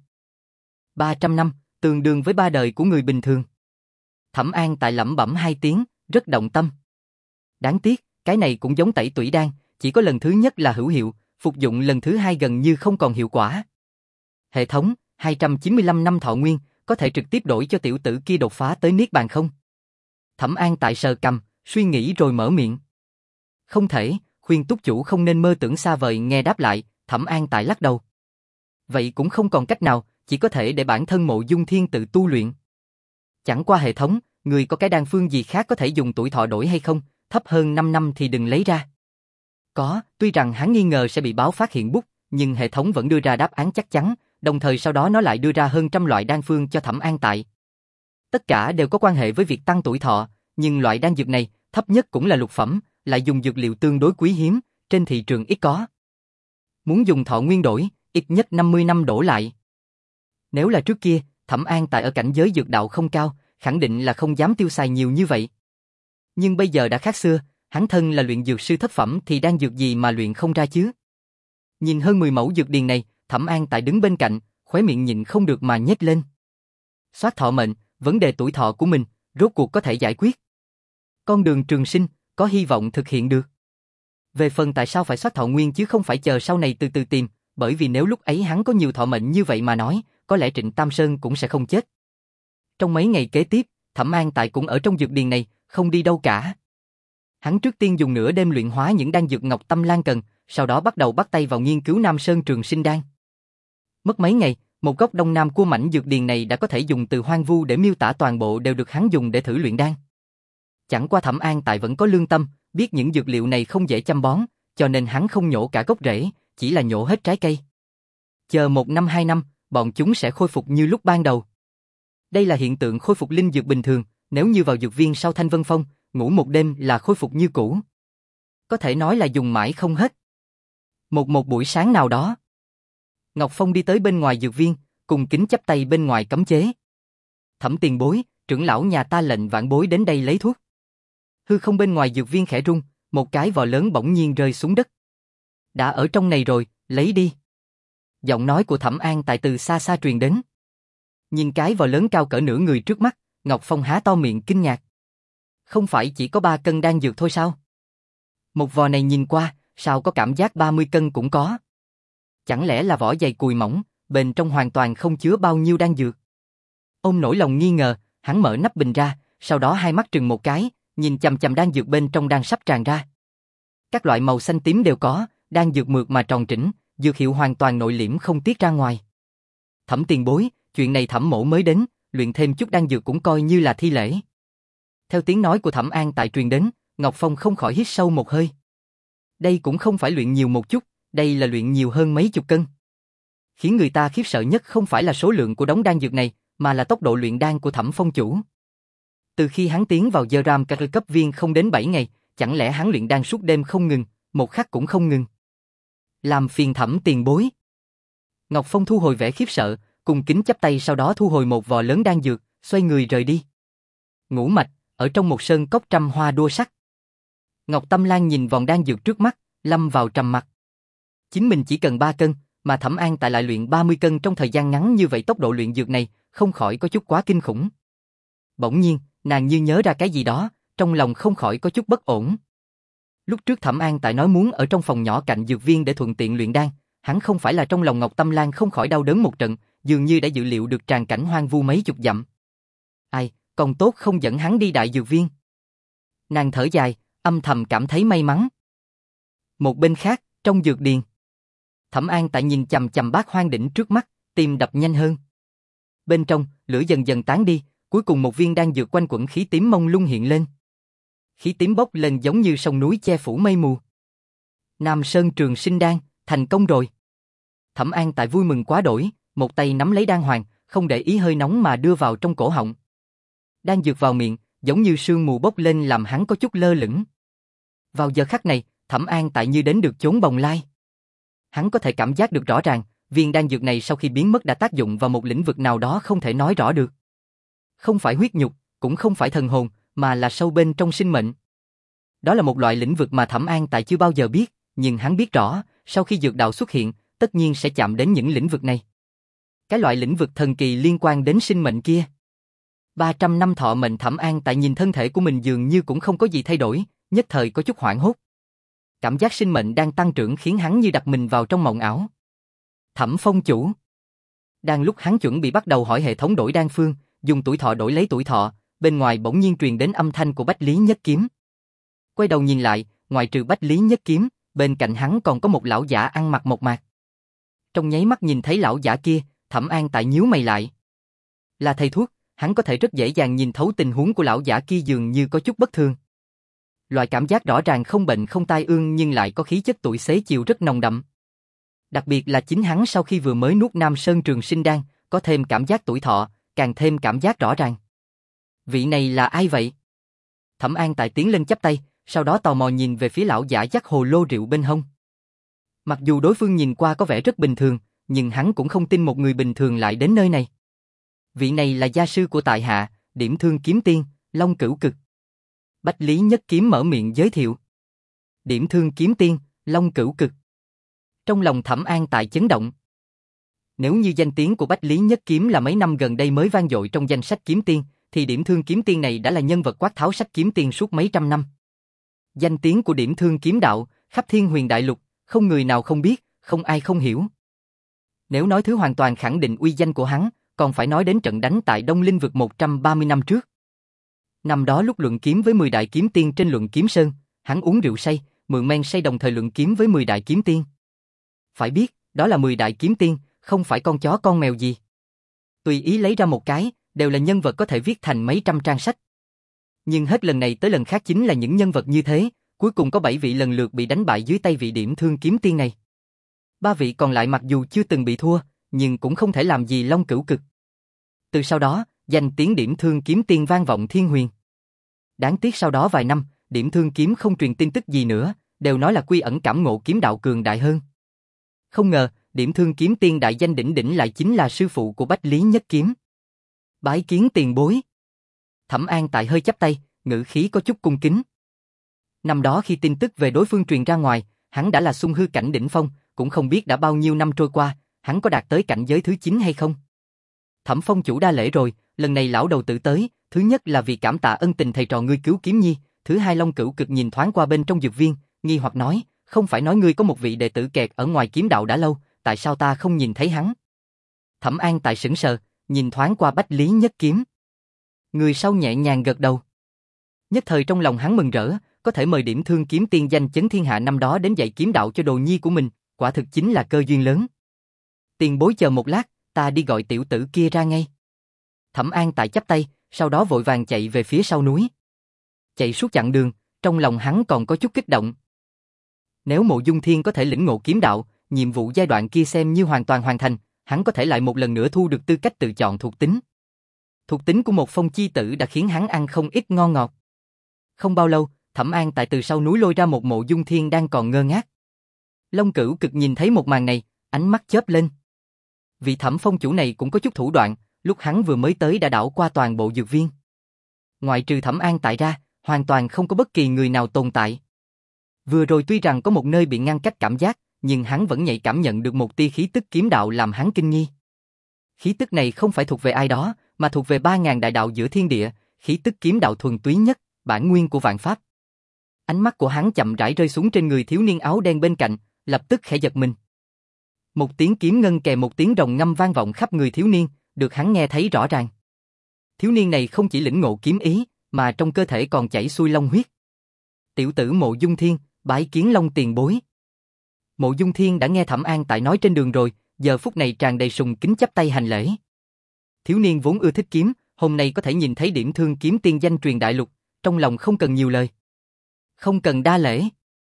A: ba trăm năm, tương đương với ba đời của người bình thường. Thẩm An Tại lẩm bẩm hai tiếng, rất động tâm. Đáng tiếc, cái này cũng giống tẩy tủy đan, chỉ có lần thứ nhất là hữu hiệu, phục dụng lần thứ hai gần như không còn hiệu quả. Hệ thống, hai trăm chín mươi lăm năm thọ nguyên, có thể trực tiếp đổi cho tiểu tử kia đột phá tới niết bàn không? Thẩm An Tại sờ cằm, suy nghĩ rồi mở miệng. Không thể, khuyên túc chủ không nên mơ tưởng xa vời. Nghe đáp lại, Thẩm An Tại lắc đầu. Vậy cũng không còn cách nào, chỉ có thể để bản thân Mộ Dung Thiên tự tu luyện. Chẳng qua hệ thống, người có cái đan phương gì khác có thể dùng tuổi thọ đổi hay không? Thấp hơn năm năm thì đừng lấy ra. Có, tuy rằng hắn nghi ngờ sẽ bị báo phát hiện bút, nhưng hệ thống vẫn đưa ra đáp án chắc chắn, đồng thời sau đó nó lại đưa ra hơn trăm loại đan phương cho Thẩm An Tại. Tất cả đều có quan hệ với việc tăng tuổi thọ, nhưng loại đan dược này, thấp nhất cũng là lục phẩm, lại dùng dược liệu tương đối quý hiếm, trên thị trường ít có. Muốn dùng thọ nguyên đổi, ít nhất năm mươi năm đổ lại. Nếu là trước kia, Thẩm An Tại ở cảnh giới dược đạo không cao, khẳng định là không dám tiêu xài nhiều như vậy. Nhưng bây giờ đã khác xưa, hắn thân là luyện dược sư thất phẩm thì đan dược gì mà luyện không ra chứ? Nhìn hơn mười mẫu dược điền này, Thẩm An Tại đứng bên cạnh, khóe miệng nhịn không được mà nhếch lên. Soát thọ mệnh, vấn đề tuổi thọ của mình, rốt cuộc có thể giải quyết. Con đường trường sinh, có hy vọng thực hiện được. Về phần tại sao phải soát thọ nguyên chứ không phải chờ sau này từ từ tìm, bởi vì nếu lúc ấy hắn có nhiều thọ mệnh như vậy mà nói, có lẽ Trịnh Tam Sơn cũng sẽ không chết. Trong mấy ngày kế tiếp, Thẩm An Tại cũng ở trong dược điền này, không đi đâu cả. Hắn trước tiên dùng nửa đêm luyện hóa những đan dược Ngọc Tâm Lan cần, sau đó bắt đầu bắt tay vào nghiên cứu Nam Sơn Trường Sinh Đan. Mất mấy ngày, một góc đông nam của mảnh dược điền này đã có thể dùng từ hoang vu để miêu tả toàn bộ đều được hắn dùng để thử luyện đan. Chẳng qua Thẩm An Tại vẫn có lương tâm, biết những dược liệu này không dễ chăm bón, cho nên hắn không nhổ cả gốc rễ, chỉ là nhổ hết trái cây. Chờ một năm hai năm, bọn chúng sẽ khôi phục như lúc ban đầu. Đây là hiện tượng khôi phục linh dược bình thường, nếu như vào dược viên sau Thanh Vân Phong, ngủ một đêm là khôi phục như cũ. Có thể nói là dùng mãi không hết. Một một buổi sáng nào đó, Ngọc Phong đi tới bên ngoài dược viên, cùng kính chắp tay bên ngoài cấm chế. Thẩm tiền bối, trưởng lão nhà ta lệnh vãn bối đến đây lấy thuốc. Hư không bên ngoài dược viên khẽ rung, một cái vò lớn bỗng nhiên rơi xuống đất. Đã ở trong này rồi, lấy đi. Giọng nói của Thẩm An Tại từ xa xa truyền đến. Nhìn cái vò lớn cao cỡ nửa người trước mắt, Ngọc Phong há to miệng kinh ngạc. Không phải chỉ có ba cân đan dược thôi sao? Một vò này nhìn qua, sao có cảm giác ba mươi cân cũng có? Chẳng lẽ là vỏ dày cùi mỏng, bên trong hoàn toàn không chứa bao nhiêu đan dược? Ôm nỗi lòng nghi ngờ, hắn mở nắp bình ra, sau đó hai mắt trừng một cái, nhìn chằm chằm đan dược bên trong đang sắp tràn ra. Các loại màu xanh tím đều có, đan dược mượt mà tròn trĩnh, dược hiệu hoàn toàn nội liễm không tiết ra ngoài. Thẩm tiền bối, chuyện này Thẩm mỗ mới đến, luyện thêm chút đan dược cũng coi như là thi lễ. Theo tiếng nói của Thẩm An Tại truyền đến, Ngọc Phong không khỏi hít sâu một hơi. Đây cũng không phải luyện nhiều một chút, đây là luyện nhiều hơn mấy chục cân. Khiến người ta khiếp sợ nhất không phải là số lượng của đống đan dược này, mà là tốc độ luyện đan của Thẩm Phong chủ. Từ khi hắn tiến vào Dơ Ram Cà cấp viên không đến bảy ngày, chẳng lẽ hắn luyện đan suốt đêm không ngừng, một khắc cũng không ngừng. Làm phiền Thẩm tiền bối. Ngọc Phong thu hồi vẻ khiếp sợ, cùng kính chắp tay, sau đó thu hồi một vò lớn đan dược, xoay người rời đi. Ngũ mạch, ở trong một sơn cốc trăm hoa đua sắc. Ngọc Tâm Lan nhìn vòng đan dược trước mắt, lâm vào trầm mặc. Chính mình chỉ cần ba cân, mà Thẩm An Tại lại luyện ba mươi cân trong thời gian ngắn như vậy, tốc độ luyện dược này không khỏi có chút quá kinh khủng. Bỗng nhiên, nàng như nhớ ra cái gì đó, trong lòng không khỏi có chút bất ổn. Lúc trước Thẩm An Tại nói muốn ở trong phòng nhỏ cạnh dược viên để thuận tiện luyện đan, hắn không phải là trong lòng Ngọc Tâm Lan không khỏi đau đớn một trận, dường như đã dự liệu được tràn cảnh hoang vu mấy chục dặm. Ai, còn tốt không dẫn hắn đi đại dược viên. Nàng thở dài, âm thầm cảm thấy may mắn. Một bên khác, trong dược điền, Thẩm An Tại nhìn chằm chằm bát hoang đỉnh trước mắt, tim đập nhanh hơn. Bên trong, lửa dần dần tán đi, cuối cùng một viên đan dược quanh quẩn khí tím mông lung hiện lên. Khí tím bốc lên giống như sông núi che phủ mây mù. Nam Sơn Trường Sinh Đan, thành công rồi. Thẩm An Tại vui mừng quá đổi, một tay nắm lấy đan hoàng, không để ý hơi nóng mà đưa vào trong cổ họng. Đan dược vào miệng, giống như sương mù bốc lên làm hắn có chút lơ lửng. Vào giờ khắc này, Thẩm An Tại như đến được chốn bồng lai. Hắn có thể cảm giác được rõ ràng, viên đan dược này sau khi biến mất đã tác dụng vào một lĩnh vực nào đó không thể nói rõ được. Không phải huyết nhục, cũng không phải thần hồn, mà là sâu bên trong sinh mệnh. Đó là một loại lĩnh vực mà Thẩm An Tại chưa bao giờ biết, nhưng hắn biết rõ, sau khi dược đạo xuất hiện, tất nhiên sẽ chạm đến những lĩnh vực này. Cái loại lĩnh vực thần kỳ liên quan đến sinh mệnh kia. ba trăm năm thọ mệnh. Thẩm An Tại nhìn thân thể của mình dường như cũng không có gì thay đổi, nhất thời có chút hoảng hốt. Cảm giác sinh mệnh đang tăng trưởng khiến hắn như đặt mình vào trong mộng ảo. Thẩm Phong chủ. Đang lúc hắn chuẩn bị bắt đầu hỏi hệ thống đổi đan phương, dùng tuổi thọ đổi lấy tuổi thọ, bên ngoài bỗng nhiên truyền đến âm thanh của Bách Lý Nhất Kiếm. Quay đầu nhìn lại, ngoại trừ Bách Lý Nhất Kiếm, bên cạnh hắn còn có một lão giả ăn mặc mộc mạc. Trong nháy mắt nhìn thấy lão giả kia, Thẩm An Tại nhíu mày lại. Là thầy thuốc, hắn có thể rất dễ dàng nhìn thấu tình huống của lão giả kia dường như có chút bất thường. Loại cảm giác rõ ràng không bệnh không tai ương nhưng lại có khí chất tuổi xế chiều rất nồng đậm. Đặc biệt là chính hắn sau khi vừa mới nuốt Nam Sơn Trường Sinh Đan, có thêm cảm giác tuổi thọ, càng thêm cảm giác rõ ràng. Vị này là ai vậy? Thẩm An Tại tiến lên chắp tay, sau đó tò mò nhìn về phía lão giả dắt hồ lô rượu bên hông. Mặc dù đối phương nhìn qua có vẻ rất bình thường, nhưng hắn cũng không tin một người bình thường lại đến nơi này. Vị này là gia sư của tại hạ, Điểm Thương Kiếm Tiên, Long Cửu Cực. Bách Lý Nhất Kiếm mở miệng giới thiệu. Điểm Thương Kiếm Tiên, Long Cửu Cực. Trong lòng Thẩm An Tại chấn động. Nếu như danh tiếng của Bách Lý Nhất Kiếm là mấy năm gần đây mới vang dội trong danh sách kiếm tiên, thì Điểm Thương Kiếm Tiên này đã là nhân vật quát tháo sách kiếm tiên suốt mấy trăm năm. Danh tiếng của Điểm Thương Kiếm đạo, khắp Thiên Huyền Đại Lục, không người nào không biết, không ai không hiểu. Nếu nói thứ hoàn toàn khẳng định uy danh của hắn, còn phải nói đến trận đánh tại Đông Linh Vực một trăm ba mươi năm trước. Năm đó lúc luận kiếm với mười đại kiếm tiên trên Luận Kiếm Sơn, hắn uống rượu say, mượn men say đồng thời luận kiếm với mười đại kiếm tiên. Phải biết, đó là mười đại kiếm tiên, không phải con chó con mèo gì. Tùy ý lấy ra một cái, đều là nhân vật có thể viết thành mấy trăm trang sách. Nhưng hết lần này tới lần khác chính là những nhân vật như thế, cuối cùng có bảy vị lần lượt bị đánh bại dưới tay vị Điểm Thương Kiếm Tiên này. Ba vị còn lại mặc dù chưa từng bị thua, nhưng cũng không thể làm gì Long Cửu Cực. Từ sau đó, danh tiếng Điểm Thương Kiếm Tiên vang vọng thiên huyền. Đáng tiếc sau đó vài năm, Điểm Thương Kiếm không truyền tin tức gì nữa, đều nói là quy ẩn cảm ngộ kiếm đạo cường đại hơn. Không ngờ, Điểm Thương Kiếm Tiên đại danh đỉnh đỉnh lại chính là sư phụ của Bách Lý Nhất Kiếm. Bái kiến tiền bối. Thẩm An Tại hơi chắp tay, ngữ khí có chút cung kính. Năm đó khi tin tức về đối phương truyền ra ngoài, hắn đã là xung hư cảnh đỉnh phong, cũng không biết đã bao nhiêu năm trôi qua, hắn có đạt tới cảnh giới thứ chín hay không. Thẩm Phong chủ đa lễ rồi, lần này lão đầu tự tới, thứ nhất là vì cảm tạ ân tình thầy trò ngươi cứu Kiếm Nhi, thứ hai Long Cửu Cực nhìn thoáng qua bên trong dược viên, nghi hoặc nói, không phải nói ngươi có một vị đệ tử kẹt ở ngoài kiếm đạo đã lâu, tại sao ta không nhìn thấy hắn? Thẩm An Tại sững sờ, nhìn thoáng qua Bách Lý Nhất Kiếm. Người sau nhẹ nhàng gật đầu. Nhất thời trong lòng hắn mừng rỡ, có thể mời Điểm Thương Kiếm Tiên danh chấn thiên hạ năm đó đến dạy kiếm đạo cho đồ nhi của mình, quả thực chính là cơ duyên lớn. Tiền bối chờ một lát, ta đi gọi tiểu tử kia ra ngay. Thẩm An Tại chắp tay, sau đó vội vàng chạy về phía sau núi. Chạy suốt chặng đường, trong lòng hắn còn có chút kích động. Nếu Mộ Dung Thiên có thể lĩnh ngộ kiếm đạo, nhiệm vụ giai đoạn kia xem như hoàn toàn hoàn thành, hắn có thể lại một lần nữa thu được tư cách tự chọn thuộc tính. Thuộc tính của một phong chi tử đã khiến hắn ăn không ít ngon ngọt. Không bao lâu, Thẩm An Tại từ sau núi lôi ra một Mộ Dung Thiên đang còn ngơ ngác. Long Cửu Cực nhìn thấy một màn này, ánh mắt chớp lên. Vị Thẩm Phong chủ này cũng có chút thủ đoạn, lúc hắn vừa mới tới đã đảo qua toàn bộ dược viên. Ngoại trừ Thẩm An Tại ra, hoàn toàn không có bất kỳ người nào tồn tại. Vừa rồi tuy rằng có một nơi bị ngăn cách cảm giác, nhưng hắn vẫn nhạy cảm nhận được một tia khí tức kiếm đạo làm hắn kinh nghi. Khí tức này không phải thuộc về ai đó, mà thuộc về ba ngàn đại đạo giữa thiên địa, khí tức kiếm đạo thuần túy nhất, bản nguyên của vạn pháp. Ánh mắt của hắn chậm rãi rơi xuống trên người thiếu niên áo đen bên cạnh, lập tức khẽ giật mình. Một tiếng kiếm ngân kèm một tiếng rồng ngâm vang vọng khắp người thiếu niên, được hắn nghe thấy rõ ràng. Thiếu niên này không chỉ lĩnh ngộ kiếm ý, mà trong cơ thể còn chảy xuôi long huyết. Tiểu tử Mộ Dung Thiên, bái kiến Long tiền bối. Mộ Dung Thiên đã nghe Thẩm An Tại nói trên đường rồi, giờ phút này tràn đầy sùng kính chắp tay hành lễ. Thiếu niên vốn ưa thích kiếm, hôm nay có thể nhìn thấy điểm thương kiếm tiên danh truyền đại lục, trong lòng không cần nhiều lời. Không cần đa lễ.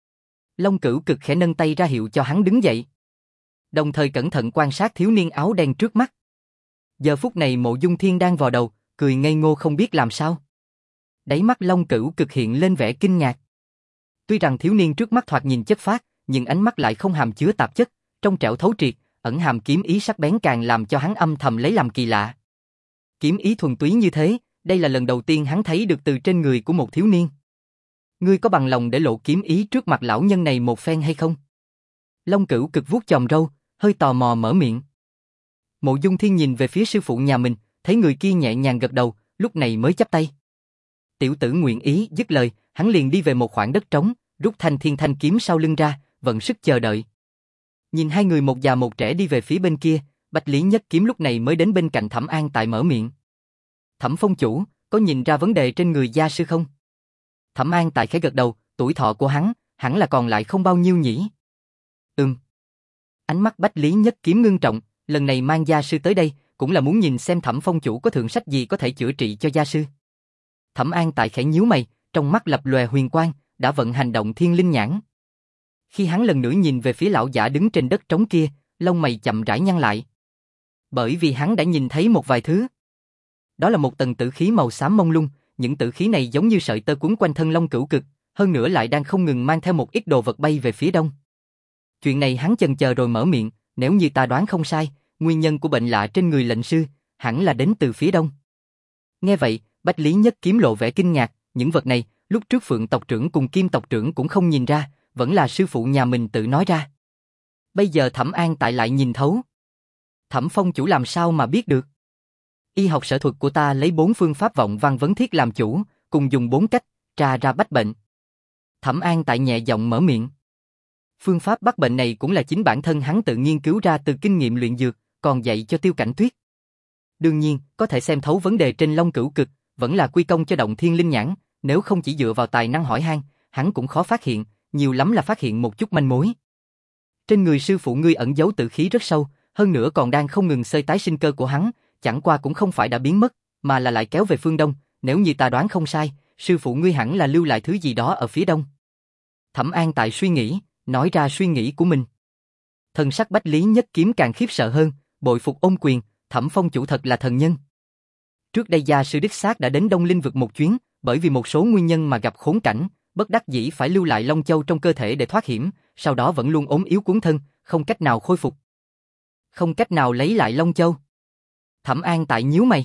A: Long Cửu cực khẽ nâng tay ra hiệu cho hắn đứng dậy. Đồng thời cẩn thận quan sát thiếu niên áo đen trước mắt. Giờ phút này Mộ Dung Thiên đang vò đầu, cười ngây ngô không biết làm sao. Đáy mắt Long Cửu cực hiện lên vẻ kinh ngạc. Tuy rằng thiếu niên trước mắt thoạt nhìn chất phác, nhưng ánh mắt lại không hàm chứa tạp chất, trong trẻo thấu triệt, ẩn hàm kiếm ý sắc bén càng làm cho hắn âm thầm lấy làm kỳ lạ. Kiếm ý thuần túy như thế, đây là lần đầu tiên hắn thấy được từ trên người của một thiếu niên. Ngươi có bằng lòng để lộ kiếm ý trước mặt lão nhân này một phen hay không? Long Cửu cực vuốt chòm râu, hơi tò mò mở miệng. Mộ Dung Thiên nhìn về phía sư phụ nhà mình, thấy người kia nhẹ nhàng gật đầu, lúc này mới chắp tay. Tiểu tử nguyện ý, dứt lời, hắn liền đi về một khoảng đất trống, rút thanh thiên thanh kiếm sau lưng ra, vận sức chờ đợi. Nhìn hai người một già một trẻ đi về phía bên kia, Bạch Lý Nhất Kiếm lúc này mới đến bên cạnh Thẩm An Tại mở miệng. Thẩm phong chủ, có nhìn ra vấn đề trên người gia sư không? Thẩm An Tại khẽ gật đầu, tuổi thọ của hắn, hẳn là còn lại không bao nhiêu nhỉ? Ừm. Ánh mắt Bách Lý Nhất Kiếm ngưng trọng, lần này mang gia sư tới đây, cũng là muốn nhìn xem Thẩm phong chủ có thượng sách gì có thể chữa trị cho gia sư. Thẩm An Tại khẽ nhíu mày, trong mắt lập lòe huyền quang, đã vận hành động thiên linh nhãn. Khi hắn lần nữa nhìn về phía lão giả đứng trên đất trống kia, lông mày chậm rãi nhăn lại. Bởi vì hắn đã nhìn thấy một vài thứ. Đó là một tầng tử khí màu xám mông lung, những tử khí này giống như sợi tơ quấn quanh thân Long Cửu cực, hơn nữa lại đang không ngừng mang theo một ít đồ vật bay về phía đông. Chuyện này hắn chần chờ rồi mở miệng, nếu như ta đoán không sai, nguyên nhân của bệnh lạ trên người lệnh sư, hẳn là đến từ phía đông. Nghe vậy, Bách Lý Nhất Kiếm lộ vẻ kinh ngạc, những vật này, lúc trước Phượng tộc trưởng cùng Kim tộc trưởng cũng không nhìn ra, vẫn là sư phụ nhà mình tự nói ra. Bây giờ Thẩm An Tại lại nhìn thấu. Thẩm phong chủ làm sao mà biết được? Y học sở thuật của ta lấy bốn phương pháp vọng văn vấn thiết làm chủ, cùng dùng bốn cách, tra ra bách bệnh. Thẩm An Tại nhẹ giọng mở miệng. Phương pháp bắt bệnh này cũng là chính bản thân hắn tự nghiên cứu ra từ kinh nghiệm luyện dược, còn dạy cho Tiêu Cảnh Tuyết. Đương nhiên, có thể xem thấu vấn đề trên Long Cửu cực, vẫn là quy công cho động thiên linh nhãn, nếu không chỉ dựa vào tài năng hỏi han, hắn cũng khó phát hiện, nhiều lắm là phát hiện một chút manh mối. Trên người sư phụ ngươi ẩn giấu tử khí rất sâu, hơn nữa còn đang không ngừng xơi tái sinh cơ của hắn, chẳng qua cũng không phải đã biến mất, mà là lại kéo về phương đông, nếu như ta đoán không sai, sư phụ ngươi hẳn là lưu lại thứ gì đó ở phía đông. Thẩm An Tại suy nghĩ, nói ra suy nghĩ của mình. Thần sắc Bách Lý Nhất Kiếm càng khiếp sợ hơn, bội phục ôm quyền, Thẩm phong chủ thật là thần nhân. Trước đây gia sư đích xác đã đến Đông Linh vực một chuyến, bởi vì một số nguyên nhân mà gặp khốn cảnh, bất đắc dĩ phải lưu lại Long Châu trong cơ thể để thoát hiểm, sau đó vẫn luôn ốm yếu cuốn thân, không cách nào khôi phục. Không cách nào lấy lại Long Châu. Thẩm An Tại nhíu mày.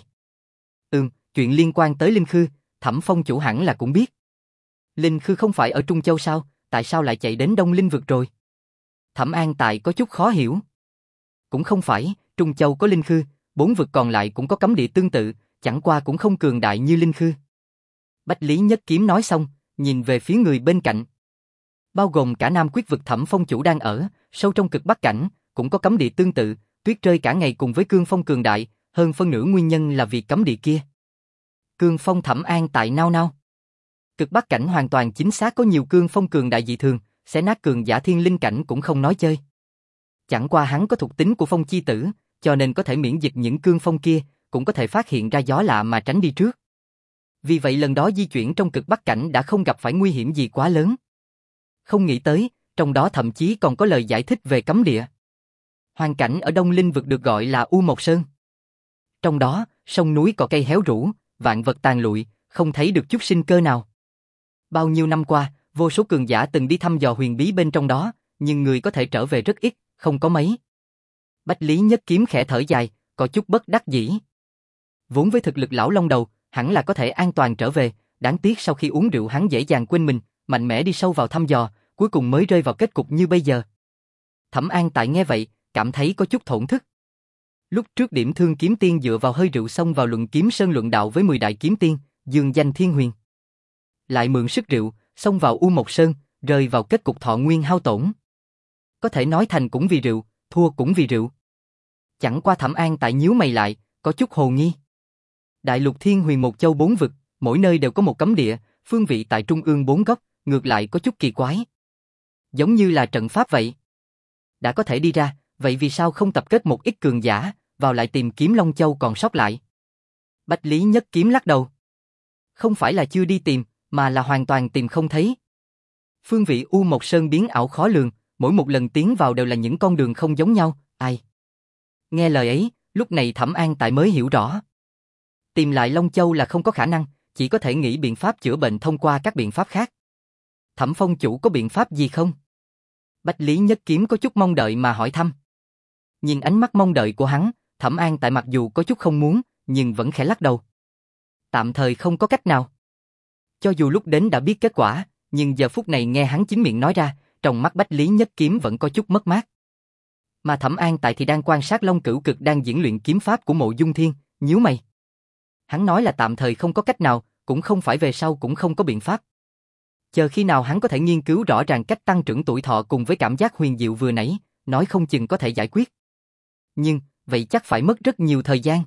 A: Ừm, chuyện liên quan tới Linh Khư, Thẩm phong chủ hẳn là cũng biết. Linh Khư không phải ở Trung Châu sao, tại sao lại chạy đến Đông Linh vực rồi? Thẩm An Tại có chút khó hiểu. Cũng không phải, Trung Châu có Linh Khư, bốn vực còn lại cũng có cấm địa tương tự, chẳng qua cũng không cường đại như Linh Khư. Bách Lý Nhất Kiếm nói xong, nhìn về phía người bên cạnh. Bao gồm cả Nam Quyết vực Thẩm phong chủ đang ở, sâu trong cực bắc cảnh, cũng có cấm địa tương tự, tuyết rơi cả ngày cùng với cương phong cường đại, hơn phân nửa nguyên nhân là vì cấm địa kia. Cương phong Thẩm An Tại nao nao. Cực bắc cảnh hoàn toàn chính xác có nhiều cương phong cường đại dị thường, xé nát cường giả thiên linh cảnh cũng không nói chơi. Chẳng qua hắn có thuộc tính của phong chi tử, cho nên có thể miễn dịch những cương phong kia, cũng có thể phát hiện ra gió lạ mà tránh đi trước. Vì vậy lần đó di chuyển trong cực bắc cảnh đã không gặp phải nguy hiểm gì quá lớn. Không nghĩ tới, trong đó thậm chí còn có lời giải thích về cấm địa. Hoàn cảnh ở Đông Linh vực được gọi là U Mộc Sơn. Trong đó, sông núi cỏ cây héo rũ, vạn vật tàn lụi, không thấy được chút sinh cơ nào. Bao nhiêu năm qua, vô số cường giả từng đi thăm dò huyền bí bên trong đó, nhưng người có thể trở về rất ít, không có mấy. Bách Lý Nhất Kiếm khẽ thở dài, có chút bất đắc dĩ. Vốn với thực lực lão long đầu, hẳn là có thể an toàn trở về, đáng tiếc sau khi uống rượu hắn dễ dàng quên mình, mạnh mẽ đi sâu vào thăm dò, cuối cùng mới rơi vào kết cục như bây giờ. Thẩm An Tại nghe vậy, cảm thấy có chút thổn thức. Lúc trước Điểm Thương Kiếm Tiên dựa vào hơi rượu xông vào luận kiếm sơn luận đạo với mười đại kiếm tiên, dương danh thiên huyền. Lại mượn sức rượu, xông vào U Mộc Sơn, rơi vào kết cục thọ nguyên hao tổn. Có thể nói thành cũng vì rượu, thua cũng vì rượu. Chẳng qua Thẩm An Tại nhíu mày lại, có chút hồ nghi. Đại lục thiên huyền một châu bốn vực, mỗi nơi đều có một cấm địa, phương vị tại trung ương bốn góc, ngược lại có chút kỳ quái. Giống như là trận pháp vậy. Đã có thể đi ra, vậy vì sao không tập kết một ít cường giả, vào lại tìm kiếm Long Châu còn sót lại? Bách Lý Nhất Kiếm lắc đầu. Không phải là chưa đi tìm, mà là hoàn toàn tìm không thấy. Phương vị U Mộc Sơn biến ảo khó lường, mỗi một lần tiến vào đều là những con đường không giống nhau, ai? Nghe lời ấy, lúc này Thẩm An Tại mới hiểu rõ. Tìm lại Long Châu là không có khả năng, chỉ có thể nghĩ biện pháp chữa bệnh thông qua các biện pháp khác. Thẩm Phong chủ có biện pháp gì không? Bách Lý Nhất Kiếm có chút mong đợi mà hỏi thăm. Nhìn ánh mắt mong đợi của hắn, Thẩm An Tại mặc dù có chút không muốn, nhưng vẫn khẽ lắc đầu. Tạm thời không có cách nào. Cho dù lúc đến đã biết kết quả, nhưng giờ phút này nghe hắn chính miệng nói ra, trong mắt Bách Lý Nhất Kiếm vẫn có chút mất mát. Mà Thẩm An Tại thì đang quan sát Long Cửu Cực đang diễn luyện kiếm pháp của Mộ Dung Thiên, nhíu mày. Hắn nói là tạm thời không có cách nào, cũng không phải về sau cũng không có biện pháp. Chờ khi nào hắn có thể nghiên cứu rõ ràng cách tăng trưởng tuổi thọ cùng với cảm giác huyền diệu vừa nãy, nói không chừng có thể giải quyết. Nhưng, vậy chắc phải mất rất nhiều thời gian.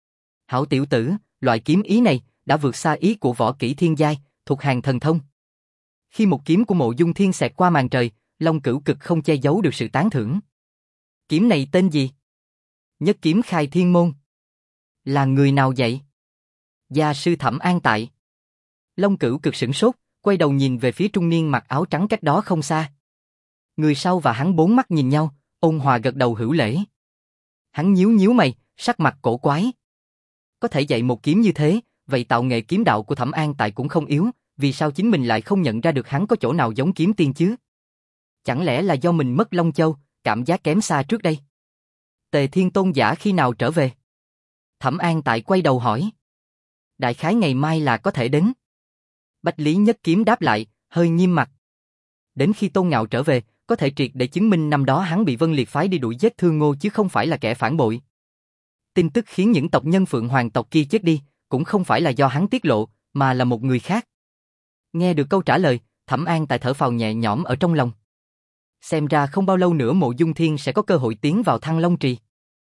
A: Hảo tiểu tử, loại kiếm ý này đã vượt xa ý của võ kỹ thiên giai, thuộc hàng thần thông. Khi một kiếm của Mộ Dung Thiên xẹt qua màn trời, Long Cửu Cực không che giấu được sự tán thưởng. Kiếm này tên gì? Nhất kiếm khai thiên môn. Là người nào vậy? Gia sư Thẩm An Tại. Long Cửu Cực sửng sốt, quay đầu nhìn về phía trung niên mặc áo trắng cách đó không xa. Người sau và hắn bốn mắt nhìn nhau, ôn hòa gật đầu hữu lễ. Hắn nhíu nhíu mày, sắc mặt cổ quái. Có thể dạy một kiếm như thế, vậy tạo nghệ kiếm đạo của Thẩm An Tại cũng không yếu, vì sao chính mình lại không nhận ra được hắn có chỗ nào giống kiếm tiên chứ? Chẳng lẽ là do mình mất Long Châu, cảm giác kém xa trước đây? Tề Thiên Tôn giả khi nào trở về? Thẩm An Tại quay đầu hỏi. Đại khái ngày mai là có thể đến. Bách Lý Nhất Kiếm đáp lại, hơi nghiêm mặt. Đến khi Tôn Ngạo trở về, có thể triệt để chứng minh năm đó hắn bị Vân Liệt phái đi đuổi giết Thương Ngô chứ không phải là kẻ phản bội. Tin tức khiến những tộc nhân Phượng Hoàng tộc kia chết đi, cũng không phải là do hắn tiết lộ, mà là một người khác. Nghe được câu trả lời, Thẩm An Tại thở phào nhẹ nhõm ở trong lòng. Xem ra không bao lâu nữa Mộ Dung Thiên sẽ có cơ hội tiến vào Thăng Long Trì.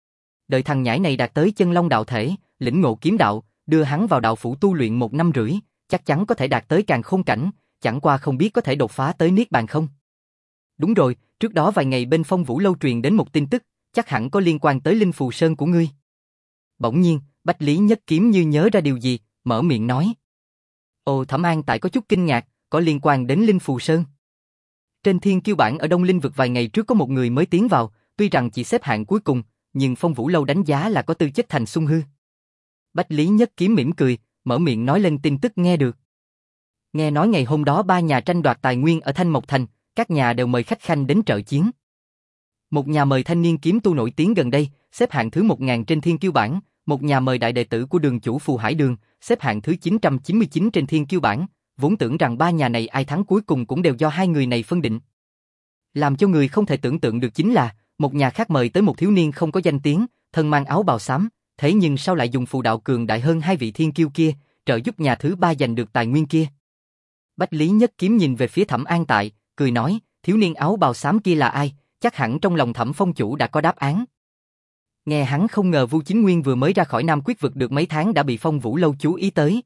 A: Đợi thằng nhãi này đạt tới chân long đạo thể, lĩnh ngộ kiếm đạo, đưa hắn vào đạo phủ tu luyện một năm rưỡi, chắc chắn có thể đạt tới càn khôn cảnh, chẳng qua không biết có thể đột phá tới niết bàn không. Đúng rồi, trước đó vài ngày bên Phong Vũ lâu truyền đến một tin tức, chắc hẳn có liên quan tới Linh Phù Sơn của ngươi. Bỗng nhiên, Bách Lý Nhất Kiếm như nhớ ra điều gì, mở miệng nói. Ồ, Thẩm An Tại có chút kinh ngạc, có liên quan đến Linh Phù Sơn. Trên thiên kiêu bảng ở Đông Linh vực vài ngày trước có một người mới tiến vào, tuy rằng chỉ xếp hạng cuối cùng, nhưng Phong Vũ lâu đánh giá là có tư chất thành Xuân Hư. Bách Lý Nhất Kiếm mỉm cười, mở miệng nói lên tin tức nghe được. Nghe nói ngày hôm đó ba nhà tranh đoạt tài nguyên ở Thanh Mộc Thành, các nhà đều mời khách khanh đến trợ chiến. Một nhà mời thanh niên kiếm tu nổi tiếng gần đây, xếp hạng thứ một nghìn trên thiên kiêu bảng, một nhà mời đại đệ tử của đường chủ Phù Hải Đường, xếp hạng thứ chín trăm chín mươi chín trên thiên kiêu bảng, vốn tưởng rằng ba nhà này ai thắng cuối cùng cũng đều do hai người này phân định. Làm cho người không thể tưởng tượng được chính là, một nhà khác mời tới một thiếu niên không có danh tiếng, thân mang áo bào xám, thế nhưng sao lại dùng phù đạo cường đại hơn hai vị thiên kiêu kia, trợ giúp nhà thứ ba giành được tài nguyên kia. Bách Lý Nhất Kiếm nhìn về phía Thẩm An Tại, cười nói, thiếu niên áo bào xám kia là ai, chắc hẳn trong lòng Thẩm Phong chủ đã có đáp án. Nghe hắn không ngờ Vu Chính Nguyên vừa mới ra khỏi Nam Quyết vực được mấy tháng đã bị Phong Vũ lâu chú ý tới.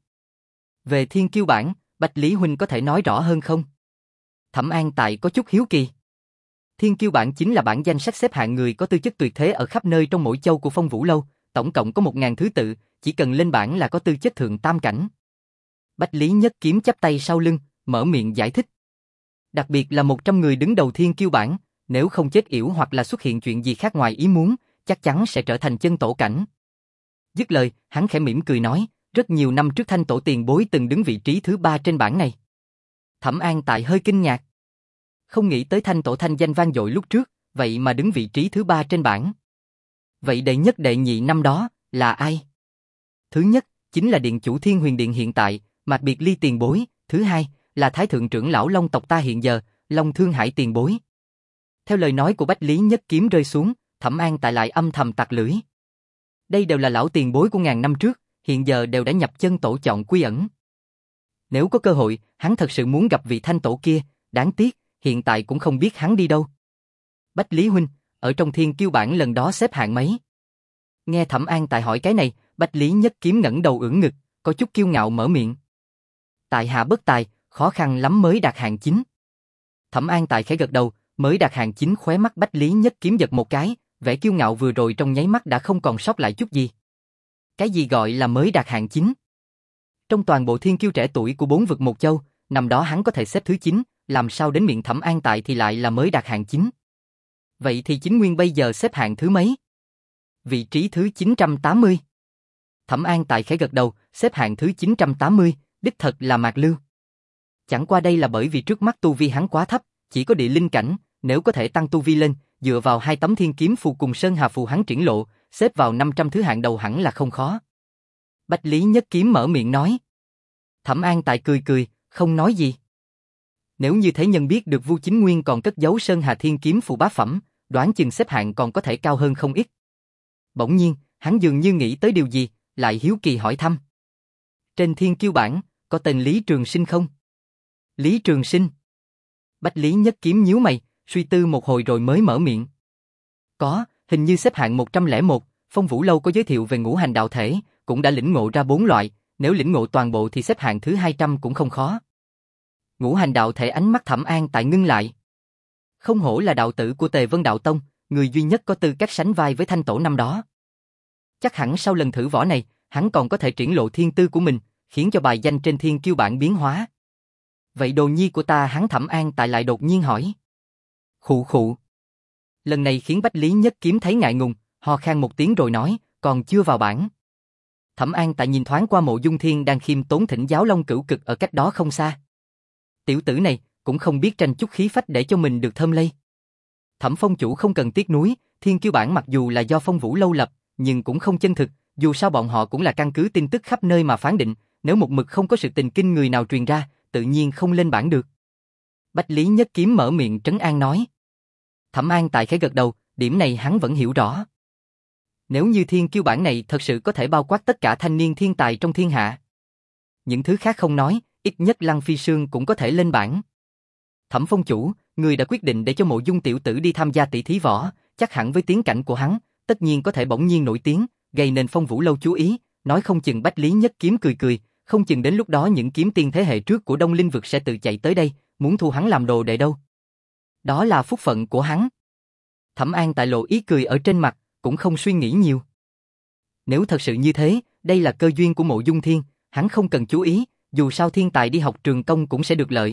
A: Về thiên kiêu bảng, Bách Lý huynh có thể nói rõ hơn không? Thẩm An Tại có chút hiếu kỳ. Thiên kiêu bảng chính là bảng danh sách xếp hạng người có tư chất tuyệt thế ở khắp nơi trong mỗi châu của Phong Vũ lâu, tổng cộng có một nghìn thứ tự, chỉ cần lên bảng là có tư chất thượng tam cảnh. Bách Lý Nhất Kiếm chắp tay sau lưng, mở miệng giải thích. Đặc biệt là một trăm người đứng đầu thiên kiêu bảng, nếu không chết yểu hoặc là xuất hiện chuyện gì khác ngoài ý muốn, chắc chắn sẽ trở thành chân tổ cảnh. Dứt lời, hắn khẽ mỉm cười nói, rất nhiều năm trước Thanh tổ tiền bối từng đứng vị trí thứ ba trên bảng này. Thẩm An Tại hơi kinh ngạc. Không nghĩ tới Thanh tổ thanh danh vang dội lúc trước, vậy mà đứng vị trí thứ ba trên bảng. Vậy đệ nhất đệ nhị năm đó, là ai? Thứ nhất, chính là điện chủ Thiên Huyền Điện hiện tại, Mạc Biệt Ly tiền bối, thứ hai, là Thái thượng trưởng lão Long tộc ta hiện giờ, Long Thương Hải tiền bối. Theo lời nói của Bách Lý Nhất Kiếm rơi xuống, Thẩm An Tại lại âm thầm tặc lưỡi. Đây đều là lão tiền bối của ngàn năm trước, hiện giờ đều đã nhập chân tổ chọn quy ẩn. Nếu có cơ hội, hắn thật sự muốn gặp vị thanh tổ kia, đáng tiếc, hiện tại cũng không biết hắn đi đâu. Bách Lý huynh, ở trong thiên kiêu bảng lần đó xếp hạng mấy? Nghe Thẩm An Tại hỏi cái này, Bách Lý Nhất Kiếm ngẩng đầu ưỡn ngực, có chút kiêu ngạo mở miệng. Tại hạ bất tài, khó khăn lắm mới đạt hạng chín. Thẩm An Tại khẽ gật đầu, mới đạt hạng chín, khóe mắt Bách Lý Nhất Kiếm giật một cái, vẻ kiêu ngạo vừa rồi trong nháy mắt đã không còn sót lại chút gì. Cái gì gọi là mới đạt hạng chín? Trong toàn bộ thiên kiêu trẻ tuổi của bốn vực một châu, năm đó hắn có thể xếp thứ chín, làm sao đến miệng Thẩm An Tại thì lại là mới đạt hạng chín? Vậy thì chính nguyên bây giờ xếp hạng thứ mấy? Vị trí thứ chín trăm tám mươi. Thẩm An Tại khẽ gật đầu, xếp hạng thứ chín trăm tám mươi, đích thật là Mạc Lưu. Chẳng qua đây là bởi vì trước mắt tu vi hắn quá thấp, chỉ có địa linh cảnh, nếu có thể tăng tu vi lên, dựa vào hai tấm thiên kiếm phù cùng sơn hà phù hắn triển lộ, xếp vào năm trăm thứ hạng đầu hẳn là không khó. Bách Lý Nhất Kiếm mở miệng nói. Thẩm An Tại cười cười, không nói gì. Nếu như thế nhân biết được Vu Chính Nguyên còn cất giấu sơn hà thiên kiếm phù bá phẩm, đoán chừng xếp hạng còn có thể cao hơn không ít. Bỗng nhiên, hắn dường như nghĩ tới điều gì, lại hiếu kỳ hỏi thăm. Trên thiên kiêu bảng, có tên Lý Trường Sinh không? Lý Trường Sinh. Bách Lý Nhất Kiếm nhíu mày, suy tư một hồi rồi mới mở miệng. Có, hình như xếp hạng một trăm lẻ một, Phong Vũ Lâu có giới thiệu về ngũ hành đạo thể, cũng đã lĩnh ngộ ra bốn loại, nếu lĩnh ngộ toàn bộ thì xếp hạng thứ hai trăm cũng không khó. Ngũ hành đạo thể, ánh mắt Thẩm An Tại ngưng lại. Không hổ là đạo tử của Tề Vân Đạo Tông, người duy nhất có tư cách sánh vai với thanh tổ năm đó. Chắc hẳn sau lần thử võ này, hắn còn có thể triển lộ thiên tư của mình, khiến cho bài danh trên thiên kiêu bảng biến hóa. Vậy đồ nhi của ta, hắn Thẩm An Tại lại đột nhiên hỏi. Khụ khụ. Lần này khiến Bách Lý Nhất Kiếm thấy ngại ngùng, ho khan một tiếng rồi nói, còn chưa vào bảng. Thẩm An Tại nhìn thoáng qua Mộ Dung Thiên đang khiêm tốn thỉnh giáo Long Cửu Cực ở cách đó không xa. Tiểu tử này cũng không biết tranh chút khí phách để cho mình được thơm lây. Thẩm Phong chủ không cần tiếc nuối, thiên kiêu bảng mặc dù là do Phong Vũ Lâu lập, nhưng cũng không chân thực, dù sao bọn họ cũng là căn cứ tin tức khắp nơi mà phán định, nếu một mực không có sự tình kinh người nào truyền ra, tự nhiên không lên bảng được. Bách Lý Nhất Kiếm mở miệng trấn an nói. Thẩm An Tại khẽ gật đầu, điểm này hắn vẫn hiểu rõ. Nếu như thiên kiêu bảng này thật sự có thể bao quát tất cả thanh niên thiên tài trong thiên hạ, những thứ khác không nói, ít nhất Lăng Phi Sương cũng có thể lên bảng. Thẩm Phong chủ, người đã quyết định để cho Mộ Dung tiểu tử đi tham gia tỷ thí võ, chắc hẳn với tiến cảnh của hắn, tất nhiên có thể bỗng nhiên nổi tiếng, gây nên Phong Vũ Lâu chú ý, nói không chừng. Bách Lý Nhất Kiếm cười cười, không chừng đến lúc đó những kiếm tiên thế hệ trước của Đông Linh vực sẽ tự chạy tới đây, muốn thu hắn làm đồ đệ đâu. Đó là phúc phận của hắn. Thẩm An Tại lộ ý cười ở trên mặt, cũng không suy nghĩ nhiều. Nếu thật sự như thế, đây là cơ duyên của Mộ Dung Thiên, hắn không cần chú ý, dù sao thiên tài đi học trường công cũng sẽ được lợi.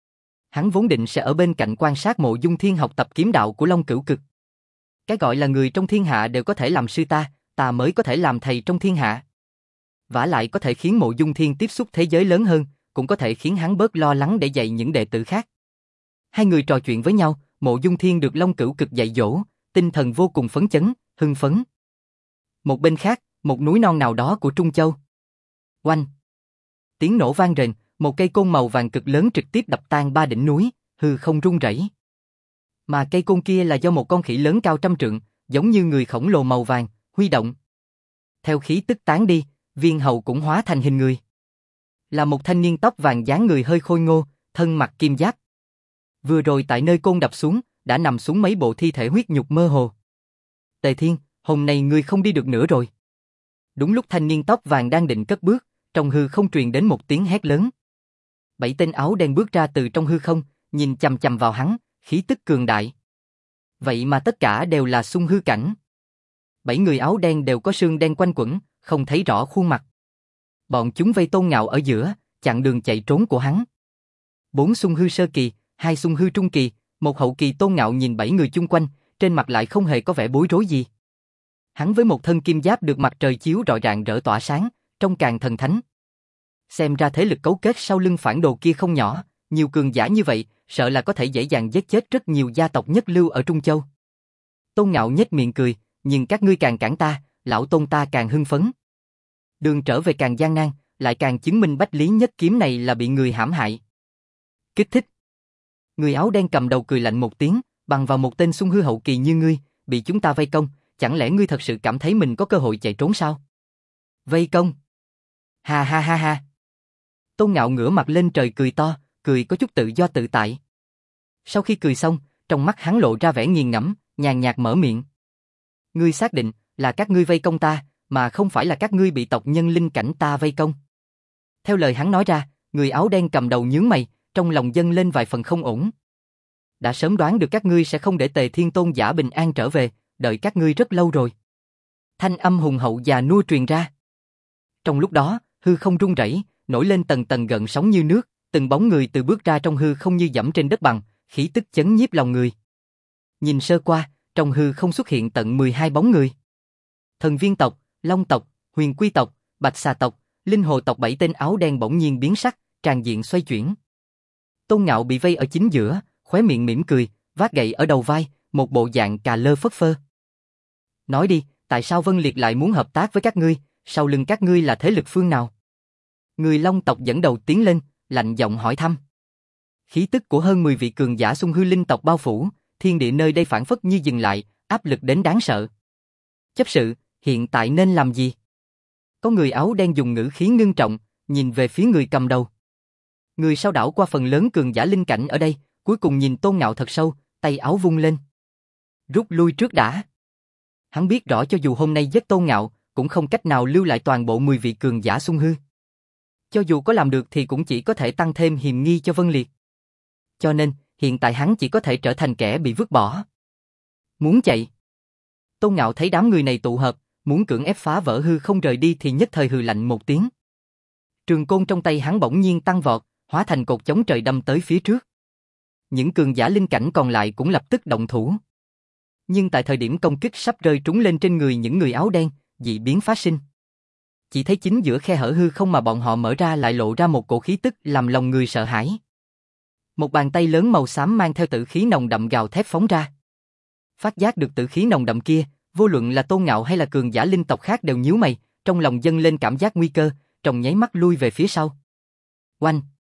A: Hắn vốn định sẽ ở bên cạnh quan sát Mộ Dung Thiên học tập kiếm đạo của Long Cửu Cực. Cái gọi là người trong thiên hạ đều có thể làm sư ta, ta mới có thể làm thầy trong thiên hạ. Vả lại có thể khiến Mộ Dung Thiên tiếp xúc thế giới lớn hơn, cũng có thể khiến hắn bớt lo lắng để dạy những đệ tử khác. Hai người trò chuyện với nhau, Mộ Dung Thiên được Long Cửu Cực dạy dỗ, tinh thần vô cùng phấn chấn, hưng phấn. Một bên khác, một núi non nào đó của Trung Châu. Oanh! Tiếng nổ vang rền, một cây côn màu vàng cực lớn trực tiếp đập tan ba đỉnh núi, hư không rung rẩy. Mà cây côn kia là do một con khỉ lớn cao trăm trượng, giống như người khổng lồ màu vàng, huy động. Theo khí tức tán đi, viên hầu cũng hóa thành hình người. Là một thanh niên tóc vàng dáng người hơi khôi ngô, thân mặc kim giáp. Vừa rồi tại nơi côn đập xuống, đã nằm xuống mấy bộ thi thể huyết nhục mơ hồ. Tề Thiên, hôm nay ngươi không đi được nữa rồi. Đúng lúc thanh niên tóc vàng đang định cất bước, trong hư không truyền đến một tiếng hét lớn. Bảy tên áo đen bước ra từ trong hư không, nhìn chằm chằm vào hắn, khí tức cường đại. Vậy mà tất cả đều là xung hư cảnh. Bảy người áo đen đều có sương đen quanh quẩn, không thấy rõ khuôn mặt. Bọn chúng vây Tôn Ngạo ở giữa, chặn đường chạy trốn của hắn. Bốn xung hư sơ kỳ, hai xung hư trung kỳ, một hậu kỳ. Tôn Ngạo nhìn bảy người chung quanh, trên mặt lại không hề có vẻ bối rối gì. Hắn với một thân kim giáp được mặt trời chiếu rọi rạng rỡ tỏa sáng, trông càng thần thánh. Xem ra thế lực cấu kết sau lưng phản đồ kia không nhỏ, nhiều cường giả như vậy, sợ là có thể dễ dàng giết chết rất nhiều gia tộc nhất lưu ở Trung Châu. Tôn Ngạo nhếch miệng cười, nhưng các ngươi càng cản ta, lão Tôn ta càng hưng phấn. Đường trở về càng gian nan, lại càng chứng minh Bách Lý Nhất Kiếm này là bị người hãm hại. Kích thích. Người áo đen cầm đầu cười lạnh một tiếng, bằng vào một tên xung hư hậu kỳ như ngươi, bị chúng ta vây công, chẳng lẽ ngươi thật sự cảm thấy mình có cơ hội chạy trốn sao? Vây công? Ha ha ha ha. Tôn Ngạo ngửa mặt lên trời cười to, cười có chút tự do tự tại. Sau khi cười xong, trong mắt hắn lộ ra vẻ nghiền ngẫm, nhàn nhạt mở miệng. Ngươi xác định là các ngươi vây công ta, mà không phải là các ngươi bị tộc nhân linh cảnh ta vây công. Theo lời hắn nói ra, người áo đen cầm đầu nhướng mày, trong lòng dâng lên vài phần không ổn. Đã sớm đoán được các ngươi sẽ không để Tề Thiên Tôn giả bình an trở về, đợi các ngươi rất lâu rồi. Thanh âm hùng hậu già nua truyền ra. Trong lúc đó, hư không rung rẩy, nổi lên tầng tầng gợn sóng như nước, từng bóng người từ bước ra trong hư không như dẫm trên đất bằng, khí tức chấn nhiếp lòng người. Nhìn sơ qua, trong hư không xuất hiện tận mười hai bóng người. Thần Viên tộc, Long tộc, Huyền Quy tộc, Bạch Xà tộc, Linh Hồ tộc bảy tên áo đen bỗng nhiên biến sắc, tràn diện xoay chuyển. Tôn Ngạo bị vây ở chính giữa, khóe miệng mỉm cười, vác gậy ở đầu vai, một bộ dạng cà lơ phất phơ. Nói đi, tại sao Vân Liệt lại muốn hợp tác với các ngươi, sau lưng các ngươi là thế lực phương nào? Người Long tộc dẫn đầu tiến lên, lạnh giọng hỏi thăm. Khí tức của hơn mười vị cường giả xung hư linh tộc bao phủ, thiên địa nơi đây phảng phất như dừng lại, áp lực đến đáng sợ. Chấp sự, hiện tại nên làm gì? Có người áo đen dùng ngữ khí ngưng trọng, nhìn về phía người cầm đầu. Người sau đảo qua phần lớn cường giả linh cảnh ở đây, cuối cùng nhìn Tôn Ngạo thật sâu, tay áo vung lên. Rút lui trước đã. Hắn biết rõ cho dù hôm nay giết Tôn Ngạo, cũng không cách nào lưu lại toàn bộ mười vị cường giả xung hư. Cho dù có làm được thì cũng chỉ có thể tăng thêm hiềm nghi cho Vân Liệt. Cho nên, hiện tại hắn chỉ có thể trở thành kẻ bị vứt bỏ. Muốn chạy. Tôn Ngạo thấy đám người này tụ hợp, muốn cưỡng ép phá vỡ hư không rời đi thì nhất thời hừ lạnh một tiếng. Trường côn trong tay hắn bỗng nhiên tăng vọt, hóa thành cột chống trời đâm tới phía trước. Những cường giả linh cảnh còn lại cũng lập tức động thủ. Nhưng tại thời điểm công kích sắp rơi trúng lên trên người những người áo đen, dị biến phát sinh. Chỉ thấy chính giữa khe hở hư không mà bọn họ mở ra lại lộ ra một cổ khí tức làm lòng người sợ hãi. Một bàn tay lớn màu xám mang theo tử khí nồng đậm gào thét phóng ra. Phát giác được tử khí nồng đậm kia, vô luận là Tôn Ngạo hay là cường giả linh tộc khác đều nhíu mày, trong lòng dâng lên cảm giác nguy cơ, trong nháy mắt lui về phía sau. Oanh!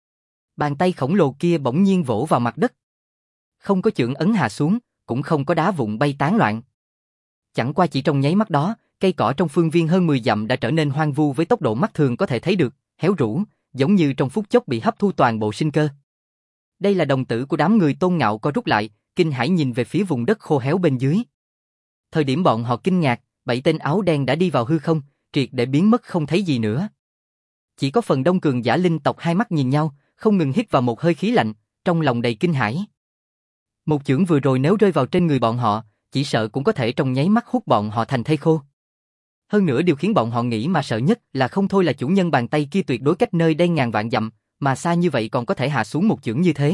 A: Bàn tay khổng lồ kia bỗng nhiên vỗ vào mặt đất. Không có chưởng ấn hạ xuống, cũng không có đá vụn bay tán loạn. Chẳng qua chỉ trong nháy mắt đó, cây cỏ trong phương viên hơn mười dặm đã trở nên hoang vu với tốc độ mắt thường có thể thấy được, héo rũ, giống như trong phút chốc bị hấp thu toàn bộ sinh cơ. Đây là đồng tử của đám người Tôn Ngạo co rút lại, kinh hãi nhìn về phía vùng đất khô héo bên dưới. Thời điểm bọn họ kinh ngạc, bảy tên áo đen đã đi vào hư không, triệt để biến mất không thấy gì nữa. Chỉ có phần đông cường giả linh tộc hai mắt nhìn nhau, không ngừng hít vào một hơi khí lạnh, trong lòng đầy kinh hãi. Một chưởng vừa rồi nếu rơi vào trên người bọn họ, chỉ sợ cũng có thể trong nháy mắt hút bọn họ thành thây khô. Hơn nữa điều khiến bọn họ nghĩ mà sợ nhất là không thôi là chủ nhân bàn tay kia tuyệt đối cách nơi đây ngàn vạn dặm, mà xa như vậy còn có thể hạ xuống một chưởng như thế.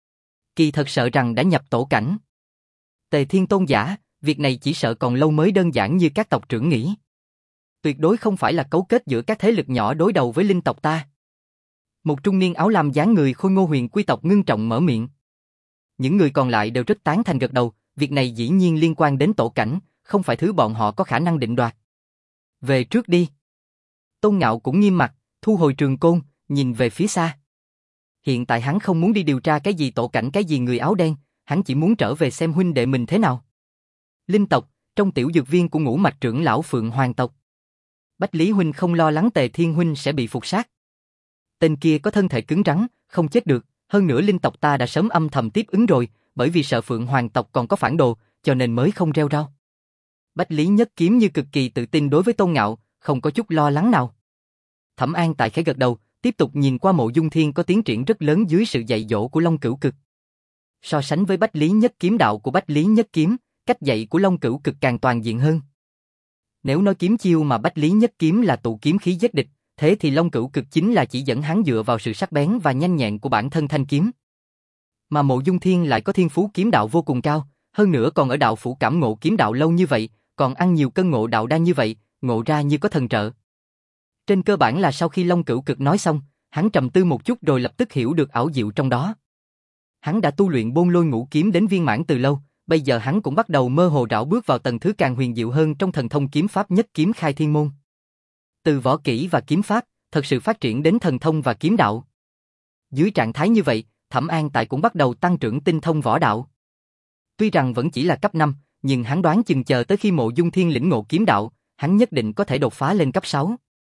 A: Kỳ thật sợ rằng đã nhập tổ cảnh. Tề Thiên Tôn giả, việc này chỉ sợ còn lâu mới đơn giản như các tộc trưởng nghĩ. Tuyệt đối không phải là cấu kết giữa các thế lực nhỏ đối đầu với linh tộc ta. Một trung niên áo lam dáng người khôi ngô Huyền Quy tộc ngưng trọng mở miệng. Những người còn lại đều rất tán thành gật đầu, việc này dĩ nhiên liên quan đến tổ cảnh, không phải thứ bọn họ có khả năng định đoạt. Về trước đi. Tôn Ngạo cũng nghiêm mặt, thu hồi trường côn, nhìn về phía xa. Hiện tại hắn không muốn đi điều tra cái gì tổ cảnh cái gì người áo đen, hắn chỉ muốn trở về xem huynh đệ mình thế nào. Linh tộc, trong tiểu dược viên của Ngũ Mạch trưởng lão Phượng Hoàng tộc. Bách Lý huynh không lo lắng Tề Thiên huynh sẽ bị phục sát. Tên kia có thân thể cứng rắn, không chết được, hơn nữa linh tộc ta đã sớm âm thầm tiếp ứng rồi, bởi vì sợ Phượng Hoàng tộc còn có phản đồ, cho nên mới không reo rao. Bách Lý Nhất Kiếm như cực kỳ tự tin đối với Tôn Ngạo, không có chút lo lắng nào. Thẩm An tại khẽ gật đầu, tiếp tục nhìn qua Mộ Dung Thiên có tiến triển rất lớn dưới sự dạy dỗ của Long Cửu Cực. So sánh với Bách Lý Nhất Kiếm đạo của Bách Lý Nhất Kiếm, cách dạy của Long Cửu Cực càng toàn diện hơn. Nếu nói kiếm chiêu mà Bách Lý Nhất Kiếm là tụ kiếm khí giết địch, thế thì Long Cửu Cực chính là chỉ dẫn hắn dựa vào sự sắc bén và nhanh nhẹn của bản thân thanh kiếm. Mà Mộ Dung Thiên lại có thiên phú kiếm đạo vô cùng cao, hơn nữa còn ở đạo phủ cảm ngộ kiếm đạo lâu như vậy, còn ăn nhiều cân ngộ đạo đan như vậy, ngộ ra như có thần trợ. Trên cơ bản là sau khi Long Cửu Cực nói xong, hắn trầm tư một chút rồi lập tức hiểu được ảo diệu trong đó. Hắn đã tu luyện Bôn Lôi Ngũ Kiếm đến viên mãn từ lâu, bây giờ hắn cũng bắt đầu mơ hồ rảo bước vào tầng thứ càng huyền diệu hơn trong thần thông kiếm pháp Nhất Kiếm Khai Thiên Môn. Từ võ kỹ và kiếm pháp, thật sự phát triển đến thần thông và kiếm đạo. Dưới trạng thái như vậy, Thẩm An Tại cũng bắt đầu tăng trưởng tinh thông võ đạo. Tuy rằng vẫn chỉ là cấp năm, nhưng hắn đoán chừng chờ tới khi Mộ Dung Thiên lĩnh ngộ kiếm đạo, hắn nhất định có thể đột phá lên cấp sáu.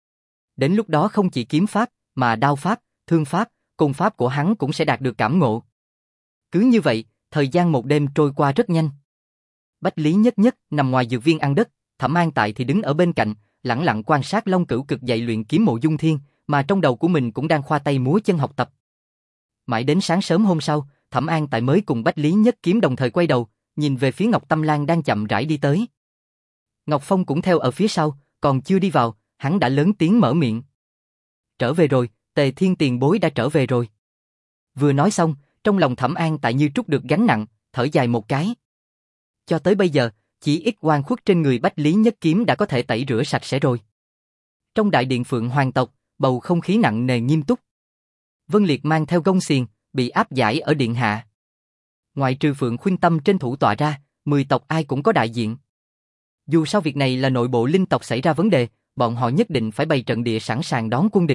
A: Đến lúc đó không chỉ kiếm pháp, mà đao pháp, thương pháp, côn pháp của hắn cũng sẽ đạt được cảm ngộ. Cứ như vậy, thời gian một đêm trôi qua rất nhanh. Bách Lý Nhất Nhất nằm ngoài dược viên ăn đất, Thẩm An Tại thì đứng ở bên cạnh, lẳng lặng quan sát Long Cửu Cực dạy luyện kiếm Mộ Dung Thiên, mà trong đầu của mình cũng đang khoa tay múa chân học tập. Mãi đến sáng sớm hôm sau, Thẩm An Tại mới cùng Bách Lý Nhất Kiếm đồng thời quay đầu, nhìn về phía Ngọc Tâm Lan đang chậm rãi đi tới. Ngọc Phong cũng theo ở phía sau, còn chưa đi vào, hắn đã lớn tiếng mở miệng. Trở về rồi, Tề Thiên tiền bối đã trở về rồi. Vừa nói xong, trong lòng Thẩm An Tại như trút được gánh nặng, thở dài một cái. Cho tới bây giờ, chỉ ít oan khuất trên người Bách Lý Nhất Kiếm đã có thể tẩy rửa sạch sẽ rồi. Trong đại điện Phượng Hoàng tộc, bầu không khí nặng nề nghiêm túc. Vân Liệt mang theo gông xiềng, bị áp giải ở điện hạ. Ngoại trừ Phượng Khuynh Tâm trên thủ tọa ra, mười tộc ai cũng có đại diện. Dù sao việc này là nội bộ linh tộc xảy ra vấn đề, bọn họ nhất định phải bày trận địa sẵn sàng đón quân địch.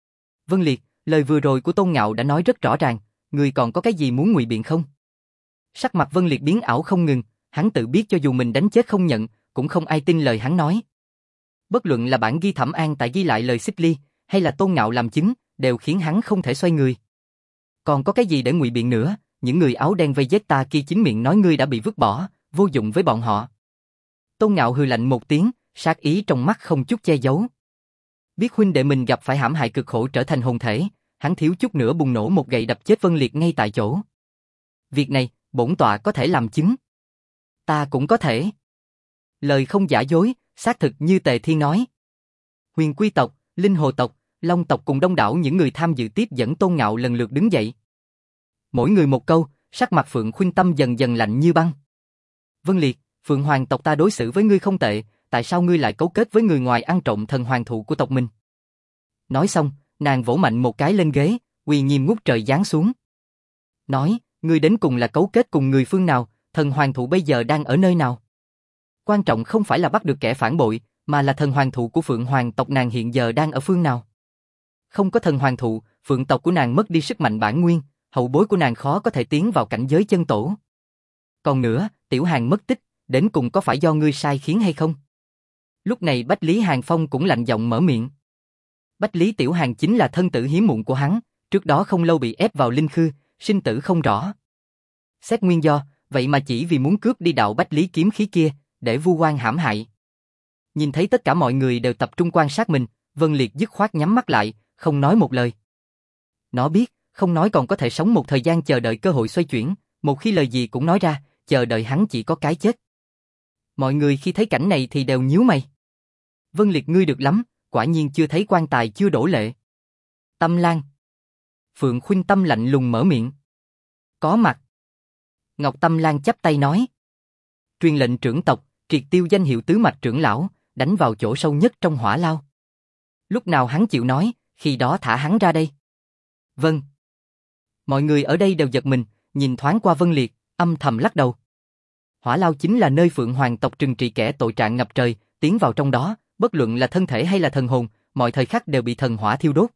A: Vân Liệt, lời vừa rồi của Tôn Ngạo đã nói rất rõ ràng, người còn có cái gì muốn ngụy biện không? Sắc mặt Vân Liệt biến ảo không ngừng, hắn tự biết cho dù mình đánh chết không nhận, cũng không ai tin lời hắn nói. Bất luận là bản ghi Thẩm An Tại ghi lại lời xích ly, hay là Tôn Ngạo làm chứng, đều khiến hắn không thể xoay người. Còn có cái gì để ngụy biện nữa? Những người áo đen vây giết ta kia chính miệng nói ngươi đã bị vứt bỏ, vô dụng với bọn họ. Tôn Ngạo hừ lạnh một tiếng, sát ý trong mắt không chút che giấu. Biết huynh đệ mình gặp phải hãm hại cực khổ trở thành hồn thể, hắn thiếu chút nữa bùng nổ một gậy đập chết Vân Liệt ngay tại chỗ. Việc này, bổn tọa có thể làm chứng. Ta cũng có thể. Lời không giả dối, xác thực như Tề Thiên nói. Huyền Quy tộc, Linh Hồ tộc, Long tộc cùng đông đảo những người tham dự tiếp dẫn Tôn Ngạo lần lượt đứng dậy. Mỗi người một câu, sắc mặt Phượng Khuynh Tâm dần dần lạnh như băng. Vân Liệt, Phượng Hoàng tộc ta đối xử với ngươi không tệ, tại sao ngươi lại cấu kết với người ngoài ăn trộm thần hoàng thụ của tộc mình? Nói xong, nàng vỗ mạnh một cái lên ghế, uy nghiêm ngút trời giáng xuống. Nói, ngươi đến cùng là cấu kết cùng người phương nào, thần hoàng thụ bây giờ đang ở nơi nào? Quan trọng không phải là bắt được kẻ phản bội, mà là thần hoàng thụ của Phượng Hoàng tộc nàng hiện giờ đang ở phương nào? Không có thần hoàng thụ, Phượng tộc của nàng mất đi sức mạnh bản nguyên, hậu bối của nàng khó có thể tiến vào cảnh giới chân tổ. Còn nữa, Tiểu Hàn mất tích, đến cùng có phải do ngươi sai khiến hay không? Lúc này Bách Lý Hàn Phong cũng lạnh giọng mở miệng. Bách Lý Tiểu Hàn chính là thân tử hiếm muộn của hắn, trước đó không lâu bị ép vào linh khư, sinh tử không rõ. Xét nguyên do, vậy mà chỉ vì muốn cướp đi đạo Bách Lý kiếm khí kia, để vu oan hãm hại. Nhìn thấy tất cả mọi người đều tập trung quan sát mình, Vân Liệt dứt khoát nhắm mắt lại, không nói một lời. Nó biết, không nói còn có thể sống một thời gian chờ đợi cơ hội xoay chuyển, một khi lời gì cũng nói ra, chờ đợi hắn chỉ có cái chết. Mọi người khi thấy cảnh này thì đều nhíu mày. Vân Liệt ngươi được lắm, quả nhiên chưa thấy quan tài chưa đổ lệ. Tâm Lan. Phượng Khuynh Tâm lạnh lùng mở miệng. Có mặt. Ngọc Tâm Lan chắp tay nói. Truyền lệnh trưởng tộc, triệt tiêu danh hiệu tứ mạch trưởng lão, đánh vào chỗ sâu nhất trong hỏa lao. Lúc nào hắn chịu nói, khi đó thả hắn ra đây. Vâng. Mọi người ở đây đều giật mình, nhìn thoáng qua Vân Liệt, âm thầm lắc đầu. Hỏa lao chính là nơi Phượng Hoàng tộc trừng trị kẻ tội trạng ngập trời, tiến vào trong đó, bất luận là thân thể hay là thần hồn, mọi thời khắc đều bị thần hỏa thiêu đốt.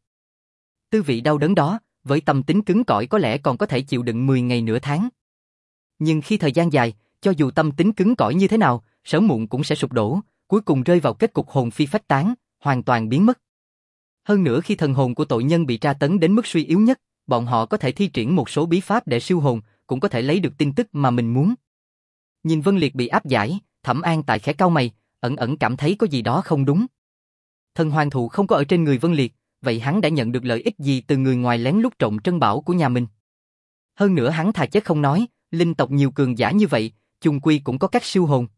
A: Tư vị đau đớn đó, với tâm tính cứng cỏi có lẽ còn có thể chịu đựng mười ngày nửa tháng. Nhưng khi thời gian dài, cho dù tâm tính cứng cỏi như thế nào, sớm muộn cũng sẽ sụp đổ, cuối cùng rơi vào kết cục hồn phi phách tán, hoàn toàn biến mất. Hơn nữa khi thần hồn của tội nhân bị tra tấn đến mức suy yếu nhất, bọn họ có thể thi triển một số bí pháp để siêu hồn, cũng có thể lấy được tin tức mà mình muốn. Nhìn Vân Liệt bị áp giải, Thẩm An Tại khẽ cau mày, ẩn ẩn cảm thấy có gì đó không đúng. Thần hoàng thụ không có ở trên người Vân Liệt, vậy hắn đã nhận được lợi ích gì từ người ngoài lén lút trộm trân bảo của nhà mình? Hơn nữa hắn thà chết không nói, linh tộc nhiều cường giả như vậy, chung quy cũng có cách siêu hồn.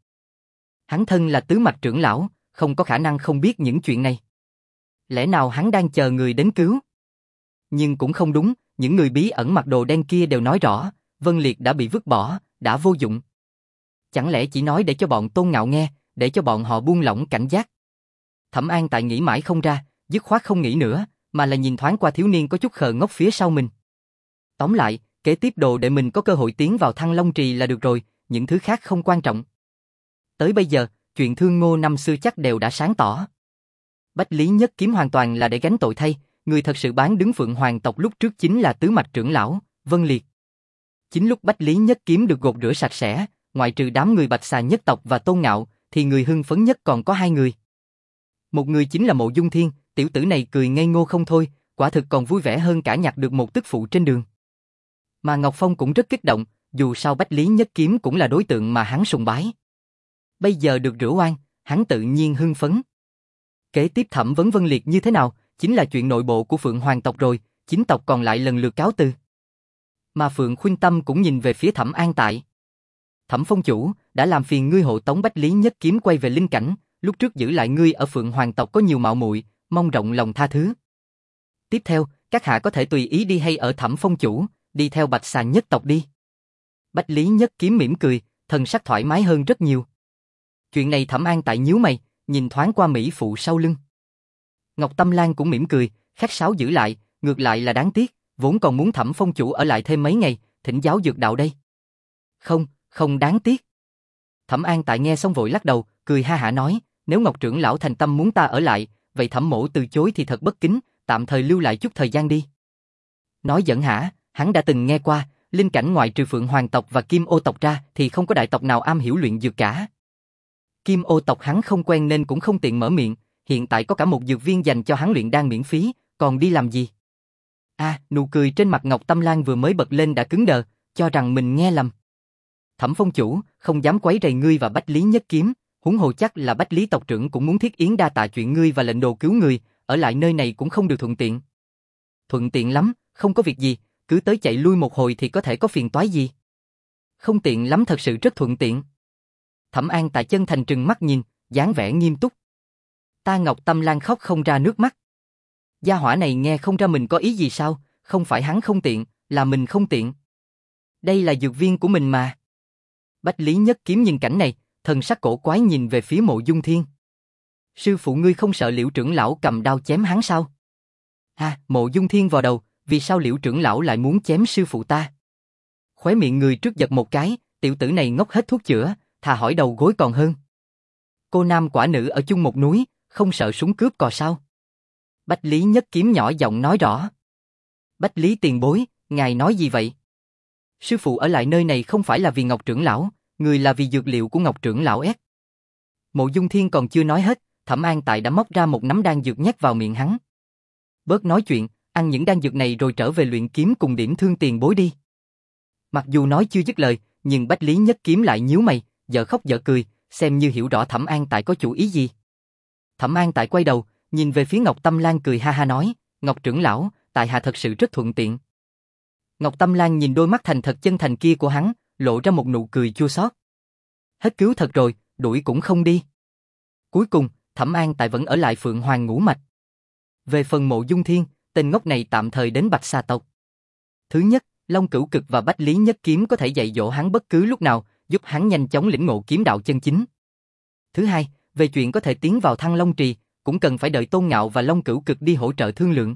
A: Hắn thân là tứ mạch trưởng lão, không có khả năng không biết những chuyện này. Lẽ nào hắn đang chờ người đến cứu? Nhưng cũng không đúng, những người bí ẩn mặc đồ đen kia đều nói rõ, Vân Liệt đã bị vứt bỏ, đã vô dụng. Chẳng lẽ chỉ nói để cho bọn Tôn Ngạo nghe, để cho bọn họ buông lỏng cảnh giác? Thẩm An Tại nghĩ mãi không ra, dứt khoát không nghĩ nữa, mà là nhìn thoáng qua thiếu niên có chút khờ ngốc phía sau mình. Tóm lại, kế tiếp đồ để mình có cơ hội tiến vào Thăng Long Trì là được rồi, những thứ khác không quan trọng. Tới bây giờ, chuyện Thương Ngô năm xưa chắc đều đã sáng tỏ. Bách Lý Nhất Kiếm hoàn toàn là để gánh tội thay, người thật sự bán đứng Phượng Hoàng tộc lúc trước chính là tứ mạch trưởng lão, Vân Liệt. Chính lúc Bách Lý Nhất Kiếm được gột rửa sạch sẽ, ngoại trừ đám người Bạch Xà nhất tộc và Tôn Ngạo, thì người hưng phấn nhất còn có hai người. Một người chính là Mộ Dung Thiên, tiểu tử này cười ngây ngô không thôi, quả thực còn vui vẻ hơn cả nhặt được một tức phụ trên đường. Mà Ngọc Phong cũng rất kích động, dù sao Bách Lý Nhất Kiếm cũng là đối tượng mà hắn sùng bái. Bây giờ được rửa oan, hắn tự nhiên hưng phấn. Kế tiếp thẩm vấn Vân Liệt như thế nào, chính là chuyện nội bộ của Phượng Hoàng tộc rồi, chính tộc còn lại lần lượt cáo từ. Mà Phượng Khuynh Tâm cũng nhìn về phía Thẩm An Tại. Thẩm Phong chủ, đã làm phiền ngươi hộ tống Bách Lý Nhất Kiếm quay về linh cảnh, lúc trước giữ lại ngươi ở Phượng Hoàng tộc có nhiều mạo muội, mong rộng lòng tha thứ. Tiếp theo, các hạ có thể tùy ý đi hay ở Thẩm Phong chủ, đi theo Bạch Xà nhất tộc đi. Bách Lý Nhất Kiếm mỉm cười, thần sắc thoải mái hơn rất nhiều. Chuyện này Thẩm An Tại nhíu mày, nhìn thoáng qua mỹ phụ sau lưng. Ngọc Tâm Lan cũng mỉm cười, khách sáo giữ lại, ngược lại là đáng tiếc, vốn còn muốn Thẩm Phong chủ ở lại thêm mấy ngày, thỉnh giáo dược đạo đây. Không, không đáng tiếc. Thẩm An Tại nghe xong vội lắc đầu, cười ha hả nói, nếu Ngọc trưởng lão thành tâm muốn ta ở lại, vậy Thẩm mỗ từ chối thì thật bất kính, tạm thời lưu lại chút thời gian đi. Nói giỡn hả, hắn đã từng nghe qua, linh cảnh ngoại trừ Phượng Hoàng tộc và Kim Ô tộc ra thì không có đại tộc nào am hiểu luyện dược cả. Kim Ô tộc hắn không quen nên cũng không tiện mở miệng, hiện tại có cả một dược viên dành cho hắn luyện đan miễn phí, còn đi làm gì? À, nụ cười trên mặt Ngọc Tâm Lan vừa mới bật lên đã cứng đờ, cho rằng mình nghe lầm. Thẩm Phong chủ, không dám quấy rầy ngươi và Bách Lý Nhất Kiếm, huống hồ chắc là Bách Lý tộc trưởng cũng muốn thiết yến đa tạ chuyện ngươi và lệnh đồ cứu người, ở lại nơi này cũng không được thuận tiện. Thuận tiện lắm, không có việc gì, cứ tới chạy lui một hồi thì có thể có phiền toái gì. Không tiện lắm, thật sự rất thuận tiện. Thẩm An Tại chân thành trừng mắt nhìn, dáng vẻ nghiêm túc. Ta Ngọc Tâm Lan khóc không ra nước mắt. Gia hỏa này nghe không ra mình có ý gì sao, không phải hắn không tiện, là mình không tiện. Đây là dược viên của mình mà. Bách Lý Nhất Kiếm nhìn cảnh này, thần sắc cổ quái nhìn về phía Mộ Dung Thiên. Sư phụ ngươi không sợ Liễu trưởng lão cầm đao chém hắn sao? À, Mộ Dung Thiên vào đầu, vì sao Liễu trưởng lão lại muốn chém sư phụ ta? Khóe miệng người trước giật một cái, tiểu tử này ngốc hết thuốc chữa, thà hỏi đầu gối còn hơn. Cô nam quả nữ ở chung một núi, không sợ súng cướp cò sao? Bách Lý Nhất Kiếm nhỏ giọng nói rõ. Bách Lý tiền bối, ngài nói gì vậy? Sư phụ ở lại nơi này không phải là vì Ngọc trưởng lão, người là vì dược liệu của Ngọc trưởng lão ép. Mộ Dung Thiên còn chưa nói hết, Thẩm An Tại đã móc ra một nắm đan dược nhét vào miệng hắn. Bớt nói chuyện, ăn những đan dược này rồi trở về luyện kiếm cùng điểm thương tiền bối đi. Mặc dù nói chưa dứt lời, nhưng Bách Lý Nhất Kiếm lại nhíu mày, dở khóc dở cười, xem như hiểu rõ Thẩm An Tại có chủ ý gì. Thẩm An Tại quay đầu, nhìn về phía Ngọc Tâm Lan cười ha ha nói, Ngọc trưởng lão, tại hạ thật sự rất thuận tiện. Ngọc Tâm Lan nhìn đôi mắt thành thật chân thành kia của hắn, lộ ra một nụ cười chua xót. Hết cứu thật rồi, đuổi cũng không đi. Cuối cùng, Thẩm An Tại vẫn ở lại Phượng Hoàng ngũ mạch. Về phần Mộ Dung Thiên, tên ngốc này tạm thời đến Bạch Xà tộc. Thứ nhất, Long Cửu Cực và Bách Lý Nhất Kiếm có thể dạy dỗ hắn bất cứ lúc nào, giúp hắn nhanh chóng lĩnh ngộ kiếm đạo chân chính. Thứ hai, về chuyện có thể tiến vào Thăng Long Trì, cũng cần phải đợi Tôn Ngạo và Long Cửu Cực đi hỗ trợ thương lượng.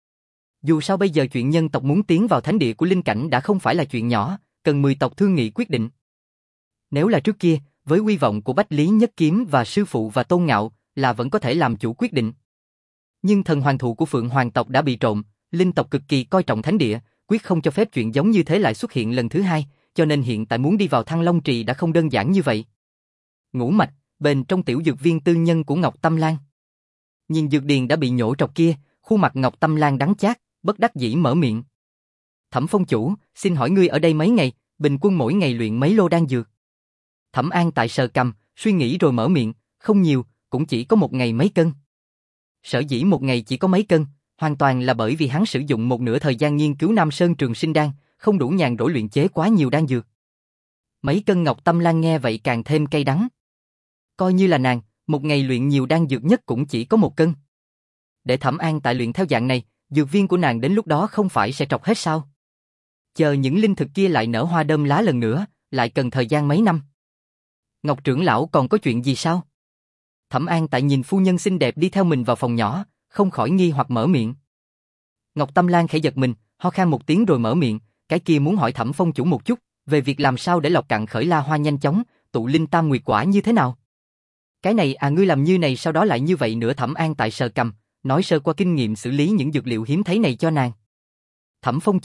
A: Dù sao bây giờ chuyện nhân tộc muốn tiến vào thánh địa của linh cảnh đã không phải là chuyện nhỏ, cần mười tộc thương nghị quyết định. Nếu là trước kia, với uy vọng của Bách Lý Nhất Kiếm và sư phụ và Tôn Ngạo, là vẫn có thể làm chủ quyết định. Nhưng thần hoàng thụ của Phượng Hoàng tộc đã bị trộm, linh tộc cực kỳ coi trọng thánh địa, quyết không cho phép chuyện giống như thế lại xuất hiện lần thứ hai, cho nên hiện tại muốn đi vào Thăng Long Trì đã không đơn giản như vậy. Ngũ mạch, bên trong tiểu dược viên tư nhân của Ngọc Tâm Lan. Nhìn dược điền đã bị nhổ trọc kia, khuôn mặt Ngọc Tâm Lan đắng chát, bất đắc dĩ mở miệng. Thẩm Phong chủ, xin hỏi ngươi ở đây mấy ngày, bình quân mỗi ngày luyện mấy lô đan dược? Thẩm An Tại sờ cằm, suy nghĩ rồi mở miệng, không nhiều, cũng chỉ có một ngày mấy cân. Sở dĩ một ngày chỉ có mấy cân, hoàn toàn là bởi vì hắn sử dụng một nửa thời gian nghiên cứu Nam Sơn Trường Sinh Đan, không đủ nhàn rỗi luyện chế quá nhiều đan dược. Mấy cân Ngọc Tâm Lan nghe vậy càng thêm cay đắng. Coi như là nàng, một ngày luyện nhiều đan dược nhất cũng chỉ có một cân. Để Thẩm An Tại luyện theo dạng này, dược viên của nàng đến lúc đó không phải sẽ trọc hết sao? Chờ những linh thực kia lại nở hoa đơm lá lần nữa, lại cần thời gian mấy năm. Ngọc trưởng lão còn có chuyện gì sao? Thẩm An Tại nhìn phu nhân xinh đẹp đi theo mình vào phòng nhỏ, không khỏi nghi hoặc mở miệng. Ngọc Tâm Lan khẽ giật mình, ho khan một tiếng rồi mở miệng, cái kia muốn hỏi Thẩm Phong chủ một chút, về việc làm sao để lọc cạn khởi la hoa nhanh chóng, tụ linh tam nguyệt quả như thế nào? Cái này à, ngươi làm như này sau đó lại như vậy nữa. Thẩm An Tại sờ cằm, nói sơ qua kinh nghiệm xử lý những dược liệu hiếm thấy này cho nàng. Thẩm Phong chủ,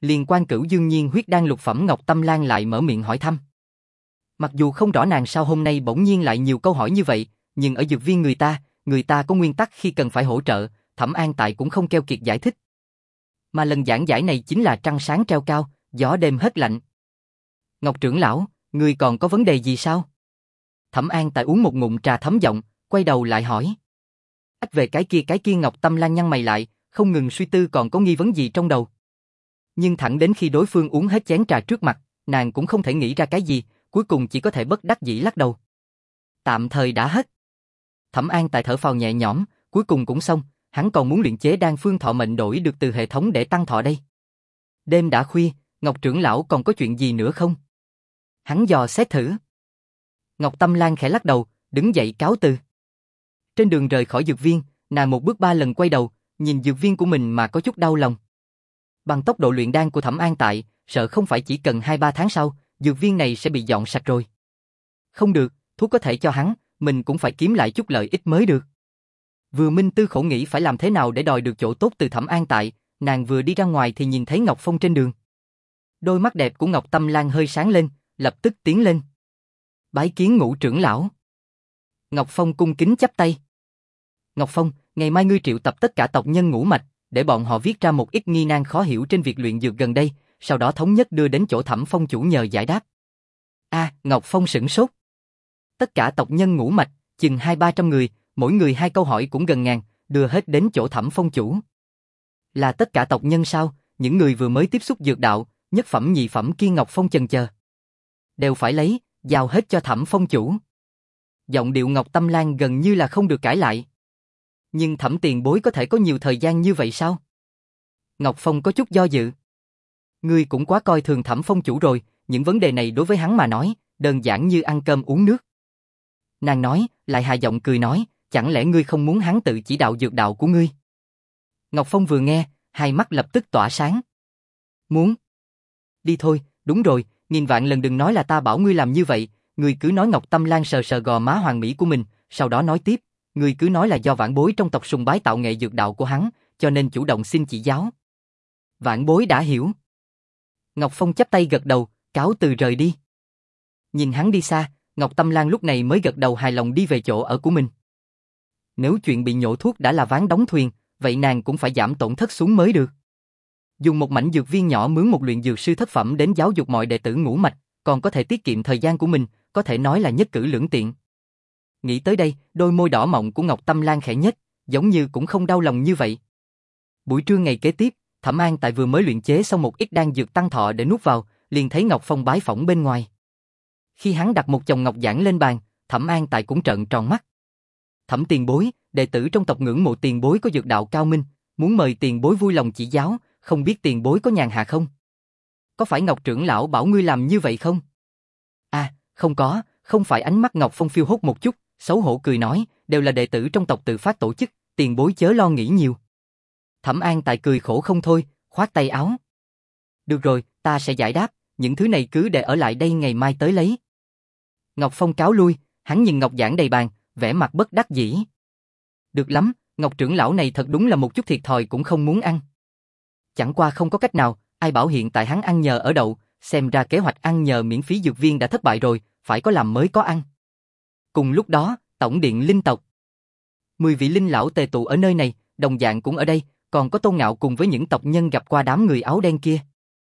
A: liền quan cửu dương nhiên huyết đan lục phẩm Ngọc Tâm Lan lại mở miệng hỏi thăm. Mặc dù không rõ nàng sao hôm nay bỗng nhiên lại nhiều câu hỏi như vậy, nhưng ở dược viên người ta, người ta có nguyên tắc khi cần phải hỗ trợ, Thẩm An Tại cũng không keo kiệt giải thích. Mà lần giảng giải này chính là trăng sáng treo cao, gió đêm hết lạnh. Ngọc trưởng lão, ngươi còn có vấn đề gì sao? Thẩm An Tại uống một ngụm trà thấm giọng, quay đầu lại hỏi. Ách về cái kia cái kia Ngọc Tâm Lan nhăn mày lại, không ngừng suy tư còn có nghi vấn gì trong đầu. Nhưng thẳng đến khi đối phương uống hết chén trà trước mặt, nàng cũng không thể nghĩ ra cái gì, cuối cùng chỉ có thể bất đắc dĩ lắc đầu. Tạm thời đã hết. Thẩm An Tại thở phào nhẹ nhõm, cuối cùng cũng xong, hắn còn muốn luyện chế đan phương thọ mệnh đổi được từ hệ thống để tăng thọ đây. Đêm đã khuya, Ngọc trưởng lão còn có chuyện gì nữa không? Hắn dò xét thử. Ngọc Tâm Lan khẽ lắc đầu, đứng dậy cáo từ. Trên đường rời khỏi dược viên, nàng một bước ba lần quay đầu, nhìn dược viên của mình mà có chút đau lòng. Bằng tốc độ luyện đan của Thẩm An Tại, sợ không phải chỉ cần hai ba tháng sau, dược viên này sẽ bị dọn sạch rồi. Không được, thuốc có thể cho hắn, mình cũng phải kiếm lại chút lợi ích mới được. Vừa minh tư khổ nghĩ phải làm thế nào để đòi được chỗ tốt từ Thẩm An Tại, nàng vừa đi ra ngoài thì nhìn thấy Ngọc Phong trên đường. Đôi mắt đẹp của Ngọc Tâm Lan hơi sáng lên, lập tức tiến lên. Bái kiến Ngũ trưởng lão. Ngọc Phong cung kính chắp tay. Ngọc Phong, ngày mai ngươi triệu tập tất cả tộc nhân Ngũ Mạch, để bọn họ viết ra một ít nghi nan khó hiểu trên việc luyện dược gần đây, sau đó thống nhất đưa đến chỗ Thẩm Phong chủ nhờ giải đáp. A, à, Ngọc Phong sửng sốt. Tất cả tộc nhân Ngũ Mạch, chừng hai ba trăm người, mỗi người hai câu hỏi cũng gần ngàn, đưa hết đến chỗ Thẩm Phong chủ. Là tất cả tộc nhân sao? Những người vừa mới tiếp xúc dược đạo, nhất phẩm nhị phẩm kia Ngọc Phong chần chờ. Đều phải lấy, giao hết cho Thẩm Phong chủ. Giọng điệu Ngọc Tâm Lan gần như là không được cãi lại. Nhưng Thẩm tiền bối có thể có nhiều thời gian như vậy sao? Ngọc Phong có chút do dự. Ngươi cũng quá coi thường Thẩm Phong chủ rồi, những vấn đề này đối với hắn mà nói, đơn giản như ăn cơm uống nước. Nàng nói, lại hạ giọng cười nói, chẳng lẽ ngươi không muốn hắn tự chỉ đạo dược đạo của ngươi? Ngọc Phong vừa nghe, hai mắt lập tức tỏa sáng. Muốn? Đi thôi, đúng rồi, nghìn vạn lần đừng nói là ta bảo ngươi làm như vậy, ngươi cứ nói. Ngọc Tâm Lan sờ sờ gò má hoàng mỹ của mình, sau đó nói tiếp, ngươi cứ nói là do vãn bối trong tộc sùng bái tạo nghệ dược đạo của hắn, cho nên chủ động xin chỉ giáo. Vãn bối đã hiểu. Ngọc Phong chắp tay gật đầu, cáo từ rời đi. Nhìn hắn đi xa, Ngọc Tâm Lan lúc này mới gật đầu hài lòng đi về chỗ ở của mình. Nếu chuyện bị nhổ thuốc đã là ván đóng thuyền, vậy nàng cũng phải giảm tổn thất xuống mới được. Dùng một mảnh dược viên nhỏ mướn một luyện dược sư thất phẩm đến giáo dục mọi đệ tử Ngũ Mạch, còn có thể tiết kiệm thời gian của mình, có thể nói là nhất cử lưỡng tiện. Nghĩ tới đây, đôi môi đỏ mọng của Ngọc Tâm Lan khẽ nhếch, giống như cũng không đau lòng như vậy. Buổi trưa ngày kế tiếp, Thẩm An Tại vừa mới luyện chế xong một ít đan dược tăng thọ để nuốt vào, liền thấy Ngọc Phong bái phỏng bên ngoài. Khi hắn đặt một chồng ngọc giản lên bàn, Thẩm An Tại cũng trợn tròn mắt. Thẩm tiền bối, đệ tử trong tộc ngưỡng mộ tiền bối có dược đạo cao minh, muốn mời tiền bối vui lòng chỉ giáo, không biết tiền bối có nhàn hạ không? Có phải Ngọc trưởng lão bảo ngươi làm như vậy không? À, không có, không phải. Ánh mắt Ngọc Phong phiêu hốt một chút, xấu hổ cười nói, đều là đệ tử trong tộc tự phát tổ chức, tiền bối chớ lo nghĩ nhiều. Thẩm An Tại cười khổ không thôi, khoát tay áo. Được rồi, ta sẽ giải đáp, những thứ này cứ để ở lại đây ngày mai tới lấy. Ngọc Phong cáo lui, hắn nhìn ngọc giản đầy bàn, vẻ mặt bất đắc dĩ. Được lắm, Ngọc trưởng lão này thật đúng là một chút thiệt thòi cũng không muốn ăn. Chẳng qua không có cách nào, ai bảo hiện tại hắn ăn nhờ ở đậu, xem ra kế hoạch ăn nhờ miễn phí dược viên đã thất bại rồi, phải có làm mới có ăn. Cùng lúc đó, tổng điện linh tộc. Mười vị linh lão tề tụ ở nơi này, đồng dạng cũng ở đây, còn có Tôn Ngạo cùng với những tộc nhân gặp qua đám người áo đen kia.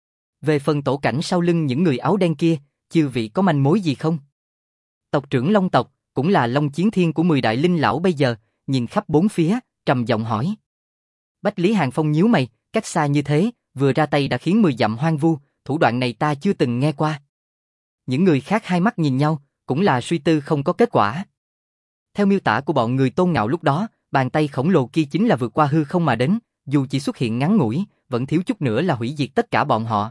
A: Về phần tổ cảnh sau lưng những người áo đen kia, chư vị có manh mối gì không? Tộc trưởng Long tộc, cũng là Long Chiến Thiên của mười đại linh lão bây giờ, nhìn khắp bốn phía, trầm giọng hỏi. Bách Lý Hàng Phong nhíu mày, cách xa như thế, vừa ra tay đã khiến mười dặm hoang vu, thủ đoạn này ta chưa từng nghe qua. Những người khác hai mắt nhìn nhau, cũng là suy tư không có kết quả. Theo miêu tả của bọn người Tôn Ngạo lúc đó, bàn tay khổng lồ kia chính là vượt qua hư không mà đến, dù chỉ xuất hiện ngắn ngủi, vẫn thiếu chút nữa là hủy diệt tất cả bọn họ.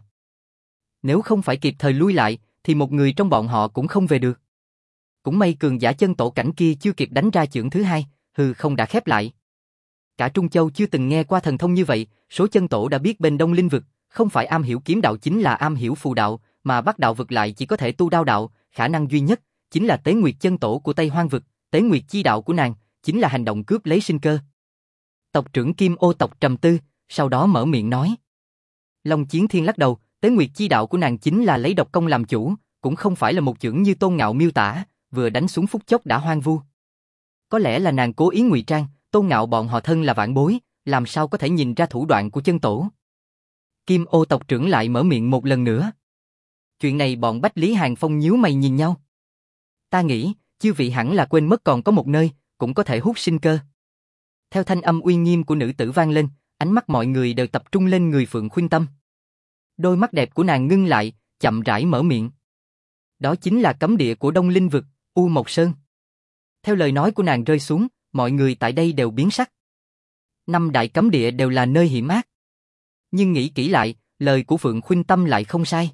A: Nếu không phải kịp thời lui lại, thì một người trong bọn họ cũng không về được. Cũng may cường giả chân tổ cảnh kia chưa kịp đánh ra chưởng thứ hai, hư không đã khép lại. Cả Trung Châu chưa từng nghe qua thần thông như vậy, số chân tổ đã biết bên Đông Linh vực, không phải am hiểu kiếm đạo chính là am hiểu phù đạo, mà Bắc đạo vực lại chỉ có thể tu đao đạo, khả năng duy nhất chính là Tế Nguyệt chân tổ của Tây Hoang vực, Tế Nguyệt chi đạo của nàng chính là hành động cướp lấy sinh cơ. Tộc trưởng Kim Ô tộc trầm tư, sau đó mở miệng nói: Long Chiến Thiên lắc đầu, Tế Nguyệt chi đạo của nàng chính là lấy độc công làm chủ, cũng không phải là một chưởng như Tôn Ngạo miêu tả, vừa đánh xuống phút chốc đã hoang vu. Có lẽ là nàng cố ý ngụy trang, Tôn Ngạo bọn họ thân là vạn bối, làm sao có thể nhìn ra thủ đoạn của chân tổ. Kim Ô tộc trưởng lại mở miệng một lần nữa. Chuyện này bọn Bách Lý Hàng Phong nhíu mày nhìn nhau. Ta nghĩ, chư vị hẳn là quên mất còn có một nơi, cũng có thể hút sinh cơ. Theo thanh âm uy nghiêm của nữ tử vang lên, ánh mắt mọi người đều tập trung lên người Phượng Khuynh Tâm. Đôi mắt đẹp của nàng ngưng lại, chậm rãi mở miệng. Đó chính là cấm địa của Đông Linh Vực, U Mộc Sơn. Theo lời nói của nàng rơi xuống, mọi người tại đây đều biến sắc. Năm đại cấm địa đều là nơi hiểm ác. Nhưng nghĩ kỹ lại, lời của Phượng Khuynh Tâm lại không sai.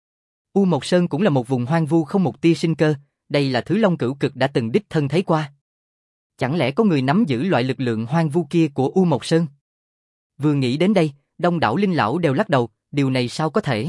A: U Mộc Sơn cũng là một vùng hoang vu không một tia sinh cơ, đây là thứ Long Cửu Cực đã từng đích thân thấy qua. Chẳng lẽ có người nắm giữ loại lực lượng hoang vu kia của U Mộc Sơn? Vừa nghĩ đến đây, đông đảo linh lão đều lắc đầu, điều này sao có thể?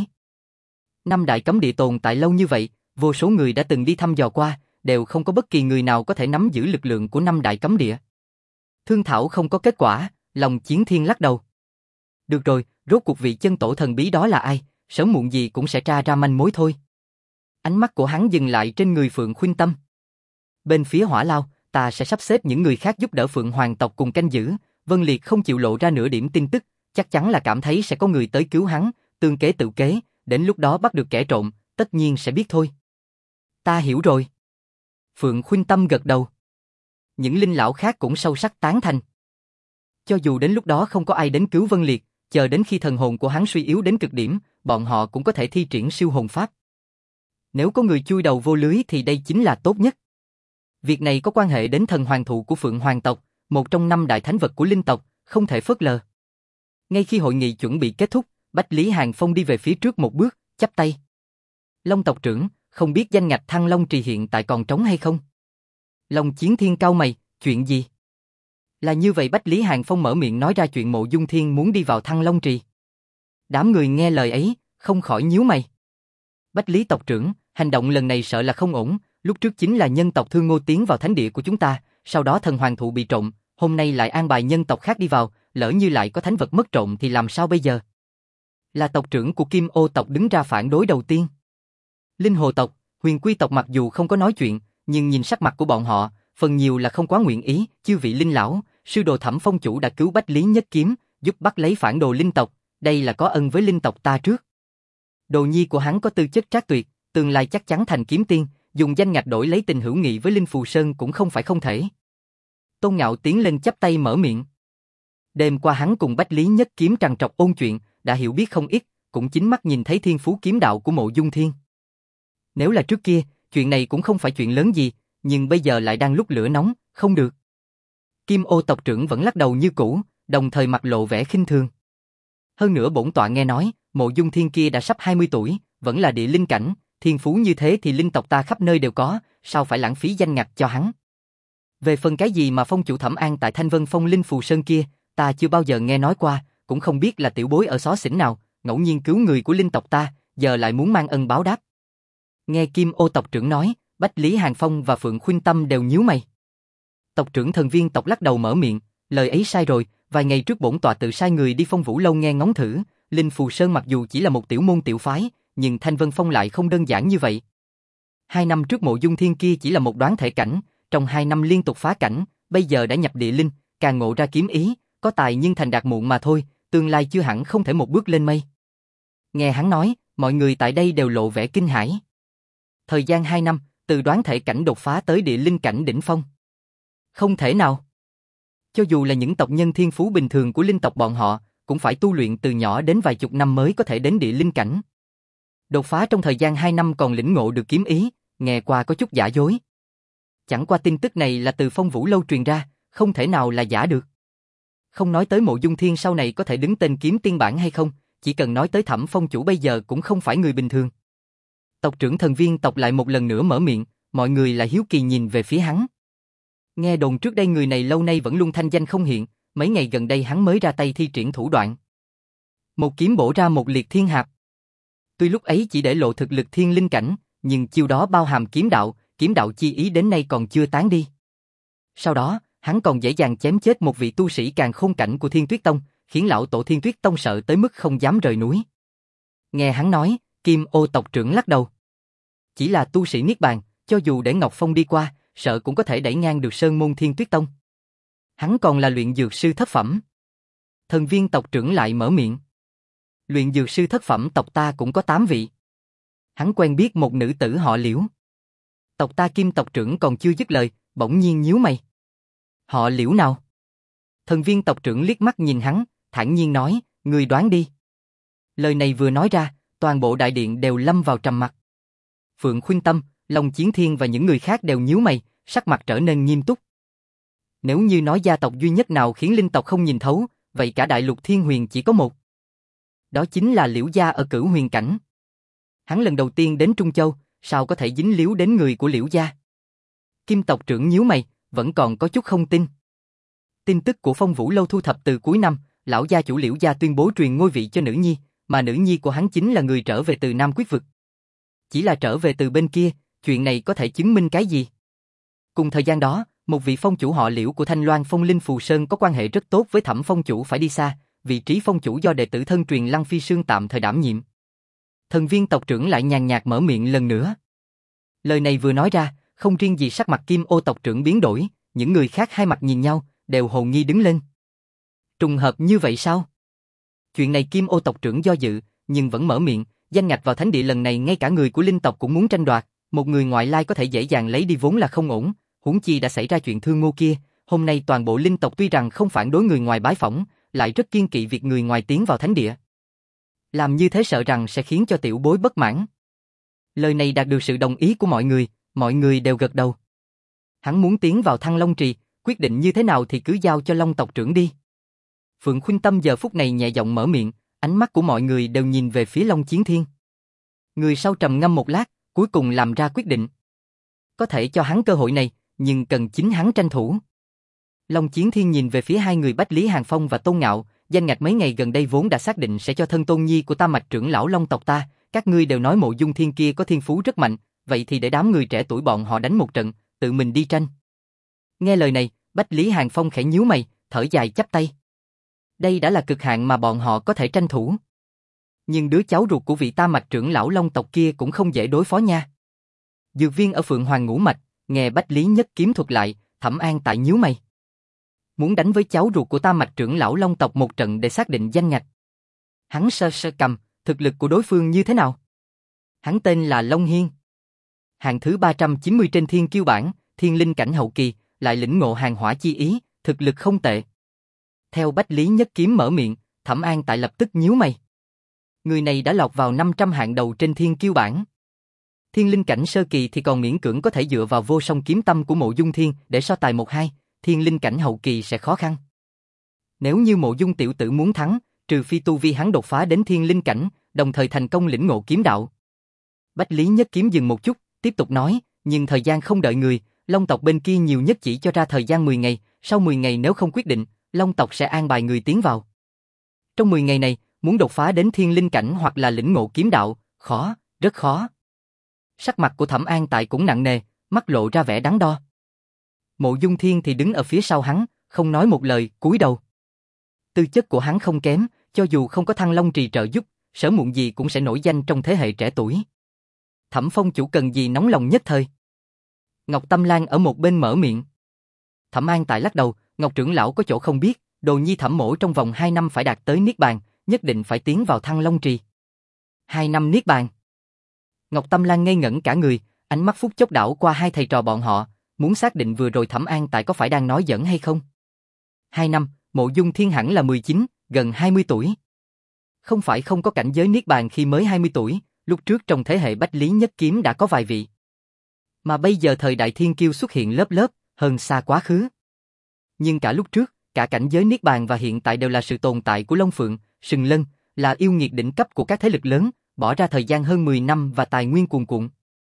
A: Năm đại cấm địa tồn tại lâu như vậy, vô số người đã từng đi thăm dò qua, đều không có bất kỳ người nào có thể nắm giữ lực lượng của năm đại cấm địa. Thương thảo không có kết quả, Long Chiến Thiên lắc đầu. Được rồi, rốt cuộc vị chân tổ thần bí đó là ai, sớm muộn gì cũng sẽ tra ra manh mối thôi. Ánh mắt của hắn dừng lại trên người Phượng Khuynh Tâm. Bên phía Hỏa Lao, ta sẽ sắp xếp những người khác giúp đỡ Phượng Hoàng tộc cùng canh giữ, Vân Liệt không chịu lộ ra nửa điểm tin tức, chắc chắn là cảm thấy sẽ có người tới cứu hắn, tương kế tự kế, đến lúc đó bắt được kẻ trộm, tất nhiên sẽ biết thôi. Ta hiểu rồi. Phượng Khuynh Tâm gật đầu. Những linh lão khác cũng sâu sắc tán thành. Cho dù đến lúc đó không có ai đến cứu Vân Liệt, chờ đến khi thần hồn của hắn suy yếu đến cực điểm, bọn họ cũng có thể thi triển siêu hồn pháp. Nếu có người chui đầu vô lưới thì đây chính là tốt nhất. Việc này có quan hệ đến thần hoàng thụ của Phượng Hoàng tộc, một trong năm đại thánh vật của linh tộc, không thể phớt lờ. Ngay khi hội nghị chuẩn bị kết thúc, Bách Lý Hàng Phong đi về phía trước một bước, chắp tay. Long tộc trưởng, không biết danh ngạch Thăng Long Trì hiện tại còn trống hay không? Long Chiến Thiên cau mày, chuyện gì? Là như vậy, Bách Lý Hàng Phong mở miệng nói ra chuyện Mộ Dung Thiên muốn đi vào Thăng Long Trì. Đám người nghe lời ấy, không khỏi nhíu mày. Bách Lý tộc trưởng, hành động lần này sợ là không ổn, lúc trước chính là nhân tộc Thương Ngô tiến vào thánh địa của chúng ta, sau đó thần hoàng thụ bị trộm, hôm nay lại an bài nhân tộc khác đi vào, lỡ như lại có thánh vật mất trộm thì làm sao bây giờ? Là tộc trưởng của Kim Ô tộc đứng ra phản đối đầu tiên. Linh Hồ tộc, Huyền Quy tộc mặc dù không có nói chuyện, nhưng nhìn sắc mặt của bọn họ, phần nhiều là không quá nguyện ý. Chư vị linh lão, sư đồ Thẩm Phong chủ đã cứu Bách Lý Nhất Kiếm, giúp bắt lấy phản đồ linh tộc, đây là có ân với linh tộc ta trước. Đồ nhi của hắn có tư chất trác tuyệt, tương lai chắc chắn thành kiếm tiên, dùng danh ngạch đổi lấy tình hữu nghị với Linh Phù Sơn cũng không phải không thể. Tôn Ngạo tiến lên chắp tay mở miệng. Đêm qua hắn cùng Bách Lý Nhất Kiếm trằn trọc ôn chuyện, đã hiểu biết không ít, cũng chính mắt nhìn thấy thiên phú kiếm đạo của Mộ Dung Thiên. Nếu là trước kia, chuyện này cũng không phải chuyện lớn gì, nhưng bây giờ lại đang lúc lửa nóng, không được. Kim Ô tộc trưởng vẫn lắc đầu như cũ, đồng thời mặt lộ vẻ khinh thường. Hơn nữa bổn tọa nghe nói, Mộ Dung Thiên kia đã sắp hai mươi tuổi, vẫn là địa linh cảnh, thiên phú như thế thì linh tộc ta khắp nơi đều có, sao phải lãng phí danh ngạch cho hắn. Về phần cái gì mà phong chủ Thẩm An tại Thanh Vân Phong Linh Phù Sơn kia, ta chưa bao giờ nghe nói qua, cũng không biết là tiểu bối ở xó xỉnh nào, ngẫu nhiên cứu người của linh tộc ta, giờ lại muốn mang ân báo đáp. Nghe Kim Ô tộc trưởng nói, Bách Lý Hàng Phong và Phượng Khuynh Tâm đều nhíu mày. Tộc trưởng Thần Viên tộc lắc đầu mở miệng, lời ấy sai rồi, vài ngày trước bổn tọa tự sai người đi Phong Vũ lâu nghe ngóng thử, Linh Phù Sơn mặc dù chỉ là một tiểu môn tiểu phái, nhưng Thanh Vân Phong lại không đơn giản như vậy. Hai năm trước Mộ Dung Thiên kia chỉ là một đoán thể cảnh, trong hai năm liên tục phá cảnh, bây giờ đã nhập địa linh, càng ngộ ra kiếm ý, có tài nhưng thành đạt muộn mà thôi, tương lai chưa hẳn không thể một bước lên mây. Nghe hắn nói, mọi người tại đây đều lộ vẻ kinh hãi. Thời gian hai năm, từ đoán thể cảnh đột phá tới địa linh cảnh đỉnh phong. Không thể nào. Cho dù là những tộc nhân thiên phú bình thường của linh tộc bọn họ, cũng phải tu luyện từ nhỏ đến vài chục năm mới có thể đến địa linh cảnh. Đột phá trong thời gian hai năm còn lĩnh ngộ được kiếm ý, nghe qua có chút giả dối. Chẳng qua tin tức này là từ Phong Vũ lâu truyền ra, không thể nào là giả được. Không nói tới Mộ Dung Thiên sau này có thể đứng tên kiếm tiên bản hay không, chỉ cần nói tới Thẩm Phong chủ bây giờ cũng không phải người bình thường. Tộc trưởng Thần Viên tộc lại một lần nữa mở miệng, mọi người lại hiếu kỳ nhìn về phía hắn. Nghe đồn trước đây người này lâu nay vẫn luôn thanh danh không hiện, mấy ngày gần đây hắn mới ra tay thi triển thủ đoạn. Một kiếm bổ ra một liệt thiên hạp. Tuy lúc ấy chỉ để lộ thực lực thiên linh cảnh, nhưng chiêu đó bao hàm kiếm đạo, kiếm đạo chi ý đến nay còn chưa tán đi. Sau đó, hắn còn dễ dàng chém chết một vị tu sĩ càng khôn cảnh của Thiên Tuyết Tông, khiến lão tổ Thiên Tuyết Tông sợ tới mức không dám rời núi. Nghe hắn nói, Kim Ô tộc trưởng lắc đầu. Chỉ là tu sĩ Niết Bàn, cho dù để Ngọc Phong đi qua, sợ cũng có thể đẩy ngang được Sơn Môn Thiên Tuyết Tông. Hắn còn là luyện dược sư thất phẩm. Thần Viên tộc trưởng lại mở miệng. Luyện dược sư thất phẩm tộc ta cũng có tám vị. Hắn quen biết một nữ tử họ Liễu. Tộc ta Kim tộc trưởng còn chưa dứt lời, bỗng nhiên nhíu mày. Họ Liễu nào? Thần Viên tộc trưởng liếc mắt nhìn hắn, thản nhiên nói, người đoán đi. Lời này vừa nói ra, toàn bộ đại điện đều lâm vào trầm mặc. Phượng Khuynh Tâm, Long Chiến Thiên và những người khác đều nhíu mày, sắc mặt trở nên nghiêm túc. Nếu như nói gia tộc duy nhất nào khiến linh tộc không nhìn thấu, vậy cả đại lục thiên huyền chỉ có một. Đó chính là Liễu gia ở Cửu Huyền cảnh. Hắn lần đầu tiên đến Trung Châu, sao có thể dính líu đến người của Liễu gia? Kim tộc trưởng nhíu mày, vẫn còn có chút không tin. Tin tức của Phong Vũ Lâu thu thập từ cuối năm, lão gia chủ Liễu gia tuyên bố truyền ngôi vị cho nữ nhi, mà nữ nhi của hắn chính là người trở về từ Nam Quyết vực. Chỉ là trở về từ bên kia, chuyện này có thể chứng minh cái gì? Cùng thời gian đó, một vị phong chủ họ Liễu của Thanh Loan Phong Linh Phù Sơn có quan hệ rất tốt với Thẩm phong chủ phải đi xa, vị trí phong chủ do đệ tử thân truyền Lăng Phi Sương tạm thời đảm nhiệm. Thần Viên tộc trưởng lại nhàn nhạt mở miệng lần nữa. Lời này vừa nói ra, không riêng gì sắc mặt Kim Ô tộc trưởng biến đổi, những người khác hai mặt nhìn nhau, đều hồ nghi đứng lên. Trùng hợp như vậy sao? Chuyện này Kim Ô tộc trưởng do dự, nhưng vẫn mở miệng, danh ngạch vào thánh địa lần này ngay cả người của linh tộc cũng muốn tranh đoạt, một người ngoại lai có thể dễ dàng lấy đi vốn là không ổn, huống chi đã xảy ra chuyện thương ngô kia, hôm nay toàn bộ linh tộc tuy rằng không phản đối người ngoài bái phỏng, lại rất kiên kỵ việc người ngoài tiến vào thánh địa. Làm như thế sợ rằng sẽ khiến cho tiểu bối bất mãn. Lời này đạt được sự đồng ý của mọi người, mọi người đều gật đầu. Hắn muốn tiến vào Thăng Long Trì, quyết định như thế nào thì cứ giao cho Long tộc trưởng đi. Phượng Khuynh Tâm giờ phút này nhẹ giọng mở miệng, ánh mắt của mọi người đều nhìn về phía Long Chiến Thiên. Người sau trầm ngâm một lát, cuối cùng làm ra quyết định. Có thể cho hắn cơ hội này, nhưng cần chính hắn tranh thủ. Long Chiến Thiên nhìn về phía hai người Bách Lý Hàng Phong và Tôn Ngạo, danh ngạch mấy ngày gần đây vốn đã xác định sẽ cho thân tôn nhi của ta mạch trưởng lão Long tộc ta, các ngươi đều nói Mộ Dung Thiên kia có thiên phú rất mạnh, vậy thì để đám người trẻ tuổi bọn họ đánh một trận, tự mình đi tranh. Nghe lời này, Bách Lý Hàng Phong khẽ nhíu mày, thở dài chắp tay. Đây đã là cực hạn mà bọn họ có thể tranh thủ. Nhưng đứa cháu ruột của vị ta mạch trưởng lão Long tộc kia cũng không dễ đối phó nha. Dược viên ở Phượng Hoàng Ngũ Mạch, nghe Bách Lý Nhất Kiếm thuật lại, Thẩm An tại nhíu mày. Muốn đánh với cháu ruột của ta mạch trưởng lão Long tộc một trận để xác định danh ngạch. Hắn sơ sơ cầm, thực lực của đối phương như thế nào? Hắn tên là Long Hiên. Hạng thứ ba trăm chín mươi trên thiên kiêu bảng, thiên linh cảnh hậu kỳ, lại lĩnh ngộ hàng hỏa chi ý, thực lực không tệ. Theo Bách Lý Nhất Kiếm mở miệng, Thẩm An tại lập tức nhíu mày. Người này đã lọt vào năm trăm hạng đầu trên thiên kiêu bảng. Thiên linh cảnh sơ kỳ thì còn miễn cưỡng có thể dựa vào vô song kiếm tâm của Mộ Dung Thiên để so tài một hai, thiên linh cảnh hậu kỳ sẽ khó khăn. Nếu như Mộ Dung tiểu tử muốn thắng, trừ phi tu vi hắn đột phá đến thiên linh cảnh, đồng thời thành công lĩnh ngộ kiếm đạo. Bách Lý Nhất Kiếm dừng một chút, tiếp tục nói, nhưng thời gian không đợi người, Long tộc bên kia nhiều nhất chỉ cho ra thời gian mười ngày, sau mười ngày nếu không quyết định, Long tộc sẽ an bài người tiến vào. Trong mười ngày này, muốn đột phá đến thiên linh cảnh hoặc là lĩnh ngộ kiếm đạo, khó, rất khó. Sắc mặt của Thẩm An tại cũng nặng nề, mắt lộ ra vẻ đắn đo. Mộ Dung Thiên thì đứng ở phía sau hắn, không nói một lời, cúi đầu. Tư chất của hắn không kém, cho dù không có Thăng Long Trì trợ giúp, sớm muộn gì cũng sẽ nổi danh trong thế hệ trẻ tuổi. Thẩm phong chủ cần gì nóng lòng nhất thời? Ngọc Tâm Lan ở một bên mở miệng. Thẩm An tại lắc đầu, Ngọc trưởng lão có chỗ không biết, đồ nhi Thẩm mỗ trong vòng hai năm phải đạt tới Niết Bàn, nhất định phải tiến vào Thăng Long Trì. Hai năm Niết Bàn. Ngọc Tâm Lan ngây ngẩn cả người, ánh mắt phút chốc đảo qua hai thầy trò bọn họ, muốn xác định vừa rồi Thẩm An tại có phải đang nói giỡn hay không. Hai năm, Mộ Dung Thiên hẳn là mười chín, gần hai mươi tuổi. Không phải không có cảnh giới Niết Bàn khi mới hai mươi tuổi, lúc trước trong thế hệ Bách Lý Nhất Kiếm đã có vài vị. Mà bây giờ thời đại thiên kiêu xuất hiện lớp lớp, hơn xa quá khứ. Nhưng cả lúc trước, cả cảnh giới Niết Bàn và hiện tại đều là sự tồn tại của Long Phượng, Sừng Lân, là yêu nghiệt đỉnh cấp của các thế lực lớn, bỏ ra thời gian hơn mười năm và tài nguyên cuồn cuộn.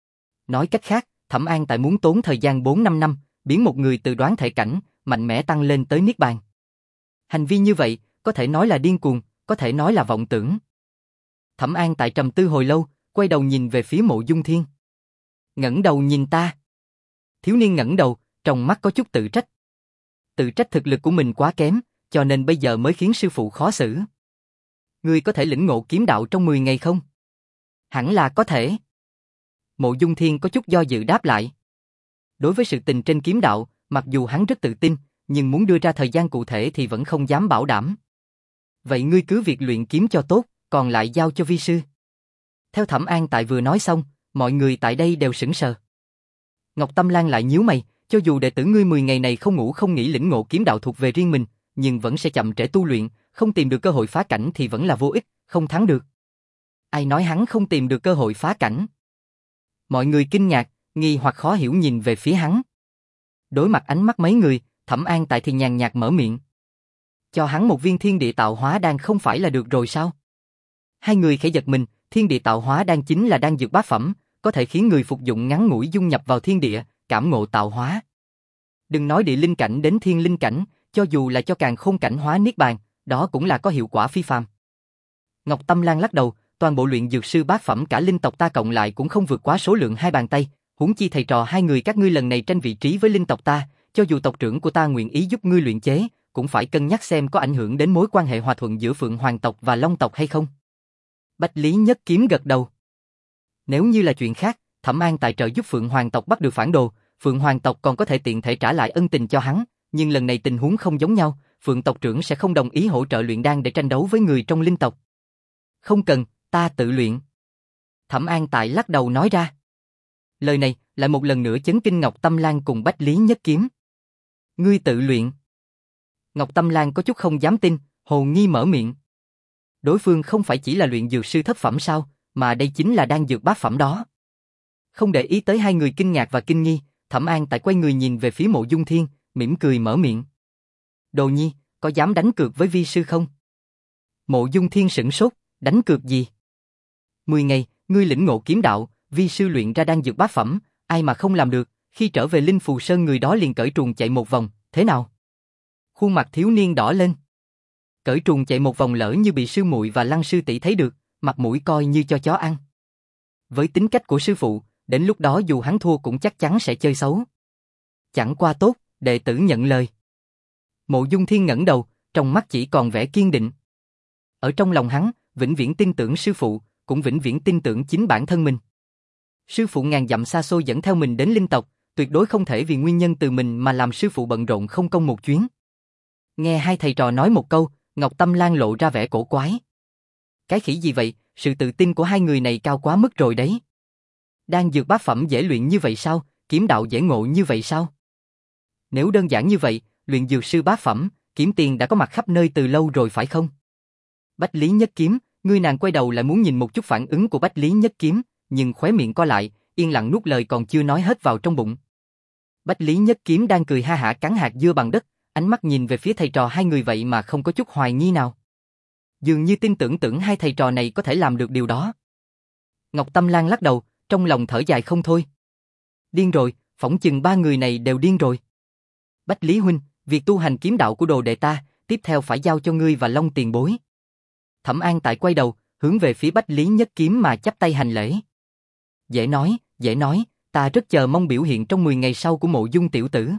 A: Nói cách khác, Thẩm An tại muốn tốn thời gian bốn năm năm, biến một người từ đoán thể cảnh, mạnh mẽ tăng lên tới Niết Bàn. Hành vi như vậy, có thể nói là điên cuồng, có thể nói là vọng tưởng. Thẩm An tại trầm tư hồi lâu, quay đầu nhìn về phía Mộ Dung Thiên. Ngẩng đầu nhìn ta. Thiếu niên ngẩng đầu, trong mắt có chút tự trách. Tự trách thực lực của mình quá kém, cho nên bây giờ mới khiến sư phụ khó xử. ngươi có thể lĩnh ngộ kiếm đạo trong mười ngày không? Hẳn là có thể. Mộ Dung Thiên có chút do dự đáp lại. Đối với sự tình trên kiếm đạo, mặc dù hắn rất tự tin, nhưng muốn đưa ra thời gian cụ thể thì vẫn không dám bảo đảm. Vậy ngươi cứ việc luyện kiếm cho tốt, còn lại giao cho vi sư. Theo Thẩm An Tại vừa nói xong, mọi người tại đây đều sững sờ. Ngọc Tâm Lan lại nhíu mày, cho dù đệ tử ngươi mười ngày này không ngủ không nghỉ lĩnh ngộ kiếm đạo thuộc về riêng mình, nhưng vẫn sẽ chậm trễ tu luyện, không tìm được cơ hội phá cảnh thì vẫn là vô ích, không thắng được. Ai nói hắn không tìm được cơ hội phá cảnh? Mọi người kinh ngạc, nghi hoặc khó hiểu nhìn về phía hắn. Đối mặt ánh mắt mấy người, Thẩm An Tại thì nhàn nhạt mở miệng. Cho hắn một viên thiên địa tạo hóa đan không phải là được rồi sao? Hai người khẽ giật mình, thiên địa tạo hóa đan chính là đan dược bát phẩm, có thể khiến người phục dụng ngắn ngủi dung nhập vào thiên địa, cảm ngộ tạo hóa. Đừng nói địa linh cảnh đến thiên linh cảnh, cho dù là cho càn khôn cảnh hóa niết bàn, đó cũng là có hiệu quả phi phàm. Ngọc Tâm Lan lắc đầu, toàn bộ luyện dược sư bát phẩm cả linh tộc ta cộng lại cũng không vượt quá số lượng hai bàn tay, huống chi thầy trò hai người các ngươi lần này tranh vị trí với linh tộc ta, cho dù tộc trưởng của ta nguyện ý giúp ngươi luyện chế, cũng phải cân nhắc xem có ảnh hưởng đến mối quan hệ hòa thuận giữa Phượng Hoàng tộc và Long tộc hay không. Bách Lý Nhất Kiếm gật đầu. Nếu như là chuyện khác, Thẩm An Tại trợ giúp Phượng Hoàng tộc bắt được phản đồ, Phượng Hoàng tộc còn có thể tiện thể trả lại ân tình cho hắn, nhưng lần này tình huống không giống nhau, Phượng tộc trưởng sẽ không đồng ý hỗ trợ luyện đan để tranh đấu với người trong linh tộc. Không cần, ta tự luyện. Thẩm An Tại lắc đầu nói ra. Lời này lại một lần nữa chấn kinh Ngọc Tâm Lan cùng Bách Lý Nhất Kiếm. Ngươi tự luyện? Ngọc Tâm Lan có chút không dám tin, hồ nghi mở miệng. Đối phương không phải chỉ là luyện dược sư thất phẩm sao, mà đây chính là đan dược bát phẩm đó. Không để ý tới hai người kinh ngạc và kinh nghi, Thẩm An Tại quay người nhìn về phía Mộ Dung Thiên, mỉm cười mở miệng. Đồ nhi, có dám đánh cược với vi sư không? Mộ Dung Thiên sửng sốt, đánh cược gì? Mười ngày, ngươi lĩnh ngộ kiếm đạo, vi sư luyện ra đan dược bát phẩm, ai mà không làm được, khi trở về Linh Phù Sơn người đó liền cởi truồng chạy một vòng, thế nào? Khuôn mặt thiếu niên đỏ lên. Cởi truồng chạy một vòng lỡ như bị sư muội và Lăng sư tỷ thấy được, mặt mũi coi như cho chó ăn. Với tính cách của sư phụ, đến lúc đó dù hắn thua cũng chắc chắn sẽ chơi xấu. Chẳng qua tốt, đệ tử nhận lời. Mộ Dung Thiên ngẩng đầu, trong mắt chỉ còn vẻ kiên định. Ở trong lòng hắn, vĩnh viễn tin tưởng sư phụ, cũng vĩnh viễn tin tưởng chính bản thân mình. Sư phụ ngàn dặm xa xôi dẫn theo mình đến linh tộc, tuyệt đối không thể vì nguyên nhân từ mình mà làm sư phụ bận rộn không công một chuyến. Nghe hai thầy trò nói một câu, Ngọc Tâm Lan lộ ra vẻ cổ quái. Cái khỉ gì vậy, sự tự tin của hai người này cao quá mức rồi đấy. Đan dược bát phẩm dễ luyện như vậy sao, kiếm đạo dễ ngộ như vậy sao? Nếu đơn giản như vậy, luyện dược sư bát phẩm, kiếm tiền đã có mặt khắp nơi từ lâu rồi phải không? Bách Lý Nhất Kiếm, ngươi nàng quay đầu lại muốn nhìn một chút phản ứng của Bách Lý Nhất Kiếm, nhưng khóe miệng co lại, yên lặng nuốt lời còn chưa nói hết vào trong bụng. Bách Lý Nhất Kiếm đang cười ha hả cắn hạt dưa bằng đất, ánh mắt nhìn về phía thầy trò hai người vậy mà không có chút hoài nghi nào. Dường như tin tưởng tưởng hai thầy trò này có thể làm được điều đó. Ngọc Tâm Lan lắc đầu, trong lòng thở dài không thôi. Điên rồi, phỏng chừng ba người này đều điên rồi. Bách Lý huynh, việc tu hành kiếm đạo của đồ đệ ta, tiếp theo phải giao cho ngươi và Long tiền bối. Thẩm An Tại quay đầu, hướng về phía Bách Lý Nhất Kiếm mà chắp tay hành lễ. Dễ nói, dễ nói, ta rất chờ mong biểu hiện trong mười ngày sau của Mộ Dung tiểu tử.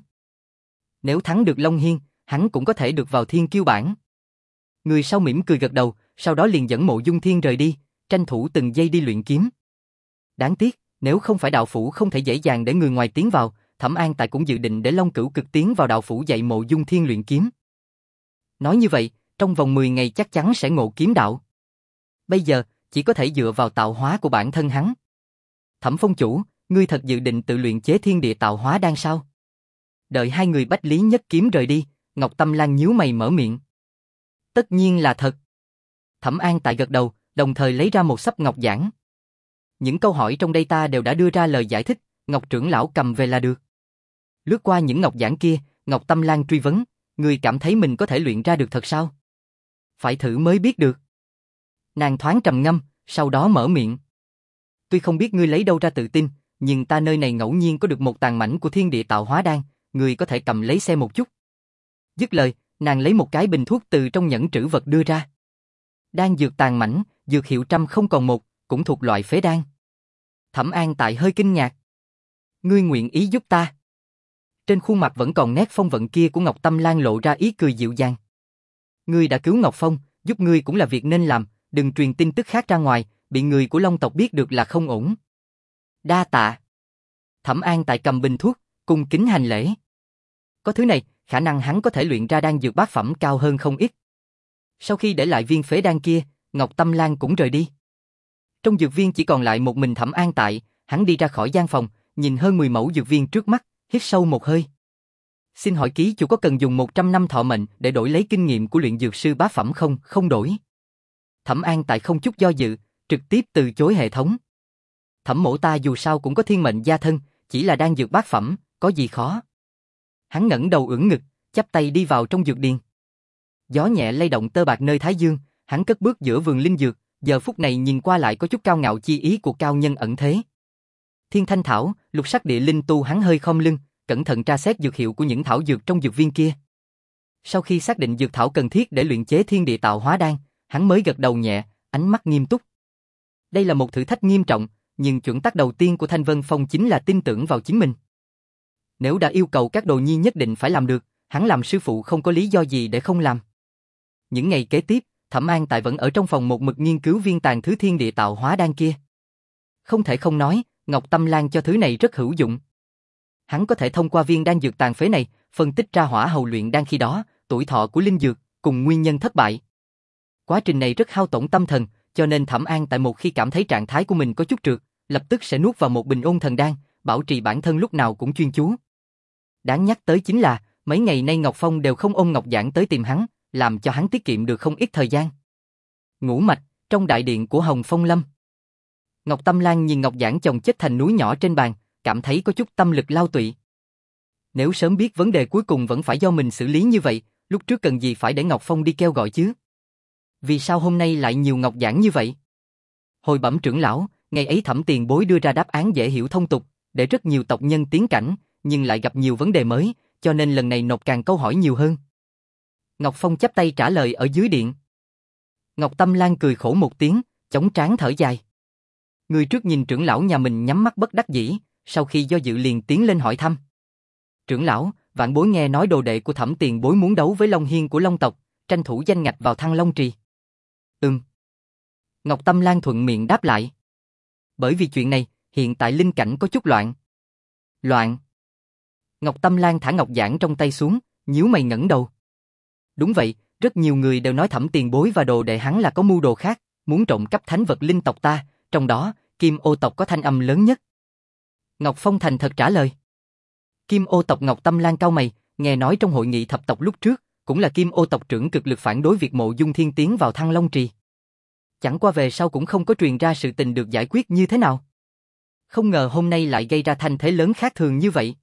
A: Nếu thắng được Long Hiên, hắn cũng có thể được vào thiên kiêu bảng. Người sau mỉm cười gật đầu, sau đó liền dẫn Mộ Dung Thiên rời đi, tranh thủ từng giây đi luyện kiếm. Đáng tiếc, nếu không phải đạo phủ không thể dễ dàng để người ngoài tiến vào, Thẩm An Tại cũng dự định để Long Cửu Cực tiến vào đạo phủ dạy Mộ Dung Thiên luyện kiếm. Nói như vậy, trong vòng mười ngày chắc chắn sẽ ngộ kiếm đạo. Bây giờ, chỉ có thể dựa vào tạo hóa của bản thân hắn. Thẩm Phong chủ, ngươi thật dự định tự luyện chế thiên địa tạo hóa đan sao? Đợi hai người Bách Lý Nhất Kiếm rời đi, Ngọc Tâm Lan nhíu mày mở miệng. Tất nhiên là thật. Thẩm An Tại gật đầu, đồng thời lấy ra một xấp ngọc giản. Những câu hỏi trong đây ta đều đã đưa ra lời giải thích, Ngọc trưởng lão cầm về là được. Lướt qua những ngọc giản kia, Ngọc Tâm Lan truy vấn, ngươi cảm thấy mình có thể luyện ra được thật sao? Phải thử mới biết được. Nàng thoáng trầm ngâm, sau đó mở miệng. Tuy không biết ngươi lấy đâu ra tự tin, nhưng ta nơi này ngẫu nhiên có được một tàn mảnh của thiên địa tạo hóa đan, ngươi có thể cầm lấy xem một chút. Dứt lời, nàng lấy một cái bình thuốc từ trong nhẫn trữ vật đưa ra. Đan dược tàn mảnh, dược hiệu trăm không còn một, cũng thuộc loại phế đan. Thẩm An Tại hơi kinh ngạc. Ngươi nguyện ý giúp ta? Trên khuôn mặt vẫn còn nét phong vận kia của Ngọc Tâm Lan lộ ra ý cười dịu dàng. Ngươi đã cứu Ngọc Phong, giúp ngươi cũng là việc nên làm, đừng truyền tin tức khác ra ngoài, bị người của Long tộc biết được là không ổn. Đa tạ. Thẩm An Tại cầm bình thuốc, cung kính hành lễ. Có thứ này, khả năng hắn có thể luyện ra đan dược bát phẩm cao hơn không ít. Sau khi để lại viên phế đan kia, Ngọc Tâm Lan cũng rời đi. Trong dược viên chỉ còn lại một mình Thẩm An Tại, hắn đi ra khỏi gian phòng, nhìn hơn mười mẫu dược viên trước mắt, hít sâu một hơi. Xin hỏi ký chủ có cần dùng một trăm năm thọ mệnh để đổi lấy kinh nghiệm của luyện dược sư bá phẩm không? Không đổi. Thẩm An Tại không chút do dự, trực tiếp từ chối hệ thống. Thẩm mỗ ta dù sao cũng có thiên mệnh gia thân, chỉ là đan dược bát phẩm, có gì khó. Hắn ngẩng đầu ưỡn ngực, chắp tay đi vào trong dược điền. Gió nhẹ lay động tơ bạc nơi thái dương, hắn cất bước giữa vườn linh dược, giờ phút này nhìn qua lại có chút cao ngạo chi ý của cao nhân ẩn thế. Thiên thanh thảo, lục sắc địa linh tu, hắn hơi khom lưng, cẩn thận tra xét dược hiệu của những thảo dược trong dược viên kia. Sau khi xác định dược thảo cần thiết để luyện chế thiên địa tạo hóa đan, hắn mới gật đầu nhẹ, ánh mắt nghiêm túc. Đây là một thử thách nghiêm trọng, nhưng chuẩn tắc đầu tiên của Thanh Vân Phong chính là tin tưởng vào chính mình. Nếu đã yêu cầu các đồ nhi nhất định phải làm được, hắn làm sư phụ không có lý do gì để không làm. Những ngày kế tiếp, Thẩm An Tại vẫn ở trong phòng một mực nghiên cứu viên tàn thứ thiên địa tạo hóa đan kia. Không thể không nói, Ngọc Tâm Lan cho thứ này rất hữu dụng. Hắn có thể thông qua viên đan dược tàn phế này, phân tích ra hỏa hầu luyện đan khi đó, tuổi thọ của linh dược, cùng nguyên nhân thất bại. Quá trình này rất hao tổn tâm thần, cho nên Thẩm An Tại một khi cảm thấy trạng thái của mình có chút trượt, lập tức sẽ nuốt vào một bình ôn thần đan, bảo trì bản thân lúc nào cũng chuyên chú. Đáng nhắc tới chính là, mấy ngày nay Ngọc Phong đều không ôm Ngọc Giản tới tìm hắn, làm cho hắn tiết kiệm được không ít thời gian. Ngũ mạch, trong đại điện của Hồng Phong Lâm. Ngọc Tâm Lan nhìn Ngọc Giản chồng chất thành núi nhỏ trên bàn, cảm thấy có chút tâm lực lao tụy. Nếu sớm biết vấn đề cuối cùng vẫn phải do mình xử lý như vậy, lúc trước cần gì phải để Ngọc Phong đi kêu gọi chứ? Vì sao hôm nay lại nhiều Ngọc Giản như vậy? Hồi bẩm trưởng lão, ngày ấy Thẩm tiền bối đưa ra đáp án dễ hiểu thông tục, để rất nhiều tộc nhân tiến cảnh, nhưng lại gặp nhiều vấn đề mới, cho nên lần này nộp càng câu hỏi nhiều hơn. Ngọc Phong chắp tay trả lời ở dưới điện. Ngọc Tâm Lan cười khổ một tiếng, chống trán thở dài. Người trước nhìn trưởng lão nhà mình nhắm mắt bất đắc dĩ, sau khi do dự liền tiến lên hỏi thăm. Trưởng lão, vạn bối nghe nói đồ đệ của Thẩm tiền bối muốn đấu với Long Hiên của Long tộc, tranh thủ danh ngạch vào Thăng Long Trì. Ừm. Ngọc Tâm Lan thuận miệng đáp lại. Bởi vì chuyện này, hiện tại linh cảnh có chút loạn. Loạn. Ngọc Tâm Lan thả Ngọc Giản trong tay xuống, nhíu mày ngẩng đầu. Đúng vậy, rất nhiều người đều nói Thẩm tiền bối và đồ đệ hắn là có mưu đồ khác, muốn trộm cắp thánh vật linh tộc ta, trong đó, Kim Ô tộc có thanh âm lớn nhất. Ngọc Phong thành thật trả lời. Kim Ô tộc? Ngọc Tâm Lan cau mày, nghe nói trong hội nghị thập tộc lúc trước, cũng là Kim Ô tộc trưởng cực lực phản đối việc Mộ Dung Thiên tiến vào Thăng Long Trì. Chẳng qua về sau cũng không có truyền ra sự tình được giải quyết như thế nào. Không ngờ hôm nay lại gây ra thanh thế lớn khác thường như vậy.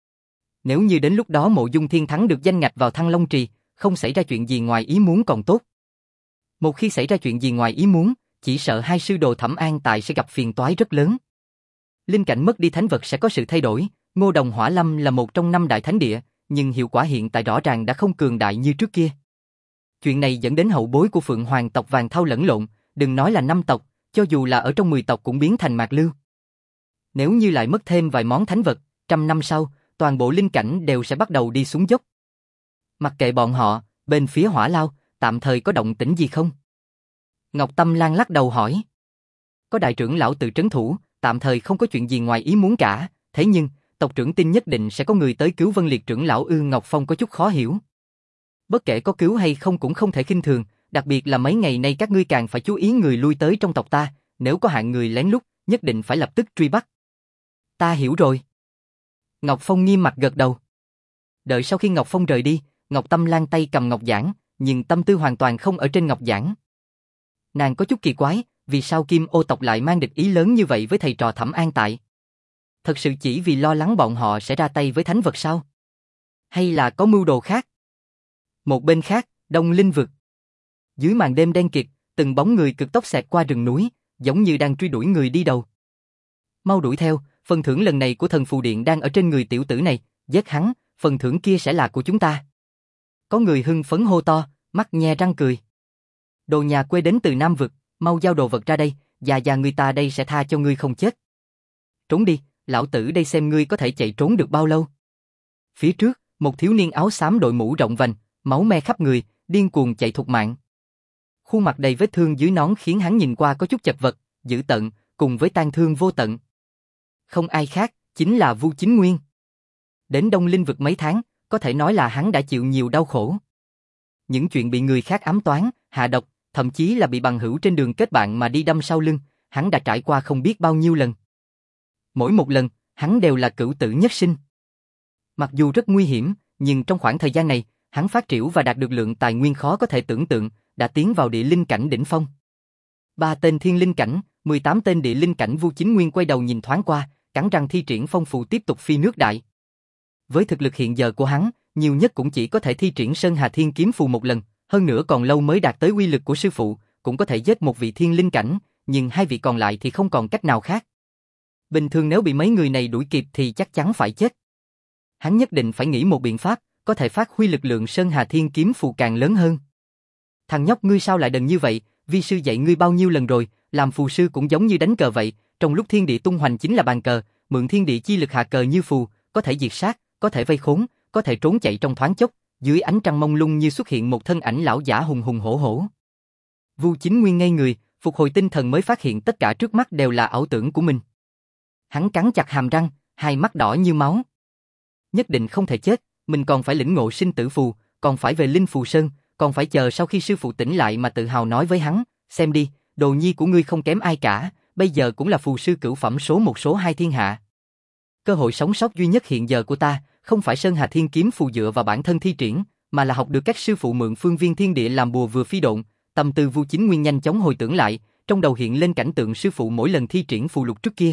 A: Nếu như đến lúc đó Mộ Dung Thiên thắng được danh ngạch vào Thăng Long Trì, không xảy ra chuyện gì ngoài ý muốn còn tốt. Một khi xảy ra chuyện gì ngoài ý muốn, chỉ sợ hai sư đồ Thẩm An Tại sẽ gặp phiền toái rất lớn. Linh cảnh mất đi thánh vật sẽ có sự thay đổi, Ngô Đồng Hỏa Lâm là một trong năm đại thánh địa, nhưng hiệu quả hiện tại rõ ràng đã không cường đại như trước kia. Chuyện này dẫn đến hậu bối của Phượng Hoàng tộc Vàng Thao lẫn lộn, đừng nói là năm tộc, cho dù là ở trong mười tộc cũng biến thành mạc lưu. Nếu như lại mất thêm vài món thánh vật, trăm năm sau, toàn bộ linh cảnh đều sẽ bắt đầu đi xuống dốc. Mặc kệ bọn họ, bên phía Hỏa Lao, tạm thời có động tĩnh gì không? Ngọc Tâm Lan lắc đầu hỏi. Có đại trưởng lão tự trấn thủ, tạm thời không có chuyện gì ngoài ý muốn cả, thế nhưng, tộc trưởng tin nhất định sẽ có người tới cứu Vân Liệt trưởng lão ư? Ngọc Phong có chút khó hiểu. Bất kể có cứu hay không cũng không thể khinh thường, đặc biệt là mấy ngày nay các ngươi càng phải chú ý người lui tới trong tộc ta, nếu có hạng người lén lút, nhất định phải lập tức truy bắt. Ta hiểu rồi. Ngọc Phong nghiêm mặt gật đầu. Đợi sau khi Ngọc Phong rời đi, Ngọc Tâm Lan tay cầm Ngọc Giản, nhưng tâm tư hoàn toàn không ở trên Ngọc Giản. Nàng có chút kỳ quái, vì sao Kim Ô tộc lại mang địch ý lớn như vậy với thầy trò Thẩm An Tại? Thật sự chỉ vì lo lắng bọn họ sẽ ra tay với thánh vật sao? Hay là có mưu đồ khác? Một bên khác, Đông Linh vực. Dưới màn đêm đen kịt, từng bóng người cực tốc xẹt qua rừng núi, giống như đang truy đuổi người đi đầu. Mau đuổi theo, phần thưởng lần này của thần phù điện đang ở trên người tiểu tử này, giết hắn, phần thưởng kia sẽ là của chúng ta. Có người hưng phấn hô to, mắt nhe răng cười. Đồ nhà quê đến từ Nam vực, mau giao đồ vật ra đây, già già người ta đây sẽ tha cho ngươi không chết. Trốn đi, lão tử đây xem ngươi có thể chạy trốn được bao lâu. Phía trước, một thiếu niên áo xám đội mũ rộng vành, máu me khắp người, điên cuồng chạy thục mạng. Khuôn Khuôn mặt đầy vết thương dưới nón khiến hắn nhìn qua có chút chật vật, dữ tợn, cùng với tang thương vô tận. Không ai khác, chính là Vu Chính Nguyên. Đến Đông Linh vực mấy tháng, có thể nói là hắn đã chịu nhiều đau khổ. Những chuyện bị người khác ám toán, hạ độc, thậm chí là bị bằng hữu trên đường kết bạn mà đi đâm sau lưng, hắn đã trải qua không biết bao nhiêu lần. Mỗi một lần, hắn đều là cửu tử nhất sinh. Mặc dù rất nguy hiểm, nhưng trong khoảng thời gian này, hắn phát triển và đạt được lượng tài nguyên khó có thể tưởng tượng, đã tiến vào địa linh cảnh đỉnh phong. Ba tên thiên linh cảnh, mười tám tên địa linh cảnh. Vu Chính Nguyên quay đầu nhìn thoáng qua, cắn răng thi triển phong phù tiếp tục phi nước đại. Với thực lực hiện giờ của hắn, nhiều nhất cũng chỉ có thể thi triển Sơn Hà Thiên Kiếm Phù một lần, hơn nữa còn lâu mới đạt tới uy lực của sư phụ, cũng có thể giết một vị thiên linh cảnh, nhưng hai vị còn lại thì không còn cách nào khác. Bình thường nếu bị mấy người này đuổi kịp thì chắc chắn phải chết. Hắn nhất định phải nghĩ một biện pháp, có thể phát huy lực lượng Sơn Hà Thiên Kiếm Phù càng lớn hơn. Thằng nhóc ngươi sao lại đần như vậy, vi sư dạy ngươi bao nhiêu lần rồi, làm phù sư cũng giống như đánh cờ vậy, trong lúc thiên địa tung hoành chính là bàn cờ, mượn thiên địa chi lực hạ cờ như phù, có thể diệt sát, có thể vây khốn, có thể trốn chạy trong thoáng chốc, dưới ánh trăng mông lung như xuất hiện một thân ảnh lão giả hùng hùng hổ hổ. Vu Chính Nguyên ngây người, phục hồi tinh thần mới phát hiện tất cả trước mắt đều là ảo tưởng của mình. Hắn cắn chặt hàm răng, hai mắt đỏ như máu. Nhất định không thể chết, mình còn phải lĩnh ngộ sinh tử phù, còn phải về Linh Phù Sơn, còn phải chờ sau khi sư phụ tỉnh lại mà tự hào nói với hắn, xem đi, đồ nhi của ngươi không kém ai cả, bây giờ cũng là phù sư cửu phẩm số một số hai thiên hạ. Cơ hội sống sót duy nhất hiện giờ của ta, không phải Sơn Hà Thiên Kiếm Phù dựa vào bản thân thi triển, mà là học được các sư phụ mượn phương viên thiên địa làm bùa vừa phi độn. Tâm tư Vu Chính Nguyên nhanh chóng hồi tưởng lại, trong đầu hiện lên cảnh tượng sư phụ mỗi lần thi triển phù lục trước kia.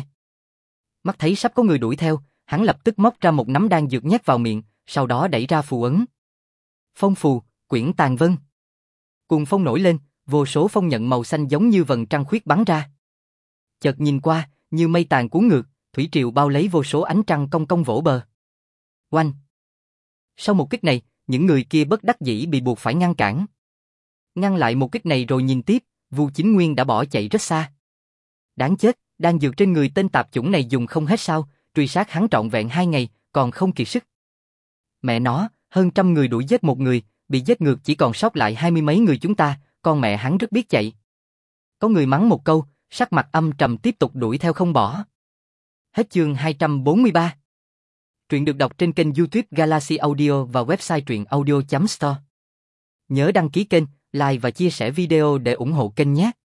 A: Mắt thấy sắp có người đuổi theo, hắn lập tức móc ra một nắm đan dược nhét vào miệng, sau đó đẩy ra phù ấn. Phong phù, quyển tàn vân. Cuồng phong nổi lên, vô số phong nhận màu xanh giống như vầng trăng khuyết bắn ra. Chợt nhìn qua, như mây tàn cuốn ngược, thủy triều bao lấy vô số ánh trăng cong cong vỗ bờ. Oanh! Sau một kích này, những người kia bất đắc dĩ bị buộc phải ngăn cản. Ngăn lại một kích này rồi nhìn tiếp, Vu Chính Nguyên đã bỏ chạy rất xa. Đáng chết, đan dược trên người tên tạp chủng này dùng không hết sao, truy sát hắn trọn vẹn hai ngày, còn không kiệt sức. Mẹ nó, hơn trăm người đuổi giết một người, bị giết ngược chỉ còn sót lại hai mươi mấy người chúng ta, con mẹ hắn rất biết chạy. Có người mắng một câu, sắc mặt âm trầm tiếp tục đuổi theo không bỏ. Hết chương hai trăm bốn mươi ba. Truyện được đọc trên kênh YouTube Galaxy Audio và website truyện audio chấm store. Nhớ đăng ký kênh, like và chia sẻ video để ủng hộ kênh nhé.